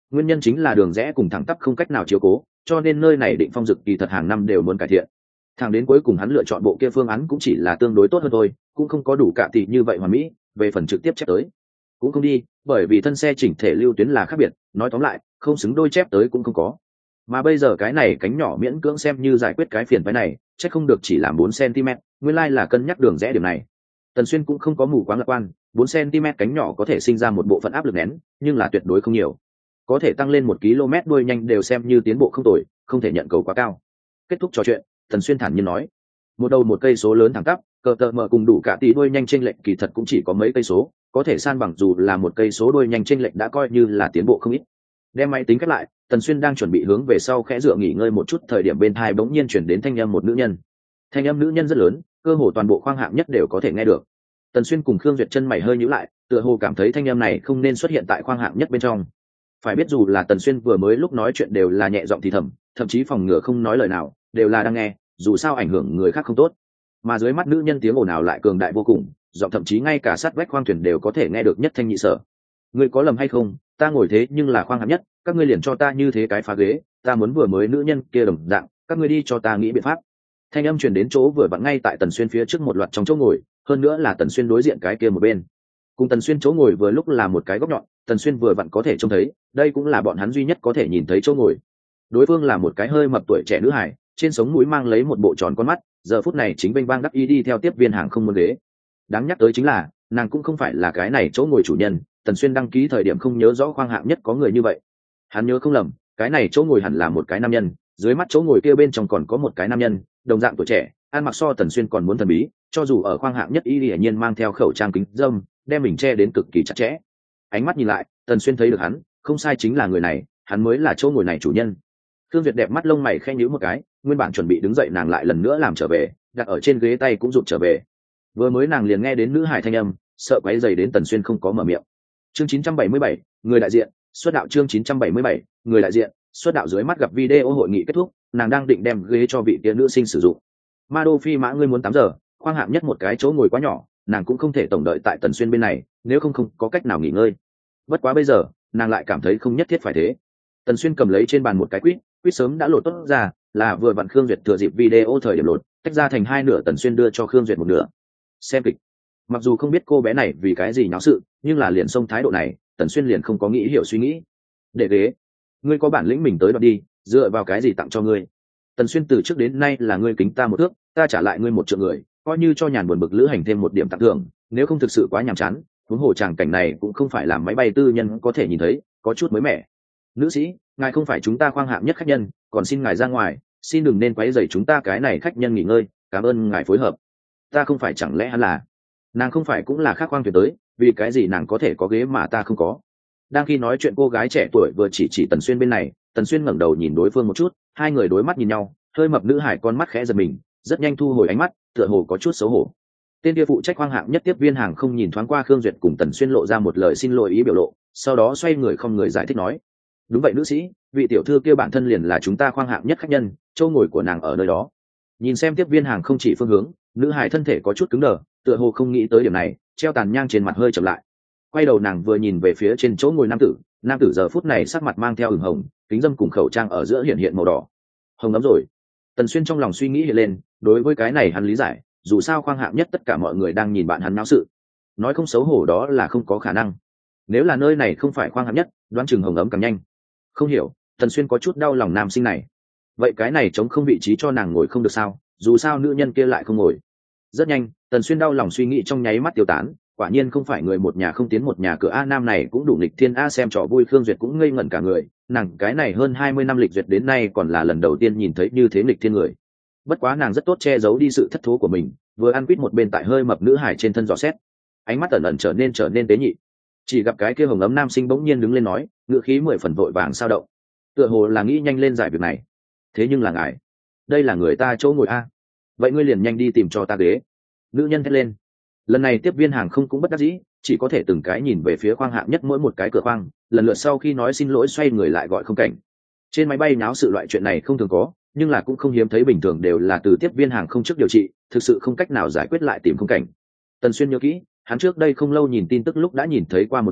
Nguyên nhân chính là đường rẽ cùng thẳng tắp không cách nào chiếu cố, cho nên nơi này Định Phong Dực kỳ thật hàng năm đều muốn cải thiện. Thẳng đến cuối cùng hắn lựa chọn bộ kia phương án cũng chỉ là tương đối tốt hơn thôi, cũng không có đủ cả tỷ như vậy hoàn mỹ. Về phần trực tiếp chép tới cũng không đi, bởi vì thân xe chỉnh thể lưu tuyến là khác biệt, nói tóm lại không xứng đôi chép tới cũng không có. Mà bây giờ cái này cánh nhỏ miễn cưỡng xem như giải quyết cái phiền phái này, chắc không được chỉ làm bốn xăng-ti-mét, nguyên lai là cân nhắc đường rẽ điểm này. Tần Xuyên cũng không có mù quáng lạc quan, bốn xăng-ti-mét cánh nhỏ có thể sinh ra một bộ phận áp lực nén, nhưng là tuyệt đối không nhiều. Có thể tăng lên một ki lô mét đuôi nhanh đều xem như tiến bộ không tồi, không thể nhận cầu quá cao. Kết thúc trò chuyện, Tần Xuyên thản nhiên nói, một đầu một cây số lớn thẳng tắp, cờ tợ mở cùng đủ cả tỷ đuôi nhanh chênh lệch kỳ thật cũng chỉ có mấy cây số, có thể san bằng dù là một cây số đuôi nhanh chênh lệch đã coi như là tiến bộ không ít. Đem máy tính cắt lại, Tần Xuyên đang chuẩn bị hướng về sau khẽ dựa nghỉ ngơi một chút, thời điểm bên tai bỗng nhiên chuyển đến thanh âm một nữ nhân. Thanh âm nữ nhân rất lớn, cơ hồ toàn bộ khoang hạng nhất đều có thể nghe được. Tần Xuyên cùng Khương Duyệt chân mày hơi nhíu lại, tựa hồ cảm thấy thanh âm này không nên xuất hiện tại khoang hạng nhất bên trong. Phải biết dù là Tần Xuyên vừa mới lúc nói chuyện đều là nhẹ giọng thì thầm, thậm chí phòng ngừa không nói lời nào, đều là đang nghe, dù sao ảnh hưởng người khác không tốt. Mà dưới mắt nữ nhân tiếng ồn ào lại cường đại vô cùng, giọng thậm chí ngay cả sát vách khoang thuyền đều có thể nghe được nhất thanh nhị sở. Ngươi có lầm hay không, ta ngồi thế nhưng là khoang hạng nhất, các ngươi liền cho ta như thế cái phá ghế, ta muốn vừa mới nữ nhân kia đồng dạng, các ngươi đi cho ta nghĩ biện pháp. Thanh âm truyền đến chỗ vừa vặn ngay tại Tần Xuyên phía trước một loạt trong chỗ ngồi, hơn nữa là Tần Xuyên đối diện cái kia một bên. Cùng Tần Xuyên chỗ ngồi vừa lúc là một cái góc nhọn, Tần Xuyên vừa vặn có thể trông thấy, đây cũng là bọn hắn duy nhất có thể nhìn thấy chỗ ngồi. Đối phương là một cái hơi mập tuổi trẻ nữ hải, trên sống mũi mang lấy một bộ tròn con mắt, giờ phút này chính vênh vang đắc ý đi theo tiếp viên hàng không muốn ghế. Đáng nhắc tới chính là, nàng cũng không phải là cái này chỗ ngồi chủ nhân, Tần Xuyên đăng ký thời điểm không nhớ rõ khoang hạng nhất có người như vậy. Hắn nhớ không lầm, cái này chỗ ngồi hẳn là một cái nam nhân, dưới mắt chỗ ngồi kia bên trong còn có một cái nam nhân, đồng dạng tuổi trẻ, ăn mặc so Tần Xuyên còn muốn thần bí, cho dù ở khoang hạng nhất y hiển nhiên mang theo khẩu trang kính râm, đem mình che đến cực kỳ chặt chẽ. Ánh mắt nhìn lại, Tần Xuyên thấy được hắn, không sai chính là người này, hắn mới là chỗ ngồi này chủ nhân. Thương Duyệt đẹp mắt lông mày khẽ nhíu một cái, nguyên bản chuẩn bị đứng dậy nàng lại lần nữa làm trở về, đặt ở trên ghế tay cũng rụt trở về. Vừa mới nàng liền nghe đến nữ hải thanh âm, sợ quấy rầy đến Tần Xuyên không có mở miệng. Chương chín trăm bảy mươi bảy, người đại diện, xuất đạo chương chín trăm bảy mươi bảy, người đại diện, xuất đạo dưới mắt gặp video hội nghị kết thúc, nàng đang định đem ghế cho vị tiên nữ sinh sử dụng. Ma Đô Phi Mã ngươi muốn tám giờ, khoang hạng nhất một cái chỗ ngồi quá nhỏ, nàng cũng không thể tổng đợi tại Tần Xuyên bên này, nếu không không có cách nào nghỉ ngơi. Bất quá bây giờ, nàng lại cảm thấy không nhất thiết phải thế. Tần Xuyên cầm lấy trên bàn một cái quýt, quýt sớm đã lột tốt ra, là vừa vặn Khương Duyệt thừa dịp video thời điểm lột, tách ra thành hai nửa, Tần Xuyên đưa cho Khương Duyệt một nửa. Xem kịch. Mặc dù không biết cô bé này vì cái gì nháo sự, nhưng là liền xông thái độ này, Tần Xuyên liền không có nghĩ hiểu suy nghĩ. Để ghế, ngươi có bản lĩnh mình tới đoạt đi, dựa vào cái gì tặng cho ngươi? Tần Xuyên từ trước đến nay là ngươi kính ta một thước, ta trả lại ngươi một triệu người, coi như cho nhàn buồn bực lữ hành thêm một điểm tặng thưởng, nếu không thực sự quá nhàm chán, huống hồ tràng cảnh này cũng không phải là máy bay tư nhân có thể nhìn thấy, có chút mới mẻ. Nữ sĩ, ngài không phải chúng ta khoang hạng nhất khách nhân, còn xin ngài ra ngoài, xin đừng nên quấy rầy chúng ta cái này khách nhân nghỉ ngơi, cảm ơn ngài phối hợp. Ta không phải chẳng lẽ hắn là? Nàng không phải cũng là khác khoang thuyền tới, vì cái gì nàng có thể có ghế mà ta không có? Đang khi nói chuyện cô gái trẻ tuổi vừa chỉ chỉ Tần Xuyên bên này, Tần Xuyên ngẩng đầu nhìn đối phương một chút, hai người đối mắt nhìn nhau, hơi mập nữ hải con mắt khẽ giật mình, rất nhanh thu hồi ánh mắt, tựa hồ có chút xấu hổ. Tên kia phụ trách khoang hạng nhất tiếp viên hàng không nhìn thoáng qua Khương Duyệt cùng Tần Xuyên lộ ra một lời xin lỗi ý biểu lộ, sau đó xoay người không người giải thích nói: đúng vậy nữ sĩ, vị tiểu thư kia bản thân liền là chúng ta khoang hạng nhất khách nhân, chỗ ngồi của nàng ở nơi đó. Nhìn xem tiếp viên hàng không chỉ phương hướng, nữ hải thân thể có chút cứng đờ, tựa hồ không nghĩ tới điểm này, treo tàn nhang trên mặt hơi chậm lại. Quay đầu nàng vừa nhìn về phía trên chỗ ngồi nam tử, nam tử giờ phút này sắc mặt mang theo ửng hồng, kính dâm cùng khẩu trang ở giữa hiện hiện màu đỏ. Hồng lắm rồi. Tần Xuyên trong lòng suy nghĩ hiện lên, đối với cái này hắn lý giải, dù sao khoang hạng nhất tất cả mọi người đang nhìn bạn hắn náo sự, nói không xấu hổ đó là không có khả năng. Nếu là nơi này không phải khoang hạng nhất, đoán chừng hồng ấm càng nhanh. Không hiểu, Tần Xuyên có chút đau lòng nam sinh này. Vậy cái này chống không vị trí cho nàng ngồi không được sao? Dù sao nữ nhân kia lại không ngồi. Rất nhanh, Tần Xuyên đau lòng suy nghĩ trong nháy mắt tiêu tán, quả nhiên không phải người một nhà không tiến một nhà cửa a, nam này cũng đủ nghịch thiên a. Xem trò vui Khương Duyệt cũng ngây ngẩn cả người, nàng cái này hơn hai mươi năm lịch duyệt đến nay còn là lần đầu tiên nhìn thấy như thế nghịch thiên người. Bất quá nàng rất tốt che giấu đi sự thất thố của mình, vừa ăn quýt một bên tại hơi mập nữ hải trên thân dò xét, ánh mắt ẩn ẩn trở nên trở nên tế nhị. Chỉ gặp cái kia hồng ấm nam sinh bỗng nhiên đứng lên nói, ngữ khí mười phần vội vàng sao động, tựa hồ là nghĩ nhanh lên giải việc này. Thế nhưng là ngài, đây là người ta chỗ ngồi a, vậy ngươi liền nhanh đi tìm cho ta ghế. Nữ nhân thét lên. Lần này tiếp viên hàng không cũng bất đắc dĩ, chỉ có thể từng cái nhìn về phía khoang hạng nhất mỗi một cái cửa khoang, lần lượt sau khi nói xin lỗi xoay người lại gọi không cảnh. Trên máy bay náo sự loại chuyện này không thường có, nhưng là cũng không hiếm thấy, bình thường đều là từ tiếp viên hàng không trước điều trị, thực sự không cách nào giải quyết lại tìm không cảnh. Tần Xuyên nhớ kỹ, hắn trước đây không lâu nhìn tin tức lúc đã nhìn thấy qua một lần,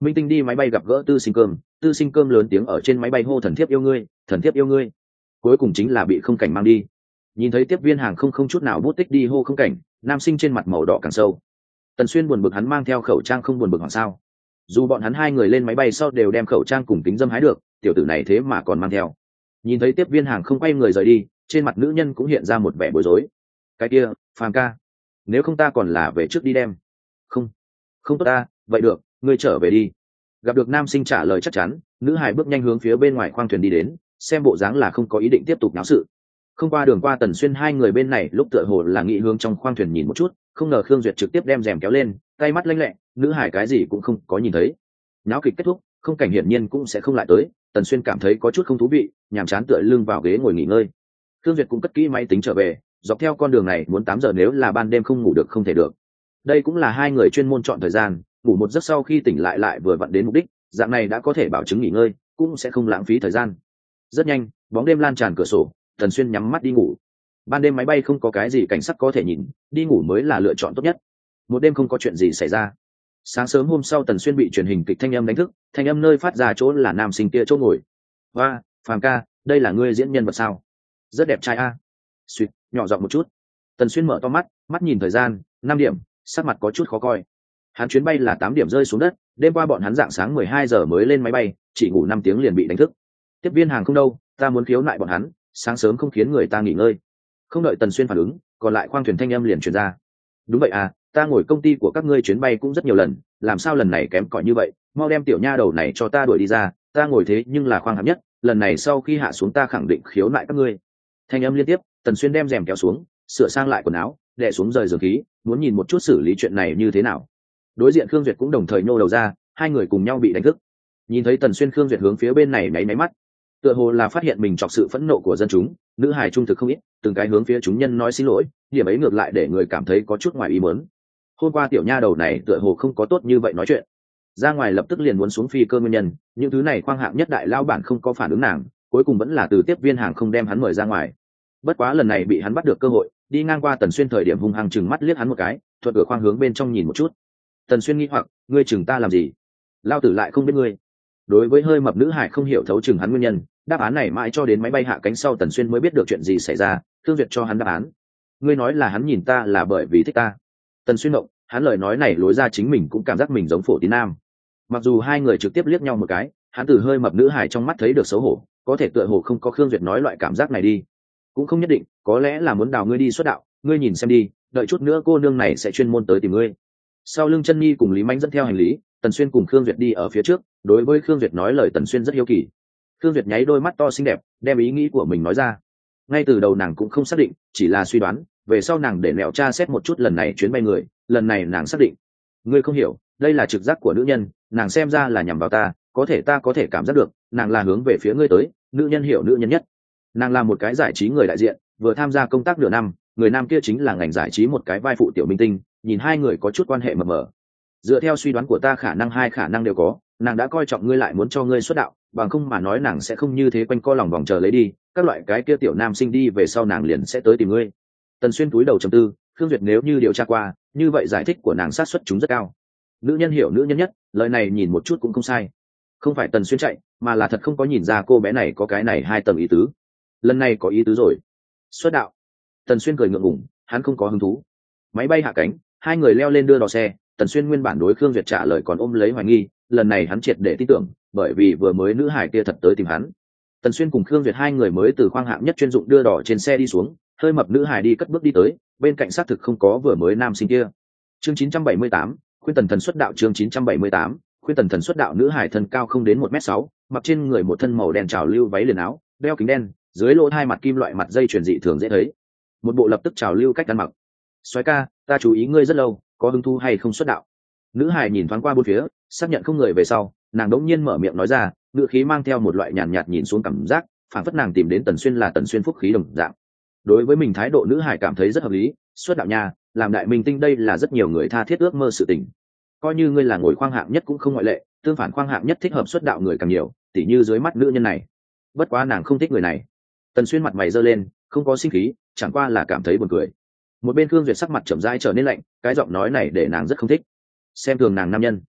Minh Tinh đi máy bay gặp gỡ Tư Sinh Cơm, Tư Sinh Cơm lớn tiếng ở trên máy bay hô thần thiếp yêu ngươi, thần thiếp yêu ngươi. Cuối cùng chính là bị Không Cảnh mang đi. Nhìn thấy tiếp viên hàng không không chút nào bút tích đi hô Không Cảnh, nam sinh trên mặt màu đỏ càng sâu. Tần Xuyên buồn bực hắn mang theo khẩu trang không buồn bực hoảng sao? Dù bọn hắn hai người lên máy bay sau đều đem khẩu trang cùng kính dâm hái được, tiểu tử này thế mà còn mang theo. Nhìn thấy tiếp viên hàng không quay người rời đi, trên mặt nữ nhân cũng hiện ra một vẻ bối rối. Cái kia, Phàm ca, nếu không ta còn là về trước đi đem. Không, không tốt ta, vậy được, ngươi trở về đi. Gặp được nam sinh trả lời chắc chắn, nữ hải bước nhanh hướng phía bên ngoài khoang thuyền đi đến, xem bộ dáng là không có ý định tiếp tục náo sự. Không qua đường qua Tần Xuyên hai người bên này lúc tựa hồ là nghĩ hướng trong khoang thuyền nhìn một chút, không ngờ Khương Duyệt trực tiếp đem rèm kéo lên, tay mắt lanh lẹ, nữ hải cái gì cũng không có nhìn thấy. Náo kịch kết thúc, Không Cảnh hiển nhiên cũng sẽ không lại tới, Tần Xuyên cảm thấy có chút không thú vị, nhàm chán tựa lưng vào ghế ngồi nghỉ ngơi. Khương Duyệt cũng cất kỹ máy tính trở về, dọc theo con đường này muốn tám giờ nếu là ban đêm không ngủ được không thể được. Đây cũng là hai người chuyên môn chọn thời gian, ngủ một giấc sau khi tỉnh lại lại vừa vặn đến mục đích, dạng này đã có thể bảo chứng nghỉ ngơi, cũng sẽ không lãng phí thời gian. Rất nhanh, bóng đêm lan tràn cửa sổ, Tần Xuyên nhắm mắt đi ngủ. Ban đêm máy bay không có cái gì cảnh sắc có thể nhìn, đi ngủ mới là lựa chọn tốt nhất. Một đêm không có chuyện gì xảy ra. Sáng sớm hôm sau Tần Xuyên bị truyền hình kịch thanh âm đánh thức, thanh âm nơi phát ra chỗ là nam sinh kia chỗ ngồi. "Oa, Phàm ca, đây là ngươi diễn nhân vật sao? Rất đẹp trai a." Suýt, nhỏ giọng một chút. Tần Xuyên mở to mắt, mắt nhìn thời gian, năm điểm, sắc mặt có chút khó coi. Hắn chuyến bay là tám điểm rơi xuống đất, đêm qua bọn hắn dạng sáng mười hai giờ mới lên máy bay, chỉ ngủ năm tiếng liền bị đánh thức. Tiếp viên hàng không đâu, ta muốn khiếu nại bọn hắn, sáng sớm không khiến người ta nghỉ ngơi. Không đợi Tần Xuyên phản ứng, còn lại khoang thuyền thanh âm liền truyền ra. Đúng vậy à, ta ngồi công ty của các ngươi chuyến bay cũng rất nhiều lần, làm sao lần này kém cỏi như vậy, mau đem tiểu nha đầu này cho ta đuổi đi ra, ta ngồi thế nhưng là khoang hạng nhất, lần này sau khi hạ xuống ta khẳng định khiếu nại các ngươi. Thanh âm liên tiếp, Tần Xuyên đem rèm kéo xuống, sửa sang lại quần áo, đè xuống rời giường khí, muốn nhìn một chút xử lý chuyện này như thế nào. Đối diện Khương Duyệt cũng đồng thời nhô đầu ra, hai người cùng nhau bị đánh thức. Nhìn thấy Tần Xuyên, Khương Duyệt hướng phía bên này nháy máy mắt, tựa hồ là phát hiện mình chọc sự phẫn nộ của dân chúng, nữ hài trung thực không ít, từng cái hướng phía chúng nhân nói xin lỗi, điểm ấy ngược lại để người cảm thấy có chút ngoài ý muốn. Hôm qua tiểu nha đầu này tựa hồ không có tốt như vậy nói chuyện, ra ngoài lập tức liền muốn xuống phi cơ nguyên nhân, những thứ này khoang hạng nhất đại lao bản không có phản ứng nàng, cuối cùng vẫn là từ tiếp viên hàng không đem hắn mời ra ngoài. Bất quá lần này bị hắn bắt được cơ hội, đi ngang qua Tần Xuyên thời điểm hung hăng chừng mắt liếc hắn một cái, thuận cửa khoang hướng bên trong nhìn một chút. Tần Xuyên nghi hoặc, ngươi chừng ta làm gì? Lao tử lại không biết ngươi. Đối với hơi mập nữ hải không hiểu thấu chừng hắn nguyên nhân, đáp án này mãi cho đến máy bay hạ cánh sau Tần Xuyên mới biết được chuyện gì xảy ra. Thương Duyệt cho hắn đáp án. Ngươi nói là hắn nhìn ta là bởi vì thích ta. Tần Xuyên động, hắn lời nói này lối ra chính mình cũng cảm giác mình giống Phổ Tín Nam. Mặc dù hai người trực tiếp liếc nhau một cái, hắn từ hơi mập nữ hải trong mắt thấy được xấu hổ, có thể tựa hồ không có Khương Duyệt nói loại cảm giác này đi. Cũng không nhất định, có lẽ là muốn đào ngươi đi xuất đạo, ngươi nhìn xem đi, đợi chút nữa cô nương này sẽ chuyên môn tới tìm ngươi. Sau lưng Chân Nhi cùng Lý Mánh dẫn theo hành lý, Tần Xuyên cùng Khương Duyệt đi ở phía trước, đối với Khương Duyệt nói lời Tần Xuyên rất hiếu kỳ. Khương Duyệt nháy đôi mắt to xinh đẹp, đem ý nghĩ của mình nói ra. Ngay từ đầu nàng cũng không xác định, chỉ là suy đoán, về sau nàng để mẹo tra xét một chút lần này chuyến bay người, lần này nàng xác định. Ngươi không hiểu, đây là trực giác của nữ nhân, nàng xem ra là nhằm vào ta, có thể ta có thể cảm giác được, nàng là hướng về phía ngươi tới, nữ nhân hiểu nữ nhân nhất. Nàng là một cái giải trí người đại diện, vừa tham gia công tác nửa năm, người nam kia chính là ngành giải trí một cái vai phụ tiểu minh tinh, nhìn hai người có chút quan hệ mập mờ. Dựa theo suy đoán của ta khả năng hai khả năng đều có, nàng đã coi trọng ngươi lại muốn cho ngươi xuất đạo, bằng không mà nói nàng sẽ không như thế quanh co lòng vòng chờ lấy đi, các loại cái kia tiểu nam sinh đi về sau nàng liền sẽ tới tìm ngươi. Tần Xuyên túi đầu trầm tư, Khương Duyệt nếu như điều tra qua, như vậy giải thích của nàng sát suất chúng rất cao. Nữ nhân hiểu nữ nhân nhất, lời này nhìn một chút cũng không sai. Không phải Tần Xuyên chạy, mà là thật không có nhìn ra cô bé này có cái này hai tầng ý tứ. Lần này có ý tứ rồi. Xuất đạo. Tần Xuyên cười ngượng ngùng, hắn không có hứng thú. Máy bay hạ cánh, hai người leo lên đưa đò xe, Tần Xuyên nguyên bản đối Khương Duyệt trả lời còn ôm lấy hoài nghi, lần này hắn triệt để tin tưởng, bởi vì vừa mới nữ hải kia thật tới tìm hắn. Tần Xuyên cùng Khương Duyệt hai người mới từ khoang hạng nhất chuyên dụng đưa đò trên xe đi xuống, hơi mập nữ hải đi cất bước đi tới, bên cạnh xác thực không có vừa mới nam sinh kia. Chương chín trăm bảy mươi tám, khuyên Tần Thần xuất đạo. Chương chín trăm bảy mươi tám, khuyên Tần Thần xuất đạo. Nữ hải thân cao không đến một mét sáu, mặc trên người một thân màu đen trào lưu váy liền áo, đeo kính đen, dưới lỗ hai mặt kim loại mặt dây chuyền dị thường dễ thấy. Một bộ lập tức trào lưu cách ăn mặc. Soái ca, ta chú ý ngươi rất lâu, có hứng thú hay không xuất đạo? Nữ hải nhìn thoáng qua bốn phía, xác nhận không người về sau, nàng đống nhiên mở miệng nói ra, ngữ khí mang theo một loại nhàn nhạt, nhạt nhìn xuống cảm giác, phản phất nàng tìm đến Tần Xuyên là Tần Xuyên phúc khí đồng dạng. Đối với mình thái độ nữ hải cảm thấy rất hợp lý, xuất đạo nha, làm đại minh tinh đây là rất nhiều người tha thiết ước mơ sự tình. Coi như ngươi là ngồi khoang hạng nhất cũng không ngoại lệ, tương phản khoang hạng nhất thích hợp xuất đạo người càng nhiều, tỉ như dưới mắt nữ nhân này. Bất quá nàng không thích người này. Tần Xuyên mặt mày giơ lên, không có sinh khí, chẳng qua là cảm thấy buồn cười. Một bên Khương Duyệt sắc mặt chậm rãi trở nên lạnh, cái giọng nói này để nàng rất không thích. Xem thường nàng nam nhân.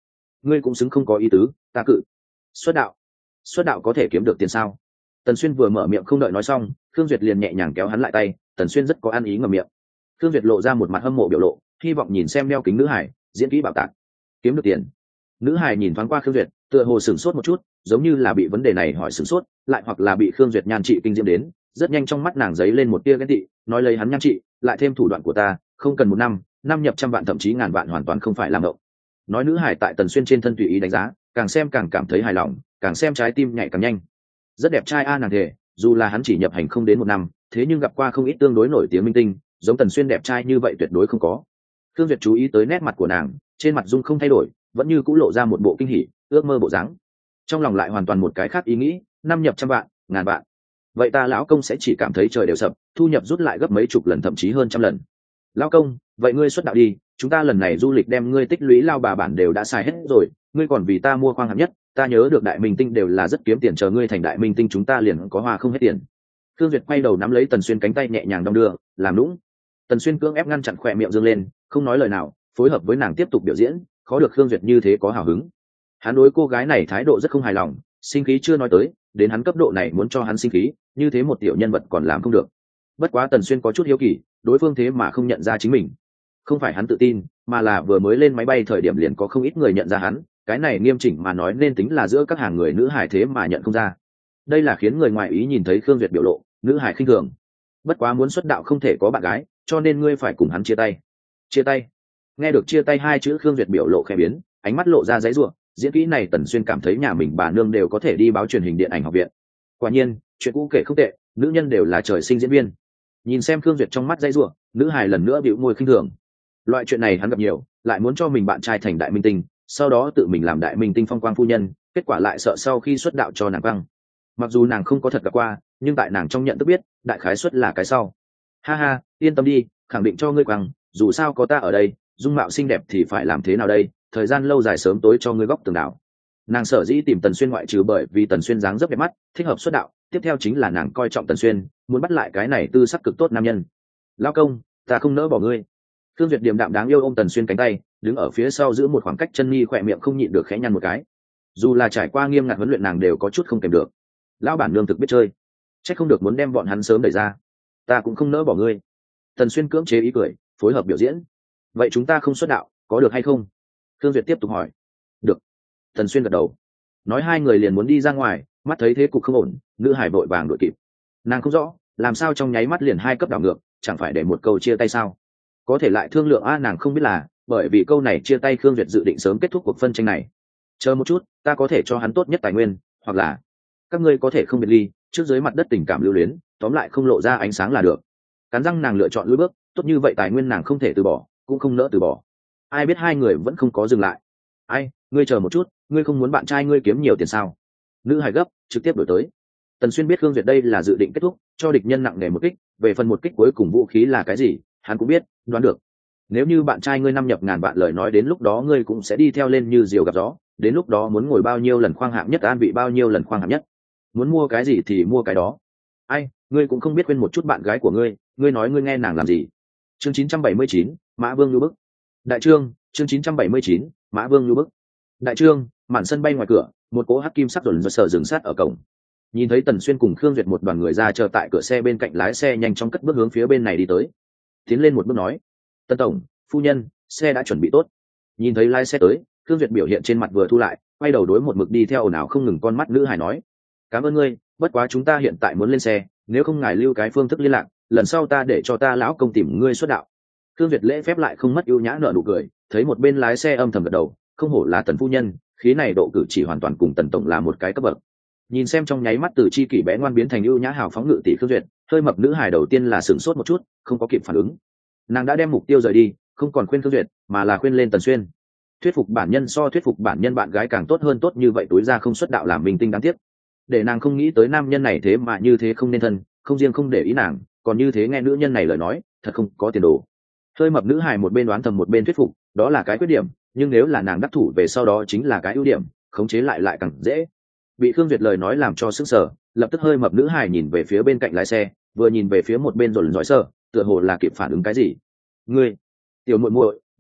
ngươi cũng xứng không có ý tứ, ta cự. Xuất đạo? Xuất đạo có thể kiếm được tiền sao? Tần Xuyên vừa mở miệng không đợi nói xong, Khương Duyệt liền nhẹ nhàng kéo hắn lại tay. Tần Xuyên rất có ăn ý ngậm miệng. Khương Duyệt lộ ra một mặt hâm mộ biểu lộ, hy vọng nhìn xem đeo kính nữ hải diễn kỹ bạo tạc, kiếm được tiền. Nữ hải nhìn thoáng qua Khương Duyệt, tựa hồ sửng sốt một chút, giống như là bị vấn đề này hỏi sửng sốt, lại hoặc là bị Khương Duyệt nhan trị kinh diễm đến, rất nhanh trong mắt nàng giấy lên một tia ghen tị, nói lấy hắn nhan trị, lại thêm thủ đoạn của ta, không cần một năm, năm nhập trăm vạn thậm chí ngàn vạn hoàn toàn không phải làm ngộng. Nói nữ hải tại Tần Xuyên trên thân tùy ý đánh giá, càng xem càng cảm thấy hài lòng, càng xem trái tim nhảy càng nhanh. Rất đẹp trai a nàng thề, dù là hắn chỉ nhập hành không đến một năm, thế nhưng gặp qua không ít tương đối nổi tiếng minh tinh, giống Tần Xuyên đẹp trai như vậy tuyệt đối không có. Khương Duyệt chú ý tới nét mặt của nàng, trên mặt dung không thay đổi, vẫn như cũ lộ ra một bộ kinh hỉ, ước mơ bộ dáng. Trong lòng lại hoàn toàn một cái khác ý nghĩ, năm nhập trăm vạn, ngàn vạn. Vậy ta lão công sẽ chỉ cảm thấy trời đều sập, thu nhập rút lại gấp mấy chục lần thậm chí hơn trăm lần. Lão công, vậy ngươi xuất đạo đi, chúng ta lần này du lịch đem ngươi tích lũy lao bà bản đều đã xài hết rồi, ngươi còn vì ta mua khoang hạng nhất, ta nhớ được đại minh tinh đều là rất kiếm tiền, chờ ngươi thành đại minh tinh chúng ta liền có hoa không hết tiền. Khương Duyệt quay đầu nắm lấy Tần Xuyên cánh tay nhẹ nhàng đong đưa, làm nũng. Tần Xuyên cưỡng ép ngăn chặn khỏe miệng dương lên, không nói lời nào, phối hợp với nàng tiếp tục biểu diễn, khó được Khương Duyệt như thế có hào hứng. Hắn đối cô gái này thái độ rất không hài lòng, sinh khí chưa nói tới, đến hắn cấp độ này muốn cho hắn sinh khí, như thế một tiểu nhân vật còn làm không được. Bất quá Tần Xuyên có chút hiếu kỳ, đối phương thế mà không nhận ra chính mình. Không phải hắn tự tin, mà là vừa mới lên máy bay thời điểm liền có không ít người nhận ra hắn, cái này nghiêm chỉnh mà nói nên tính là giữa các hàng người nữ hài thế mà nhận không ra. Đây là khiến người ngoài ý nhìn thấy Khương Duyệt biểu lộ, nữ hài khinh thường. Bất quá muốn xuất đạo không thể có bạn gái, cho nên ngươi phải cùng hắn chia tay. Chia tay? Nghe được chia tay hai chữ, Khương Duyệt biểu lộ khẽ biến, ánh mắt lộ ra giấy rủa, diễn kỹ này Tần Xuyên cảm thấy nhà mình bà nương đều có thể đi báo truyền hình điện ảnh học viện. Quả nhiên, chuyện cũ kể không tệ, nữ nhân đều là trời sinh diễn viên. Nhìn xem Khương Duyệt trong mắt giấy rủa, nữ hài lần nữa bĩu môi khinh thường. Loại chuyện này hắn gặp nhiều, lại muốn cho mình bạn trai thành đại minh tinh, sau đó tự mình làm đại minh tinh phong quang phu nhân, kết quả lại sợ sau khi xuất đạo cho nàng băng. Mặc dù nàng không có thật gặp qua, nhưng tại nàng trong nhận thức biết, đại khái xuất là cái sau. Ha ha, yên tâm đi, khẳng định cho ngươi quăng, dù sao có ta ở đây, dung mạo xinh đẹp thì phải làm thế nào đây, thời gian lâu dài sớm tối cho ngươi góc tường đảo. Nàng sở dĩ tìm Tần Xuyên ngoại trừ bởi vì Tần Xuyên dáng dấp đẹp mắt, thích hợp xuất đạo, tiếp theo chính là nàng coi trọng Tần Xuyên, muốn bắt lại cái này tư sắc cực tốt nam nhân. Lão công, ta không nỡ bỏ ngươi. Thương Duyệt điềm đạm đáng yêu ôm Tần Xuyên cánh tay, đứng ở phía sau giữ một khoảng cách, chân mi khỏe miệng không nhịn được khẽ nhăn một cái. Dù là trải qua nghiêm ngặt huấn luyện nàng đều có chút không kèm được. Lão bản nương thực biết chơi, chắc không được muốn đem bọn hắn sớm đẩy ra. Ta cũng không nỡ bỏ ngươi. Tần Xuyên cưỡng chế ý cười, phối hợp biểu diễn. Vậy chúng ta không xuất đạo, có được hay không? Thương Duyệt tiếp tục hỏi. Được. Tần Xuyên gật đầu. Nói hai người liền muốn đi ra ngoài, mắt thấy thế cục không ổn, nữ hải vội vàng đuổi kịp. Nàng không rõ, làm sao trong nháy mắt liền hai cấp đảo ngược, chẳng phải để một câu chia tay sao? Có thể lại thương lượng a, nàng không biết là bởi vì câu này chia tay, Khương Duyệt dự định sớm kết thúc cuộc phân tranh này. Chờ một chút, ta có thể cho hắn tốt nhất tài nguyên, hoặc là các ngươi có thể không biệt ly, trước dưới mặt đất tình cảm lưu luyến, tóm lại không lộ ra ánh sáng là được. Cắn răng nàng lựa chọn lùi bước, tốt như vậy tài nguyên nàng không thể từ bỏ, cũng không nỡ từ bỏ. Ai biết hai người vẫn không có dừng lại. Ai, ngươi chờ một chút, ngươi không muốn bạn trai ngươi kiếm nhiều tiền sao? Nữ hài gấp, trực tiếp đổi tới. Tần Xuyên biết Khương Duyệt đây là dự định kết thúc, cho địch nhân nặng nề một kích, về phần một kích cuối cùng vũ khí là cái gì, hắn cũng biết, đoán được. Nếu như bạn trai ngươi năm nhập ngàn vạn lời nói, đến lúc đó ngươi cũng sẽ đi theo lên như diều gặp gió, đến lúc đó muốn ngồi bao nhiêu lần khoang hạng nhất, an vị bao nhiêu lần khoang hạng nhất, muốn mua cái gì thì mua cái đó. Ai, ngươi cũng không biết quên một chút bạn gái của ngươi, ngươi nói ngươi nghe nàng làm gì? Chương chín trăm bảy mươi chín, Mã Vương Lưu Bức. Đại trương, chương chín trăm bảy mươi chín, Mã Vương Lưu Bức. Đại trương, màn sân bay ngoài cửa, một cỗ hắc kim sắc dồn dồn sở dừng sát ở cổng. Nhìn thấy Tần Xuyên cùng Khương Duyệt một đoàn người ra chờ tại cửa xe bên cạnh, lái xe nhanh chóng cất bước hướng phía bên này đi tới. Tiến lên một bước nói: "Tần tổng, phu nhân, xe đã chuẩn bị tốt." Nhìn thấy lái xe tới, Khương Duyệt biểu hiện trên mặt vừa thu lại, quay đầu đối một mực đi theo ồn ào không ngừng con mắt nữ hài nói: "Cảm ơn ngươi, bất quá chúng ta hiện tại muốn lên xe, nếu không ngài lưu cái phương thức liên lạc, lần sau ta để cho ta lão công tìm ngươi xuất đạo." Khương Duyệt lễ phép lại không mất ưu nhã nở nụ cười, thấy một bên lái xe âm thầm gật đầu, không hổ là Tần phu nhân, khí này độ cử chỉ hoàn toàn cùng Tần tổng là một cái cấp bậc. Nhìn xem trong nháy mắt từ chi kỷ bé ngoan biến thành ưu nhã hào phóng ngự tỷ Khương Duyệt, hơi mập nữ hài đầu tiên là sửng sốt một chút, không có kịp phản ứng. Nàng đã đem mục tiêu rời đi, không còn khuyên Khương Duyệt, mà là khuyên lên Tần Xuyên. Thuyết phục bản nhân so thuyết phục bản nhân bạn gái càng tốt hơn, tốt như vậy túi ra không xuất đạo làm minh tinh đáng tiếc. Để nàng không nghĩ tới nam nhân này thế mà như thế không nên thân, không riêng không để ý nàng, còn như thế nghe nữ nhân này lời nói, thật không có tiền đồ. Hơi mập nữ hài một bên đoán thầm một bên thuyết phục, đó là cái khuyết điểm, nhưng nếu là nàng đắc thủ về sau đó chính là cái ưu điểm, khống chế lại lại càng dễ. Bị Khương Duyệt lời nói làm cho sững sờ, lập tức hơi mập nữ hài nhìn về phía bên cạnh lái xe, vừa nhìn về phía một bên rồi dõi sơ, tựa hồ là kịp phản ứng cái gì. "Ngươi, tiểu muội muội,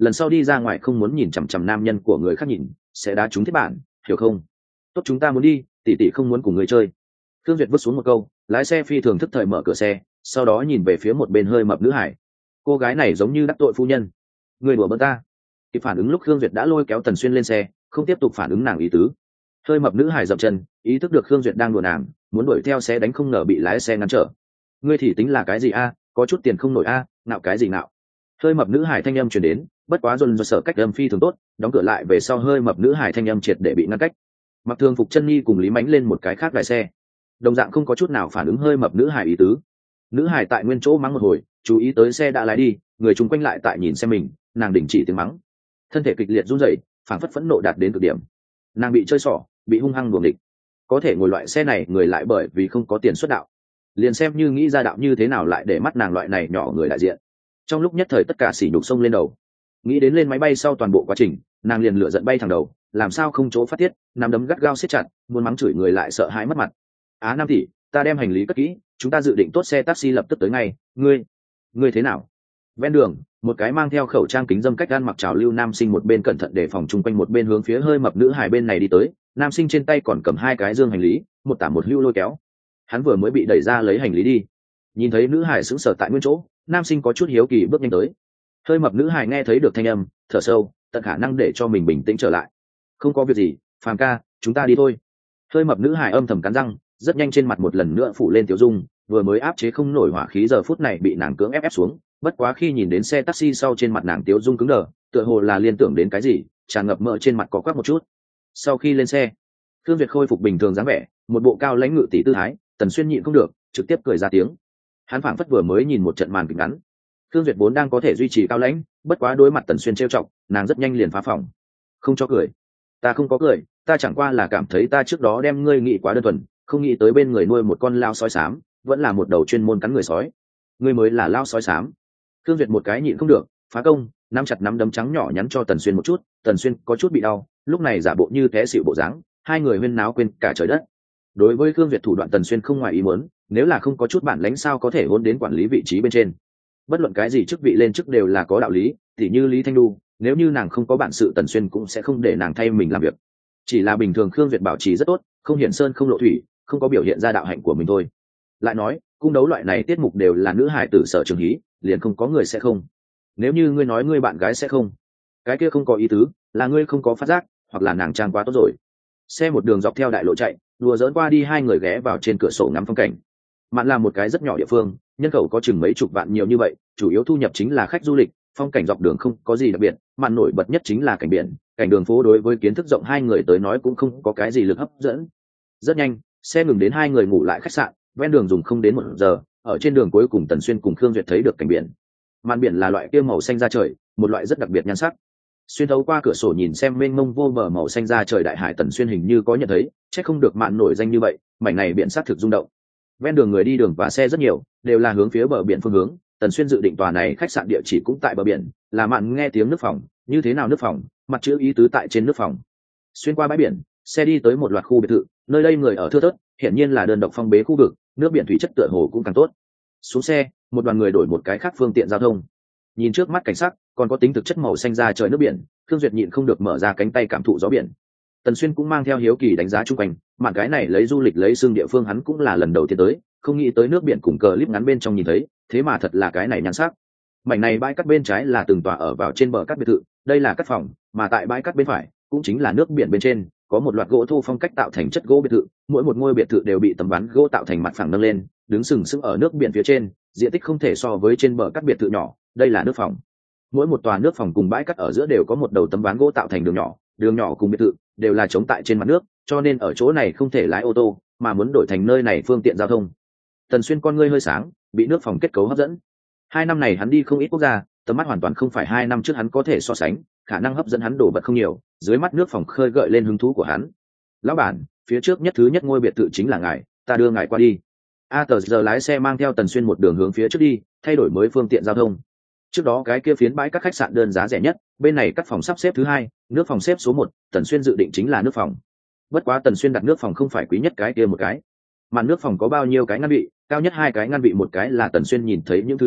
lần sau đi ra ngoài không muốn nhìn chằm chằm nam nhân của người khác nhìn, sẽ đá trúng thiết bản, hiểu không? Tốt, chúng ta muốn đi, tỷ tỷ không muốn cùng người chơi. Thương Duyệt vứt xuống một câu, lái xe phi thường thức thời mở cửa xe, sau đó nhìn về phía một bên hơi mập nữ hải. Cô gái này giống như đắc tội phu nhân, người đùa bỡn ta. Kịp phản ứng lúc Thương Duyệt đã lôi kéo Tần Xuyên lên xe, không tiếp tục phản ứng nàng ý tứ. Hơi mập nữ hải dậm chân, ý thức được Thương Duyệt đang đùa nàng, muốn đuổi theo xe đánh không ngờ bị lái xe ngăn trở. Ngươi thì tính là cái gì a, có chút tiền không nổi a, nạo cái gì nạo. Hơi mập nữ hải thanh âm truyền đến, bất quá dồn dồn sợ cách âm phi thường tốt, đóng cửa lại về sau hơi mập nữ hải thanh âm triệt để bị ngăn cách. Mặc thường phục chân nhi cùng Lý Mánh lên một cái khác đài xe, đồng dạng không có chút nào phản ứng hơi mập nữ hải ý tứ. Nữ hải tại nguyên chỗ mắng một hồi, chú ý tới xe đã lái đi, người chung quanh lại tại nhìn xem mình, nàng đình chỉ tiếng mắng, thân thể kịch liệt run rẩy, phảng phất phẫn nộ đạt đến cực điểm. Nàng bị chơi xỏ, bị hung hăng đuổi địch. Có thể ngồi loại xe này người lại bởi vì không có tiền xuất đạo, liền xem như nghĩ ra đạo như thế nào lại để mắt nàng loại này nhỏ người đại diện. Trong lúc nhất thời tất cả sỉ nhục sông lên đầu, nghĩ đến lên máy bay sau toàn bộ quá trình, nàng liền lửa giận bay thẳng đầu, làm sao không chỗ phát tiết, nắm đấm gắt gao siết chặt, muốn mắng chửi người lại sợ hãi mất mặt. Á Nam tỷ, ta đem hành lý cất kỹ, chúng ta dự định tốt xe taxi lập tức tới ngay. Ngươi, ngươi thế nào? Ven đường, một cái mang theo khẩu trang kính dâm cách gan mặc trào lưu nam sinh một bên cẩn thận để phòng chung quanh một bên hướng phía hơi mập nữ hài bên này đi tới. Nam sinh trên tay còn cầm hai cái dương hành lý, một tả một hưu lôi kéo. Hắn vừa mới bị đẩy ra lấy hành lý đi, nhìn thấy nữ hài sững sờ tại nguyên chỗ, nam sinh có chút hiếu kỳ bước nhanh tới. Hơi mập nữ hài nghe thấy được thanh âm, thở sâu, tận khả năng để cho mình bình tĩnh trở lại. Không có việc gì, Phàm ca, chúng ta đi thôi. Hơi mập nữ hài âm thầm cắn răng, rất nhanh trên mặt một lần nữa phủ lên tiểu dung, vừa mới áp chế không nổi hỏa khí giờ phút này bị nàng cưỡng ép ép xuống. Bất quá khi nhìn đến xe taxi sau trên mặt nàng tiểu dung cứng đờ, tựa hồ là liên tưởng đến cái gì, tràn ngập mỡ trên mặt có quắc một chút. Sau khi lên xe, Thương Việt khôi phục bình thường dáng vẻ, một bộ cao lãnh ngự tỷ tư thái, Tần Xuyên nhịn không được, trực tiếp cười ra tiếng. Hắn phảng phất vừa mới nhìn một trận màn kịch ngắn. Thương Việt vốn đang có thể duy trì cao lãnh, bất quá đối mặt Tần Xuyên trêu chọc, nàng rất nhanh liền phá phòng. Không cho cười. Ta không có cười, ta chẳng qua là cảm thấy ta trước đó đem ngươi nghĩ quá đơn thuần, không nghĩ tới bên người nuôi một con lao sói xám, vẫn là một đầu chuyên môn cắn người sói. Ngươi mới là lao sói xám. Thương Việt một cái nhịn không được, phá công, nắm chặt nắm đấm trắng nhỏ nhắn cho Tần Xuyên một chút, Tần Xuyên có chút bị đau, lúc này giả bộ như té xỉu bộ dáng, hai người huyên náo quên cả trời đất. Đối với Thương Việt thủ đoạn Tần Xuyên không ngoài ý muốn, nếu là không có chút bản lãnh sao có thể hôn đến quản lý vị trí bên trên. Bất luận cái gì chức vị lên chức đều là có đạo lý, tỉ như Lý Thanh Đu, nếu như nàng không có bản sự Tần Xuyên cũng sẽ không để nàng thay mình làm việc. Chỉ là bình thường Khương Việt bảo trì rất tốt, không hiển sơn không lộ thủy, không có biểu hiện ra đạo hạnh của mình thôi. Lại nói, cung đấu loại này tiết mục đều là nữ hài tử sở trường hí, liền không có người sẽ không. Nếu như ngươi nói ngươi bạn gái sẽ không, cái kia không có ý tứ, là ngươi không có phát giác, hoặc là nàng trang quá tốt rồi. Xe một đường dọc theo đại lộ chạy, đùa dỡn qua đi hai người ghé vào trên cửa sổ ngắm phong cảnh. Mạn là một cái rất nhỏ địa phương, nhân khẩu có chừng mấy chục vạn nhiều như vậy, chủ yếu thu nhập chính là khách du lịch, phong cảnh dọc đường không có gì đặc biệt, mạn nổi bật nhất chính là cảnh biển, cảnh đường phố đối với kiến thức rộng hai người tới nói cũng không có cái gì lực hấp dẫn. Rất nhanh, xe ngừng đến hai người ngủ lại khách sạn, ven đường dùng không đến một giờ, ở trên đường cuối cùng Tần Xuyên cùng Khương Duyệt thấy được cảnh biển. Màn biển là loại kia màu xanh da trời, một loại rất đặc biệt nhan sắc. Xuyên thấu qua cửa sổ nhìn xem mênh mông vô bờ màu xanh da trời đại hải, Tần Xuyên hình như có nhận thấy, chắc không được mạn nổi danh như vậy, mảnh này biển sát thực rung động. Ven đường người đi đường và xe rất nhiều, đều là hướng phía bờ biển phương hướng. Tần Xuyên dự định tòa này khách sạn địa chỉ cũng tại bờ biển, là mạn nghe tiếng nước phòng, như thế nào nước phòng, mặt chữ ý tứ tại trên nước phòng. Xuyên qua bãi biển, xe đi tới một loạt khu biệt thự, nơi đây người ở thưa thớt, hiển nhiên là đơn độc phong bế khu vực, nước biển thủy chất tựa hồ cũng càng tốt. Xuống xe, một đoàn người đổi một cái khác phương tiện giao thông. Nhìn trước mắt cảnh sắc, còn có tính thực chất màu xanh da trời nước biển, Khương Duyệt nhịn không được mở ra cánh tay cảm thụ gió biển. Tần Xuyên cũng mang theo hiếu kỳ đánh giá chung quanh, mạn cái này lấy du lịch lấy xương địa phương hắn cũng là lần đầu tiên tới, không nghĩ tới nước biển cùng cờ clip ngắn bên trong nhìn thấy, thế mà thật là cái này nhan sắc. Mảnh này bãi cát bên trái là từng tòa ở vào trên bờ cát biệt thự, đây là cát phòng, mà tại bãi cát bên phải cũng chính là nước biển bên trên, có một loạt gỗ thô phong cách tạo thành chất gỗ biệt thự, mỗi một ngôi biệt thự đều bị tấm ván gỗ tạo thành mặt phẳng nâng lên, đứng sừng sững ở nước biển phía trên, diện tích không thể so với trên bờ cát biệt thự nhỏ, đây là nước phòng. Mỗi một tòa nước phòng cùng bãi cát ở giữa đều có một đầu tấm ván gỗ tạo thành đường nhỏ, đường nhỏ cùng biệt thự đều là chống tại trên mặt nước, cho nên ở chỗ này không thể lái ô tô, mà muốn đổi thành nơi này phương tiện giao thông. Tần Xuyên con ngươi hơi sáng, bị nước phòng kết cấu hấp dẫn. Hai năm này hắn đi không ít quốc gia, tầm mắt hoàn toàn không phải hai năm trước hắn có thể so sánh, khả năng hấp dẫn hắn đổ vật không nhiều, dưới mắt nước phòng khơi gợi lên hứng thú của hắn. Lão bản, phía trước nhất thứ nhất ngôi biệt thự chính là ngài, ta đưa ngài qua đi. A tờ giờ lái xe mang theo Tần Xuyên một đường hướng phía trước đi, thay đổi mới phương tiện giao thông. Trước đó cái kia phiến bãi các khách sạn đơn giá rẻ nhất, bên này các phòng sắp xếp thứ hai, nước phòng xếp số một, Tần Xuyên dự định chính là nước phòng. Bất quá Tần Xuyên đặt nước phòng không phải quý nhất cái kia một cái, mà nước phòng có bao nhiêu cái ngăn vị, cao nhất hai cái ngăn vị, một cái là Tần Xuyên nhìn thấy những thứ này,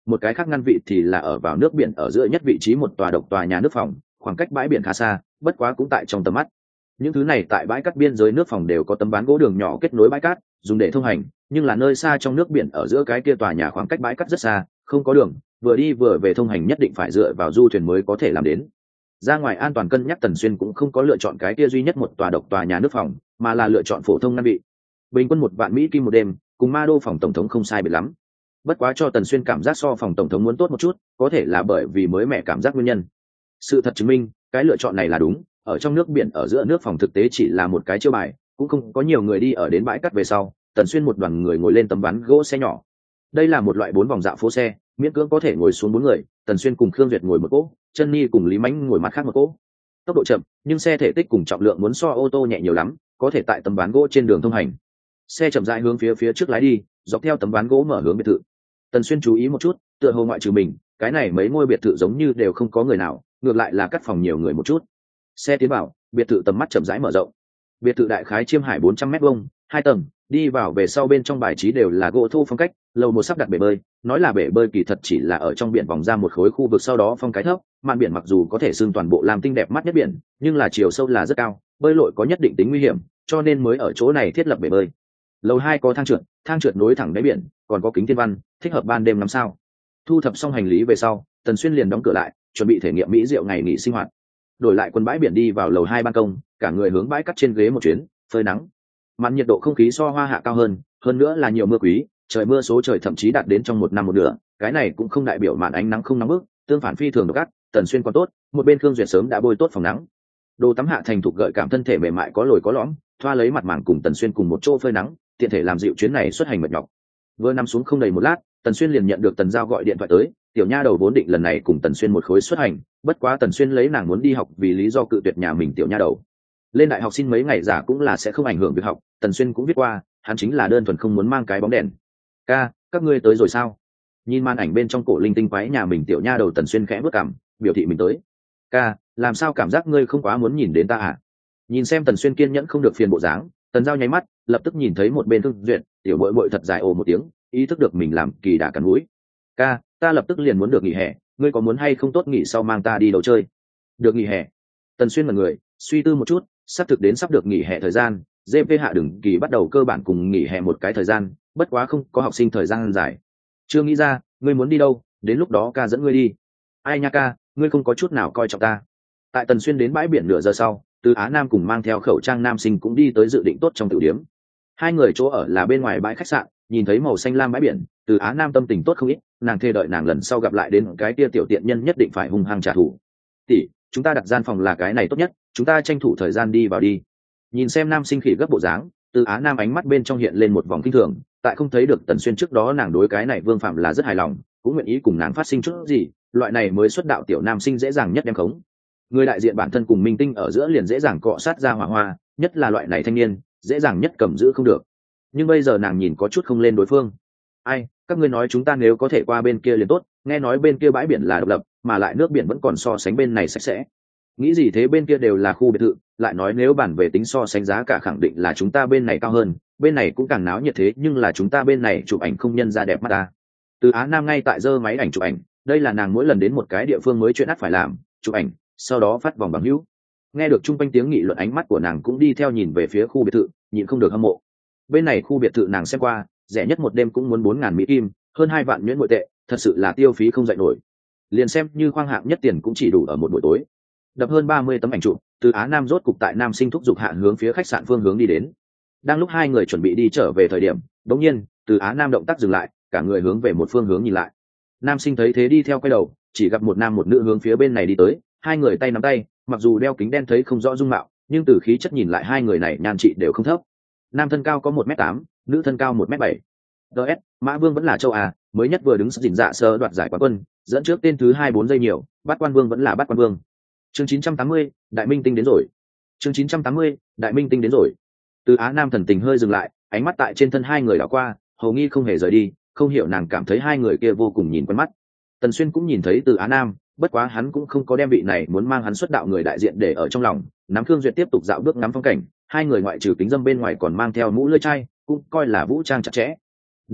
một cái khác ngăn vị thì là ở vào nước biển ở giữa nhất vị trí một tòa độc tòa nhà nước phòng, khoảng cách bãi biển khá xa, bất quá cũng tại trong tầm mắt. Những thứ này tại bãi cát biên giới nước phòng đều có tấm ván gỗ đường nhỏ kết nối bãi cát, dùng để thông hành, nhưng là nơi xa trong nước biển ở giữa cái kia tòa nhà khoảng cách bãi cát rất xa, không có đường, vừa đi vừa về thông hành nhất định phải dựa vào du thuyền mới có thể làm đến. Ra ngoài an toàn cân nhắc, Tần Xuyên cũng không có lựa chọn cái kia duy nhất một tòa độc tòa nhà nước phòng, mà là lựa chọn phổ thông ngăn vị. Bình quân một vạn mỹ kim một đêm, cùng ma đô phòng tổng thống không sai biệt lắm. Bất quá cho Tần Xuyên cảm giác so phòng tổng thống muốn tốt một chút, có thể là bởi vì mới mẻ cảm giác nguyên nhân. Sự thật chứng minh, cái lựa chọn này là đúng, ở trong nước biển ở giữa nước phòng thực tế chỉ là một cái chiêu bài, cũng không có nhiều người đi ở đến bãi cát về sau, Tần Xuyên một đoàn người ngồi lên tấm ván gỗ xe nhỏ. Đây là một loại bốn vòng dạo phố xe, miễn cưỡng có thể ngồi xuống bốn người, Tần Xuyên cùng Khương Duyệt ngồi một cỗ, Chân Nhi cùng Lý Mánh ngồi mặt khác một cỗ. Tốc độ chậm, nhưng xe thể tích cùng trọng lượng muốn so ô tô nhẹ nhiều lắm, có thể tại tấm ván gỗ trên đường thông hành. Xe chậm rãi hướng phía phía trước lái đi, dọc theo tấm ván gỗ mở hướng biệt thự. Tần Xuyên chú ý một chút, tựa hồ ngoại trừ mình, cái này mấy ngôi biệt thự giống như đều không có người nào, ngược lại là cắt phòng nhiều người một chút. Xe tiến vào, biệt thự tầm mắt chậm rãi mở rộng. Biệt thự đại khái chiêm hải bốn trăm mét vuông, hai tầng, đi vào về sau bên trong bài trí đều là gỗ thô phong cách, lầu một sắp đặt bể bơi, nói là bể bơi kỳ thật chỉ là ở trong biển vòng ra một khối khu vực, sau đó phong cái thấp, mạn biển mặc dù có thể xưng toàn bộ làm tinh đẹp mắt nhất biển, nhưng là chiều sâu là rất cao, bơi lội có nhất định tính nguy hiểm, cho nên mới ở chỗ này thiết lập bể bơi. Lầu hai có thang trượt, thang trượt nối thẳng đáy biển, còn có kính thiên văn, thích hợp ban đêm ngắm sao. Thu thập xong hành lý về sau, Tần Xuyên liền đóng cửa lại, chuẩn bị thể nghiệm mỹ diệu ngày nghỉ sinh hoạt. Đổi lại quân bãi biển đi vào lầu hai ban công, cả người hướng bãi cắt trên ghế một chuyến, phơi nắng. Mặn nhiệt độ không khí so hoa hạ cao hơn, hơn nữa là nhiều mưa quý, trời mưa số trời thậm chí đạt đến trong một năm một nửa, cái này cũng không đại biểu màn ánh nắng không nóng bức, tương phản phi thường độc ác. Tần Xuyên còn tốt, một bên Khương Duyệt sớm đã bôi tốt phòng nắng. Đồ tắm hạ thành thục gợi cảm, thân thể mềm mại có lồi có lõm, thoa lấy mặt màng cùng Tần Xuyên cùng một chỗ phơi nắng, tiện thể làm dịu chuyến này xuất hành mệt nhọc. Vừa nằm xuống không đầy một lát, Tần Xuyên liền nhận được Tần Giao gọi điện thoại tới. Tiểu nha đầu vốn định lần này cùng Tần Xuyên một khối xuất hành, bất quá Tần Xuyên lấy nàng muốn đi học vì lý do cự tuyệt nhà mình tiểu nha đầu. Lên đại học xin mấy ngày giả cũng là sẽ không ảnh hưởng việc học, Tần Xuyên cũng viết qua, hắn chính là đơn thuần không muốn mang cái bóng đèn. Ca, các ngươi tới rồi sao? Nhìn màn ảnh bên trong cổ linh tinh quái nhà mình tiểu nha đầu, Tần Xuyên khẽ bước cằm, biểu thị mình tới. Ca, làm sao cảm giác ngươi không quá muốn nhìn đến ta à? Nhìn xem Tần Xuyên kiên nhẫn không được phiền bộ dáng, Tần Giao nháy mắt, lập tức nhìn thấy một bên Thương Duyệt, tiểu bội bội thật dài ồ một tiếng, ý thức được mình làm kỳ đà cắn mũi. Ca, ta lập tức liền muốn được nghỉ hè, ngươi có muốn hay không tốt nghỉ sau mang ta đi đâu chơi? Được nghỉ hè? Tần Xuyên mật người, suy tư một chút, sắp thực đến sắp được nghỉ hè thời gian, giê pê hạ đừng kỳ bắt đầu cơ bản cùng nghỉ hè một cái thời gian, bất quá không có học sinh thời gian dài. Chưa nghĩ ra, ngươi muốn đi đâu, đến lúc đó ca dẫn ngươi đi. Ai nha ca, ngươi không có chút nào coi trọng ta. Tại Tần Xuyên đến bãi biển nửa giờ sau, Từ Á Nam cùng mang theo khẩu trang nam sinh cũng đi tới dự định tốt trong tiểu điếm. Hai người chỗ ở là bên ngoài bãi khách sạn, nhìn thấy màu xanh lam bãi biển, Từ Á Nam tâm tình tốt không ít, nàng thề đợi nàng lần sau gặp lại đến cái kia tiểu tiện nhân nhất định phải hung hăng trả thù. Tỷ, chúng ta đặt gian phòng là cái này tốt nhất, chúng ta tranh thủ thời gian đi vào đi. Nhìn xem nam sinh khỉ gấp bộ dáng, Từ Á Nam ánh mắt bên trong hiện lên một vòng kinh thường, tại không thấy được Tần Xuyên trước đó nàng đối cái này Vương Phạm là rất hài lòng, cũng nguyện ý cùng nàng phát sinh chút gì, loại này mới xuất đạo tiểu nam sinh dễ dàng nhất đem khống. Người đại diện bản thân cùng minh tinh ở giữa liền dễ dàng cọ sát ra hỏa hoa, nhất là loại này thanh niên, dễ dàng nhất cầm giữ không được. Nhưng bây giờ nàng nhìn có chút không lên đối phương. Ai, các ngươi nói chúng ta nếu có thể qua bên kia liền tốt, nghe nói bên kia bãi biển là độc lập, mà lại nước biển vẫn còn so sánh bên này sạch sẽ. Nghĩ gì thế, bên kia đều là khu biệt thự, lại nói nếu bản về tính so sánh giá cả khẳng định là chúng ta bên này cao hơn, bên này cũng càng náo nhiệt thế nhưng là chúng ta bên này chụp ảnh không nhân ra đẹp mắt ta. Từ Á Nam ngay tại giơ máy ảnh chụp ảnh, đây là nàng mỗi lần đến một cái địa phương mới chuyện ắt phải làm, chụp ảnh, sau đó phát vòng bằng hữu. Nghe được chung quanh tiếng nghị luận, ánh mắt của nàng cũng đi theo nhìn về phía khu biệt thự, nhịn không được hâm mộ. Bên này khu biệt thự nàng xem qua, rẻ nhất một đêm cũng muốn bốn ngàn mỹ kim, hơn hai vạn nhuyễn nội tệ, thật sự là tiêu phí không dậy nổi. Liền xem như khoang hạng nhất tiền cũng chỉ đủ ở một buổi tối. Đập hơn ba mươi tấm ảnh chụp, Từ Á Nam rốt cục tại nam sinh thúc giục hạ hướng phía khách sạn phương hướng đi đến. Đang lúc hai người chuẩn bị đi trở về thời điểm, đột nhiên, Từ Á Nam động tác dừng lại, cả người hướng về một phương hướng nhìn lại. Nam sinh thấy thế đi theo quay đầu, chỉ gặp một nam một nữ hướng phía bên này đi tới, hai người tay nắm tay, mặc dù đeo kính đen thấy không rõ dung mạo, nhưng từ khí chất nhìn lại hai người này nhan trị đều không thấp. Nam thân cao có một mét tám, nữ thân cao một mét bảy. đê ét, Mã Vương vẫn là châu Á, mới nhất vừa đứng dình dạ sơ đoạt giải quán quân, dẫn trước tên thứ hai bốn giây nhiều, Bát Quan Vương vẫn là Bát Quan Vương. Chương chín trăm tám mươi, Đại Minh Tinh đến rồi. Chương chín trăm tám mươi, Đại Minh Tinh đến rồi. Từ Á Nam thần tình hơi dừng lại, ánh mắt tại trên thân hai người đảo qua, hầu nghi không hề rời đi, không hiểu nàng cảm thấy hai người kia vô cùng nhìn quen mắt. Tần Xuyên cũng nhìn thấy Từ Á Nam, bất quá hắn cũng không có đem vị này muốn mang hắn xuất đạo người đại diện để ở trong lòng. Nắm Khương Duyệt tiếp tục dạo bước ngắm phong cảnh, hai người ngoại trừ kính dâm bên ngoài còn mang theo mũ lưỡi chai, cũng coi là vũ trang chặt chẽ. Đến trưa,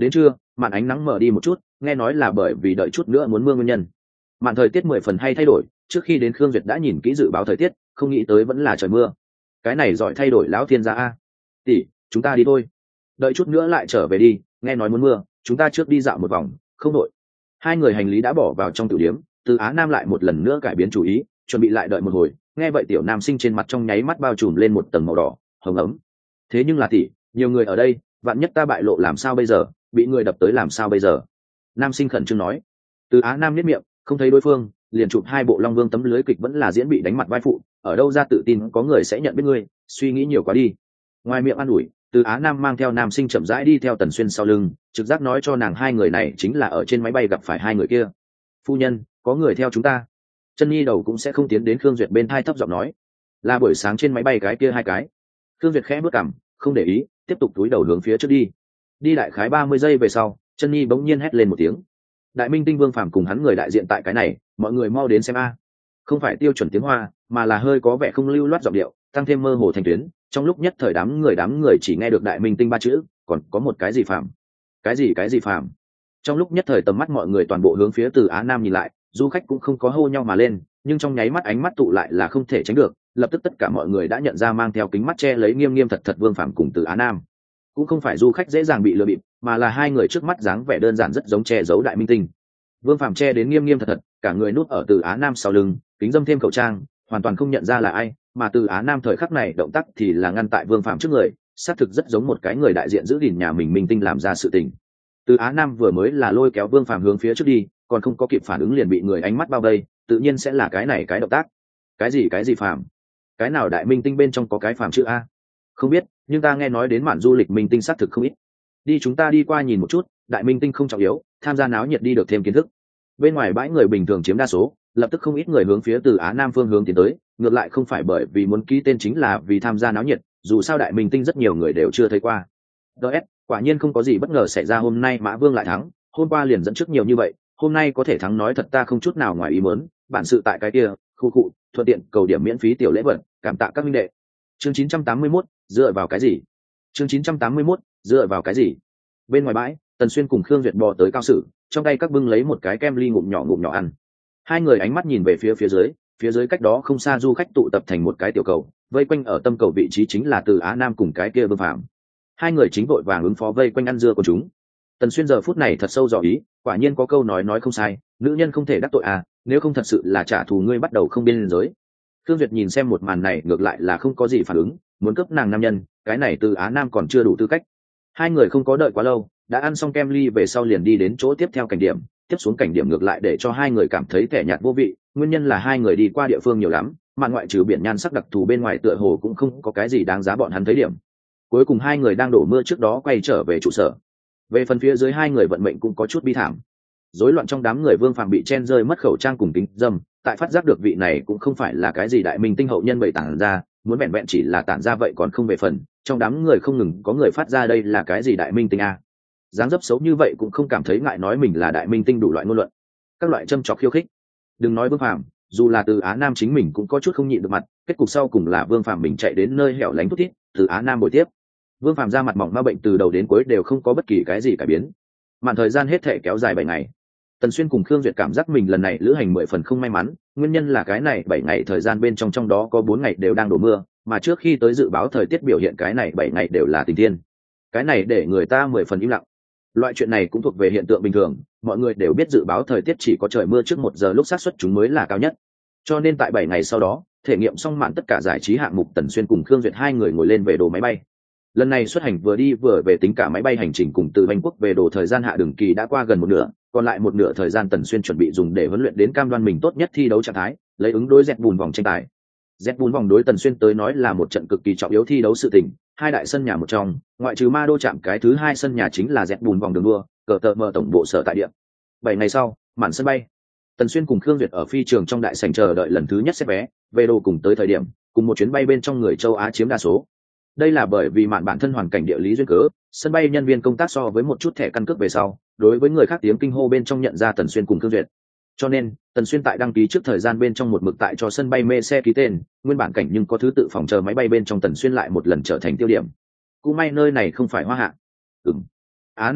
màn ánh nắng mở đi một chút, nghe nói là bởi vì đợi chút nữa muốn mưa nguyên nhân. Màn thời tiết mười phần hay thay đổi, trước khi đến Khương Duyệt đã nhìn kỹ dự báo thời tiết, không nghĩ tới vẫn là trời mưa. Cái này giỏi thay đổi lão thiên gia a. Tỷ, chúng ta đi thôi. Đợi chút nữa lại trở về đi, nghe nói muốn mưa, chúng ta trước đi dạo một vòng, không đội. Hai người hành lý đã bỏ vào trong tiểu điếm, Từ Á Nam lại một lần nữa cải biến chủ ý, chuẩn bị lại đợi một hồi. Nghe vậy tiểu nam sinh trên mặt trong nháy mắt bao trùm lên một tầng màu đỏ hồng ấm. Thế nhưng là tỷ, nhiều người ở đây, vạn nhất ta bại lộ làm sao bây giờ, bị người đập tới làm sao bây giờ? Nam sinh khẩn trương nói. Từ Á Nam nhếch miệng, không thấy đối phương, liền chụp hai bộ Long Vương tấm lưới kịch vẫn là diễn bị đánh mặt vai phụ, ở đâu ra tự tin có người sẽ nhận biết ngươi, suy nghĩ nhiều quá đi. Ngoài miệng an ủi, Từ Á Nam mang theo nam sinh chậm rãi đi theo Tần Xuyên sau lưng, trực giác nói cho nàng hai người này chính là ở trên máy bay gặp phải hai người kia. Phu nhân, có người theo chúng ta. Chân Nhi đầu cũng sẽ không tiến đến Khương Duyệt bên thai thấp giọng nói, là buổi sáng trên máy bay cái kia hai cái. Khương Duyệt khẽ bước cằm, không để ý, tiếp tục túi đầu hướng phía trước đi. Đi đại khái ba mươi giây về sau, Chân Nhi bỗng nhiên hét lên một tiếng. Đại Minh Tinh Vương Phàm cùng hắn người đại diện tại cái này, mọi người mau đến xem a. Không phải tiêu chuẩn tiếng Hoa, mà là hơi có vẻ không lưu loát giọng điệu, tăng thêm mơ hồ thành tuyến, trong lúc nhất thời đám người đám người chỉ nghe được Đại Minh Tinh ba chữ, còn có một cái gì Phàm? Cái gì cái gì Phàm? Trong lúc nhất thời tầm mắt mọi người toàn bộ hướng phía Từ Á Nam nhìn lại, du khách cũng không có hô nhau mà lên, nhưng trong nháy mắt ánh mắt tụ lại là không thể tránh được, lập tức tất cả mọi người đã nhận ra mang theo kính mắt che lấy nghiêm nghiêm thật thật Vương Phàm cùng Từ Á Nam. Cũng không phải du khách dễ dàng bị lừa bịp, mà là hai người trước mắt dáng vẻ đơn giản rất giống che giấu Đại Minh Tinh. Vương Phàm che đến nghiêm nghiêm thật thật, cả người núp ở Từ Á Nam sau lưng, kính dâm thêm khẩu trang, hoàn toàn không nhận ra là ai, mà Từ Á Nam thời khắc này động tác thì là ngăn tại Vương Phàm trước người, xác thực rất giống một cái người đại diện giữ gìn nhà mình Minh Tinh làm ra sự tình. Từ Á Nam vừa mới là lôi kéo Vương Phàm hướng phía trước đi, còn không có kịp phản ứng liền bị người ánh mắt bao vây, tự nhiên sẽ là cái này cái động tác. Cái gì cái gì Phàm? Cái nào Đại Minh Tinh bên trong có cái Phàm chữ a? Không biết, nhưng ta nghe nói đến mạn du lịch Minh Tinh xác thực không ít. Đi chúng ta đi qua nhìn một chút, Đại Minh Tinh không trọng yếu, tham gia náo nhiệt đi được thêm kiến thức. Bên ngoài bãi người bình thường chiếm đa số, lập tức không ít người hướng phía Từ Á Nam phương hướng tiến tới, ngược lại không phải bởi vì muốn ký tên chính là vì tham gia náo nhiệt, dù sao Đại Minh Tinh rất nhiều người đều chưa thấy qua. đê ét, quả nhiên không có gì bất ngờ xảy ra, hôm nay Mã Vương lại thắng, hôm qua liền dẫn trước nhiều như vậy, hôm nay có thể thắng nói thật ta không chút nào ngoài ý muốn, bản sự tại cái kia, khu cụ, thuận tiện cầu điểm miễn phí tiểu lễ vật, cảm tạ các minh đệ. Chương chín trăm tám mươi mốt, dựa vào cái gì? Chương chín trăm tám mươi mốt, dựa vào cái gì? Bên ngoài bãi, Tần Xuyên cùng Khương Duyệt bò tới cao sử, trong tay các bưng lấy một cái kem ly ngụm nhỏ ngụm nhỏ ăn. Hai người ánh mắt nhìn về phía phía dưới, phía dưới cách đó không xa du khách tụ tập thành một cái tiểu cầu, vây quanh ở tâm cầu vị trí chính là Từ Á Nam cùng cái kia Vương Phàm. Hai người chính vội vàng ứng phó vây quanh ăn dưa của chúng. Tần Xuyên giờ phút này thật sâu dò ý, quả nhiên có câu nói nói không sai, nữ nhân không thể đắc tội à, nếu không thật sự là trả thù ngươi bắt đầu không biên giới. Khương Duyệt nhìn xem một màn này ngược lại là không có gì phản ứng, muốn cướp nàng nam nhân, cái này Từ Á Nam còn chưa đủ tư cách. Hai người không có đợi quá lâu, đã ăn xong kem ly về sau liền đi đến chỗ tiếp theo cảnh điểm, tiếp xuống cảnh điểm ngược lại để cho hai người cảm thấy thẻ nhạt vô vị, nguyên nhân là hai người đi qua địa phương nhiều lắm, mà ngoại trừ biển nhan sắc đặc thù bên ngoài tựa hồ cũng không có cái gì đáng giá bọn hắn thấy điểm. Cuối cùng hai người đang đổ mưa trước đó quay trở về trụ sở. Về phần phía dưới hai người vận mệnh cũng có chút bi thảm. Rối loạn trong đám người Vương Phàm bị chen rơi mất khẩu trang cùng kính dâm, tại phát giác được vị này cũng không phải là cái gì Đại Minh Tinh hậu nhân bày tản ra, muốn vẹn vẹn chỉ là tản ra vậy còn không về phần, trong đám người không ngừng có người phát ra đây là cái gì Đại Minh Tinh a. Dáng dấp xấu như vậy cũng không cảm thấy ngại nói mình là Đại Minh Tinh, đủ loại ngôn luận, các loại châm chọc khiêu khích. Đừng nói Vương Phàm, dù là Từ Á Nam chính mình cũng có chút không nhịn được mặt, kết cục sau cùng là Vương Phàm mình chạy đến nơi hẻo lánh thút thít, Từ Á Nam bồi tiếp. Vương Phàm ra mặt mỏng ma bệnh từ đầu đến cuối đều không có bất kỳ cái gì cải biến. Màn thời gian hết thể kéo dài bảy ngày. Tần Xuyên cùng Khương Duyệt cảm giác mình lần này lữ hành mười phần không may mắn, nguyên nhân là cái này bảy ngày thời gian bên trong trong đó có bốn ngày đều đang đổ mưa, mà trước khi tới dự báo thời tiết biểu hiện cái này bảy ngày đều là tình thiên. Cái này để người ta mười phần im lặng. Loại chuyện này cũng thuộc về hiện tượng bình thường, mọi người đều biết dự báo thời tiết chỉ có trời mưa trước một giờ lúc xác suất chúng mới là cao nhất. Cho nên tại bảy ngày sau đó, thể nghiệm xong mạn tất cả giải trí hạng mục, Tần Xuyên cùng Khương Duyệt hai người ngồi lên về đồ máy bay. Lần này xuất hành vừa đi vừa về tính cả máy bay hành trình cùng từ Bangkok Quốc về đồ thời gian hạ đường kỳ đã qua gần một nửa, còn lại một nửa thời gian Tần Xuyên chuẩn bị dùng để huấn luyện đến cam đoan mình tốt nhất thi đấu trạng thái, lấy ứng đối dẹt bùn vòng tranh tài. Dẹt bùn vòng đối Tần Xuyên tới nói là một trận cực kỳ trọng yếu thi đấu sự tình, hai đại sân nhà một trong, ngoại trừ Ma Đô chạm cái thứ hai sân nhà chính là dẹt bùn vòng đường đua, cờ tờ mờ tổng bộ sở tại địa. Bảy ngày sau, màn sân bay. Tần Xuyên cùng Khương Duyệt ở phi trường trong đại sảnh chờ đợi lần thứ nhất xếp vé, về đồ cùng tới thời điểm, cùng một chuyến bay bên trong người châu Á chiếm đa số. Đây là bởi vì mạn bản thân hoàn cảnh địa lý duyên cớ, sân bay nhân viên công tác so với một chút thẻ căn cước về sau, đối với người khác tiếng kinh hô bên trong nhận ra Tần Xuyên cùng Khương Duyệt. Cho nên, Tần Xuyên tại đăng ký trước thời gian bên trong một mực tại cho sân bay mê xe ký tên, nguyên bản cảnh nhưng có thứ tự phòng chờ máy bay bên trong Tần Xuyên lại một lần trở thành tiêu điểm. Cũng may nơi này không phải Hoa Hạ. Ừm. Á Nam tỷ,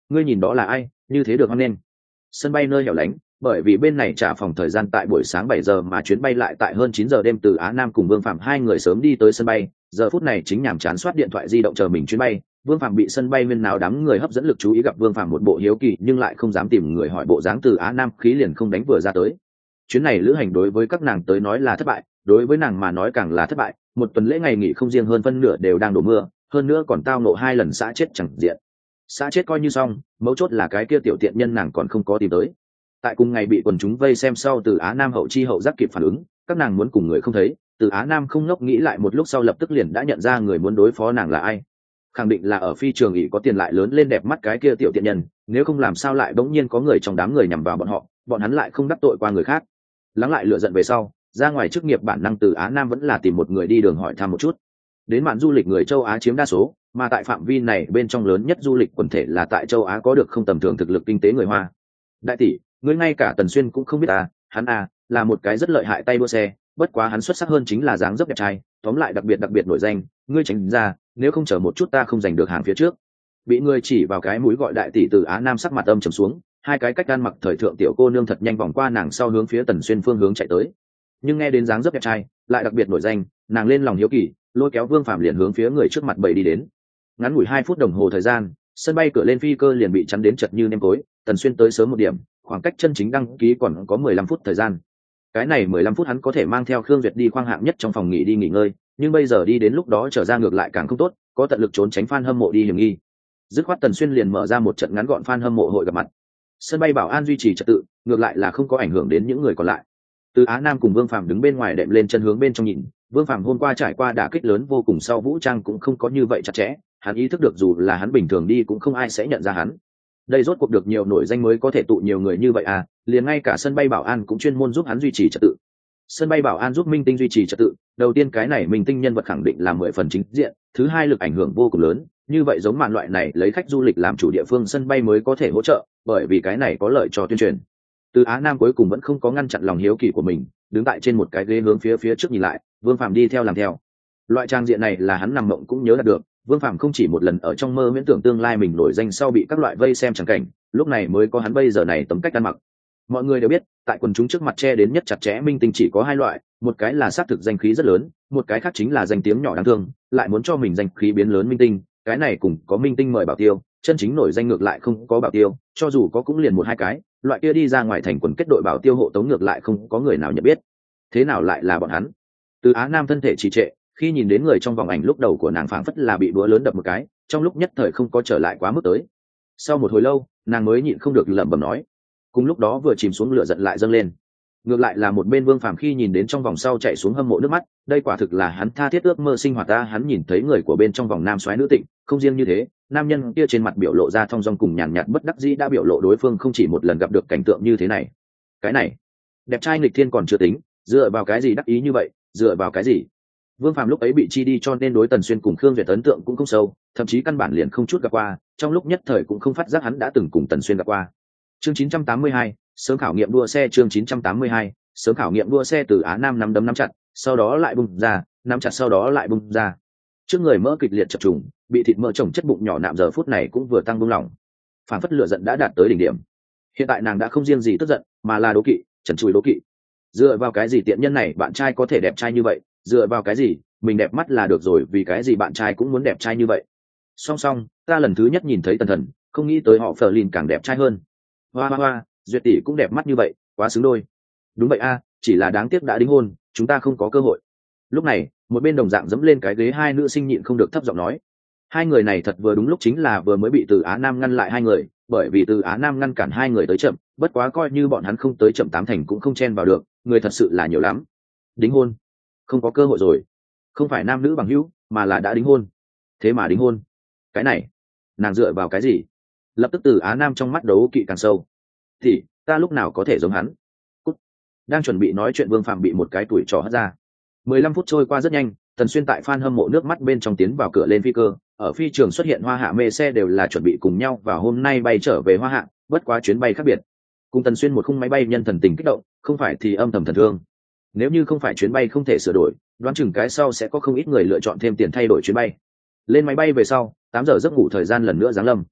ngươi nhìn đó là ai, như thế được hoan nghênh. Sân bay nơi hẻo lánh, bởi vì bên này trả phòng thời gian tại buổi sáng bảy giờ mà chuyến bay lại tại hơn chín giờ đêm. Từ Á Nam cùng Vương Phạm hai người sớm đi tới sân bay, giờ phút này chính nhàm chán soát điện thoại di động chờ mình chuyến bay. Vương Phạm bị sân bay nguyên nào đám người hấp dẫn lực chú ý, gặp Vương Phạm một bộ hiếu kỳ nhưng lại không dám tìm người hỏi bộ dáng, Từ Á Nam khí liền không đánh vừa ra tới. Chuyến này lữ hành đối với các nàng tới nói là thất bại, đối với nàng mà nói càng là thất bại. Một tuần lễ ngày nghỉ không riêng hơn phân nửa đều đang đổ mưa, hơn nữa còn tao nộ hai lần xã chết chẳng diện. Xã chết coi như xong, mấu chốt là cái kia tiểu tiện nhân nàng còn không có tìm tới. Tại cùng ngày bị quần chúng vây xem sau, Từ Á Nam hậu chi hậu giác kịp phản ứng, các nàng muốn cùng người không thấy. Từ Á Nam không ngốc nghĩ lại một lúc sau lập tức liền đã nhận ra người muốn đối phó nàng là ai. Khẳng định là ở phi trường ỉ có tiền lại lớn lên đẹp mắt cái kia tiểu tiện nhân, nếu không làm sao lại bỗng nhiên có người trong đám người nhằm vào bọn họ, bọn hắn lại không đắc tội qua người khác. Lắng lại lựa giận về sau, ra ngoài chức nghiệp bản năng Từ Á Nam vẫn là tìm một người đi đường hỏi thăm một chút. Đến mạn du lịch người châu Á chiếm đa số, mà tại phạm vi này bên trong lớn nhất du lịch quần thể là tại châu Á có được không tầm thường thực lực kinh tế người Hoa. Đại tỷ, ngươi ngay cả Tần Xuyên cũng không biết à? Hắn à, là một cái rất lợi hại tay đua xe, bất quá hắn xuất sắc hơn chính là dáng dấp đẹp trai, tóm lại đặc biệt đặc biệt nổi danh, ngươi tránh ra, nếu không chờ một chút ta không giành được hàng phía trước. Bị người chỉ vào cái mũi gọi đại tỷ, Từ Á Nam sắc mặt âm trầm xuống, hai cái cách ăn mặc thời thượng tiểu cô nương thật nhanh vòng qua nàng sau hướng phía Tần Xuyên phương hướng chạy tới. Nhưng nghe đến dáng dấp đẹp trai, lại đặc biệt nổi danh, nàng lên lòng hiếu kỳ, lôi kéo Vương Phạm liền hướng phía người trước mặt bầy đi đến. Ngắn ngủi hai phút đồng hồ thời gian, sân bay cửa lên phi cơ liền bị chắn đến chật như nêm tối. Tần Xuyên tới sớm một điểm, khoảng cách chân chính đăng ký còn có mười lăm phút thời gian. Cái này mười lăm phút hắn có thể mang theo Khương Duyệt đi khoang hạng nhất trong phòng nghỉ đi nghỉ ngơi, nhưng bây giờ đi đến lúc đó trở ra ngược lại càng không tốt, có tận lực trốn tránh fan hâm mộ đi hiểm nghi. Dứt khoát Tần Xuyên liền mở ra một trận ngắn gọn fan hâm mộ hội gặp mặt. Sân bay bảo an duy trì trật tự, ngược lại là không có ảnh hưởng đến những người còn lại. Từ Á Nam cùng Vương Phạm đứng bên ngoài đệm lên chân hướng bên trong nhìn. Vương Phạm hôm qua trải qua đả kích lớn vô cùng, sau vũ trang cũng không có như vậy chặt chẽ, hắn ý thức được dù là hắn bình thường đi cũng không ai sẽ nhận ra hắn. Đây rốt cuộc được nhiều nổi danh mới có thể tụ nhiều người như vậy à, liền ngay cả sân bay bảo an cũng chuyên môn giúp hắn duy trì trật tự. Sân bay bảo an giúp minh tinh duy trì trật tự, đầu tiên cái này minh tinh nhân vật khẳng định là mười phần chính diện, thứ hai lực ảnh hưởng vô cùng lớn, như vậy giống màn loại này lấy khách du lịch làm chủ địa phương sân bay mới có thể hỗ trợ, bởi vì cái này có lợi cho tuyên truyền. Từ Á Nam cuối cùng vẫn không có ngăn chặn lòng hiếu kỳ của mình, đứng tại trên một cái ghế hướng phía phía trước nhìn lại. Vương Phạm đi theo làm theo. Loại trang diện này là hắn nằm mộng cũng nhớ đạt được. Vương Phạm không chỉ một lần ở trong mơ miễn tưởng tương lai mình nổi danh sau bị các loại vây xem chẳng cảnh, lúc này mới có hắn bây giờ này tấm cách ăn mặc. Mọi người đều biết, tại quần chúng trước mặt che đến nhất chặt chẽ minh tinh chỉ có hai loại, một cái là xác thực danh khí rất lớn, một cái khác chính là danh tiếng nhỏ đáng thương, lại muốn cho mình danh khí biến lớn minh tinh, cái này cùng có minh tinh mời bảo tiêu, chân chính nổi danh ngược lại không có bảo tiêu, cho dù có cũng liền một hai cái, loại kia đi ra ngoài thành quần kết đội bảo tiêu hộ tống ngược lại không có người nào nhận biết. Thế nào lại là bọn hắn? Từ Á Nam thân thể trì trệ, khi nhìn đến người trong vòng ảnh lúc đầu của nàng phảng phất là bị búa lớn đập một cái, trong lúc nhất thời không có trở lại quá mức tới. Sau một hồi lâu, nàng mới nhịn không được lẩm bẩm nói. Cùng lúc đó vừa chìm xuống lửa giận lại dâng lên. Ngược lại là một bên Vương Phàm khi nhìn đến trong vòng sau chạy xuống hâm mộ nước mắt, đây quả thực là hắn tha thiết ước mơ sinh hoạt ta. Hắn nhìn thấy người của bên trong vòng nam soái nữ tịnh, không riêng như thế, nam nhân kia trên mặt biểu lộ ra thong dong cùng nhàn nhạt bất đắc dĩ đã biểu lộ đối phương không chỉ một lần gặp được cảnh tượng như thế này. Cái này, đẹp trai nghịch thiên còn chưa tính, dựa vào cái gì đắc ý như vậy, dựa vào cái gì? Vương Phàm lúc ấy bị chi đi cho nên đối Tần Xuyên cùng Khương Duyệt ấn tượng cũng không sâu, thậm chí căn bản liền không chút gặp qua, trong lúc nhất thời cũng không phát giác hắn đã từng cùng Tần Xuyên gặp qua. Chương chín trăm tám mươi hai, sớm khảo nghiệm đua xe. Chương chín trăm tám mươi hai, sớm khảo nghiệm đua xe. Từ Á Nam nắm đấm nắm chặt, sau đó lại bung ra, nắm chặt sau đó lại bung ra. Trước người mỡ kịch liệt chập trùng, bị thịt mỡ chồng chất bụng nhỏ nạm giờ phút này cũng vừa tăng bung lỏng. Phản phất lửa giận đã đạt tới đỉnh điểm. Hiện tại nàng đã không riêng gì tức giận, mà là đố kỵ, trần trụi đố kỵ. Dựa vào cái gì tiện nhân này bạn trai có thể đẹp trai như vậy? Dựa vào cái gì mình đẹp mắt là được rồi, vì cái gì bạn trai cũng muốn đẹp trai như vậy? Song song, ta lần thứ nhất nhìn thấy Tần Thần, không nghĩ tới họ Phở Lìn càng đẹp trai hơn. Hoa hoa hoa, Duyệt tỷ cũng đẹp mắt như vậy, quá xứng đôi. Đúng vậy a, chỉ là đáng tiếc đã đính hôn, chúng ta không có cơ hội. Lúc này, một bên đồng dạng dẫm lên cái ghế hai nữ sinh nhịn không được thấp giọng nói. Hai người này thật vừa đúng lúc chính là vừa mới bị Từ Á Nam ngăn lại hai người, bởi vì Từ Á Nam ngăn cản hai người tới chậm, bất quá coi như bọn hắn không tới chậm tám thành cũng không chen vào được, người thật sự là nhiều lắm. Đính hôn, không có cơ hội rồi. Không phải nam nữ bằng hữu, mà là đã đính hôn. Thế mà đính hôn, cái này, nàng dựa vào cái gì? Lập tức Từ Á Nam trong mắt đấu kỵ càng sâu. Thì ta lúc nào có thể giống hắn? Cút. Đang chuẩn bị nói chuyện Vương Phạm bị một cái tuổi trò hất ra. Mười lăm phút trôi qua rất nhanh, Tần Xuyên tại fan hâm mộ nước mắt bên trong tiến vào cửa lên phi cơ. Ở phi trường xuất hiện Hoa Hạ mê xe đều là chuẩn bị cùng nhau và hôm nay bay trở về Hoa Hạ, bất quá chuyến bay khác biệt. Cùng Tần Xuyên một khung máy bay nhân thần tình kích động, không phải thì âm thầm thần thương. Nếu như không phải chuyến bay không thể sửa đổi, đoán chừng cái sau sẽ có không ít người lựa chọn thêm tiền thay đổi chuyến bay. Lên máy bay về sau, tám giờ giấc ngủ thời gian lần nữa giáng lâm.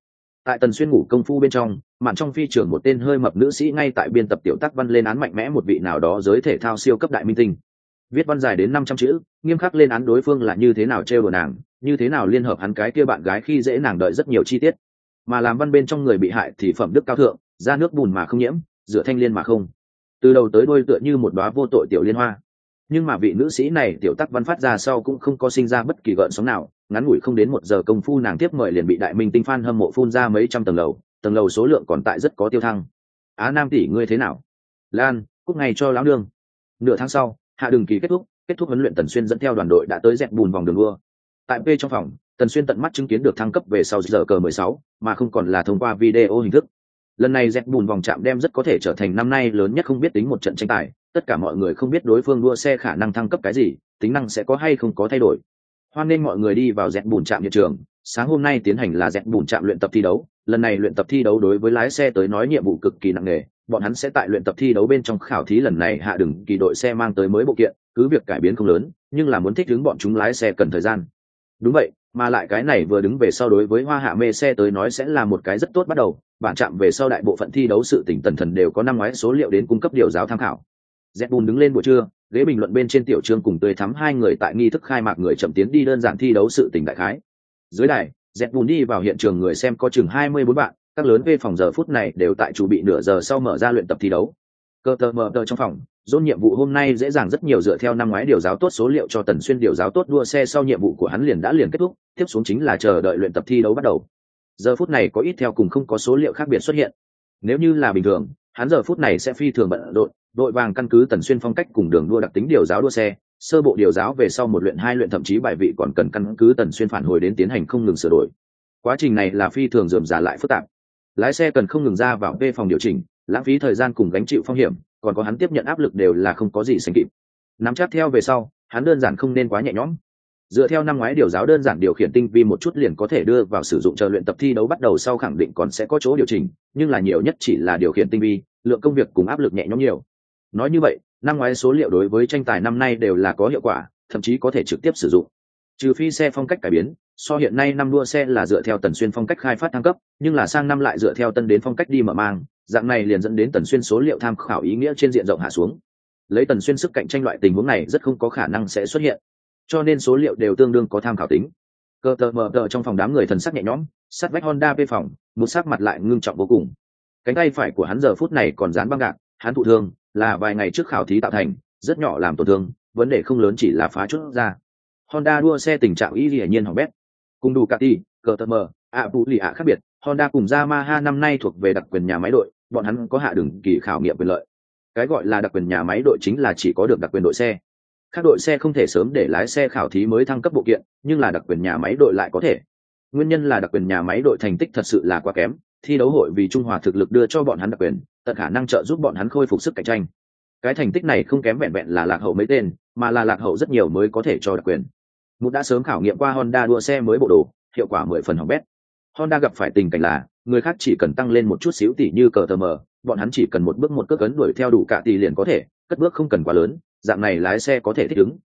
Tại Tần Xuyên ngủ công phu bên trong, mạn trong phi trường một tên hơi mập nữ sĩ ngay tại biên tập tiểu tác văn lên án mạnh mẽ một vị nào đó giới thể thao siêu cấp đại minh tinh. Viết văn dài đến năm trăm chữ, nghiêm khắc lên án đối phương là như thế nào trêu đùa nàng, như thế nào liên hợp hắn cái kia bạn gái khi dễ nàng đợi rất nhiều chi tiết. Mà làm văn bên trong người bị hại thì phẩm đức cao thượng, ra nước bùn mà không nhiễm, rửa thanh liên mà không. Từ đầu tới đuôi tựa như một đóa vô tội tiểu liên hoa. Nhưng mà vị nữ sĩ này tiểu tác văn phát ra sau cũng không có sinh ra bất kỳ gợn sóng nào, ngắn ngủi không đến một giờ công phu nàng tiếp mời liền bị đại minh tinh fan hâm mộ phun ra mấy trăm tầng lầu, tầng lầu số lượng còn tại rất có tiêu thăng. Á Nam tỷ ngươi thế nào? Lan, cúc ngày cho lão nương. Nửa tháng sau, hạ đường kỳ kết thúc, kết thúc huấn luyện Tần Xuyên dẫn theo đoàn đội đã tới dẹp bùn vòng đường đua. Tại P trong phòng, Tần Xuyên tận mắt chứng kiến được thăng cấp về sau giờ cờ mười sáu, mà không còn là thông qua video hình thức. Lần này dẹp bùn vòng chạm đem rất có thể trở thành năm nay lớn nhất không biết tính một trận tranh tài, tất cả mọi người không biết đối phương đua xe khả năng thăng cấp cái gì, tính năng sẽ có hay không có thay đổi. Hoan nên mọi người đi vào dẹp bùn trạm hiện trường, sáng hôm nay tiến hành là dẹp bùn trạm luyện tập thi đấu, lần này luyện tập thi đấu đối với lái xe tới nói nhiệm vụ cực kỳ nặng nề, bọn hắn sẽ tại luyện tập thi đấu bên trong khảo thí lần này hạ đường kỳ đội xe mang tới mới bộ kiện, cứ việc cải biến không lớn, nhưng là muốn thích ứng bọn chúng lái xe cần thời gian. Đúng vậy, mà lại cái này vừa đứng về sau đối với Hoa Hạ mê xe tới nói sẽ là một cái rất tốt bắt đầu, bản trạm về sau đại bộ phận thi đấu sự tỉnh Tần Thần đều có năm ngoái số liệu đến cung cấp điều giáo tham khảo. Zbun đứng lên buổi trưa, ghế bình luận bên trên tiểu trương cùng tươi thắm hai người tại nghi thức khai mạc người chậm tiến đi đơn giản thi đấu sự tỉnh đại khái. Dưới đài, Zbun đi vào hiện trường người xem có chừng hai mươi bốn bạn, các lớn về phòng giờ phút này đều tại chuẩn bị nửa giờ sau mở ra luyện tập thi đấu. Cơ tờ mờ tờ trong phòng, dôn nhiệm vụ hôm nay dễ dàng rất nhiều dựa theo năm ngoái điều giáo tốt số liệu cho Tần Xuyên điều giáo tốt đua xe sau nhiệm vụ của hắn liền đã liền kết thúc, tiếp xuống chính là chờ đợi luyện tập thi đấu bắt đầu. Giờ phút này có ít theo cùng không có số liệu khác biệt xuất hiện. Nếu như là bình thường, hắn giờ phút này sẽ phi thường bận rộn, đội vàng căn cứ Tần Xuyên phong cách cùng đường đua đặc tính điều giáo đua xe, sơ bộ điều giáo về sau một luyện hai luyện thậm chí bài vị còn cần căn cứ Tần Xuyên phản hồi đến tiến hành không ngừng sửa đổi. Quá trình này là phi thường rườm rà lại phức tạp. Lái xe cần không ngừng ra vào về phòng điều chỉnh, lãng phí thời gian cùng gánh chịu phong hiểm, còn có hắn tiếp nhận áp lực đều là không có gì sánh kịp. Nắm chắc theo về sau, hắn đơn giản không nên quá nhẹ nhõm. Dựa theo năm ngoái điều giáo đơn giản điều khiển tinh vi một chút liền có thể đưa vào sử dụng chờ luyện tập thi đấu bắt đầu sau khẳng định còn sẽ có chỗ điều chỉnh, nhưng là nhiều nhất chỉ là điều khiển tinh vi, lượng công việc cùng áp lực nhẹ nhõm nhiều. Nói như vậy, năm ngoái số liệu đối với tranh tài năm nay đều là có hiệu quả, thậm chí có thể trực tiếp sử dụng. Trừ phi xe phong cách cải biến, so hiện nay năm đua xe là dựa theo Tần Xuyên phong cách khai phát thăng cấp, nhưng là sang năm lại dựa theo tân đến phong cách đi mở mang, dạng này liền dẫn đến Tần Xuyên số liệu tham khảo ý nghĩa trên diện rộng hạ xuống. Lấy Tần Xuyên sức cạnh tranh loại tình huống này rất không có khả năng sẽ xuất hiện, cho nên số liệu đều tương đương có tham khảo tính. Cơ tờ mờ tờ trong phòng đám người thần sắc nhẹ nhõm, sát vách Honda về phòng, một sắc mặt lại ngưng trọng vô cùng. Cánh tay phải của hắn giờ phút này còn dán băng gạc, hắn thụ thương, là vài ngày trước khảo thí tạo thành, rất nhỏ làm tổn thương, vấn đề không lớn chỉ là phá chút ra. Honda đua xe tình trạng y hiển nhiên hỏng bét. Cùng đủ Ducati, cờ tờ mờ, ạ phụ lì ạ khác biệt, Honda cùng Yamaha năm nay thuộc về đặc quyền nhà máy đội, bọn hắn có hạ đường kỳ khảo nghiệm quyền lợi. Cái gọi là đặc quyền nhà máy đội chính là chỉ có được đặc quyền đội xe. Các đội xe không thể sớm để lái xe khảo thí mới thăng cấp bộ kiện, nhưng là đặc quyền nhà máy đội lại có thể. Nguyên nhân là đặc quyền nhà máy đội thành tích thật sự là quá kém, thi đấu hội vì trung hòa thực lực đưa cho bọn hắn đặc quyền, tận khả năng trợ giúp bọn hắn khôi phục sức cạnh tranh. Cái thành tích này không kém vẹn vẹn là lạc hậu mấy tên, mà là lạc hậu rất nhiều mới có thể cho đặc quyền. Một đã sớm khảo nghiệm qua Honda đua xe mới bộ đồ, hiệu quả mười phần hỏng bét. Honda gặp phải tình cảnh là, người khác chỉ cần tăng lên một chút xíu tỉ như cờ tờ mờ, bọn hắn chỉ cần một bước một cước ấn đuổi theo đủ cả tỷ liền có thể, cất bước không cần quá lớn, dạng này lái xe có thể thích ứng.